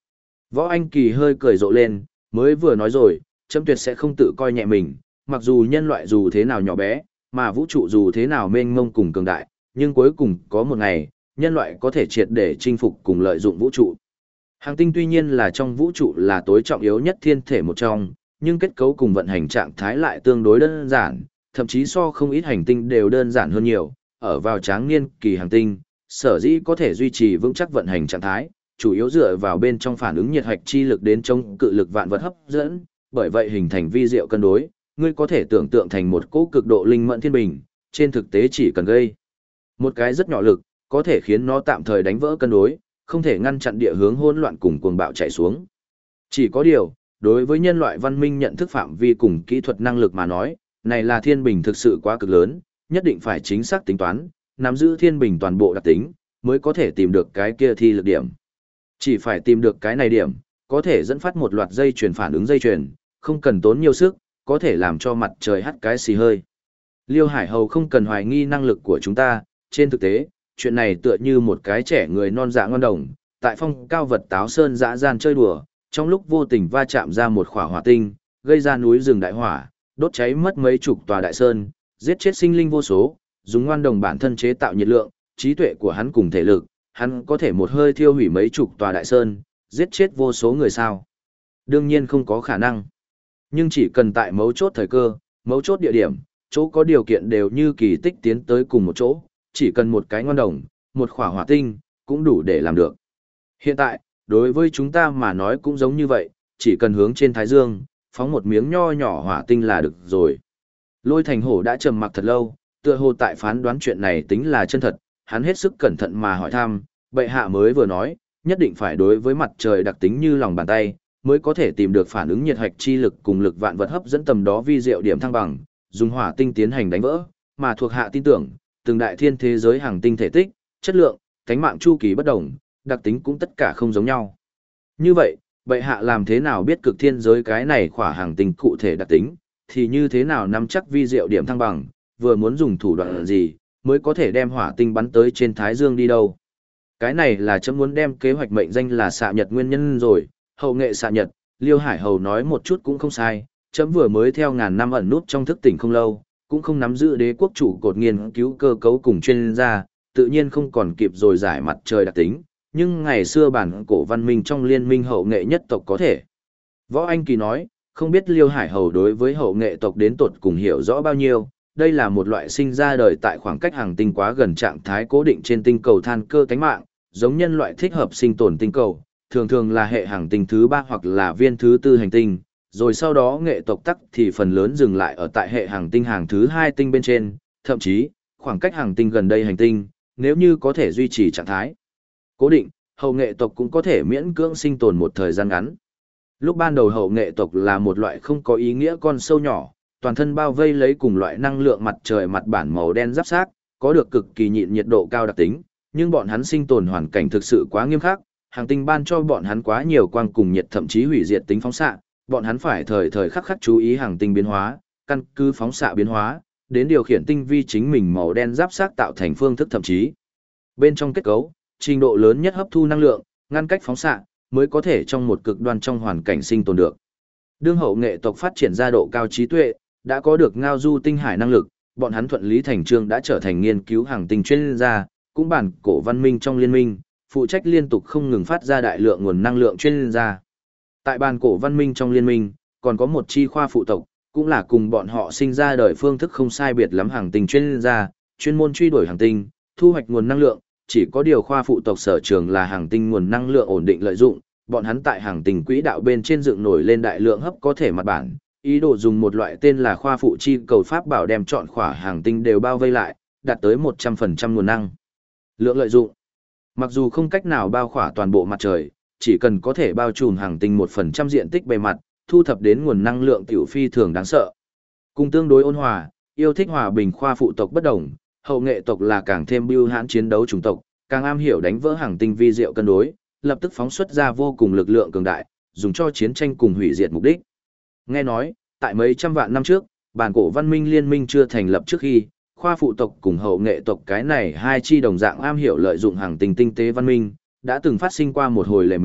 Võ Anh Kỳ hơi cười rộ lên, mới vừa nói rồi, chấm tuyệt sẽ không tự coi nhẹ mình, mặc dù nhân loại dù thế nào nhỏ bé, mà vũ trụ dù thế nào mênh mông cùng cường đại, nhưng cuối cùng có một ngày, nhân loại có thể triệt để chinh phục cùng lợi dụng vũ trụ. Hành tinh tuy nhiên là trong vũ trụ là tối trọng yếu nhất thiên thể một trong, nhưng kết cấu cùng vận hành trạng thái lại tương đối đơn giản, thậm chí so không ít hành tinh đều đơn giản hơn nhiều, ở vào tráng niên kỳ hành tinh, sở dĩ có thể duy trì vững chắc vận hành trạng thái, chủ yếu dựa vào bên trong phản ứng nhiệt hạch chi lực đến chống cự lực vạn vật hấp dẫn, bởi vậy hình thành vi diệu cân đối, ngươi có thể tưởng tượng thành một cỗ cực độ linh mẫn thiên bình, trên thực tế chỉ cần gây một cái rất nhỏ lực, có thể khiến nó tạm thời đánh vỡ cân đối, không thể ngăn chặn địa hướng hỗn loạn cùng cuồng bạo chạy xuống. Chỉ có điều, đối với nhân loại văn minh nhận thức phạm vi cùng kỹ thuật năng lực mà nói, này là thiên bình thực sự quá cực lớn, nhất định phải chính xác tính toán, nắm giữ thiên bình toàn bộ đặc tính, mới có thể tìm được cái kia thi lực điểm. Chỉ phải tìm được cái này điểm, có thể dẫn phát một loạt dây chuyền phản ứng dây chuyền, không cần tốn nhiều sức, có thể làm cho mặt trời hắt cái xì hơi. Liêu Hải Hầu không cần hoài nghi năng lực của chúng ta, trên thực tế, chuyện này tựa như một cái trẻ người non dạ ngon đồng, tại phong cao vật táo sơn dã gian chơi đùa, trong lúc vô tình va chạm ra một khỏa hỏa tinh, gây ra núi rừng đại hỏa, đốt cháy mất mấy chục tòa đại sơn, giết chết sinh linh vô số, dùng ngoan đồng bản thân chế tạo nhiệt lượng, trí tuệ của hắn cùng thể lực, hắn có thể một hơi thiêu hủy mấy chục tòa đại sơn, giết chết vô số người sao. Đương nhiên không có khả năng. Nhưng chỉ cần tại mấu chốt thời cơ, mấu chốt địa điểm, chỗ có điều kiện đều như kỳ tích tiến tới cùng một chỗ, chỉ cần một cái ngoan đồng, một khỏa hỏa tinh, cũng đủ để làm được. Hiện tại, đối với chúng ta mà nói cũng giống như vậy, chỉ cần hướng trên Thái Dương, phóng một miếng nho nhỏ hỏa tinh là được rồi. Lôi Thành Hổ đã trầm mặc thật lâu, tựa hồ tại phán đoán chuyện này tính là chân thật, hắn hết sức cẩn thận mà hỏi thăm, bệ hạ mới vừa nói, nhất định phải đối với mặt trời đặc tính như lòng bàn tay, mới có thể tìm được phản ứng nhiệt hạch chi lực cùng lực vạn vật hấp dẫn tầm đó vi diệu điểm thăng bằng, dùng hỏa tinh tiến hành đánh vỡ, mà thuộc hạ tin tưởng, từng đại thiên thế giới hàng tinh thể tích, chất lượng, cánh mạng chu kỳ bất đồng, đặc tính cũng tất cả không giống nhau. Như vậy, bệ hạ làm thế nào biết cực thiên giới cái này khỏa hàng tinh cụ thể đặc tính, thì như thế nào nắm chắc vi diệu điểm thăng bằng, vừa muốn dùng thủ đoạn gì, mới có thể đem hỏa tinh bắn tới trên Thái Dương đi đâu. Cái này là chấm muốn đem kế hoạch mệnh danh là xạ nhật nguyên nhân rồi, hậu nghệ xạ nhật, Liêu Hải Hầu nói một chút cũng không sai, chấm vừa mới theo ngàn năm ẩn nút trong thức tỉnh không lâu, cũng không nắm giữ đế quốc chủ cột nghiên cứu cơ cấu cùng chuyên gia, tự nhiên không còn kịp rồi giải mặt trời đặc tính, nhưng ngày xưa bản cổ văn minh trong liên minh hậu nghệ nhất tộc có thể. Võ Anh Kỳ nói, không biết Liêu Hải Hầu đối với hậu nghệ tộc đến tột cùng hiểu rõ bao nhiêu, đây là một loại sinh ra đời tại khoảng cách hàng tinh quá gần trạng thái cố định trên tinh cầu than cơ tánh mạng, giống nhân loại thích hợp sinh tồn tinh cầu, thường thường là hệ hành tinh thứ 3 hoặc là viên thứ 4 hành tinh, rồi sau đó nghệ tộc tắc thì phần lớn dừng lại ở tại hệ hành tinh hàng thứ 2 tinh bên trên, thậm chí, khoảng cách hành tinh gần đây hành tinh, nếu như có thể duy trì trạng thái cố định, hậu nghệ tộc cũng có thể miễn cưỡng sinh tồn một thời gian ngắn. Lúc ban đầu hậu nghệ tộc là một loại không có ý nghĩa con sâu nhỏ, toàn thân bao vây lấy cùng loại năng lượng mặt trời mặt bản màu đen giáp xác, có được cực kỳ nhịn nhiệt độ cao đặc tính, nhưng bọn hắn sinh tồn hoàn cảnh thực sự quá nghiêm khắc, hành tinh ban cho bọn hắn quá nhiều quang cùng nhiệt thậm chí hủy diệt tính phóng xạ, bọn hắn phải thời thời khắc khắc chú ý hành tinh biến hóa, căn cứ phóng xạ biến hóa, đến điều khiển tinh vi chính mình màu đen giáp xác tạo thành phương thức thậm chí. Bên trong kết cấu, trình độ lớn nhất hấp thu năng lượng, ngăn cách phóng xạ, mới có thể trong một cực đoan trong hoàn cảnh sinh tồn được. Đương hậu nghệ tộc phát triển ra độ cao trí tuệ, đã có được ngao du tinh hải năng lực, bọn hắn thuận lý thành trương đã trở thành nghiên cứu hành tinh chuyên gia, cũng bản cổ văn minh trong liên minh, phụ trách liên tục không ngừng phát ra đại lượng nguồn năng lượng chuyên gia. Tại bản cổ văn minh trong liên minh, còn có một chi khoa phụ tộc, cũng là cùng bọn họ sinh ra đời phương thức không sai biệt lắm hành tinh chuyên gia, chuyên môn truy đuổi hành tinh, thu hoạch nguồn năng lượng, chỉ có điều khoa phụ tộc sở trường là hành tinh nguồn năng lượng ổn định lợi dụng, bọn hắn tại hành tinh quỹ đạo bên trên dựng nổi lên đại lượng hấp có thể mặt bản, ý đồ dùng một loại tên là khoa phụ chi cầu pháp bảo đem chọn khỏa hành tinh đều bao vây lại, đạt tới 100% nguồn năng lượng lợi dụng. Mặc dù không cách nào bao khỏa toàn bộ mặt trời, chỉ cần có thể bao trùm hành tinh 1% diện tích bề mặt, thu thập đến nguồn năng lượng tiểu phi thường đáng sợ. Cùng tương đối ôn hòa, yêu thích hòa bình khoa phụ tộc bất đồng, hậu nghệ tộc là càng thêm bưu hãn chiến đấu chủng tộc, càng am hiểu đánh vỡ hành tinh vi diệu cân đối, lập tức phóng xuất ra vô cùng lực lượng cường đại, dùng cho chiến tranh cùng hủy diệt mục đích. Nghe nói, tại mấy trăm vạn năm trước, bản cổ văn minh liên minh chưa thành lập trước khi, khoa phụ tộc cùng hậu nghệ tộc cái này hai chi đồng dạng am hiểu lợi dụng hành tinh tinh tế văn minh, đã từng phát sinh qua một hồi lề mề,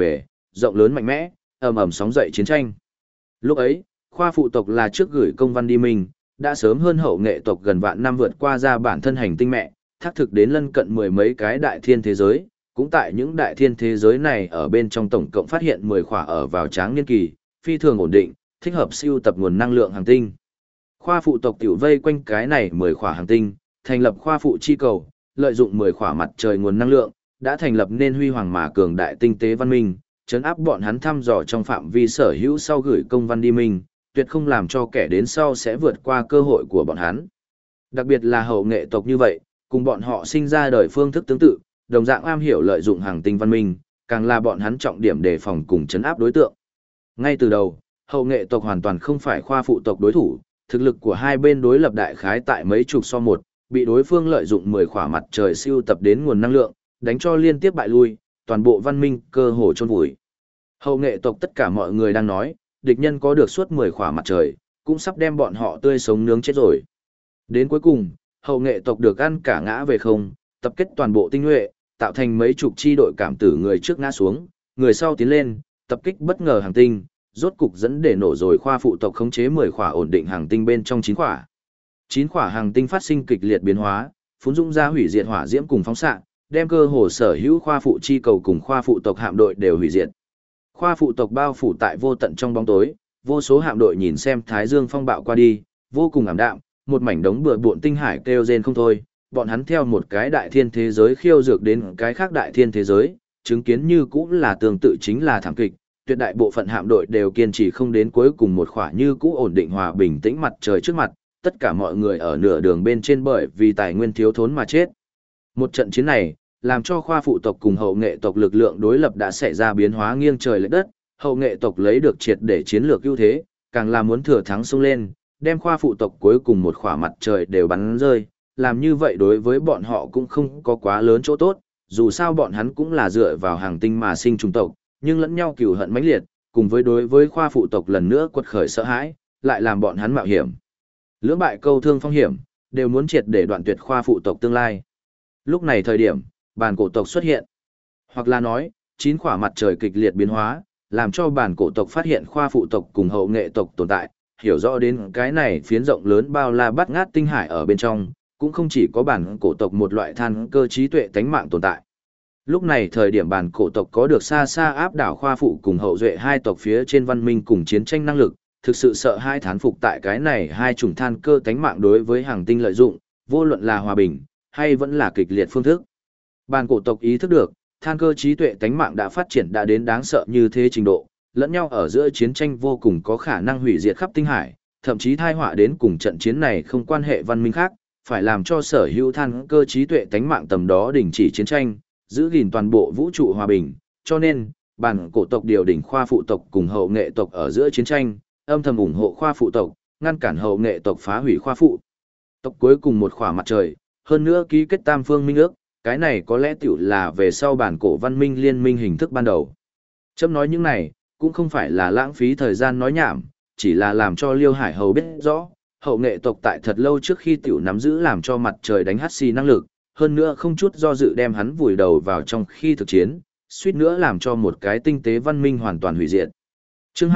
rộng lớn mạnh mẽ, ầm ầm sóng dậy chiến tranh. Lúc ấy, khoa phụ tộc là trước gửi công văn đi mình, đã sớm hơn hậu nghệ tộc gần vạn năm vượt qua ra bản thân hành tinh mẹ, thác thực đến lân cận mười mấy cái đại thiên thế giới, cũng tại những đại thiên thế giới này ở bên trong tổng cộng phát hiện 10 khỏa ở vào tráng niên kỳ, phi thường ổn định, thích hợp siêu tập nguồn năng lượng hành tinh. Khoa phụ tộc tiểu vây quanh cái này 10 khỏa hành tinh, thành lập khoa phụ chi cầu, lợi dụng 10 khỏa mặt trời nguồn năng lượng, đã thành lập nên huy hoàng mà cường đại tinh tế văn minh, trấn áp bọn hắn thăm dò trong phạm vi sở hữu sau gửi công văn đi mình, tuyệt không làm cho kẻ đến sau sẽ vượt qua cơ hội của bọn hắn. Đặc biệt là hậu nghệ tộc như vậy, cùng bọn họ sinh ra đời phương thức tương tự, đồng dạng am hiểu lợi dụng hành tinh văn minh, càng là bọn hắn trọng điểm đề phòng cùng trấn áp đối tượng. Ngay từ đầu, hậu nghệ tộc hoàn toàn không phải khoa phụ tộc đối thủ, thực lực của hai bên đối lập đại khái tại mấy chục so một, bị đối phương lợi dụng 10 khỏa mặt trời siêu tập đến nguồn năng lượng, đánh cho liên tiếp bại lui, toàn bộ văn minh cơ hồ chôn vùi. Hậu nghệ tộc tất cả mọi người đang nói, địch nhân có được suốt 10 khỏa mặt trời, cũng sắp đem bọn họ tươi sống nướng chết rồi. Đến cuối cùng, hậu nghệ tộc được ăn cả ngã về không, tập kết toàn bộ tinh nhuệ, tạo thành mấy chục chi đội cảm tử, người trước ngã xuống, người sau tiến lên, tập kích bất ngờ hành tinh, rốt cục dẫn để nổ rồi khoa phụ tộc khống chế 10 khỏa ổn định hành tinh bên trong 9 khỏa. 9 khỏa hành tinh phát sinh kịch liệt biến hóa, phun dũng ra hủy diệt hỏa diễm cùng phóng xạ, đem cơ hồ sở hữu khoa phụ chi cầu cùng khoa phụ tộc hạm đội đều hủy diệt. Khoa phụ tộc bao phủ tại vô tận trong bóng tối, vô số hạm đội nhìn xem Thái Dương phong bạo qua đi, vô cùng ảm đạm, một mảnh đống bừa bộn tinh hải kêu rên không thôi. Bọn hắn theo một cái đại thiên thế giới khiêu dược đến cái khác đại thiên thế giới, chứng kiến như cũng là tương tự chính là thảm kịch, tuyệt đại bộ phận hạm đội đều kiên trì không đến cuối cùng một khỏa như cũ ổn định hòa bình tĩnh mặt trời trước mặt, tất cả mọi người ở nửa đường bên trên bởi vì tài nguyên thiếu thốn mà chết. Một trận chiến này, làm cho khoa phụ tộc cùng hậu nghệ tộc lực lượng đối lập đã xảy ra biến hóa nghiêng trời lệch đất, hậu nghệ tộc lấy được triệt để chiến lược ưu thế, càng là muốn thừa thắng xông lên, đem khoa phụ tộc cuối cùng một khỏa mặt trời đều bắn rơi, làm như vậy đối với bọn họ cũng không có quá lớn chỗ tốt, dù sao bọn hắn cũng là dựa vào hàng tinh mà sinh trùng tộc, nhưng lẫn nhau cừu hận mãnh liệt, cùng với đối với khoa phụ tộc lần nữa quật khởi sợ hãi, lại làm bọn hắn mạo hiểm. Lưỡng bại câu thương phong hiểm, đều muốn triệt để đoạn tuyệt khoa phụ tộc tương lai. Lúc này thời điểm, bản cổ tộc xuất hiện. Hoặc là nói, 9 khỏa mặt trời kịch liệt biến hóa, làm cho bản cổ tộc phát hiện khoa phụ tộc cùng hậu nghệ tộc tồn tại, hiểu rõ đến cái này phiến rộng lớn bao la bát ngát tinh hải ở bên trong, cũng không chỉ có bản cổ tộc một loại than cơ trí tuệ tánh mạng tồn tại. Lúc này thời điểm bản cổ tộc có được xa xa áp đảo khoa phụ cùng hậu duệ hai tộc phía trên văn minh cùng chiến tranh năng lực, thực sự sợ hai thán phục tại cái này hai chủng than cơ tánh mạng đối với hàng tinh lợi dụng, vô luận là hòa bình, hay vẫn là kịch liệt phương thức. Bản cổ tộc ý thức được, than cơ trí tuệ tánh mạng đã phát triển đã đến đáng sợ như thế trình độ, lẫn nhau ở giữa chiến tranh vô cùng có khả năng hủy diệt khắp tinh hải, thậm chí tai họa đến cùng trận chiến này không quan hệ văn minh khác, phải làm cho sở hữu than cơ trí tuệ tánh mạng tầm đó đình chỉ chiến tranh, giữ gìn toàn bộ vũ trụ hòa bình, cho nên, bản cổ tộc điều đỉnh khoa phụ tộc cùng hậu nghệ tộc ở giữa chiến tranh, âm thầm ủng hộ khoa phụ tộc, ngăn cản hậu nghệ tộc phá hủy khoa phụ tộc cuối cùng một khỏa mặt trời, hơn nữa ký kết tam phương minh ước, cái này có lẽ tiểu là về sau bản cổ văn minh liên minh hình thức ban đầu. Chấm nói những này, cũng không phải là lãng phí thời gian nói nhảm, chỉ là làm cho Liêu Hải Hầu biết rõ, hậu nghệ tộc tại thật lâu trước khi tiểu nắm giữ làm cho mặt trời đánh hắt xì năng lực, hơn nữa không chút do dự đem hắn vùi đầu vào trong khi thực chiến, suýt nữa làm cho một cái tinh tế văn minh hoàn toàn hủy diệt. Chương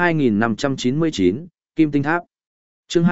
2599, Kim Tinh Tháp. Chương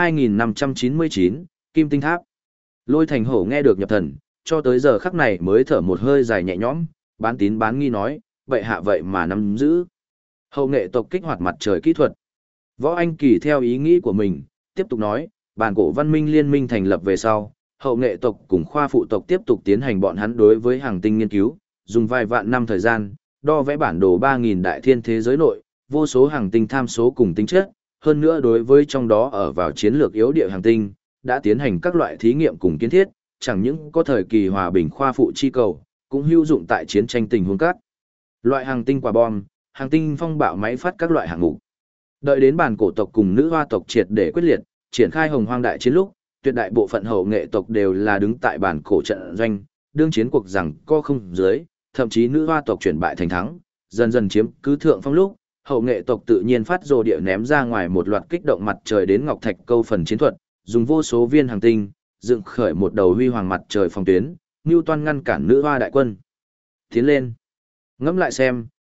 2599, Kim Tinh Tháp. Lôi Thành Hổ nghe được nhập thần, cho tới giờ khắc này mới thở một hơi dài nhẹ nhõm, bán tín bán nghi nói, vậy hạ vậy mà nắm giữ. Hậu nghệ tộc kích hoạt mặt trời kỹ thuật. Võ Anh Kỳ theo ý nghĩ của mình, tiếp tục nói, bản cổ văn minh liên minh thành lập về sau, hậu nghệ tộc cùng khoa phụ tộc tiếp tục tiến hành bọn hắn đối với hàng tinh nghiên cứu, dùng vài vạn năm thời gian, đo vẽ bản đồ 3.000 đại thiên thế giới nội, vô số hàng tinh tham số cùng tính chất, hơn nữa đối với trong đó ở vào chiến lược yếu địa hàng tinh, đã tiến hành các loại thí nghiệm cùng kiến thiết, chẳng những có thời kỳ hòa bình khoa phụ chi cầu, cũng hữu dụng tại chiến tranh tình huống các loại hàng tinh quả bom, hàng tinh phong bạo máy phát các loại hạng mục. Đợi đến bản cổ tộc cùng nữ hoa tộc triệt để quyết liệt, triển khai hồng hoang đại chiến lúc, tuyệt đại bộ phận hậu nghệ tộc đều là đứng tại bản cổ trận doanh, đương chiến cuộc rằng co không dưới, thậm chí nữ hoa tộc chuyển bại thành thắng, dần dần chiếm cứ thượng phong lúc, hậu nghệ tộc tự nhiên phát rồ địa ném ra ngoài một loạt kích động mặt trời đến ngọc thạch câu phần chiến thuật, dùng vô số viên hàng tinh, dựng khởi một đầu huy hoàng mặt trời phòng tuyến, Newton ngăn cản nữ hoa đại quân. Tiến lên. Ngẫm lại xem,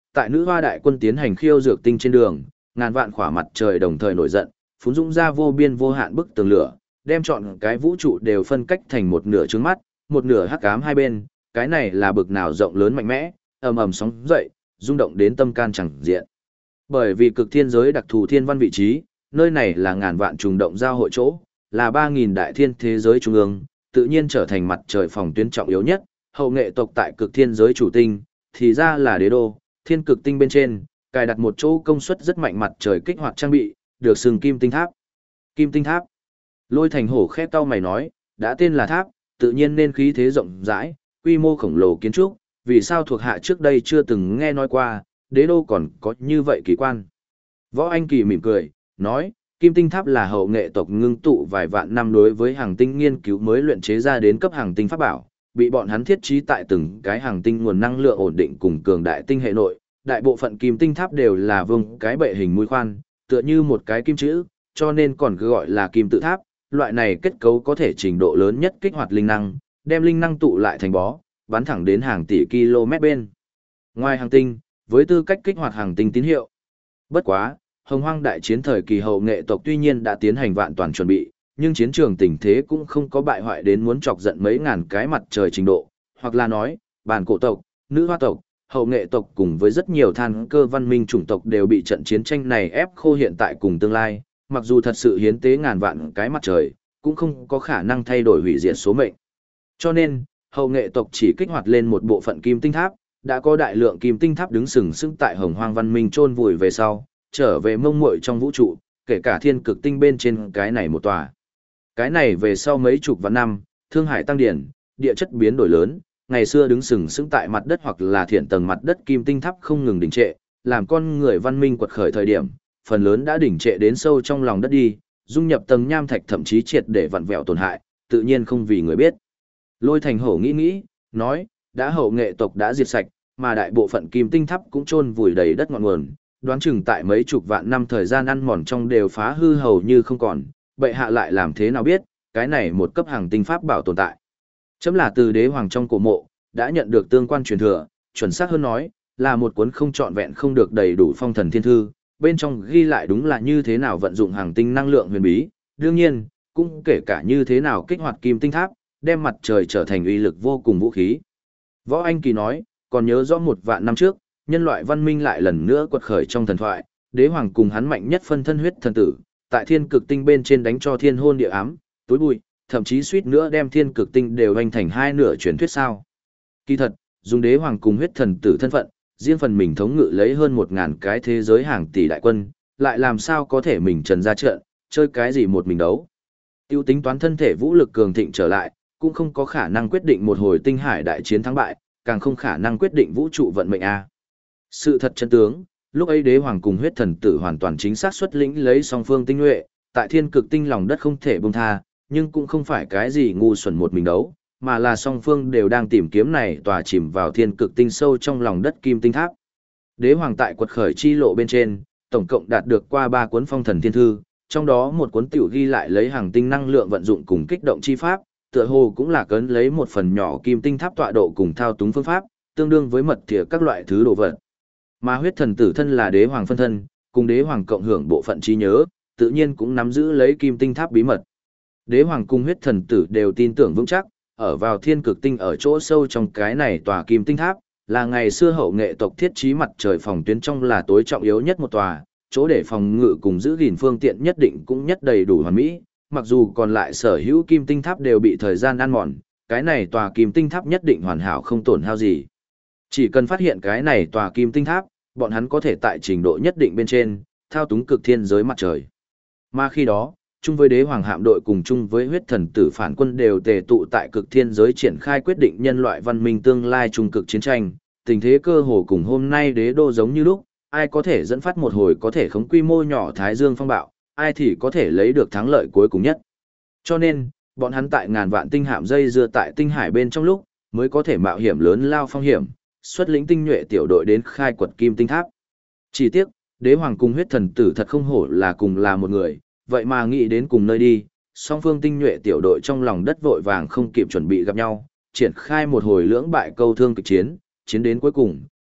tại nữ hoa đại quân tiến hành khiêu dược tinh trên đường, ngàn vạn khỏa mặt trời đồng thời nổi giận, phún dũng ra vô biên vô hạn bức tường lửa, đem trọn cái vũ trụ đều phân cách thành một nửa trướng mắt, một nửa hắc ám hai bên, cái này là bực nào rộng lớn mạnh mẽ, ầm ầm sóng dậy, rung động đến tâm can chẳng diện. Bởi vì cực thiên giới đặc thù thiên văn vị trí, nơi này là ngàn vạn trùng động giao hội chỗ, là 3.000 đại thiên thế giới trung ương, tự nhiên trở thành mặt trời phòng tuyến trọng yếu nhất, hậu nghệ tộc tại cực thiên giới chủ tinh, thì ra là đế đô, thiên cực tinh bên trên, cài đặt một chỗ công suất rất mạnh mặt trời kích hoạt trang bị, được xưng kim tinh tháp. Kim tinh tháp. Lôi Thành Hổ khép cau mày nói, đã tên là tháp, tự nhiên nên khí thế rộng rãi, quy mô khổng lồ kiến trúc, vì sao thuộc hạ trước đây chưa từng nghe nói qua, đế đô còn có như vậy kỳ quan. Võ Anh Kỳ mỉm cười, nói, kim tinh tháp là hậu nghệ tộc ngưng tụ vài vạn năm đối với hàng tinh nghiên cứu mới luyện chế ra đến cấp hàng tinh pháp bảo, bị bọn hắn thiết trí tại từng cái hàng tinh nguồn năng lượng ổn định cùng cường đại tinh hệ nội, đại bộ phận kim tinh tháp đều là vương cái bệ hình mũi khoan, tựa như một cái kim chữ, cho nên còn cứ gọi là kim tự tháp. Loại này kết cấu có thể trình độ lớn nhất kích hoạt linh năng, đem linh năng tụ lại thành bó, bắn thẳng đến hàng tỷ km bên. Ngoài hàng tinh, với tư cách kích hoạt hàng tinh tín hiệu. Bất quá, Hồng Hoang đại chiến thời kỳ hậu nghệ tộc tuy nhiên đã tiến hành vạn toàn chuẩn bị, nhưng chiến trường tình thế cũng không có bại hoại đến muốn chọc giận mấy ngàn cái mặt trời trình độ, hoặc là nói, bản cổ tộc, nữ hoa tộc, hậu nghệ tộc cùng với rất nhiều than cơ văn minh chủng tộc đều bị trận chiến tranh này ép khô hiện tại cùng tương lai, mặc dù thật sự hiến tế ngàn vạn cái mặt trời, cũng không có khả năng thay đổi hủy diệt số mệnh. Cho nên, hậu nghệ tộc chỉ kích hoạt lên một bộ phận kim tinh tháp, đã có đại lượng kim tinh tháp đứng sừng sững tại Hồng Hoang văn minh chôn vùi về sau, trở về mông muội trong vũ trụ, kể cả thiên cực tinh bên trên cái này một tòa. Cái này về sau mấy chục vạn năm, thương hải tăng điển, địa chất biến đổi lớn, ngày xưa đứng sừng sững tại mặt đất hoặc là thiện tầng mặt đất kim tinh tháp không ngừng đình trệ, làm con người văn minh quật khởi thời điểm, phần lớn đã đỉnh trệ đến sâu trong lòng đất đi, dung nhập tầng nham thạch thậm chí triệt để vặn vẹo tổn hại, tự nhiên không vì người biết. Lôi Thành Hổ nghĩ, nói, đã hậu nghệ tộc đã diệt sạch, mà đại bộ phận kim tinh tháp cũng chôn vùi đầy đất ngọn nguồn, đoán chừng tại mấy chục vạn năm thời gian ăn mòn trong đều phá hư hầu như không còn, bệ hạ lại làm thế nào biết, cái này một cấp hàng tinh pháp bảo tồn tại. Chấm là từ đế hoàng trong cổ mộ, đã nhận được tương quan truyền thừa, chuẩn xác hơn nói, là một cuốn không trọn vẹn không được đầy đủ phong thần thiên thư, bên trong ghi lại đúng là như thế nào vận dụng hàng tinh năng lượng huyền bí, đương nhiên, cũng kể cả như thế nào kích hoạt kim tinh tháp, đem mặt trời trở thành uy lực vô cùng vũ khí. Võ Anh Kỳ nói, còn nhớ rõ 1.000 năm trước, nhân loại văn minh lại lần nữa quật khởi trong thần thoại, đế hoàng cùng hắn mạnh nhất phân thân huyết thần tử, tại thiên cực tinh bên trên đánh cho thiên hôn địa ám, tối bụi, thậm chí suýt nữa đem thiên cực tinh đều hành thành hai nửa truyền thuyết sao. Kỳ thật, dùng đế hoàng cùng huyết thần tử thân phận, riêng phần mình thống ngự lấy hơn 1.000 cái thế giới hàng tỷ đại quân, lại làm sao có thể mình trần ra trận, chơi cái gì một mình đấu. Tiêu tính toán thân thể vũ lực cường thịnh trở lại, cũng không có khả năng quyết định một hồi tinh hải đại chiến thắng bại, càng không khả năng quyết định vũ trụ vận mệnh a. Sự thật chân tướng, lúc ấy đế hoàng cùng huyết thần tử hoàn toàn chính xác xuất lĩnh lấy song phương tinh nhuệ, tại thiên cực tinh lòng đất không thể buông tha, nhưng cũng không phải cái gì ngu xuẩn một mình đấu, mà là song phương đều đang tìm kiếm này tòa chìm vào thiên cực tinh sâu trong lòng đất kim tinh tháp. Đế hoàng tại quật khởi chi lộ bên trên, tổng cộng đạt được qua 3 cuốn phong thần thiên thư, trong đó một cuốn tiểu ghi lại lấy hàng tinh năng lượng vận dụng cùng kích động chi pháp, tựa hồ cũng là cấn lấy một phần nhỏ kim tinh tháp tọa độ cùng thao túng phương pháp, tương đương với mật thìa các loại thứ đồ vật. Mà huyết thần tử thân là đế hoàng phân thân, cùng đế hoàng cộng hưởng bộ phận trí nhớ, tự nhiên cũng nắm giữ lấy kim tinh tháp bí mật. Đế hoàng cùng huyết thần tử đều tin tưởng vững chắc, ở vào thiên cực tinh ở chỗ sâu trong cái này tòa kim tinh tháp, là ngày xưa hậu nghệ tộc thiết trí mặt trời phòng tuyến trong là tối trọng yếu nhất một tòa, chỗ để phòng ngự cùng giữ gìn phương tiện nhất định cũng nhất đầy đủ hoàn mỹ, mặc dù còn lại sở hữu kim tinh tháp đều bị thời gian ăn mòn, cái này tòa kim tinh tháp nhất định hoàn hảo không tổn hao gì. Chỉ cần phát hiện cái này tòa kim tinh tháp, bọn hắn có thể tại trình độ nhất định bên trên, thao túng cực thiên giới mặt trời. Mà khi đó, chung với đế hoàng hạm đội cùng chung với huyết thần tử phản quân đều tề tụ tại cực thiên giới triển khai quyết định nhân loại văn minh tương lai trung cực chiến tranh, tình thế cơ hồ cùng hôm nay đế đô giống như lúc, ai có thể dẫn phát một hồi có thể khống quy mô nhỏ thái dương phong bạo, ai thì có thể lấy được thắng lợi cuối cùng nhất. Cho nên, bọn hắn tại ngàn vạn tinh hạm dây dưa tại tinh hải bên trong lúc, mới có thể mạo hiểm lớn lao phong hiểm, xuất lĩnh tinh nhuệ tiểu đội đến khai quật kim tinh tháp. Chỉ tiếc, đế hoàng cùng huyết thần tử thật không hổ là cùng là một người, vậy mà nghĩ đến cùng nơi đi, song phương tinh nhuệ tiểu đội trong lòng đất vội vàng không kịp chuẩn bị gặp nhau, triển khai một hồi lưỡng bại câu thương kịch chiến, chiến đến cuối cùng,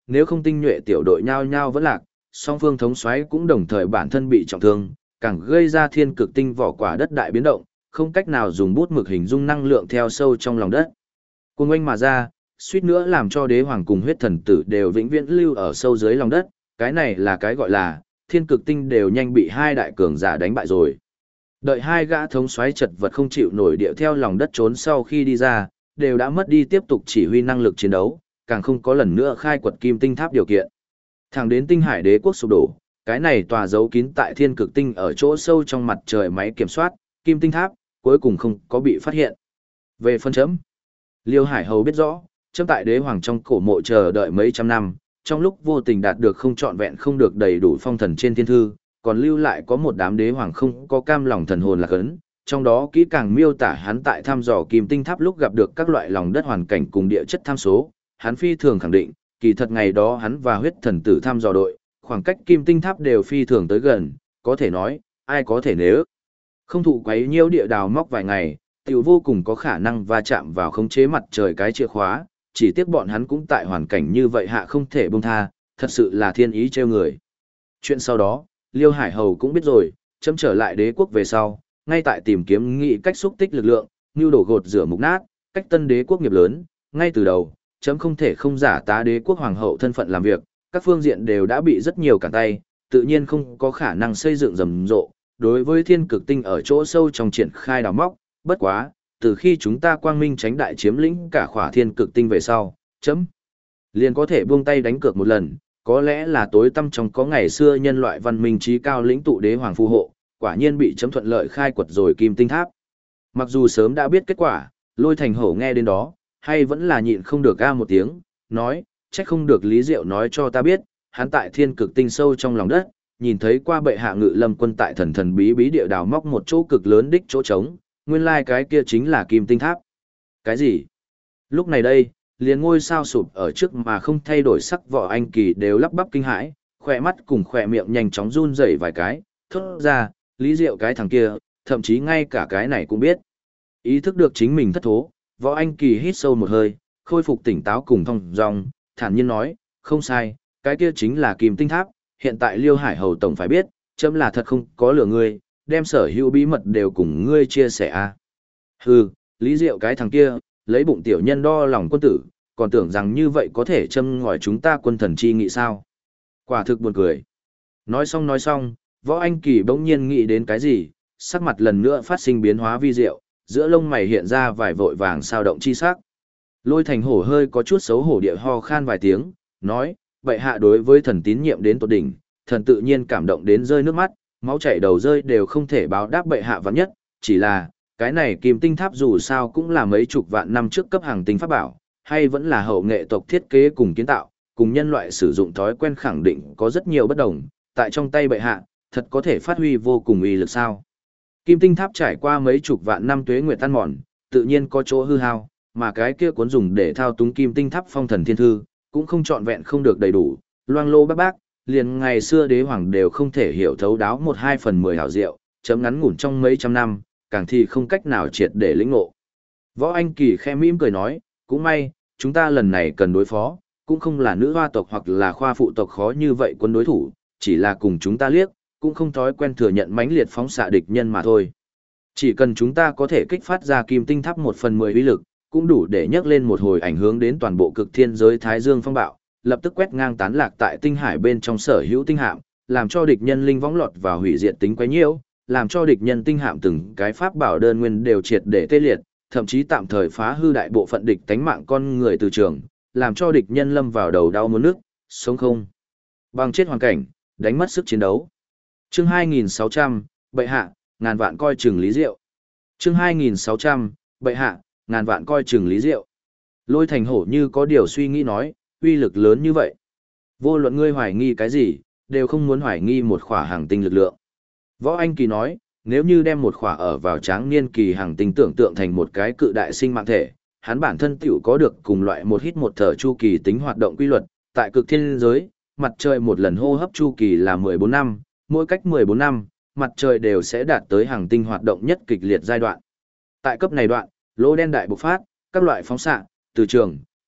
nếu không tinh nhuệ tiểu đội nhao nhao vẫn lạc, song phương thống soái cũng đồng thời bản thân bị trọng thương, càng gây ra thiên cực tinh vỏ quả đất đại biến động, không cách nào dùng bút mực hình dung năng lượng theo sâu trong lòng đất. Cuồng oanh mà ra, suýt nữa làm cho đế hoàng cùng huyết thần tử đều vĩnh viễn lưu ở sâu dưới lòng đất, cái này là cái gọi là thiên cực tinh đều nhanh bị hai đại cường giả đánh bại rồi. Đợi hai gã thống soái chật vật không chịu nổi điệu theo lòng đất trốn sau khi đi ra, đều đã mất đi tiếp tục chỉ huy năng lực chiến đấu, càng không có lần nữa khai quật kim tinh tháp điều kiện. Thẳng đến tinh hải đế quốc sụp đổ, cái này tòa giấu kín tại thiên cực tinh ở chỗ sâu trong mặt trời máy kiểm soát, kim tinh tháp, cuối cùng không có bị phát hiện. Về phân chấm, Liêu Hải Hầu biết rõ, chấm tại đế hoàng trong cổ mộ chờ đợi mấy trăm năm, trong lúc vô tình đạt được không trọn vẹn không được đầy đủ phong thần trên thiên thư, còn lưu lại có một đám đế hoàng không có cam lòng thần hồn lạc ấn, trong đó kỹ càng miêu tả hắn tại thăm dò kim tinh tháp lúc gặp được các loại lòng đất hoàn cảnh cùng địa chất tham số, hắn phi thường khẳng định, kỳ thật ngày đó hắn và huyết thần tử thăm dò đội, khoảng cách kim tinh tháp đều phi thường tới gần, có thể nói, ai có thể nếu không thụ quấy nhiễu địa đào móc vài ngày, tiểu vô cùng có khả năng va chạm vào khống chế mặt trời cái chìa khóa, chỉ tiếc bọn hắn cũng tại hoàn cảnh như vậy hạ không thể buông tha, thật sự là thiên ý trêu người. Chuyện sau đó, Liêu Hải Hầu cũng biết rồi, chấm trở lại đế quốc về sau, ngay tại tìm kiếm nghị cách xúc tích lực lượng, nưu đổ gột rửa mục nát, cách tân đế quốc nghiệp lớn, ngay từ đầu, chấm không thể không giả tá đế quốc hoàng hậu thân phận làm việc, các phương diện đều đã bị rất nhiều cản tay, tự nhiên không có khả năng xây dựng rầm rộ, đối với thiên cực tinh ở chỗ sâu trong triển khai đào móc, bất quá, từ khi chúng ta quang minh tránh đại chiếm lĩnh cả khỏa thiên cực tinh về sau, chấm liền có thể buông tay đánh cược một lần, có lẽ là tối tăm trong có ngày xưa nhân loại văn minh trí cao lĩnh tụ đế hoàng phù hộ, quả nhiên bị chấm thuận lợi khai quật rồi kim tinh tháp. Mặc dù sớm đã biết kết quả, Lôi Thành Hổ nghe đến đó, hay vẫn là nhịn không được a một tiếng, nói, trách không được Lý Diệu nói cho ta biết, hắn tại thiên cực tinh sâu trong lòng đất, nhìn thấy qua bệ hạ Ngự Lâm quân tại thần thần bí bí địa đào móc một chỗ cực lớn đích chỗ trống, nguyên lai cái kia chính là kim tinh tháp. Cái gì? Lúc này đây, liền ngôi sao sụp ở trước mà không thay đổi sắc Võ Anh Kỳ đều lắp bắp kinh hãi, khỏe mắt cùng khỏe miệng nhanh chóng run rẩy vài cái, thốt ra, Lý Diệu cái thằng kia, thậm chí ngay cả cái này cũng biết. Ý thức được chính mình thất thố, Võ Anh Kỳ hít sâu một hơi, khôi phục tỉnh táo cùng thong dong, thản nhiên nói, không sai, cái kia chính là kim tinh tháp, hiện tại Liêu Hải Hầu tổng phải biết, chấm là thật không có lừa ngươi, đem sở hữu bí mật đều cùng ngươi chia sẻ a. Hừ, Lý Diệu cái thằng kia, lấy bụng tiểu nhân đo lòng quân tử, còn tưởng rằng như vậy có thể châm ngòi chúng ta quân thần chi nghị sao. Quả thực buồn cười. Nói xong, Võ Anh Kỳ bỗng nhiên nghĩ đến cái gì, sắc mặt lần nữa phát sinh biến hóa vi diệu, giữa lông mày hiện ra vài vội vàng sao động chi sắc. Lôi Thành Hổ hơi có chút xấu hổ địa ho khan vài tiếng, nói, bệ hạ đối với thần tín nhiệm đến tột đỉnh, thần tự nhiên cảm động đến rơi nước mắt, máu chảy đầu rơi đều không thể báo đáp bệ hạ vạn nhất, chỉ là, cái này kim tinh tháp dù sao cũng là mấy chục vạn năm trước cấp hàng tinh pháp bảo, hay vẫn là hậu nghệ tộc thiết kế cùng kiến tạo, cùng nhân loại sử dụng thói quen khẳng định có rất nhiều bất đồng, tại trong tay bệ hạ, thật có thể phát huy vô cùng uy lực sao. Kim tinh tháp trải qua mấy chục vạn năm tuế nguyệt tan mòn, tự nhiên có chỗ hư hao, mà cái kia cuốn dùng để thao túng kim tinh tháp phong thần thiên thư, cũng không trọn vẹn không được đầy đủ, loang lô bác bác, liền ngày xưa đế hoàng đều không thể hiểu thấu đáo 1/2/10 hảo diệu, chấm ngắn ngủn trong mấy trăm năm, càng thì không cách nào triệt để lĩnh ngộ. Võ Anh Kỳ khẽ mỉm cười nói, cũng may, chúng ta lần này cần đối phó, cũng không là nữ hoa tộc hoặc là khoa phụ tộc khó như vậy quân đối thủ, chỉ là cùng chúng ta liếc, cũng không thói quen thừa nhận mãnh liệt phóng xạ địch nhân mà thôi. Chỉ cần chúng ta có thể kích phát ra kim tinh tháp 1/10 uy lực, cũng đủ để nhấc lên một hồi ảnh hưởng đến toàn bộ cực thiên giới Thái Dương phong bạo, lập tức quét ngang tán lạc tại tinh hải bên trong sở hữu tinh hạm, làm cho địch nhân linh võng lọt vào hủy diệt tính quấy nhiễu, làm cho địch nhân tinh hạm từng cái pháp bảo đơn nguyên đều triệt để tê liệt, thậm chí tạm thời phá hư đại bộ phận địch tánh mạng con người từ trường, làm cho địch nhân lâm vào đầu đau muốn nước, sống không bằng chết hoàn cảnh, đánh mất sức chiến đấu. Chương 2600, bệ hạ, ngàn vạn coi chừng Lý Diệu. Chương 2600, bệ hạ, ngàn vạn coi chừng Lý Diệu. Lôi Thành Hổ như có điều suy nghĩ nói, uy lực lớn như vậy. Vô luận ngươi hoài nghi cái gì, đều không muốn hoài nghi một khỏa hàng tinh lực lượng. Võ Anh Kỳ nói, nếu như đem một khỏa ở vào tráng niên kỳ hàng tinh tưởng tượng thành một cái cự đại sinh mạng thể, hắn bản thân tiểu có được cùng loại một hít một thở chu kỳ tính hoạt động quy luật, tại cực thiên giới, mặt trời một lần hô hấp chu kỳ là 14 năm, mỗi cách 14 năm, mặt trời đều sẽ đạt tới hàng tinh hoạt động nhất kịch liệt giai đoạn. Tại cấp này đoạn, lỗ đen đại bộc phát, các loại phóng xạ, từ trường,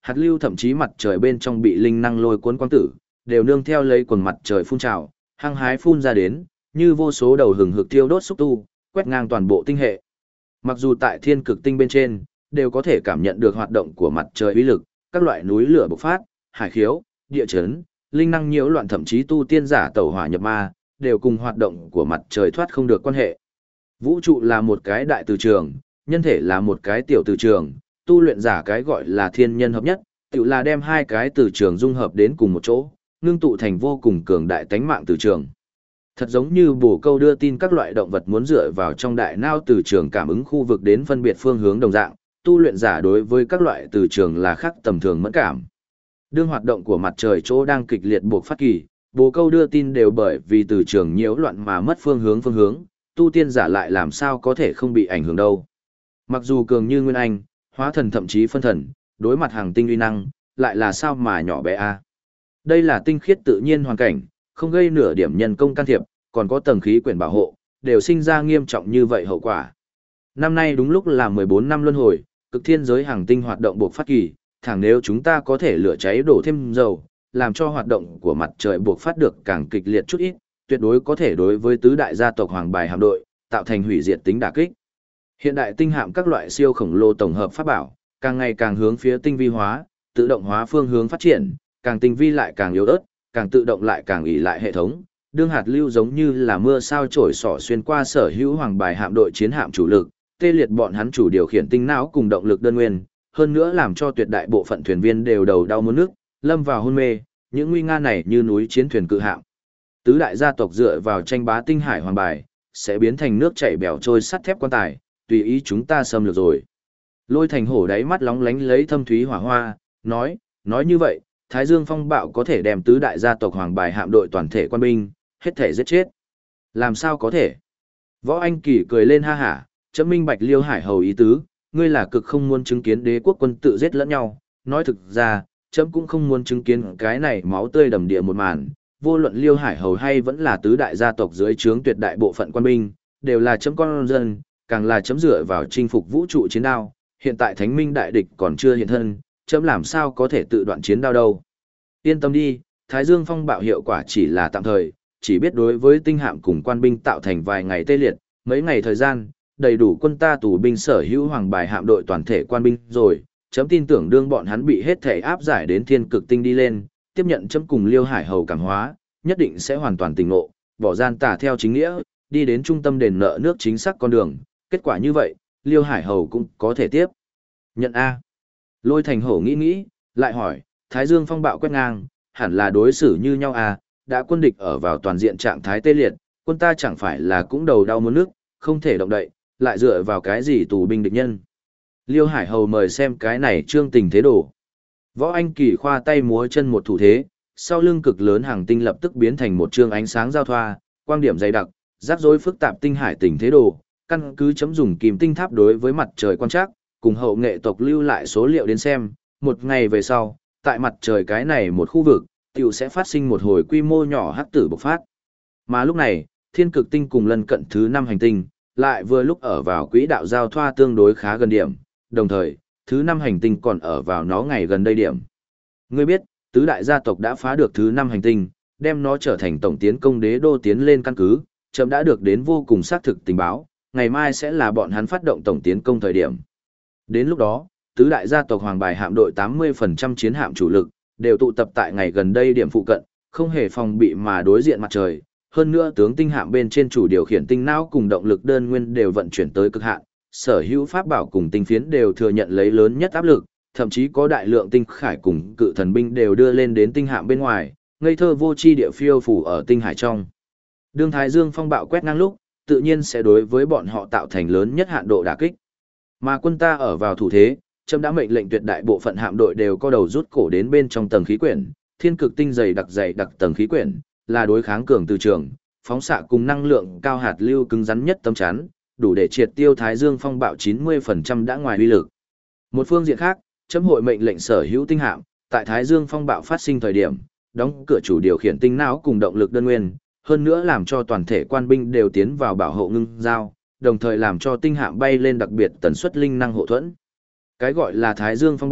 hạt lưu thậm chí mặt trời bên trong bị linh năng lôi cuốn quang tử, đều nương theo lấy quần mặt trời phun trào, hăng hái phun ra đến, như vô số đầu hừng hực thiêu đốt xúc tu, quét ngang toàn bộ tinh hệ. Mặc dù tại thiên cực tinh bên trên, đều có thể cảm nhận được hoạt động của mặt trời uy lực, các loại núi lửa bộc phát, hải khiếu, địa chấn, linh năng nhiễu loạn thậm chí tu tiên giả tẩu hỏa nhập ma, đều cùng hoạt động của mặt trời thoát không được quan hệ. Vũ trụ là một cái đại từ trường, nhân thể là một cái tiểu từ trường, tu luyện giả cái gọi là thiên nhân hợp nhất, tự là đem hai cái từ trường dung hợp đến cùng một chỗ, ngưng tụ thành vô cùng cường đại tánh mạng từ trường. Thật giống như bổ câu đưa tin các loại động vật muốn dựa vào trong đại não từ trường cảm ứng khu vực đến phân biệt phương hướng đồng dạng, tu luyện giả đối với các loại từ trường là khác tầm thường mẫn cảm. Đương hoạt động của mặt trời chỗ đang kịch liệt buộc phát kỳ, bồ câu đưa tin đều bởi vì từ trường nhiễu loạn mà mất phương hướng, tu tiên giả lại làm sao có thể không bị ảnh hưởng đâu. Mặc dù cường như Nguyên Anh, hóa thần thậm chí phân thần, đối mặt hàng tinh uy năng, lại là sao mà nhỏ bé a. Đây là tinh khiết tự nhiên hoàn cảnh, không gây nửa điểm nhân công can thiệp, còn có tầng khí quyển bảo hộ, đều sinh ra nghiêm trọng như vậy hậu quả. Năm nay đúng lúc là 14 năm luân hồi, cực thiên giới hàng tinh hoạt động buộc phát kỳ, thẳng nếu chúng ta có thể lửa cháy đổ thêm dầu, làm cho hoạt động của mặt trời buộc phát được càng kịch liệt chút ít, tuyệt đối có thể đối với tứ đại gia tộc Hoàng Bài hạm đội, tạo thành hủy diệt tính đả kích. Hiện đại tinh hạm các loại siêu khổng lồ tổng hợp pháp bảo, càng ngày càng hướng phía tinh vi hóa, tự động hóa phương hướng phát triển, càng tinh vi lại càng yếu ớt, càng tự động lại càng ỷ lại hệ thống. Đương hạt lưu giống như là mưa sao trổi xỏ xuyên qua sở hữu Hoàng Bài hạm đội chiến hạm chủ lực, tê liệt bọn hắn chủ điều khiển tinh não cùng động lực đơn nguyên, hơn nữa làm cho tuyệt đại bộ phận thuyền viên đều đầu đau muốn nước, lâm vào hôn mê, những nguy nga này như núi chiến thuyền cự hạm. Tứ đại gia tộc dựa vào tranh bá tinh hải Hoàng Bài, sẽ biến thành nước chảy bèo trôi sắt thép quan tài, tùy ý chúng ta xâm lược rồi. Lôi Thành Hổ đáy mắt lóng lánh lấy thâm thúy hỏa hoa, nói như vậy, Thái Dương phong bạo có thể đem tứ đại gia tộc Hoàng Bài hạm đội toàn thể quan binh, hết thể giết chết. Làm sao có thể? Võ Anh Kỳ cười lên ha hả, chấm minh bạch Liêu Hải Hầu ý tứ, ngươi là cực không muốn chứng kiến đế quốc quân tự giết lẫn nhau, nói thực ra, chấm cũng không muốn chứng kiến cái này máu tươi đầm địa một màn, vô luận Liêu Hải Hầu hay vẫn là tứ đại gia tộc dưới trướng tuyệt đại bộ phận quan binh, đều là chấm con dân, càng là chấm dựa vào chinh phục vũ trụ chiến đao, hiện tại thánh minh đại địch còn chưa hiện thân, chấm làm sao có thể tự đoạn chiến đao đâu. Yên tâm đi, Thái Dương phong bạo hiệu quả chỉ là tạm thời, chỉ biết đối với tinh hạm cùng quan binh tạo thành vài ngày tê liệt, mấy ngày thời gian, đầy đủ quân ta tù binh sở hữu Hoàng Bài hạm đội toàn thể quan binh rồi, chấm tin tưởng đương bọn hắn bị hết thể áp giải đến thiên cực tinh đi lên, tiếp nhận chấm cùng Liêu Hải Hầu cảm hóa, nhất định sẽ hoàn toàn tỉnh ngộ, bỏ gian tà theo chính nghĩa, đi đến trung tâm đền nợ nước chính xác con đường, kết quả như vậy, Liêu Hải Hầu cũng có thể tiếp. Nhận A. Lôi Thành Hổ nghĩ, lại hỏi, Thái Dương phong bạo quét ngang, hẳn là đối xử như nhau à, đã quân địch ở vào toàn diện trạng thái tê liệt, quân ta chẳng phải là cũng đầu đau muốn nước, không thể động đậy, lại dựa vào cái gì tù binh địch nhân. Liêu Hải Hầu mời xem cái này trương tình thế đồ. Võ Anh Kỳ khoa tay múa chân một thủ thế, sau lưng cực lớn hàng tinh lập tức biến thành một trương ánh sáng giao thoa, quang điểm dày đặc, rắc rối phức tạp tinh hải tình thế đồ, căn cứ chấm dùng kim tinh tháp đối với mặt trời quan trắc, cùng hậu nghệ tộc lưu lại số liệu đến xem, một ngày về sau, tại mặt trời cái này một khu vực, tiểu sẽ phát sinh một hồi quy mô nhỏ hắc tử bộc phát. Mà lúc này, thiên cực tinh cùng lân cận thứ 5 hành tinh, lại vừa lúc ở vào quỹ đạo giao thoa tương đối khá gần điểm, đồng thời, thứ 5 hành tinh còn ở vào nó ngày gần đây điểm. Ngươi biết, tứ đại gia tộc đã phá được thứ 5 hành tinh, đem nó trở thành tổng tiến công đế đô tiến lên căn cứ, chấm đã được đến vô cùng xác thực tình báo, ngày mai sẽ là bọn hắn phát động tổng tiến công thời điểm. Đến lúc đó, tứ đại gia tộc Hoàng Bài hạm đội 80% chiến hạm chủ lực, đều tụ tập tại ngày gần đây điểm phụ cận, không hề phòng bị mà đối diện mặt trời. Hơn nữa tướng tinh hạm bên trên chủ điều khiển tinh não cùng động lực đơn nguyên đều vận chuyển tới cực hạn, sở hữu pháp bảo cùng tinh phiến đều thừa nhận lấy lớn nhất áp lực, thậm chí có đại lượng tinh khải cùng cự thần binh đều đưa lên đến tinh hạm bên ngoài, ngây thơ vô tri địa phiêu phủ ở tinh hải trong. Đương Thái Dương phong bạo quét ngang lúc, tự nhiên sẽ đối với bọn họ tạo thành lớn nhất hạn độ đả kích. Mà quân ta ở vào thủ thế, trâm đã mệnh lệnh tuyệt đại bộ phận hạm đội đều co đầu rút cổ đến bên trong tầng khí quyển, thiên cực tinh dày đặc tầng khí quyển, là đối kháng cường từ trường, phóng xạ cùng năng lượng cao hạt lưu cứng rắn nhất tấm chắn, đủ để triệt tiêu Thái Dương phong bạo 90% đã ngoài uy lực. Một phương diện khác, chấm hội mệnh lệnh sở hữu tinh hạm, tại Thái Dương phong bạo phát sinh thời điểm, đóng cửa chủ điều khiển tinh não cùng động lực đơn nguyên, hơn nữa làm cho toàn thể quan binh đều tiến vào bảo hộ ngưng giao, đồng thời làm cho tinh hạm bay lên đặc biệt tần suất linh năng hộ thuẫn. Cái gọi là Thái Dương phong bạo,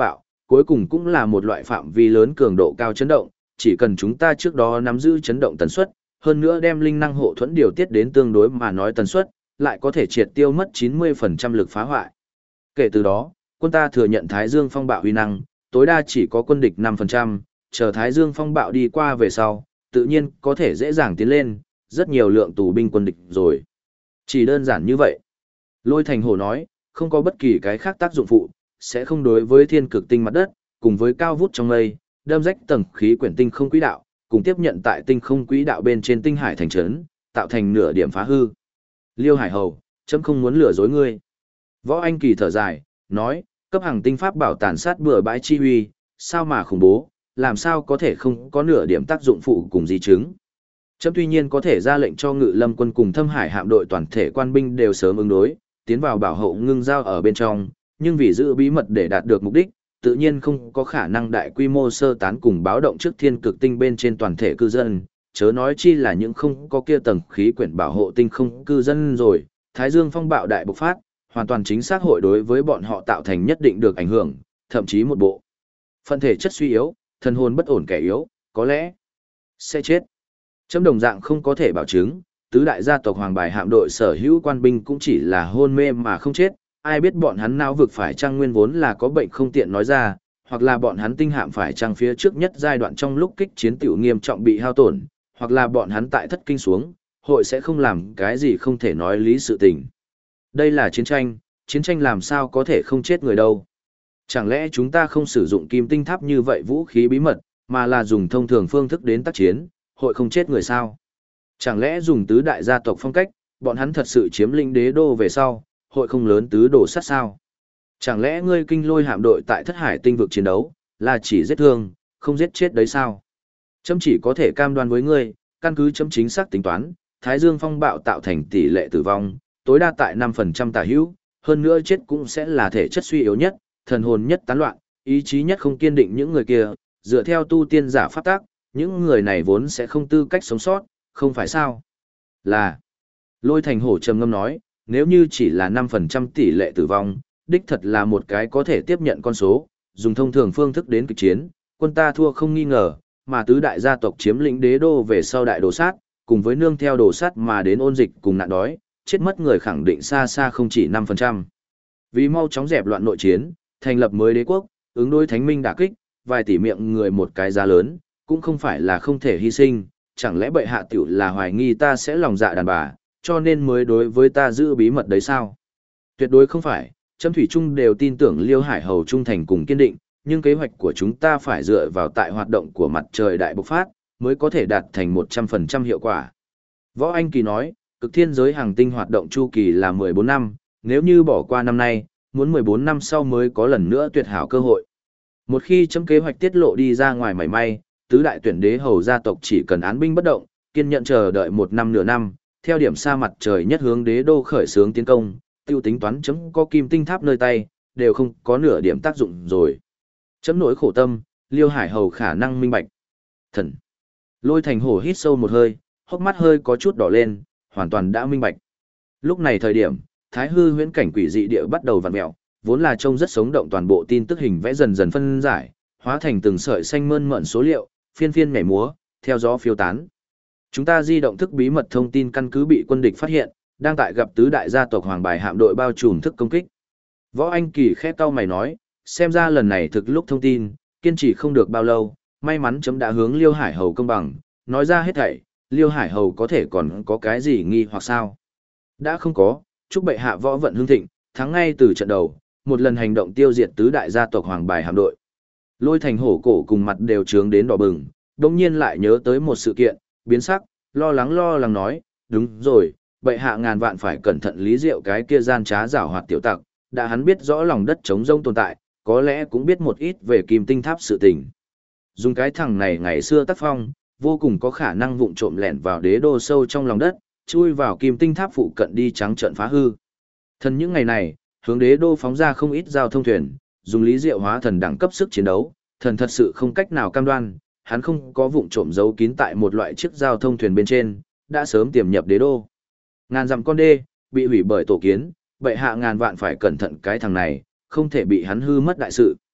cuối cùng cũng là một loại phạm vi lớn cường độ cao chấn động, chỉ cần chúng ta trước đó nắm giữ chấn động tần suất, hơn nữa đem linh năng hộ thuẫn điều tiết đến tương đối mà nói tần suất, lại có thể triệt tiêu mất 90% lực phá hoại. Kể từ đó, quân ta thừa nhận Thái Dương phong bạo uy năng, tối đa chỉ có quân địch 5%, chờ Thái Dương phong bạo đi qua về sau, tự nhiên có thể dễ dàng tiến lên, rất nhiều lượng tù binh quân địch rồi. Chỉ đơn giản như vậy. Lôi Thành Hổ nói, không có bất kỳ cái khác tác dụng phụ, sẽ không đối với thiên cực tinh mặt đất, cùng với cao vút trong mây, đâm rách tầng khí quyển tinh không quỹ đạo, cùng tiếp nhận tại tinh không quỹ đạo bên trên tinh hải thành trấn, tạo thành nửa điểm phá hư. Liêu Hải Hầu, chấm không muốn lừa dối ngươi. Võ Anh Kỳ thở dài, nói, cấp hàng tinh pháp bảo tàn sát bừa bãi chi huy, sao mà khủng bố, làm sao có thể không có nửa điểm tác dụng phụ cùng di chứng. Chấm tuy nhiên có thể ra lệnh cho Ngự Lâm quân cùng Thâm Hải hạm đội toàn thể quan binh đều sớm ứng đối, tiến vào bảo hộ ngưng giao ở bên trong, nhưng vì giữ bí mật để đạt được mục đích, tự nhiên không có khả năng đại quy mô sơ tán cùng báo động trước thiên cực tinh bên trên toàn thể cư dân, chớ nói chi là những không có kia tầng khí quyển bảo hộ tinh không cư dân rồi, Thái Dương phong bạo đại bộc phát, hoàn toàn chính xác hội đối với bọn họ tạo thành nhất định được ảnh hưởng, thậm chí một bộ phân thể chất suy yếu, thần hồn bất ổn kẻ yếu, có lẽ sẽ chết. Chấm đồng dạng không có thể bảo chứng, tứ đại gia tộc Hoàng Bài hạm đội sở hữu quan binh cũng chỉ là hôn mê mà không chết, ai biết bọn hắn não vực phải chăng nguyên vốn là có bệnh không tiện nói ra, hoặc là bọn hắn tinh hạm phải chăng phía trước nhất giai đoạn trong lúc kích chiến tiểu nghiêm trọng bị hao tổn, hoặc là bọn hắn tại thất kinh xuống, hội sẽ không làm cái gì không thể nói lý sự tình. Đây là chiến tranh làm sao có thể không chết người đâu. Chẳng lẽ chúng ta không sử dụng kim tinh tháp như vậy vũ khí bí mật, mà là dùng thông thường phương thức đến tác chiến, hội không chết người sao? Chẳng lẽ dùng tứ đại gia tộc phong cách, bọn hắn thật sự chiếm lĩnh đế đô về sau, hội không lớn tứ đổ sát sao? Chẳng lẽ ngươi kinh lôi hạm đội tại thất hải tinh vực chiến đấu, là chỉ giết thương, không giết chết đấy sao? Chấm chỉ có thể cam đoan với ngươi, căn cứ chấm chính xác tính toán, Thái Dương phong bạo tạo thành tỷ lệ tử vong, tối đa tại 5% tả hữu, hơn nữa chết cũng sẽ là thể chất suy yếu nhất, thần hồn nhất tán loạn, ý chí nhất không kiên định những người kia, dựa theo tu tiên giả pháp tác, những người này vốn sẽ không tư cách sống sót, không phải sao? Là, Lôi Thành Hổ trầm ngâm nói, nếu như chỉ là 5% tỷ lệ tử vong, đích thật là một cái có thể tiếp nhận con số, dùng thông thường phương thức đến kịch chiến, quân ta thua không nghi ngờ, mà tứ đại gia tộc chiếm lĩnh đế đô về sau đại đồ sát, cùng với nương theo đồ sát mà đến ôn dịch cùng nạn đói, chết mất người khẳng định xa xa không chỉ 5%. Vì mau chóng dẹp loạn nội chiến, thành lập mới đế quốc, ứng đối thánh minh đả kích, vài tỷ miệng người một cái giá lớn, cũng không phải là không thể hy sinh, chẳng lẽ bệ hạ tiểu là hoài nghi ta sẽ lòng dạ đàn bà, cho nên mới đối với ta giữ bí mật đấy sao? Tuyệt đối không phải, chấm thủy chung đều tin tưởng Liêu Hải Hầu trung thành cùng kiên định, nhưng kế hoạch của chúng ta phải dựa vào tại hoạt động của mặt trời đại bộc phát, mới có thể đạt thành 100% hiệu quả. Võ Anh Kỳ nói, cực thiên giới hàng tinh hoạt động chu kỳ là 14 năm, nếu như bỏ qua năm nay, muốn 14 năm sau mới có lần nữa tuyệt hảo cơ hội. Một khi chấm kế hoạch tiết lộ đi ra ngoài mảy may, tứ đại tuyển đế hầu gia tộc chỉ cần án binh bất động, kiên nhận chờ đợi 1 năm nửa năm, theo điểm xa mặt trời nhất hướng đế đô khởi xướng tiến công, tiêu tính toán chấm có kim tinh tháp nơi tay, đều không có nửa điểm tác dụng rồi. Chấm nỗi khổ tâm, Liêu Hải Hầu khả năng minh bạch. Thần. Lôi Thành Hổ hít sâu một hơi, hốc mắt hơi có chút đỏ lên, hoàn toàn đã minh bạch. Lúc này thời điểm, Thái Hư huyễn cảnh quỷ dị địa bắt đầu vặn mèo, vốn là trông rất sống động toàn bộ tin tức hình vẽ dần dần phân giải, hóa thành từng sợi xanh mơn mởn số liệu, phiên phiên nhảy múa, theo gió phiêu tán. Chúng ta di động thức bí mật thông tin căn cứ bị quân địch phát hiện, đang tại gặp tứ đại gia tộc Hoàng Bài hạm đội bao trùm thức công kích. Võ Anh Kỳ khẽ cau mày nói, xem ra lần này thực lúc thông tin, kiên trì không được bao lâu, may mắn chấm đã hướng Liêu Hải Hầu công bằng, nói ra hết thảy, Liêu Hải Hầu có thể còn có cái gì nghi hoặc sao? Đã không có, chúc bệ hạ võ vận hưng thịnh, thắng ngay từ trận đầu, một lần hành động tiêu diệt tứ đại gia tộc Hoàng Bài hạm đội. Lôi Thành Hổ cổ cùng mặt đều trướng đến đỏ bừng, đồng nhiên lại nhớ tới một sự kiện, biến sắc, lo lắng nói, đúng rồi, bệ hạ ngàn vạn phải cẩn thận Lý Diệu cái kia gian trá giảo hoạt tiểu tặc, đã hắn biết rõ lòng đất trống rông tồn tại, có lẽ cũng biết một ít về kim tinh tháp sự tình. Dùng cái thằng này ngày xưa tác phong, vô cùng có khả năng vụng trộm lẻn vào đế đô sâu trong lòng đất, chui vào kim tinh tháp phụ cận đi trắng trợn phá hư. Thần những ngày này, hướng đế đô phóng ra không ít giao thông thuyền, dùng Lý Diệu hóa thần đẳng cấp sức chiến đấu, thần thật sự không cách nào cam đoan, hắn không có vụng trộm giấu kín tại một loại chiếc giao thông thuyền bên trên, đã sớm tiềm nhập đế đô. Ngàn dặm con đê, bị hủy bởi tổ kiến, bệ hạ ngàn vạn phải cẩn thận cái thằng này, không thể bị hắn hư mất đại sự.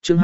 Chương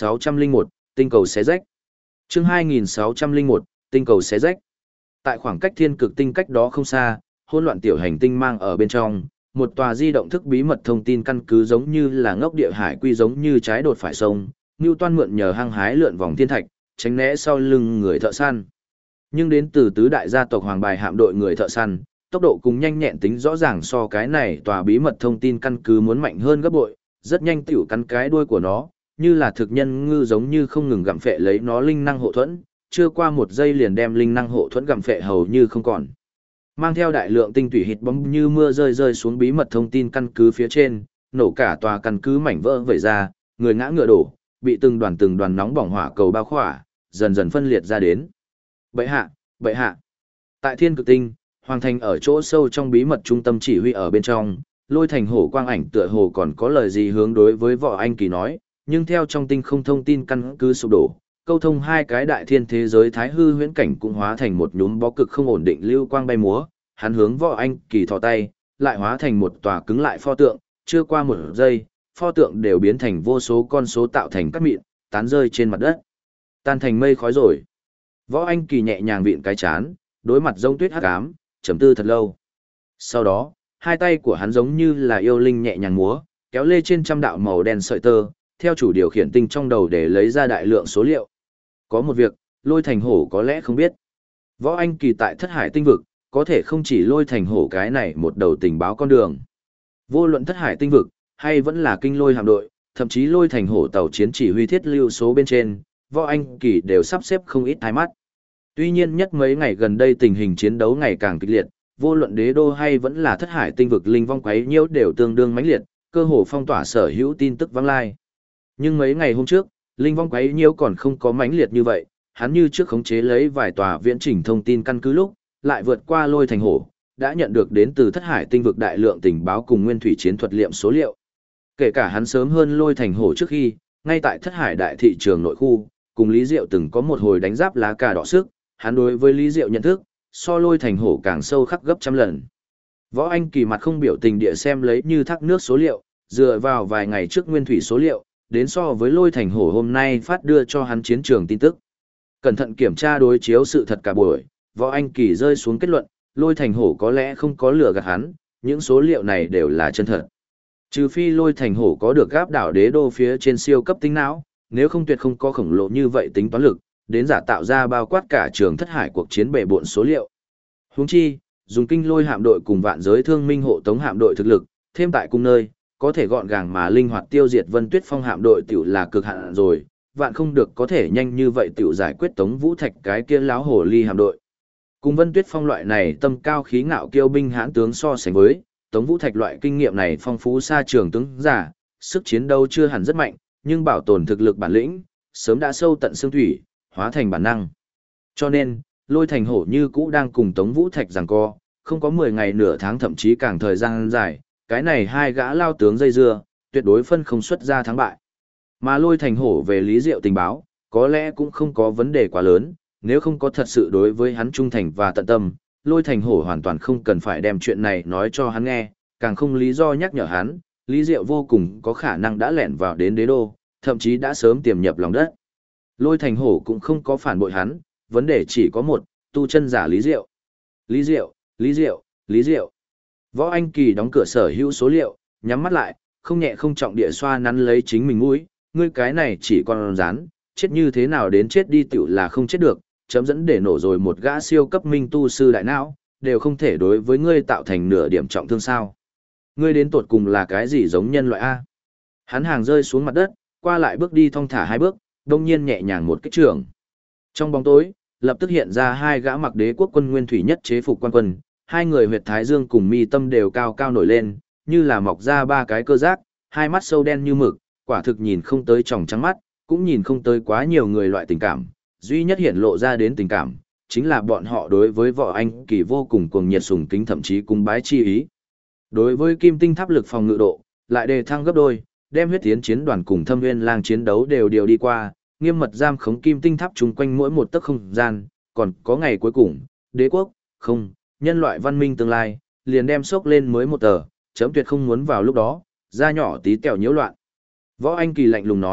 2601, tinh cầu xé rách. Chương 2601, tinh cầu xé rách. Tại khoảng cách thiên cực tinh cách đó không xa, hỗn loạn tiểu hành tinh mang ở bên trong, một tòa di động thức bí mật thông tin căn cứ giống như là ngốc địa hải quy giống như trái đột phải sông, Newton mượn nhờ hăng hái lượn vòng thiên thạch, tránh né sau lưng người thợ săn. Nhưng đến từ tứ đại gia tộc Hoàng Bài hạm đội người thợ săn, tốc độ cùng nhanh nhẹn tính rõ ràng so cái này tòa bí mật thông tin căn cứ muốn mạnh hơn gấp bội, rất nhanh tiểu cắn cái đuôi của nó, như là thực nhân ngư giống như không ngừng gặm phệ lấy nó linh năng hộ thuẫn, chưa qua một giây liền đem linh năng hộ thuẫn gặm phệ hầu như không còn. Mang theo đại lượng tinh thủy hít bóng như mưa rơi rơi xuống bí mật thông tin căn cứ phía trên, nổ cả tòa căn cứ mảnh vỡ vẩy ra, người ngã ngựa đổ, bị từng đoàn nóng bỏng hỏa cầu bao khỏa, dần dần phân liệt ra đến. Bệ hạ, bệ hạ. Tại thiên cực tinh, Hoàng Thành ở chỗ sâu trong bí mật trung tâm chỉ huy ở bên trong, Lôi Thành Hổ quang ảnh tựa hồ còn có lời gì hướng đối với Võ Anh Kỳ nói, nhưng theo trong tinh không thông tin căn cứ sụp đổ, câu thông hai cái đại thiên thế giới thái hư huyễn cảnh cũng hóa thành một nhúm bó cực không ổn định lưu quang bay múa, hắn hướng Võ Anh Kỳ thò tay, lại hóa thành một tòa cứng lại pho tượng, chưa qua một giây, pho tượng đều biến thành vô số con số tạo thành cát mịn, tán rơi trên mặt đất. Tan thành mây khói rồi. Võ Anh Kỳ nhẹ nhàng vịn cái chán, đối mặt giống tuyết hắc ám, trầm tư thật lâu. Sau đó, hai tay của hắn giống như là yêu linh nhẹ nhàng múa, kéo lê trên trăm đạo màu đen sợi tơ, theo chủ điều khiển tinh trong đầu để lấy ra đại lượng số liệu. Có một việc, Lôi Thành Hổ có lẽ không biết. Võ Anh Kỳ tại Thất Hải tinh vực, có thể không chỉ Lôi Thành Hổ cái này một đầu tình báo con đường. Vô luận Thất Hải tinh vực, hay vẫn là kinh lôi hạm đội, thậm chí Lôi Thành Hổ tàu chiến chỉ huy thiết lưu số bên trên, Võ Anh Kỳ đều sắp xếp không ít thái mắt. Tuy nhiên nhất mấy ngày gần đây tình hình chiến đấu ngày càng kịch liệt, vô luận đế đô hay vẫn là Thất Hải tinh vực linh vong quấy nhiễu đều tương đương mãnh liệt, cơ hồ phong tỏa sở hữu tin tức vắng lai. Nhưng mấy ngày hôm trước, linh vong quấy nhiễu còn không có mãnh liệt như vậy, hắn như trước khống chế lấy vài tòa viễn chỉnh thông tin căn cứ lúc, lại vượt qua Lôi Thành Hổ, đã nhận được đến từ Thất Hải tinh vực đại lượng tình báo cùng nguyên thủy chiến thuật liệm số liệu. Kể cả hắn sớm hơn Lôi Thành Hổ trước khi, ngay tại Thất Hải đại thị trường nội khu, cùng Lý Diệu từng có một hồi đánh giáp lá cà đỏ sức, hắn đối với Lý Diệu nhận thức, so Lôi Thành Hổ càng sâu khắc gấp trăm lần. Võ Anh Kỳ mặt không biểu tình địa xem lấy như thác nước số liệu, dựa vào vài ngày trước nguyên thủy số liệu, đến so với Lôi Thành Hổ hôm nay phát đưa cho hắn chiến trường tin tức. Cẩn thận kiểm tra đối chiếu sự thật cả buổi, Võ Anh Kỳ rơi xuống kết luận, Lôi Thành Hổ có lẽ không có lừa gạt hắn, những số liệu này đều là chân thật. Trừ phi Lôi Thành Hổ có được gáp đảo đế đô phía trên siêu cấp tính não, nếu không tuyệt không có khổng lồ như vậy tính toán lực, đến giả tạo ra bao quát cả trường Thất Hải cuộc chiến bệ bộn số liệu. Huống chi, dùng kinh lôi hạm đội cùng vạn giới thương minh hộ tống hạm đội thực lực, thêm tại cung nơi, có thể gọn gàng mà linh hoạt tiêu diệt Vân Tuyết Phong hạm đội tiểu là cực hạn rồi, vạn không được có thể nhanh như vậy tiểu giải quyết Tống Vũ Thạch cái kia láo hồ ly hạm đội. Cùng Vân Tuyết Phong loại này tâm cao khí ngạo kiêu binh hãn tướng so sánh với, Tống Vũ Thạch loại kinh nghiệm này phong phú xa trường tướng giả, sức chiến đấu chưa hẳn rất mạnh, nhưng bảo tồn thực lực bản lĩnh, sớm đã sâu tận xương thủy, hóa thành bản năng. Cho nên, Lôi Thành Hổ như cũ đang cùng Tống Vũ Thạch giằng co, không có 10 ngày nửa tháng thậm chí càng thời gian dài, cái này hai gã lao tướng dây dưa, tuyệt đối phân không xuất ra thắng bại. Mà Lôi Thành Hổ về Lý Diệu tình báo, có lẽ cũng không có vấn đề quá lớn, nếu không có thật sự đối với hắn trung thành và tận tâm, Lôi Thành Hổ hoàn toàn không cần phải đem chuyện này nói cho hắn nghe, càng không lý do nhắc nhở hắn, Lý Diệu vô cùng có khả năng đã lẻn vào đến đế đô, thậm chí đã sớm tiềm nhập lòng đất. Lôi Thành Hổ cũng không có phản bội hắn, vấn đề chỉ có một, tu chân giả Lý Diệu. Lý Diệu, Lý Diệu, Lý Diệu. Võ Anh Kỳ đóng cửa sở hữu số liệu, nhắm mắt lại, không nhẹ không trọng địa xoa nắn lấy chính mình mũi, ngươi cái này chỉ còn rán, chết như thế nào đến chết đi tiểu là không chết được, chấm dẫn để nổ rồi một gã siêu cấp minh tu sư đại não, đều không thể đối với ngươi tạo thành nửa điểm trọng thương sao. Ngươi đến tột cùng là cái gì giống nhân loại A? Hắn hàng rơi xuống mặt đất, qua lại bước đi thong thả hai bước, đông nhiên nhẹ nhàng một kích trưởng. Trong bóng tối, lập tức hiện ra hai gã mặc đế quốc quân nguyên thủy nhất chế phục quan quân, hai người huyệt thái dương cùng mi tâm đều cao cao nổi lên, như là mọc ra ba cái cơ giác, hai mắt sâu đen như mực, quả thực nhìn không tới tròng trắng mắt, cũng nhìn không tới quá nhiều người loại tình cảm, duy nhất hiện lộ ra đến tình cảm, chính là bọn họ đối với Võ Anh Kỳ vô cùng cuồng nhiệt sùng kính thậm chí cung bái chi ý. Đối với Kim Tinh Tháp lực phòng ngự độ, lại đề thăng gấp đôi, đem huyết tiến chiến đoàn cùng Thâm Nguyên Lang chiến đấu đều điều đi qua, nghiêm mật giam khống Kim Tinh Tháp chung quanh mỗi một tấc không gian, còn có ngày cuối cùng, đế quốc, không, nhân loại văn minh tương lai, liền đem sốc lên mới một tờ, chấm tuyệt không muốn vào lúc đó, ra nhỏ tí tẹo nhiễu loạn. Võ Anh Kỳ lạnh lùng nói,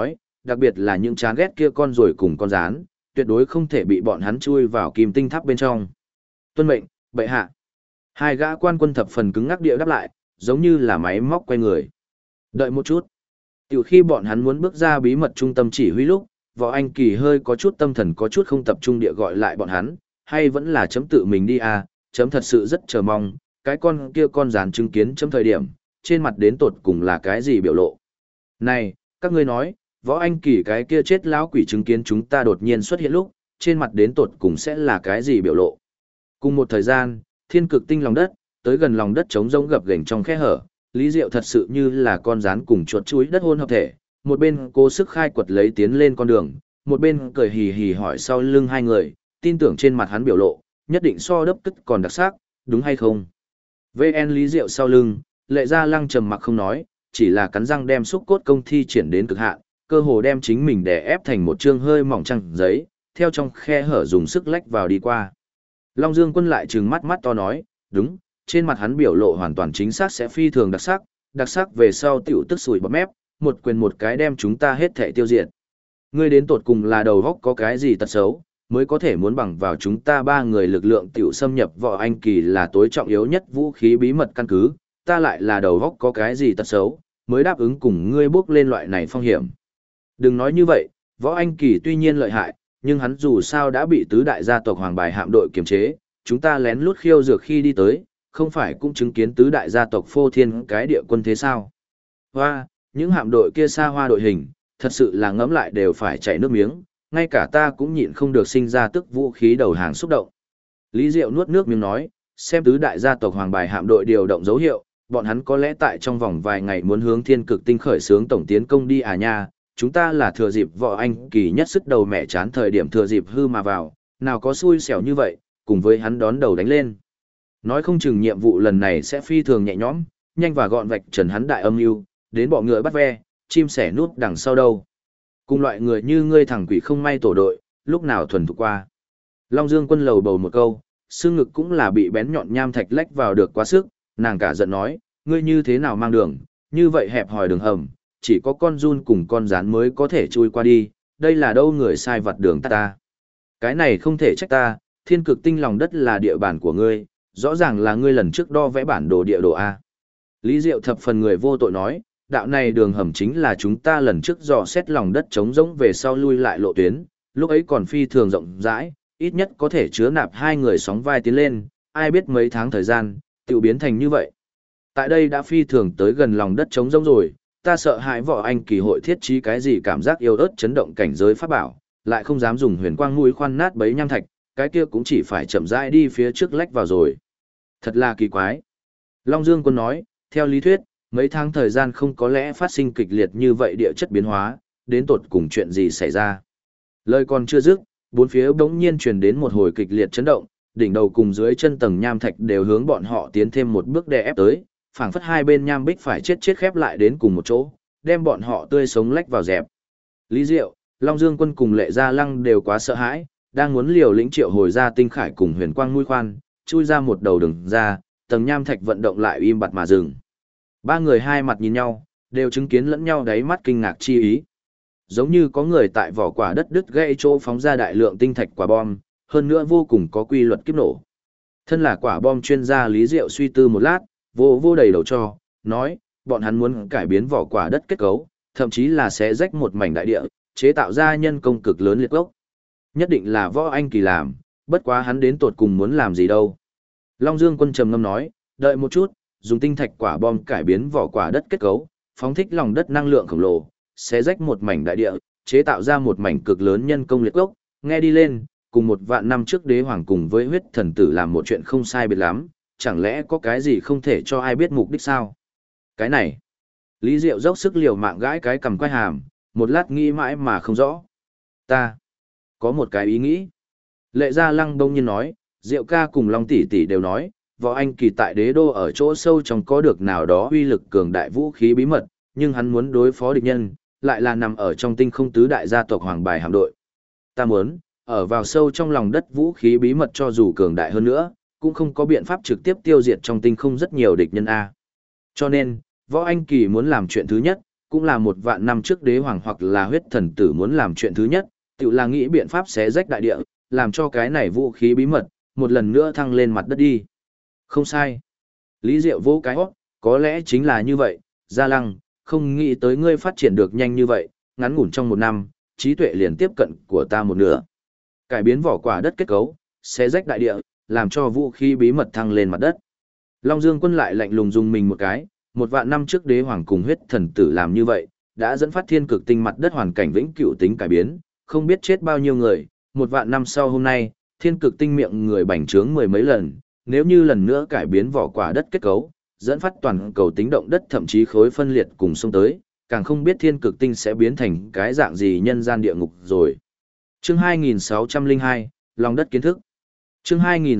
đặc biệt là những chán ghét kia con ruồi cùng con gián, tuyệt đối không thể bị bọn hắn chui vào kim tinh tháp bên trong. Tuân mệnh, bệ hạ. Hai gã quan quân thập phần cứng ngắc địa đáp lại, giống như là máy móc quay người. Đợi một chút. Tiểu khi bọn hắn muốn bước ra bí mật trung tâm chỉ huy lúc, Võ Anh Kỳ hơi có chút tâm thần có chút không tập trung địa gọi lại bọn hắn, hay vẫn là chấm tự mình đi à, chấm thật sự rất chờ mong, cái con kia con gián chứng kiến chấm thời điểm, trên mặt đến tột cùng là cái gì biểu lộ. Này, các ngươi nói, Võ Anh Kỳ cái kia chết lão quỷ chứng kiến chúng ta đột nhiên xuất hiện lúc, trên mặt đến tột cùng sẽ là cái gì biểu lộ. Cùng một thời gian, thiên cực tinh lòng đất, tới gần lòng đất trống rỗng gập ghềnh trong khe hở, Lý Diệu thật sự như là con rán cùng chuột chuối đất hôn hợp thể, một bên cố sức khai quật lấy tiến lên con đường, một bên cười hì hì hỏi sau lưng hai người, tin tưởng trên mặt hắn biểu lộ, nhất định so đấp tức còn đặc sắc, đúng hay không? VN Lý Diệu sau lưng, Lệ Gia Lăng trầm mặc không nói, chỉ là cắn răng đem xúc cốt công thi triển đến cực hạn, cơ hồ đem chính mình đè ép thành một chương hơi mỏng trăng giấy, theo trong khe hở dùng sức lách vào đi qua. Long Dương Quân lại trừng mắt mắt to nói, đúng, trên mặt hắn biểu lộ hoàn toàn chính xác sẽ phi thường đặc sắc về sau tiểu tức sủi bọt mép, một quyền một cái đem chúng ta hết thể tiêu diệt. Ngươi đến tột cùng là đầu góc có cái gì tật xấu, mới có thể muốn bằng vào chúng ta ba người lực lượng tiểu xâm nhập Võ Anh Kỳ là tối trọng yếu nhất vũ khí bí mật căn cứ, ta lại là đầu góc có cái gì tật xấu, mới đáp ứng cùng ngươi bước lên loại này phong hiểm. Đừng nói như vậy, Võ Anh Kỳ tuy nhiên lợi hại, nhưng hắn dù sao đã bị tứ đại gia tộc Hoàng Bài hạm đội kiềm chế, chúng ta lén lút khiêu dược khi đi tới, không phải cũng chứng kiến tứ đại gia tộc phô thiên cái địa quân thế sao? Hoa, những hạm đội kia xa hoa đội hình, thật sự là ngẫm lại đều phải chảy nước miếng, ngay cả ta cũng nhịn không được sinh ra tức vũ khí đầu hàng xúc động. Lý Diệu nuốt nước miếng nói, xem tứ đại gia tộc Hoàng Bài hạm đội điều động dấu hiệu, bọn hắn có lẽ tại trong vòng vài ngày muốn hướng thiên cực tinh khởi xướng tổng tiến công đi à nha, chúng ta là thừa dịp Võ Anh Kỳ nhất sức đầu mẹ chán thời điểm thừa dịp hư mà vào, nào có xui xẻo như vậy, cùng với hắn đón đầu đánh lên. Nói không chừng nhiệm vụ lần này sẽ phi thường nhẹ nhõm, nhanh và gọn vạch trần hắn đại âm mưu, đến bọ ngựa bắt ve, chim sẻ núp đằng sau đâu. Cùng loại người như ngươi thằng quỷ không may tổ đội, lúc nào thuần thục qua. Long Dương Quân lầu bầu một câu, xương ngực cũng là bị bén nhọn nham thạch lách vào được quá sức, nàng cả giận nói, ngươi như thế nào mang đường, như vậy hẹp hòi đường hầm, chỉ có con giun cùng con rán mới có thể chui qua đi, đây là đâu người sai vặt đường ta. Cái này không thể trách ta, thiên cực tinh lòng đất là địa bàn của ngươi, rõ ràng là ngươi lần trước đo vẽ bản đồ địa đồ A. Lý Diệu thập phần người vô tội nói, đạo này đường hầm chính là chúng ta lần trước dò xét lòng đất trống rỗng về sau lui lại lộ tuyến, lúc ấy còn phi thường rộng rãi, ít nhất có thể chứa nạp hai người sóng vai tiến lên, ai biết mấy tháng thời gian, tự biến thành như vậy. Tại đây đã phi thường tới gần lòng đất trống rỗng rồi, ta sợ hãi Võ Anh Kỳ hội thiết trí cái gì cảm giác yêu ớt chấn động cảnh giới pháp bảo, lại không dám dùng huyền quang mũi khoan nát bấy nham thạch, cái kia cũng chỉ phải chậm rãi đi phía trước lách vào rồi. Thật là kỳ quái. Long Dương Quân nói, theo lý thuyết, mấy tháng thời gian không có lẽ phát sinh kịch liệt như vậy địa chất biến hóa, đến tột cùng chuyện gì xảy ra. Lời còn chưa dứt, bốn phía bỗng nhiên truyền đến một hồi kịch liệt chấn động, đỉnh đầu cùng dưới chân tầng nham thạch đều hướng bọn họ tiến thêm một bước đè ép tới, phảng phất hai bên nham bích phải chết khép lại đến cùng một chỗ, đem bọn họ tươi sống lách vào dẹp. Lý Diệu, Long Dương Quân cùng Lệ Gia Lăng đều quá sợ hãi, đang muốn liều lĩnh triệu hồi ra tinh khải cùng huyền quang mũi khoan, chui ra một đầu đường ra, tầng nham thạch vận động lại im bặt mà dừng. Ba người hai mặt nhìn nhau, đều chứng kiến lẫn nhau đáy mắt kinh ngạc chi ý. Giống như có người tại vỏ quả đất đứt gãy chỗ phóng ra đại lượng tinh thạch quả bom, hơn nữa vô cùng có quy luật kiếp nổ. Thân là quả bom chuyên gia Lý Diệu suy tư một lát, vô đầy đầu cho, nói, bọn hắn muốn cải biến vỏ quả đất kết cấu, thậm chí là sẽ rách một mảnh đại địa, chế tạo ra nhân công cực lớn liệt gốc. Nhất định là Võ Anh Kỳ làm, bất quá hắn đến tột cùng muốn làm gì đâu. Long Dương Quân trầm ngâm nói, đợi một chút, dùng tinh thạch quả bom cải biến vỏ quả đất kết cấu, phóng thích lòng đất năng lượng khổng lồ, sẽ rách một mảnh đại địa, chế tạo ra một mảnh cực lớn nhân công liệt gốc, nghe đi lên, cùng 1.000 năm trước đế hoàng cùng với huyết thần tử làm một chuyện không sai biệt lắm, chẳng lẽ có cái gì không thể cho ai biết mục đích sao? Cái này, Lý Diệu dốc sức liều mạng gãi cái cầm quay hàm, một lát nghĩ mãi mà không rõ. Ta, có một cái ý nghĩ. Lệ Gia Lăng đông nhiên nói, Diệu ca cùng Long tỷ tỷ đều nói, Võ Anh Kỳ tại đế đô ở chỗ sâu trong có được nào đó uy lực cường đại vũ khí bí mật, nhưng hắn muốn đối phó địch nhân, lại là nằm ở trong tinh không tứ đại gia tộc Hoàng Bài hạm đội. Ta muốn, ở vào sâu trong lòng đất vũ khí bí mật cho dù cường đại hơn nữa, cũng không có biện pháp trực tiếp tiêu diệt trong tinh không rất nhiều địch nhân A. Cho nên, Võ Anh Kỳ muốn làm chuyện thứ nhất, cũng là 1.000 năm trước đế hoàng hoặc là huyết thần tử muốn làm chuyện thứ nhất, tự là nghĩ biện pháp xé rách đại địa, làm cho cái này vũ khí bí mật, một lần nữa thăng lên mặt đất đi. Không sai. Lý Diệu vỗ cái hót, có lẽ chính là như vậy, Gia Lăng, không nghĩ tới ngươi phát triển được nhanh như vậy, ngắn ngủn trong 1 năm, trí tuệ liền tiếp cận của ta một nửa. Cải biến vỏ quả đất kết cấu, xé rách đại địa, làm cho vũ khí bí mật thăng lên mặt đất. Long Dương Quân lại lạnh lùng dùng mình một cái, 1.000 năm trước đế hoàng cùng huyết thần tử làm như vậy, đã dẫn phát thiên cực tinh mặt đất hoàn cảnh vĩnh cửu tính cải biến, không biết chết bao nhiêu người, 1.000 năm sau hôm nay, thiên cực tinh miệng người bành trướng 10 mấy lần, nếu như lần nữa cải biến vỏ quả đất kết cấu, dẫn phát toàn cầu tính động đất thậm chí khối phân liệt cùng xông tới, càng không biết thiên cực tinh sẽ biến thành cái dạng gì nhân gian địa ngục rồi. Chương 2602, lòng đất kiến thức. Chương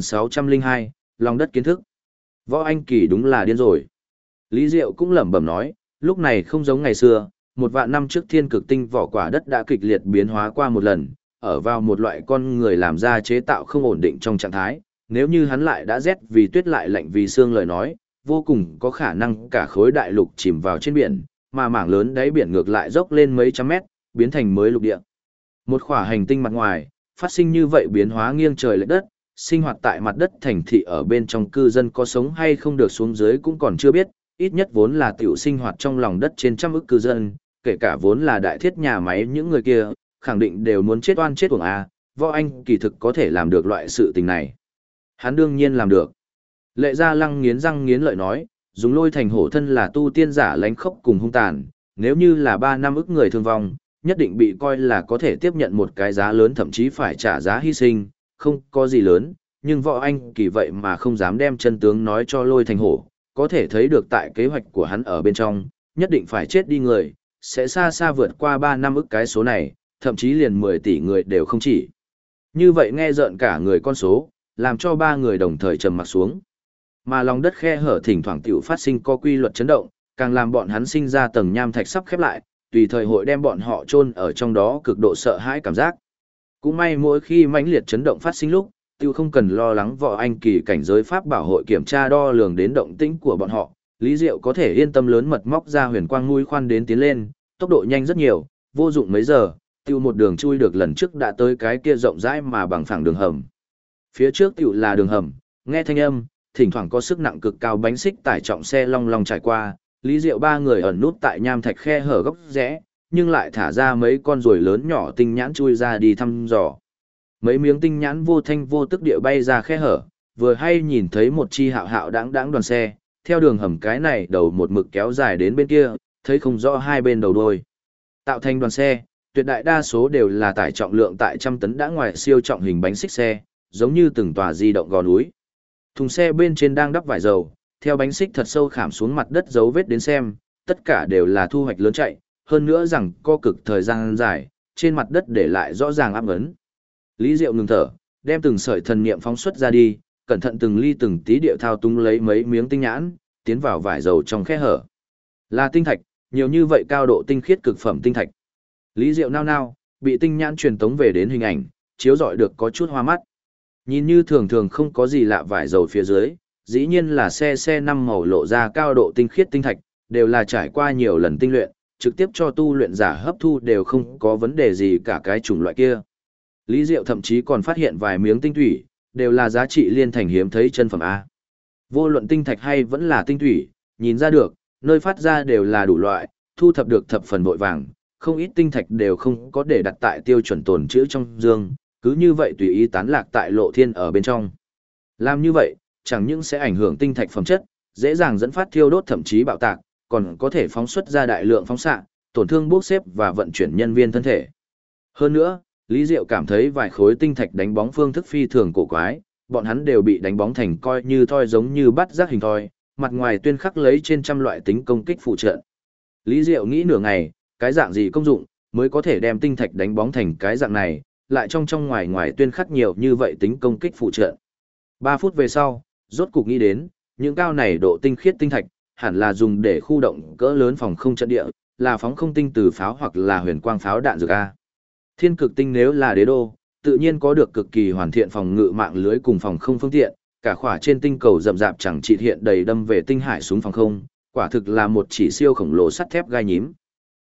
2602, lòng đất kiến thức. Võ Anh Kỳ đúng là điên rồi. Lý Diệu cũng lẩm bẩm nói, lúc này không giống ngày xưa, 1.000 năm trước thiên cực tinh vỏ quả đất đã kịch liệt biến hóa qua một lần, ở vào một loại con người làm ra chế tạo không ổn định trong trạng thái, nếu như hắn lại đã rét vì tuyết lại lạnh vì xương lời nói, vô cùng có khả năng cả khối đại lục chìm vào trên biển, mà mảng lớn đáy biển ngược lại dốc lên mấy trăm mét, biến thành mới lục địa. Một khỏa hành tinh mặt ngoài, phát sinh như vậy biến hóa nghiêng trời lệch đất, sinh hoạt tại mặt đất thành thị ở bên trong cư dân có sống hay không được xuống dưới cũng còn chưa biết, ít nhất vốn là tiểu sinh hoạt trong lòng đất trên trăm ức cư dân, kể cả vốn là đại thiết nhà máy những người kia, khẳng định đều muốn chết oan chết uổng a, Võ Anh kỳ thực có thể làm được loại sự tình này. Hắn đương nhiên làm được. Lệ Gia Lăng nghiến răng nghiến lợi nói, dùng Lôi Thành hổ thân là tu tiên giả lánh khốc cùng hung tàn, nếu như là 3 năm ức người thương vong, nhất định bị coi là có thể tiếp nhận một cái giá lớn thậm chí phải trả giá hy sinh, không có gì lớn, nhưng Võ Anh kỳ vậy mà không dám đem chân tướng nói cho Lôi Thành hổ, có thể thấy được tại kế hoạch của hắn ở bên trong, nhất định phải chết đi người, sẽ xa xa vượt qua 3 năm ức cái số này, thậm chí liền 10 tỷ người đều không chỉ. Như vậy nghe rợn cả người con số, làm cho 3 người đồng thời trầm mặt xuống. Mà lòng đất khe hở thỉnh thoảng tiểu phát sinh có quy luật chấn động, càng làm bọn hắn sinh ra tầng nham thạch sắp khép lại, tùy thời hội đem bọn họ chôn ở trong đó cực độ sợ hãi cảm giác. Cũng may mỗi khi mãnh liệt chấn động phát sinh lúc, tiêu không cần lo lắng Võ Anh kỳ cảnh giới pháp bảo hội kiểm tra đo lường đến động tĩnh của bọn họ, Lý Diệu có thể yên tâm lớn mật móc ra huyền quang mũi khoan đến tiến lên, tốc độ nhanh rất nhiều, vô dụng mấy giờ, tiêu một đường chui được lần trước đã tới cái kia rộng rãi mà bằng phẳng đường hầm. Phía trước tiểu là đường hầm, nghe thanh âm, thỉnh thoảng có sức nặng cực cao bánh xích tải trọng xe long long trải qua, Lý Diệu 3 người ẩn nút tại nham thạch khe hở góc rẽ, nhưng lại thả ra mấy con ruồi lớn nhỏ tinh nhãn chui ra đi thăm dò. Mấy miếng tinh nhãn vô thanh vô tức địa bay ra khe hở, vừa hay nhìn thấy một chi hạo hạo đáng đáng đoàn xe, theo đường hầm cái này đầu một mực kéo dài đến bên kia, thấy không rõ hai bên đầu đuôi. Tạo thành đoàn xe, tuyệt đại đa số đều là tải trọng lượng tại trăm tấn đã ngoài siêu trọng hình bánh xích xe, giống như từng tòa di động gò núi. Thùng xe bên trên đang đắp vải dầu, theo bánh xích thật sâu khảm xuống mặt đất dấu vết đến xem, tất cả đều là thu hoạch lớn chạy, hơn nữa rằng co cực thời gian dài, trên mặt đất để lại rõ ràng áp ấn. Lý Diệu ngừng thở, đem từng sợi thần niệm phóng xuất ra đi, cẩn thận từng ly từng tí điệu thao túng lấy mấy miếng tinh nhãn, tiến vào vải dầu trong khe hở. Là tinh thạch, nhiều như vậy cao độ tinh khiết cực phẩm tinh thạch. Lý Diệu nao nao, bị tinh nhãn truyền tống về đến hình ảnh, chiếu rọi được có chút hoa mắt. Nhìn như thường thường không có gì lạ vải dầu phía dưới, dĩ nhiên là xe 5 màu lộ ra cao độ tinh khiết tinh thạch, đều là trải qua nhiều lần tinh luyện, trực tiếp cho tu luyện giả hấp thu đều không có vấn đề gì cả cái chủng loại kia. Lý Diệu thậm chí còn phát hiện vài miếng tinh thủy, đều là giá trị liên thành hiếm thấy chân phẩm A. Vô luận tinh thạch hay vẫn là tinh thủy, nhìn ra được, nơi phát ra đều là đủ loại, thu thập được thập phần vội vàng, không ít tinh thạch đều không có để đặt tại tiêu chuẩn tồn trữ trong dương, cứ như vậy tùy ý tán lạc tại lộ thiên ở bên trong. Làm như vậy, chẳng những sẽ ảnh hưởng tinh thạch phẩm chất, dễ dàng dẫn phát thiêu đốt thậm chí bạo tạc, còn có thể phóng xuất ra đại lượng phóng xạ, tổn thương bốc xếp và vận chuyển nhân viên thân thể. Hơn nữa, Lý Diệu cảm thấy vài khối tinh thạch đánh bóng phương thức phi thường cổ quái, bọn hắn đều bị đánh bóng thành coi như thoi giống như bắt giác hình thoi, mặt ngoài tuyên khắc lấy trên trăm loại tính công kích phụ trợ. Lý Diệu nghĩ nửa ngày, cái dạng gì công dụng mới có thể đem tinh thạch đánh bóng thành cái dạng này, lại trong ngoài ngoài tuyên khắc nhiều như vậy tính công kích phụ trợ. 3 phút về sau, rốt cục nghĩ đến, những cao này độ tinh khiết tinh thạch, hẳn là dùng để khu động cỡ lớn phòng không trận địa, là phóng không tinh từ pháo hoặc là huyền quang pháo đạn dược A. Thiên cực tinh nếu là đế đô, tự nhiên có được cực kỳ hoàn thiện phòng ngự mạng lưới cùng phòng không phương tiện, cả khỏa trên tinh cầu rậm rạp chẳng chịt hiện đầy đâm về tinh hải súng phòng không, quả thực là một chỉ siêu khổng lồ sắt thép gai nhím.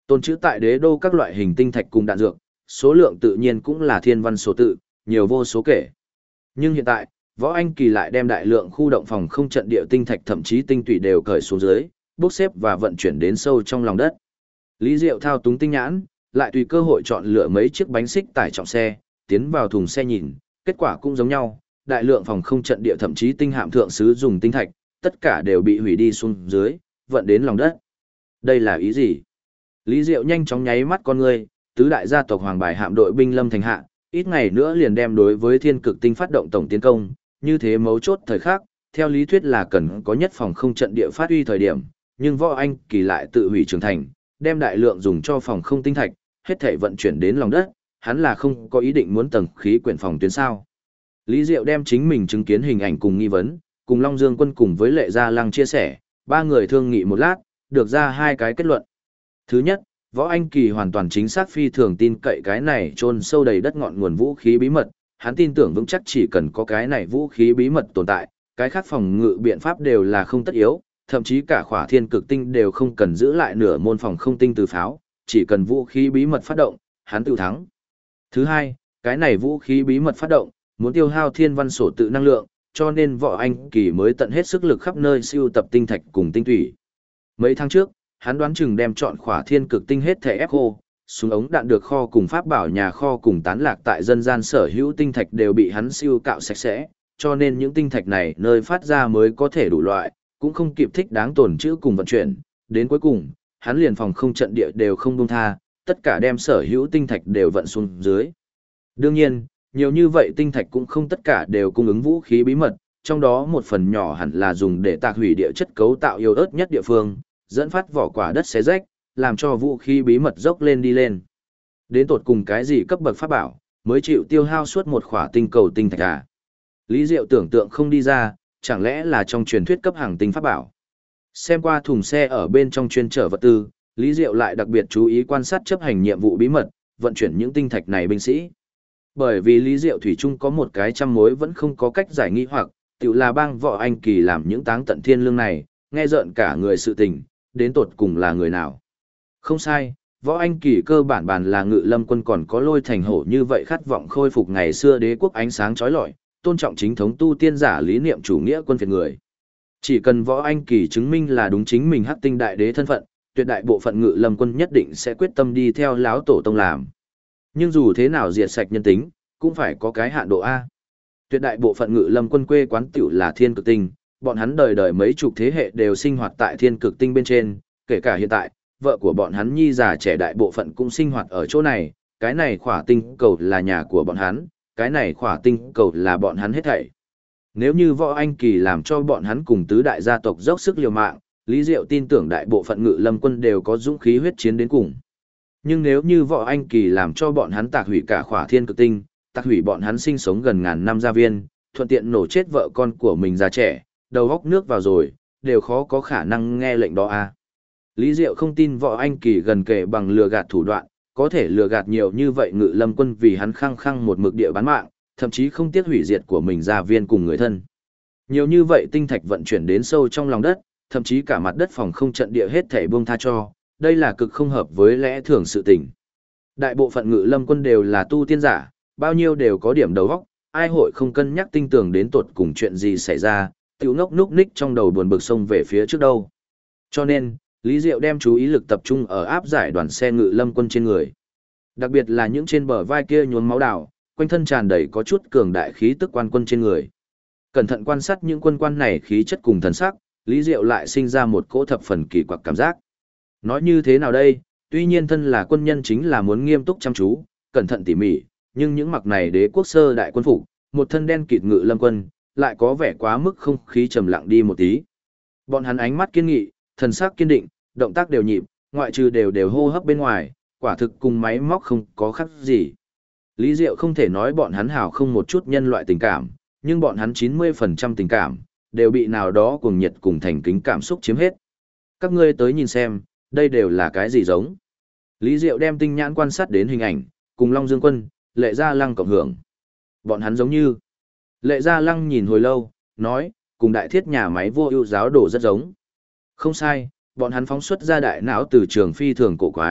Tồn trữ tại đế đô các loại hình tinh thạch cùng đạn dược, số lượng tự nhiên cũng là thiên văn số tự, nhiều vô số kể. Nhưng hiện tại, Võ Anh Kỳ lại đem đại lượng khu động phòng không trận địa tinh thạch thậm chí tinh tụy đều cởi xuống dưới, bốc xếp và vận chuyển đến sâu trong lòng đất. Lý Diệu thao túng tinh nhãn, lại tùy cơ hội chọn lựa mấy chiếc bánh xích tải trọng xe, tiến vào thùng xe nhìn, kết quả cũng giống nhau, đại lượng phòng không trận địa thậm chí tinh hạm thượng sứ dùng tinh thạch, tất cả đều bị hủy đi xuống dưới, vận đến lòng đất. Đây là ý gì? Lý Diệu nhanh chóng nháy mắt con ngươi, tứ đại gia tộc Hoàng Bài hạm đội binh lâm thành hạ, ít ngày nữa liền đem đối với Thiên Cực Tinh phát động tổng tiến công, như thế mấu chốt thời khắc, theo lý thuyết là cần có nhất phòng không trận địa phát huy thời điểm, nhưng Võ Anh Kỳ lại tự hủy trưởng thành, đem đại lượng dùng cho phòng không tinh thạch, hết thảy vận chuyển đến lòng đất, hắn là không có ý định muốn tầng khí quyển phòng tuyến sao. Lý Diệu đem chính mình chứng kiến hình ảnh cùng nghi vấn, cùng Long Dương Quân cùng với Lệ Gia Lăng chia sẻ, ba người thương nghị một lát, được ra hai cái kết luận. Thứ nhất, Võ Anh Kỳ hoàn toàn chính xác phi thường tin cậy cái này chôn sâu đầy đất ngọn nguồn vũ khí bí mật, hắn tin tưởng vững chắc chỉ cần có cái này vũ khí bí mật tồn tại, cái khác phòng ngự biện pháp đều là không tất yếu, thậm chí cả khỏa thiên cực tinh đều không cần giữ lại nửa môn phòng không tinh từ pháo, chỉ cần vũ khí bí mật phát động, hắn tự thắng. Thứ hai, cái này vũ khí bí mật phát động, muốn tiêu hao thiên văn sổ tự năng lượng, cho nên Võ Anh Kỳ mới tận hết sức lực khắp nơi siêu tập tinh thạch cùng tinh thủy. Mấy tháng trước, hắn đoán chừng đem chọn khỏa thiên cực tinh hết thể ép khô, súng ống đạn được kho cùng pháp bảo nhà kho cùng tán lạc tại dân gian sở hữu tinh thạch đều bị hắn siêu cạo sạch sẽ, cho nên những tinh thạch này nơi phát ra mới có thể đủ loại, cũng không kịp thích đáng tồn trữ cùng vận chuyển, đến cuối cùng, hắn liền phòng không trận địa đều không buông tha, tất cả đem sở hữu tinh thạch đều vận xuống dưới. Đương nhiên, nhiều như vậy tinh thạch cũng không tất cả đều cung ứng vũ khí bí mật, trong đó một phần nhỏ hẳn là dùng để tạc hủy địa chất cấu tạo yếu ớt nhất địa phương, dẫn phát vỏ quả đất xé rách, làm cho vũ khí bí mật dốc lên đi lên. Đến tột cùng cái gì cấp bậc pháp bảo, mới chịu tiêu hao suốt một khỏa tinh cầu tinh thạch à? Lý Diệu tưởng tượng không đi ra, chẳng lẽ là trong truyền thuyết cấp hàng tinh pháp bảo. Xem qua thùng xe ở bên trong chuyên chở vật tư, Lý Diệu lại đặc biệt chú ý quan sát chấp hành nhiệm vụ bí mật, vận chuyển những tinh thạch này binh sĩ. Bởi vì Lý Diệu thủy chung có một cái trăm mối vẫn không có cách giải nghi hoặc, tự là bang Võ Anh Kỳ làm những táng tận thiên lương này, nghe rợn cả người sự tình, đến tột cùng là người nào. Không sai, Võ Anh Kỳ cơ bản bàn là Ngự Lâm Quân còn có Lôi Thành Hổ như vậy khát vọng khôi phục ngày xưa đế quốc ánh sáng chói lọi, tôn trọng chính thống tu tiên giả lý niệm chủ nghĩa quân phiệt người. Chỉ cần Võ Anh Kỳ chứng minh là đúng chính mình Hắc Tinh đại đế thân phận, tuyệt đại bộ phận Ngự Lâm Quân nhất định sẽ quyết tâm đi theo láo tổ tông làm. Nhưng dù thế nào diệt sạch nhân tính, cũng phải có cái hạn độ A. Tuyệt đại bộ phận Ngự Lâm Quân quê quán tiểu là Thiên Cực Tinh, bọn hắn đời đời mấy chục thế hệ đều sinh hoạt tại Thiên Cực Tinh bên trên, kể cả hiện tại, vợ của bọn hắn nhi già trẻ đại bộ phận cũng sinh hoạt ở chỗ này, cái này khỏa tinh cầu là nhà của bọn hắn, cái này khỏa tinh cầu là bọn hắn hết thảy. Nếu như Võ Anh Kỳ làm cho bọn hắn cùng tứ đại gia tộc dốc sức liều mạng, Lý Diệu tin tưởng đại bộ phận Ngự Lâm Quân đều có dũng khí huyết chiến đến cùng. Nhưng nếu như Võ Anh Kỳ làm cho bọn hắn tạc hủy cả khỏa Thiên Cực Tinh, tạc hủy bọn hắn sinh sống gần ngàn năm gia viên, thuận tiện nổ chết vợ con của mình già trẻ, đầu góc nước vào rồi, đều khó có khả năng nghe lệnh đó a. Lý Diệu không tin Võ Anh Kỳ gần kề bằng lừa gạt thủ đoạn, có thể lừa gạt nhiều như vậy Ngự Lâm Quân vì hắn khăng khăng một mực địa bán mạng, thậm chí không tiếc hủy diệt của mình gia viên cùng người thân. Nhiều như vậy tinh thạch vận chuyển đến sâu trong lòng đất, thậm chí cả mặt đất phòng không trận địa hết thảy buông tha cho, đây là cực không hợp với lẽ thường sự tình. Đại bộ phận Ngự Lâm Quân đều là tu tiên giả, bao nhiêu đều có điểm đầu óc, ai hội không cân nhắc tinh tường đến tột cùng chuyện gì xảy ra, tiểu ngốc núc ních trong đầu buồn bực xông về phía trước đâu. Cho nên, Lý Diệu đem chú ý lực tập trung ở áp giải đoàn xe Ngự Lâm Quân trên người. Đặc biệt là những trên bờ vai kia nhuốm máu đào, quanh thân tràn đầy có chút cường đại khí tức quan quân trên người. Cẩn thận quan sát những quân quan này khí chất cùng thần sắc, Lý Diệu lại sinh ra một cỗ thập phần kỳ quặc cảm giác. Nói như thế nào đây, tuy nhiên thân là quân nhân chính là muốn nghiêm túc chăm chú, cẩn thận tỉ mỉ, nhưng những mặc này đế quốc sơ đại quân phục, một thân đen kịt Ngự Lâm Quân, lại có vẻ quá mức không khí trầm lặng đi một tí. Bọn hắn ánh mắt kiên nghị, thần sắc kiên định, động tác đều nhịp, ngoại trừ đều hô hấp bên ngoài, quả thực cùng máy móc không có khác gì. Lý Diệu không thể nói bọn hắn hào không một chút nhân loại tình cảm, nhưng bọn hắn 90% tình cảm, đều bị nào đó cuồng nhiệt cùng thành kính cảm xúc chiếm hết. Các ngươi tới nhìn xem, đây đều là cái gì giống. Lý Diệu đem tinh nhãn quan sát đến hình ảnh, cùng Long Dương Quân, Lệ Gia Lăng cộng hưởng. Bọn hắn giống như. Lệ Gia Lăng nhìn hồi lâu, nói, cùng đại thiết nhà máy vô ưu giáo đồ rất giống. Không sai, bọn hắn phóng xuất ra đại não từ trường phi thường cổ quái,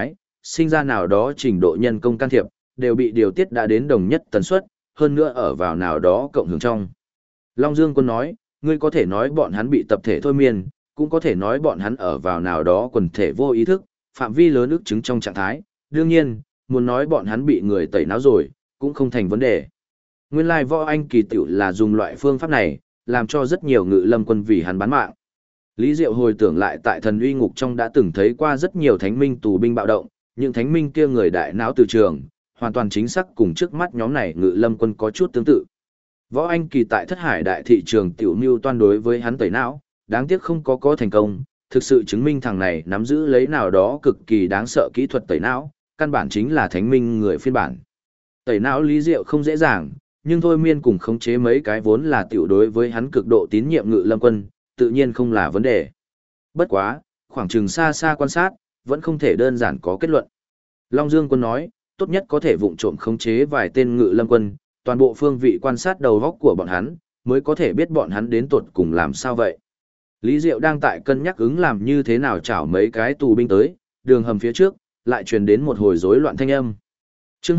sinh ra nào đó trình độ nhân công can thiệp, đều bị điều tiết đã đến đồng nhất tần suất, hơn nữa ở vào nào đó cộng hưởng trong. Long Dương Quân nói, ngươi có thể nói bọn hắn bị tập thể thôi miên, cũng có thể nói bọn hắn ở vào nào đó quần thể vô ý thức, phạm vi lớn ức chứng trong trạng thái. Đương nhiên, muốn nói bọn hắn bị người tẩy não rồi, cũng không thành vấn đề. Nguyên lai Võ Anh Kỳ tiểu là dùng loại phương pháp này, làm cho rất nhiều ngự lâm quân vì hắn bán mạng. Lý Diệu hồi tưởng lại tại thần uy ngục trong đã từng thấy qua rất nhiều thánh minh tù binh bạo động, những thánh minh kia người đại não từ trường, hoàn toàn chính xác cùng trước mắt nhóm này ngự lâm quân có chút tương tự. Võ Anh Kỳ tại Thất Hải đại thị trường tiểu mưu toan đối với hắn tẩy não, đáng tiếc không có thành công, thực sự chứng minh thằng này nắm giữ lấy nào đó cực kỳ đáng sợ kỹ thuật tẩy não, căn bản chính là thánh minh người phiên bản. Tẩy não Lý Diệu không dễ dàng, nhưng thôi miên cùng khống chế mấy cái vốn là tiểu đối với hắn cực độ tín nhiệm ngự lâm quân, tự nhiên không là vấn đề. Bất quá, khoảng chừng xa xa quan sát, vẫn không thể đơn giản có kết luận. Long Dương Quân nói, tốt nhất có thể vụng trộm khống chế vài tên ngự lâm quân, toàn bộ phương vị quan sát đầu góc của bọn hắn, mới có thể biết bọn hắn đến tột cùng làm sao vậy. Lý Diệu đang tại cân nhắc ứng làm như thế nào chảo mấy cái tù binh tới, đường hầm phía trước, lại truyền đến một hồi rối loạn thanh âm. Chương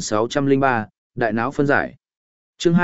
2603, Đại não phân giải. Chương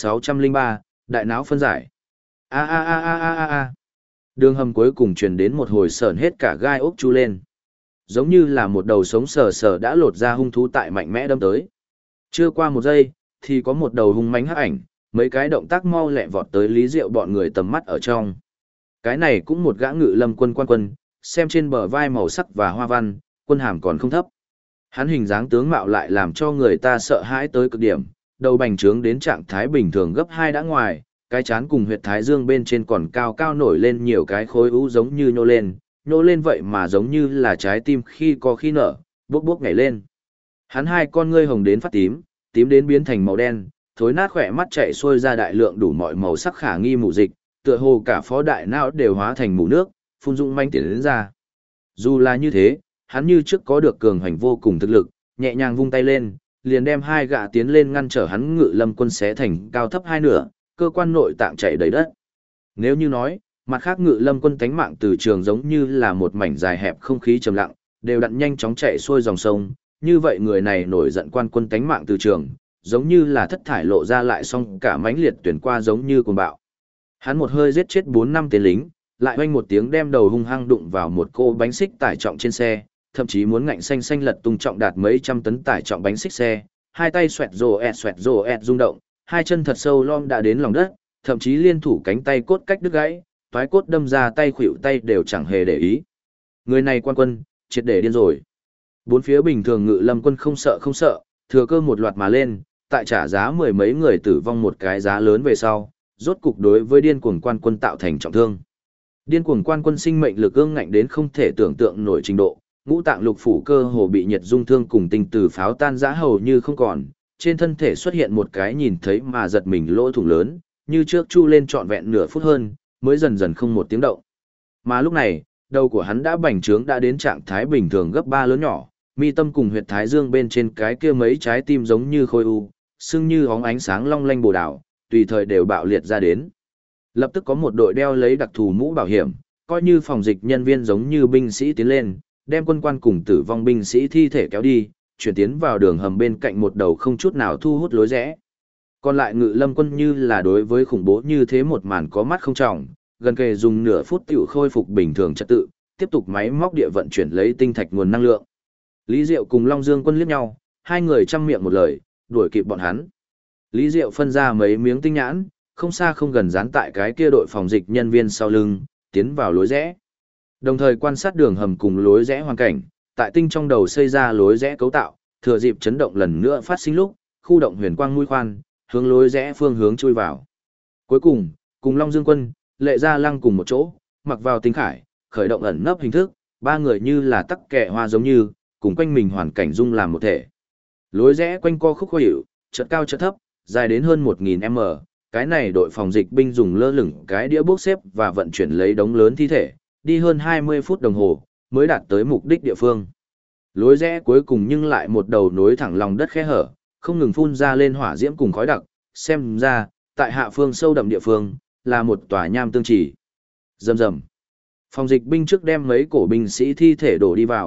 2603, Đại não phân giải. A a a a a a a. Đường hầm cuối cùng truyền đến một hồi sởn hết cả gai ốc chu lên. Giống như là một đầu sống sờ sờ đã lột ra hung thú tại mạnh mẽ đâm tới. Chưa qua một giây, thì có một đầu hung mãnh hắc ảnh, mấy cái động tác mau lẹ vọt tới Lý Diệu bọn người tầm mắt ở trong. Cái này cũng một gã ngự lâm quân quan quân, xem trên bờ vai màu sắc và hoa văn, quân hàm còn không thấp. Hắn hình dáng tướng mạo lại làm cho người ta sợ hãi tới cực điểm, đầu bành trướng đến trạng thái bình thường gấp 2 đã ngoài, cái chán cùng huyệt thái dương bên trên còn cao cao nổi lên nhiều cái khối u giống như nhô lên vậy mà giống như là trái tim khi có khi nở, bốc bốc nhảy lên. Hắn hai con ngươi hồng đến phát tím, tím đến biến thành màu đen, thối nát khỏe mắt chạy xuôi ra đại lượng đủ mọi màu sắc khả nghi mù dịch, tựa hồ cả phó đại não đều hóa thành mù nước, phun dũng manh tiến đến ra. Dù là như thế, hắn như trước có được cường hành vô cùng thực lực, nhẹ nhàng vung tay lên, liền đem hai gã tiến lên ngăn trở hắn ngự lâm quân xé thành cao thấp hai nửa, cơ quan nội tạng chảy đầy đất. Nếu như nói, mặt khác ngự lâm quân tánh mạng từ trường giống như là một mảnh dài hẹp không khí trầm lặng, đều đặn nhanh chóng chạy xuôi dòng sông, như vậy người này nổi giận quan quân tánh mạng từ trường, giống như là thất thải lộ ra lại xong cả mãnh liệt tuyển qua giống như cuồng bạo. Hắn một hơi giết chết 4-5 tên lính, lại oanh một tiếng đem đầu hung hăng đụng vào một cô bánh xích tải trọng trên xe, thậm chí muốn ngạnh xanh xanh lật tung trọng đạt mấy trăm tấn tải trọng bánh xích xe, hai tay xoẹt rồ ẹt rung động, hai chân thật sâu lom đã đến lòng đất, thậm chí liên thủ cánh tay cốt cách đứt gãy, toái cốt đâm ra tay khuỷu tay đều chẳng hề để ý. Người này quan quân, triệt để điên rồi. Bốn phía bình thường ngự lâm quân không sợ, thừa cơ một loạt mà lên, tại trả giá mười mấy người tử vong một cái giá lớn về sau, rốt cục đối với điên cuồng quan quân tạo thành trọng thương. Điên cuồng quan quân sinh mệnh lực ương ngạnh đến không thể tưởng tượng nổi trình độ, ngũ tạng lục phủ cơ hồ bị nhiệt dung thương cùng tinh từ pháo tan rã hầu như không còn, trên thân thể xuất hiện một cái nhìn thấy mà giật mình lỗ thủng lớn, như trước chu lên trọn vẹn nửa phút hơn, mới dần dần không một tiếng động. Mà lúc này, đầu của hắn đã bành trướng đã đến trạng thái bình thường gấp 3 lớn nhỏ, mi tâm cùng huyệt thái dương bên trên cái kia mấy trái tim giống như khối u, sưng như hóng ánh sáng long lanh bồ đảo, tùy thời đều bạo liệt ra đến. Lập tức có một đội đeo lấy đặc thù mũ bảo hiểm, coi như phòng dịch nhân viên giống như binh sĩ tiến lên, đem quân quan cùng tử vong binh sĩ thi thể kéo đi, chuyển tiến vào đường hầm bên cạnh một đầu không chút nào thu hút lối rẽ. Còn lại ngự lâm quân như là đối với khủng bố như thế một màn có mắt không trọng, gần kề dùng nửa phút tiểu khôi phục bình thường trật tự, tiếp tục máy móc địa vận chuyển lấy tinh thạch nguồn năng lượng. Lý Diệu cùng Long Dương Quân liếc nhau, hai người chăm miệng một lời, đuổi kịp bọn hắn. Lý Diệu phân ra mấy miếng tinh nhãn, không xa không gần dán tại cái kia đội phòng dịch nhân viên sau lưng, tiến vào lối rẽ. Đồng thời quan sát đường hầm cùng lối rẽ hoàn cảnh, tại tinh trong đầu xây ra lối rẽ cấu tạo, thừa dịp chấn động lần nữa phát sinh lúc, khu động huyền quang mũi khoan, hướng lối rẽ phương hướng chui vào. Cuối cùng, cùng Long Dương Quân, Lệ Gia Lăng cùng một chỗ, mặc vào tinh khải, khởi động ẩn nấp hình thức, ba người như là tắc kẹ hoa giống như, cùng quanh mình hoàn cảnh dung làm một thể. Lối rẽ quanh co khúc khuỷu, chợt cao chợt thấp, dài đến hơn 1000m, cái này đội phòng dịch binh dùng lơ lửng cái đĩa bốc xếp và vận chuyển lấy đống lớn thi thể, đi hơn 20 phút đồng hồ, mới đạt tới mục đích địa phương. Lối rẽ cuối cùng nhưng lại một đầu nối thẳng lòng đất khe hở, không ngừng phun ra lên hỏa diễm cùng khói đặc, xem ra, tại hạ phương sâu đậm địa phương, là một tòa nham tương trì. Rầm rầm. Phòng dịch binh trước đem mấy cổ binh sĩ thi thể đổ đi vào,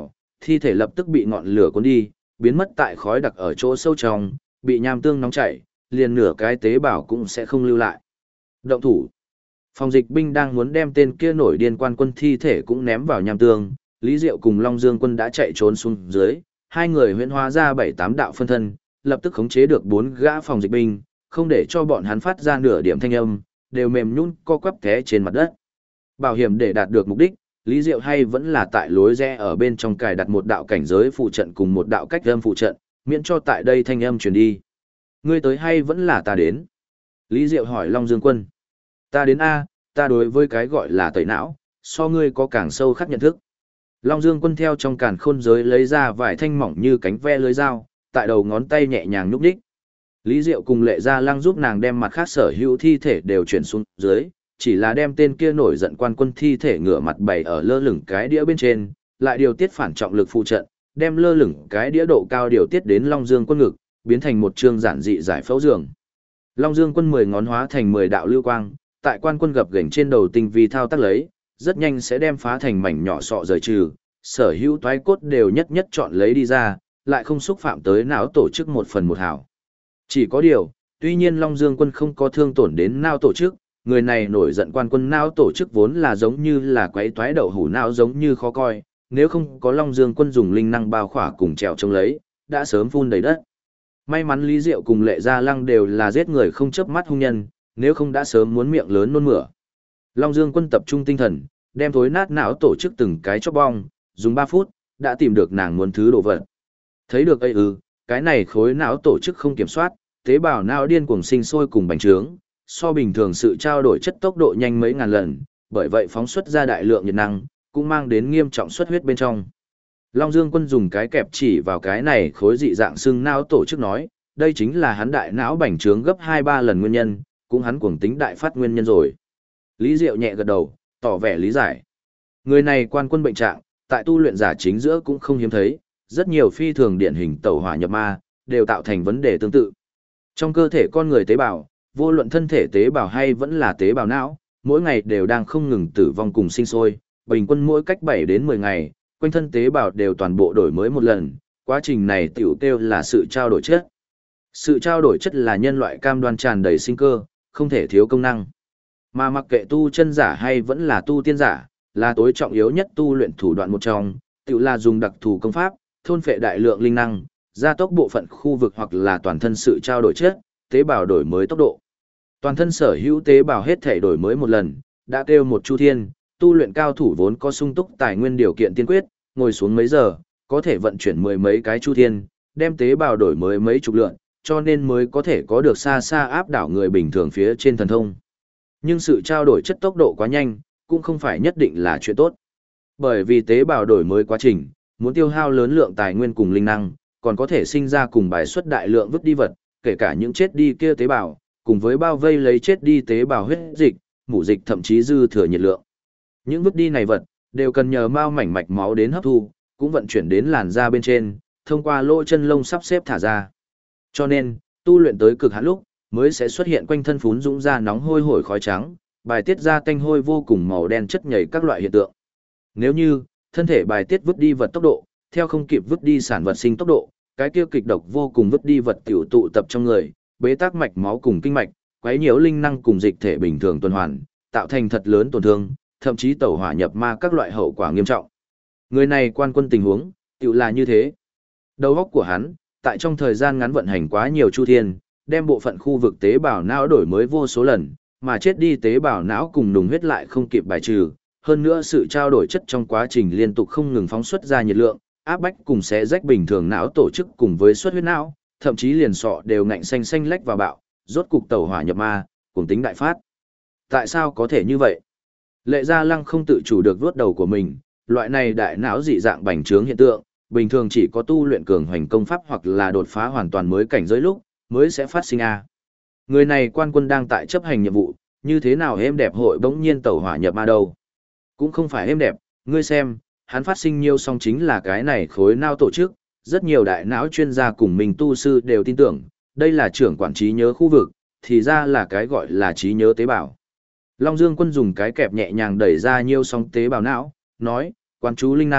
thi thể lập tức bị ngọn lửa cuốn đi, biến mất tại khói đặc ở chỗ sâu trong, bị nham tương nóng chảy, liền nửa cái tế bào cũng sẽ không lưu lại. Động thủ. Phòng dịch binh đang muốn đem tên kia nổi điên quan quân thi thể cũng ném vào nham tương, Lý Diệu cùng Long Dương quân đã chạy trốn xuống dưới, hai người huyễn hóa ra 7-8 đạo phân thân, lập tức khống chế được 4 gã phòng dịch binh, không để cho bọn hắn phát ra nửa điểm thanh âm, đều mềm nhũn co quắp té trên mặt đất. Bảo hiểm để đạt được mục đích, Lý Diệu hay vẫn là tại lối rẽ ở bên trong cài đặt một đạo cảnh giới phụ trận cùng một đạo cách âm phụ trận, miễn cho tại đây thanh âm truyền đi. Ngươi tới hay vẫn là ta đến? Lý Diệu hỏi Long Dương quân. Ta đến A, ta đối với cái gọi là tẩy não, so ngươi có càng sâu khắc nhận thức. Long Dương quân theo trong càn khôn giới lấy ra vài thanh mỏng như cánh ve lưới dao, tại đầu ngón tay nhẹ nhàng nhúc nhích. Lý Diệu cùng Lệ Gia Lăng giúp nàng đem mặt khác sở hữu thi thể đều chuyển xuống dưới, chỉ là đem tên kia nổi giận quan quân thi thể ngửa mặt bày ở lơ lửng cái đĩa bên trên, lại điều tiết phản trọng lực phụ trận, đem lơ lửng cái đĩa độ cao điều tiết đến Long Dương quân ngực, biến thành một chương giản dị giải phẫu giường. Long Dương quân 10 ngón hóa thành 10 đạo lưu quang, tại quan quân gập ghềnh trên đầu tinh vi thao tác lấy, rất nhanh sẽ đem phá thành mảnh nhỏ sọ rời trừ, sở hữu toái cốt đều nhất nhất chọn lấy đi ra, lại không xúc phạm tới não tổ chức 1/1 hảo. Chỉ có điều, tuy nhiên Long Dương quân không có thương tổn đến não tổ chức, người này nổi giận quan quân não tổ chức vốn là giống như là quấy toái đậu hủ não giống như khó coi, nếu không có Long Dương quân dùng linh năng bao khỏa cùng trèo chống lấy, đã sớm phun đầy đất. May mắn Lý Diệu cùng Lệ Gia Lăng đều là giết người không chớp mắt hung nhân, nếu không đã sớm muốn miệng lớn nôn mửa. Long Dương quân tập trung tinh thần, đem thối nát não tổ chức từng cái chóc bong, dùng 3 phút, đã tìm được nàng muốn thứ đồ vật. Thấy được cái này khối não tổ chức không kiểm soát, tế bào não điên cuồng sinh sôi cùng bành trướng, so bình thường sự trao đổi chất tốc độ nhanh mấy ngàn lần, bởi vậy phóng xuất ra đại lượng nhiệt năng, cũng mang đến nghiêm trọng xuất huyết bên trong. Long Dương quân dùng cái kẹp chỉ vào cái này khối dị dạng xương não tổ chức nói, đây chính là hắn đại não bành trướng gấp 2-3 lần nguyên nhân, cũng hắn cuồng tính đại phát nguyên nhân rồi. Lý Diệu nhẹ gật đầu, tỏ vẻ lý giải. Người này quan quân bệnh trạng, tại tu luyện giả chính giữa cũng không hiếm thấy, rất nhiều phi thường điển hình tẩu hỏa nhập ma, đều tạo thành vấn đề tương tự. Trong cơ thể con người tế bào, vô luận thân thể tế bào hay vẫn là tế bào não, mỗi ngày đều đang không ngừng tử vong cùng sinh sôi, bình quân mỗi cách 7 đến 10 ngày, quanh thân tế bào đều toàn bộ đổi mới một lần, quá trình này tiểu kêu là sự trao đổi chất. Sự trao đổi chất là nhân loại cam đoan tràn đầy sinh cơ, không thể thiếu công năng. Mà mặc kệ tu chân giả hay vẫn là tu tiên giả, là tối trọng yếu nhất tu luyện thủ đoạn một trong, tiểu là dùng đặc thù công pháp, thôn phệ đại lượng linh năng, gia tốc bộ phận khu vực hoặc là toàn thân sự trao đổi chất, tế bào đổi mới tốc độ. Toàn thân sở hữu tế bào hết thể đổi mới một lần, đã kêu một chu thiên, tu luyện cao thủ vốn có sung túc tài nguyên điều kiện tiên quyết, ngồi xuống mấy giờ, có thể vận chuyển 10 mấy cái chu thiên, đem tế bào đổi mới mấy chục lượn, cho nên mới có thể có được xa xa áp đảo người bình thường phía trên thần thông. Nhưng sự trao đổi chất tốc độ quá nhanh, cũng không phải nhất định là chuyện tốt. Bởi vì tế bào đổi mới quá trình, muốn tiêu hao lớn lượng tài nguyên cùng linh năng, còn có thể sinh ra cùng bài xuất đại lượng vứt đi vật, kể cả những chết đi kia tế bào, cùng với bao vây lấy chết đi tế bào huyết dịch, mủ dịch thậm chí dư thừa nhiệt lượng. Những vứt đi này vật, đều cần nhờ mao mảnh mạch máu đến hấp thu, cũng vận chuyển đến làn da bên trên, thông qua lỗ chân lông sắp xếp thả ra. Cho nên, tu luyện tới cực hạn lúc, mới sẽ xuất hiện quanh thân phún dũng ra nóng hôi hổi khói trắng, bài tiết ra tanh hôi vô cùng màu đen chất nhầy các loại hiện tượng. Nếu như, thân thể bài tiết vứt đi vật tốc độ, theo không kịp vứt đi sản vật sinh tốc độ, cái kia kịch độc vô cùng vứt đi vật tiểu tụ tập trong người, bế tắc mạch máu cùng kinh mạch, quấy nhiễu linh năng cùng dịch thể bình thường tuần hoàn, tạo thành thật lớn tổn thương, thậm chí tẩu hỏa nhập ma các loại hậu quả nghiêm trọng. Người này quan quân tình huống, tiểu là như thế. Đầu óc của hắn, tại trong thời gian ngắn vận hành quá nhiều chu thiên, đem bộ phận khu vực tế bào não đổi mới vô số lần, mà chết đi tế bào não cùng nùng huyết lại không kịp bài trừ. Hơn nữa sự trao đổi chất trong quá trình liên tục không ngừng phóng xuất ra nhiệt lượng, áp bách cùng xé rách bình thường não tổ chức cùng với xuất huyết não, thậm chí liền sọ đều ngạnh xanh xanh lách vào bạo, rốt cục tẩu hỏa nhập ma, cuồng tính đại phát. Tại sao có thể như vậy? Lệ Gia Lăng không tự chủ được vuốt đầu của mình, loại này đại não dị dạng bành trướng hiện tượng, bình thường chỉ có tu luyện cường hoành công pháp hoặc là đột phá hoàn toàn mới cảnh giới lúc, mới sẽ phát sinh a. Người này quan quân đang tại chấp hành nhiệm vụ, như thế nào êm đẹp hội bỗng nhiên tẩu hỏa nhập ma đâu? Cũng không phải êm đẹp, ngươi xem, hắn phát sinh nhiều song chính là cái này khối não tổ chức, rất nhiều đại não chuyên gia cùng mình tu sư đều tin tưởng, đây là trưởng quản trí nhớ khu vực, thì ra là cái gọi là trí nhớ tế bào. Long Dương quân dùng cái kẹp nhẹ nhàng đẩy ra nhiều song tế bào não, nói, quan chú linh năng,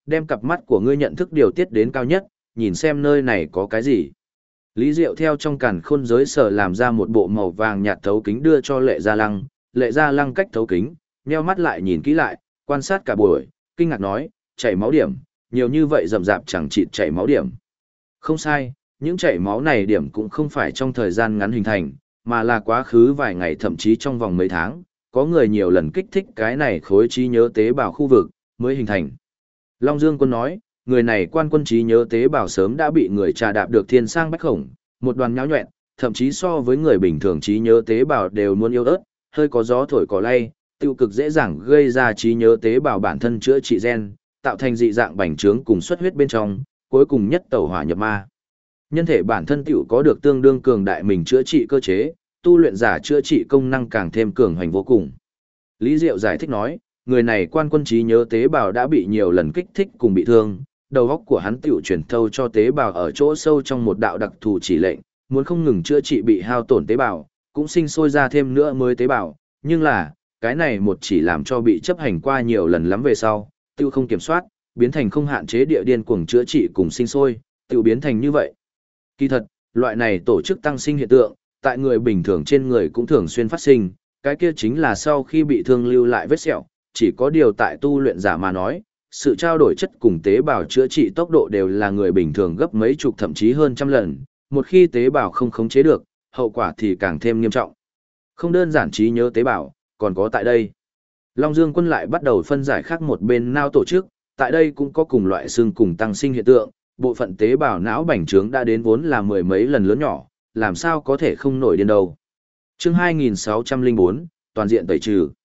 đem cặp mắt của ngươi nhận thức điều tiết đến cao nhất, nhìn xem nơi này có cái gì. Lý Diệu theo trong càn khôn giới sở làm ra một bộ màu vàng nhạt thấu kính đưa cho Lệ Gia Lăng cách thấu kính, nheo mắt lại nhìn kỹ lại, quan sát cả buổi, kinh ngạc nói, chảy máu điểm, nhiều như vậy rậm rạp chẳng chịt chảy máu điểm. Không sai, những chảy máu này điểm cũng không phải trong thời gian ngắn hình thành, mà là quá khứ vài ngày thậm chí trong vòng mấy tháng, có người nhiều lần kích thích cái này khối trí nhớ tế bào khu vực, mới hình thành. Long Dương Quân nói, người này quan quân trí nhớ tế bào sớm đã bị người trà đạp được thiên sang bách khổng, một đoàn nhão nhuẹn, thậm chí so với người bình thường trí nhớ tế bào đều muốn yếu ớt, hơi có gió thổi cỏ lay, tiêu cực dễ dàng gây ra trí nhớ tế bào bản thân chữa trị gen, tạo thành dị dạng bành trướng cùng xuất huyết bên trong, cuối cùng nhất tẩu hỏa nhập ma. Nhân thể bản thân tiểu có được tương đương cường đại mình chữa trị cơ chế, tu luyện giả chữa trị công năng càng thêm cường hành vô cùng. Lý Diệu giải thích nói, người này quan quân trí nhớ tế bào đã bị nhiều lần kích thích cùng bị thương, đầu óc của hắn tiểu chuyển thâu cho tế bào ở chỗ sâu trong một đạo đặc thù chỉ lệnh, muốn không ngừng chữa trị bị hao tổn tế bào, cũng sinh sôi ra thêm nữa mới tế bào, nhưng là, cái này một chỉ làm cho bị chấp hành qua nhiều lần lắm về sau, tiêu không kiểm soát, biến thành không hạn chế địa điên cuồng chữa trị cùng sinh sôi, tiêu biến thành như vậy. Kỳ thật, loại này tổ chức tăng sinh hiện tượng, tại người bình thường trên người cũng thường xuyên phát sinh, cái kia chính là sau khi bị thương lưu lại vết sẹo, chỉ có điều tại tu luyện giả mà nói, sự trao đổi chất cùng tế bào chữa trị tốc độ đều là người bình thường gấp mấy chục thậm chí hơn trăm lần, một khi tế bào không khống chế được, hậu quả thì càng thêm nghiêm trọng. Không đơn giản trí nhớ tế bào, còn có tại đây. Long Dương Quân lại bắt đầu phân giải khác một bên não tổ chức, tại đây cũng có cùng loại xương cùng tăng sinh hiện tượng, bộ phận tế bào não bành trướng đã đến vốn là mười mấy lần lớn nhỏ, làm sao có thể không nổi điên đâu. Chương 2604, toàn diện tẩy trừ.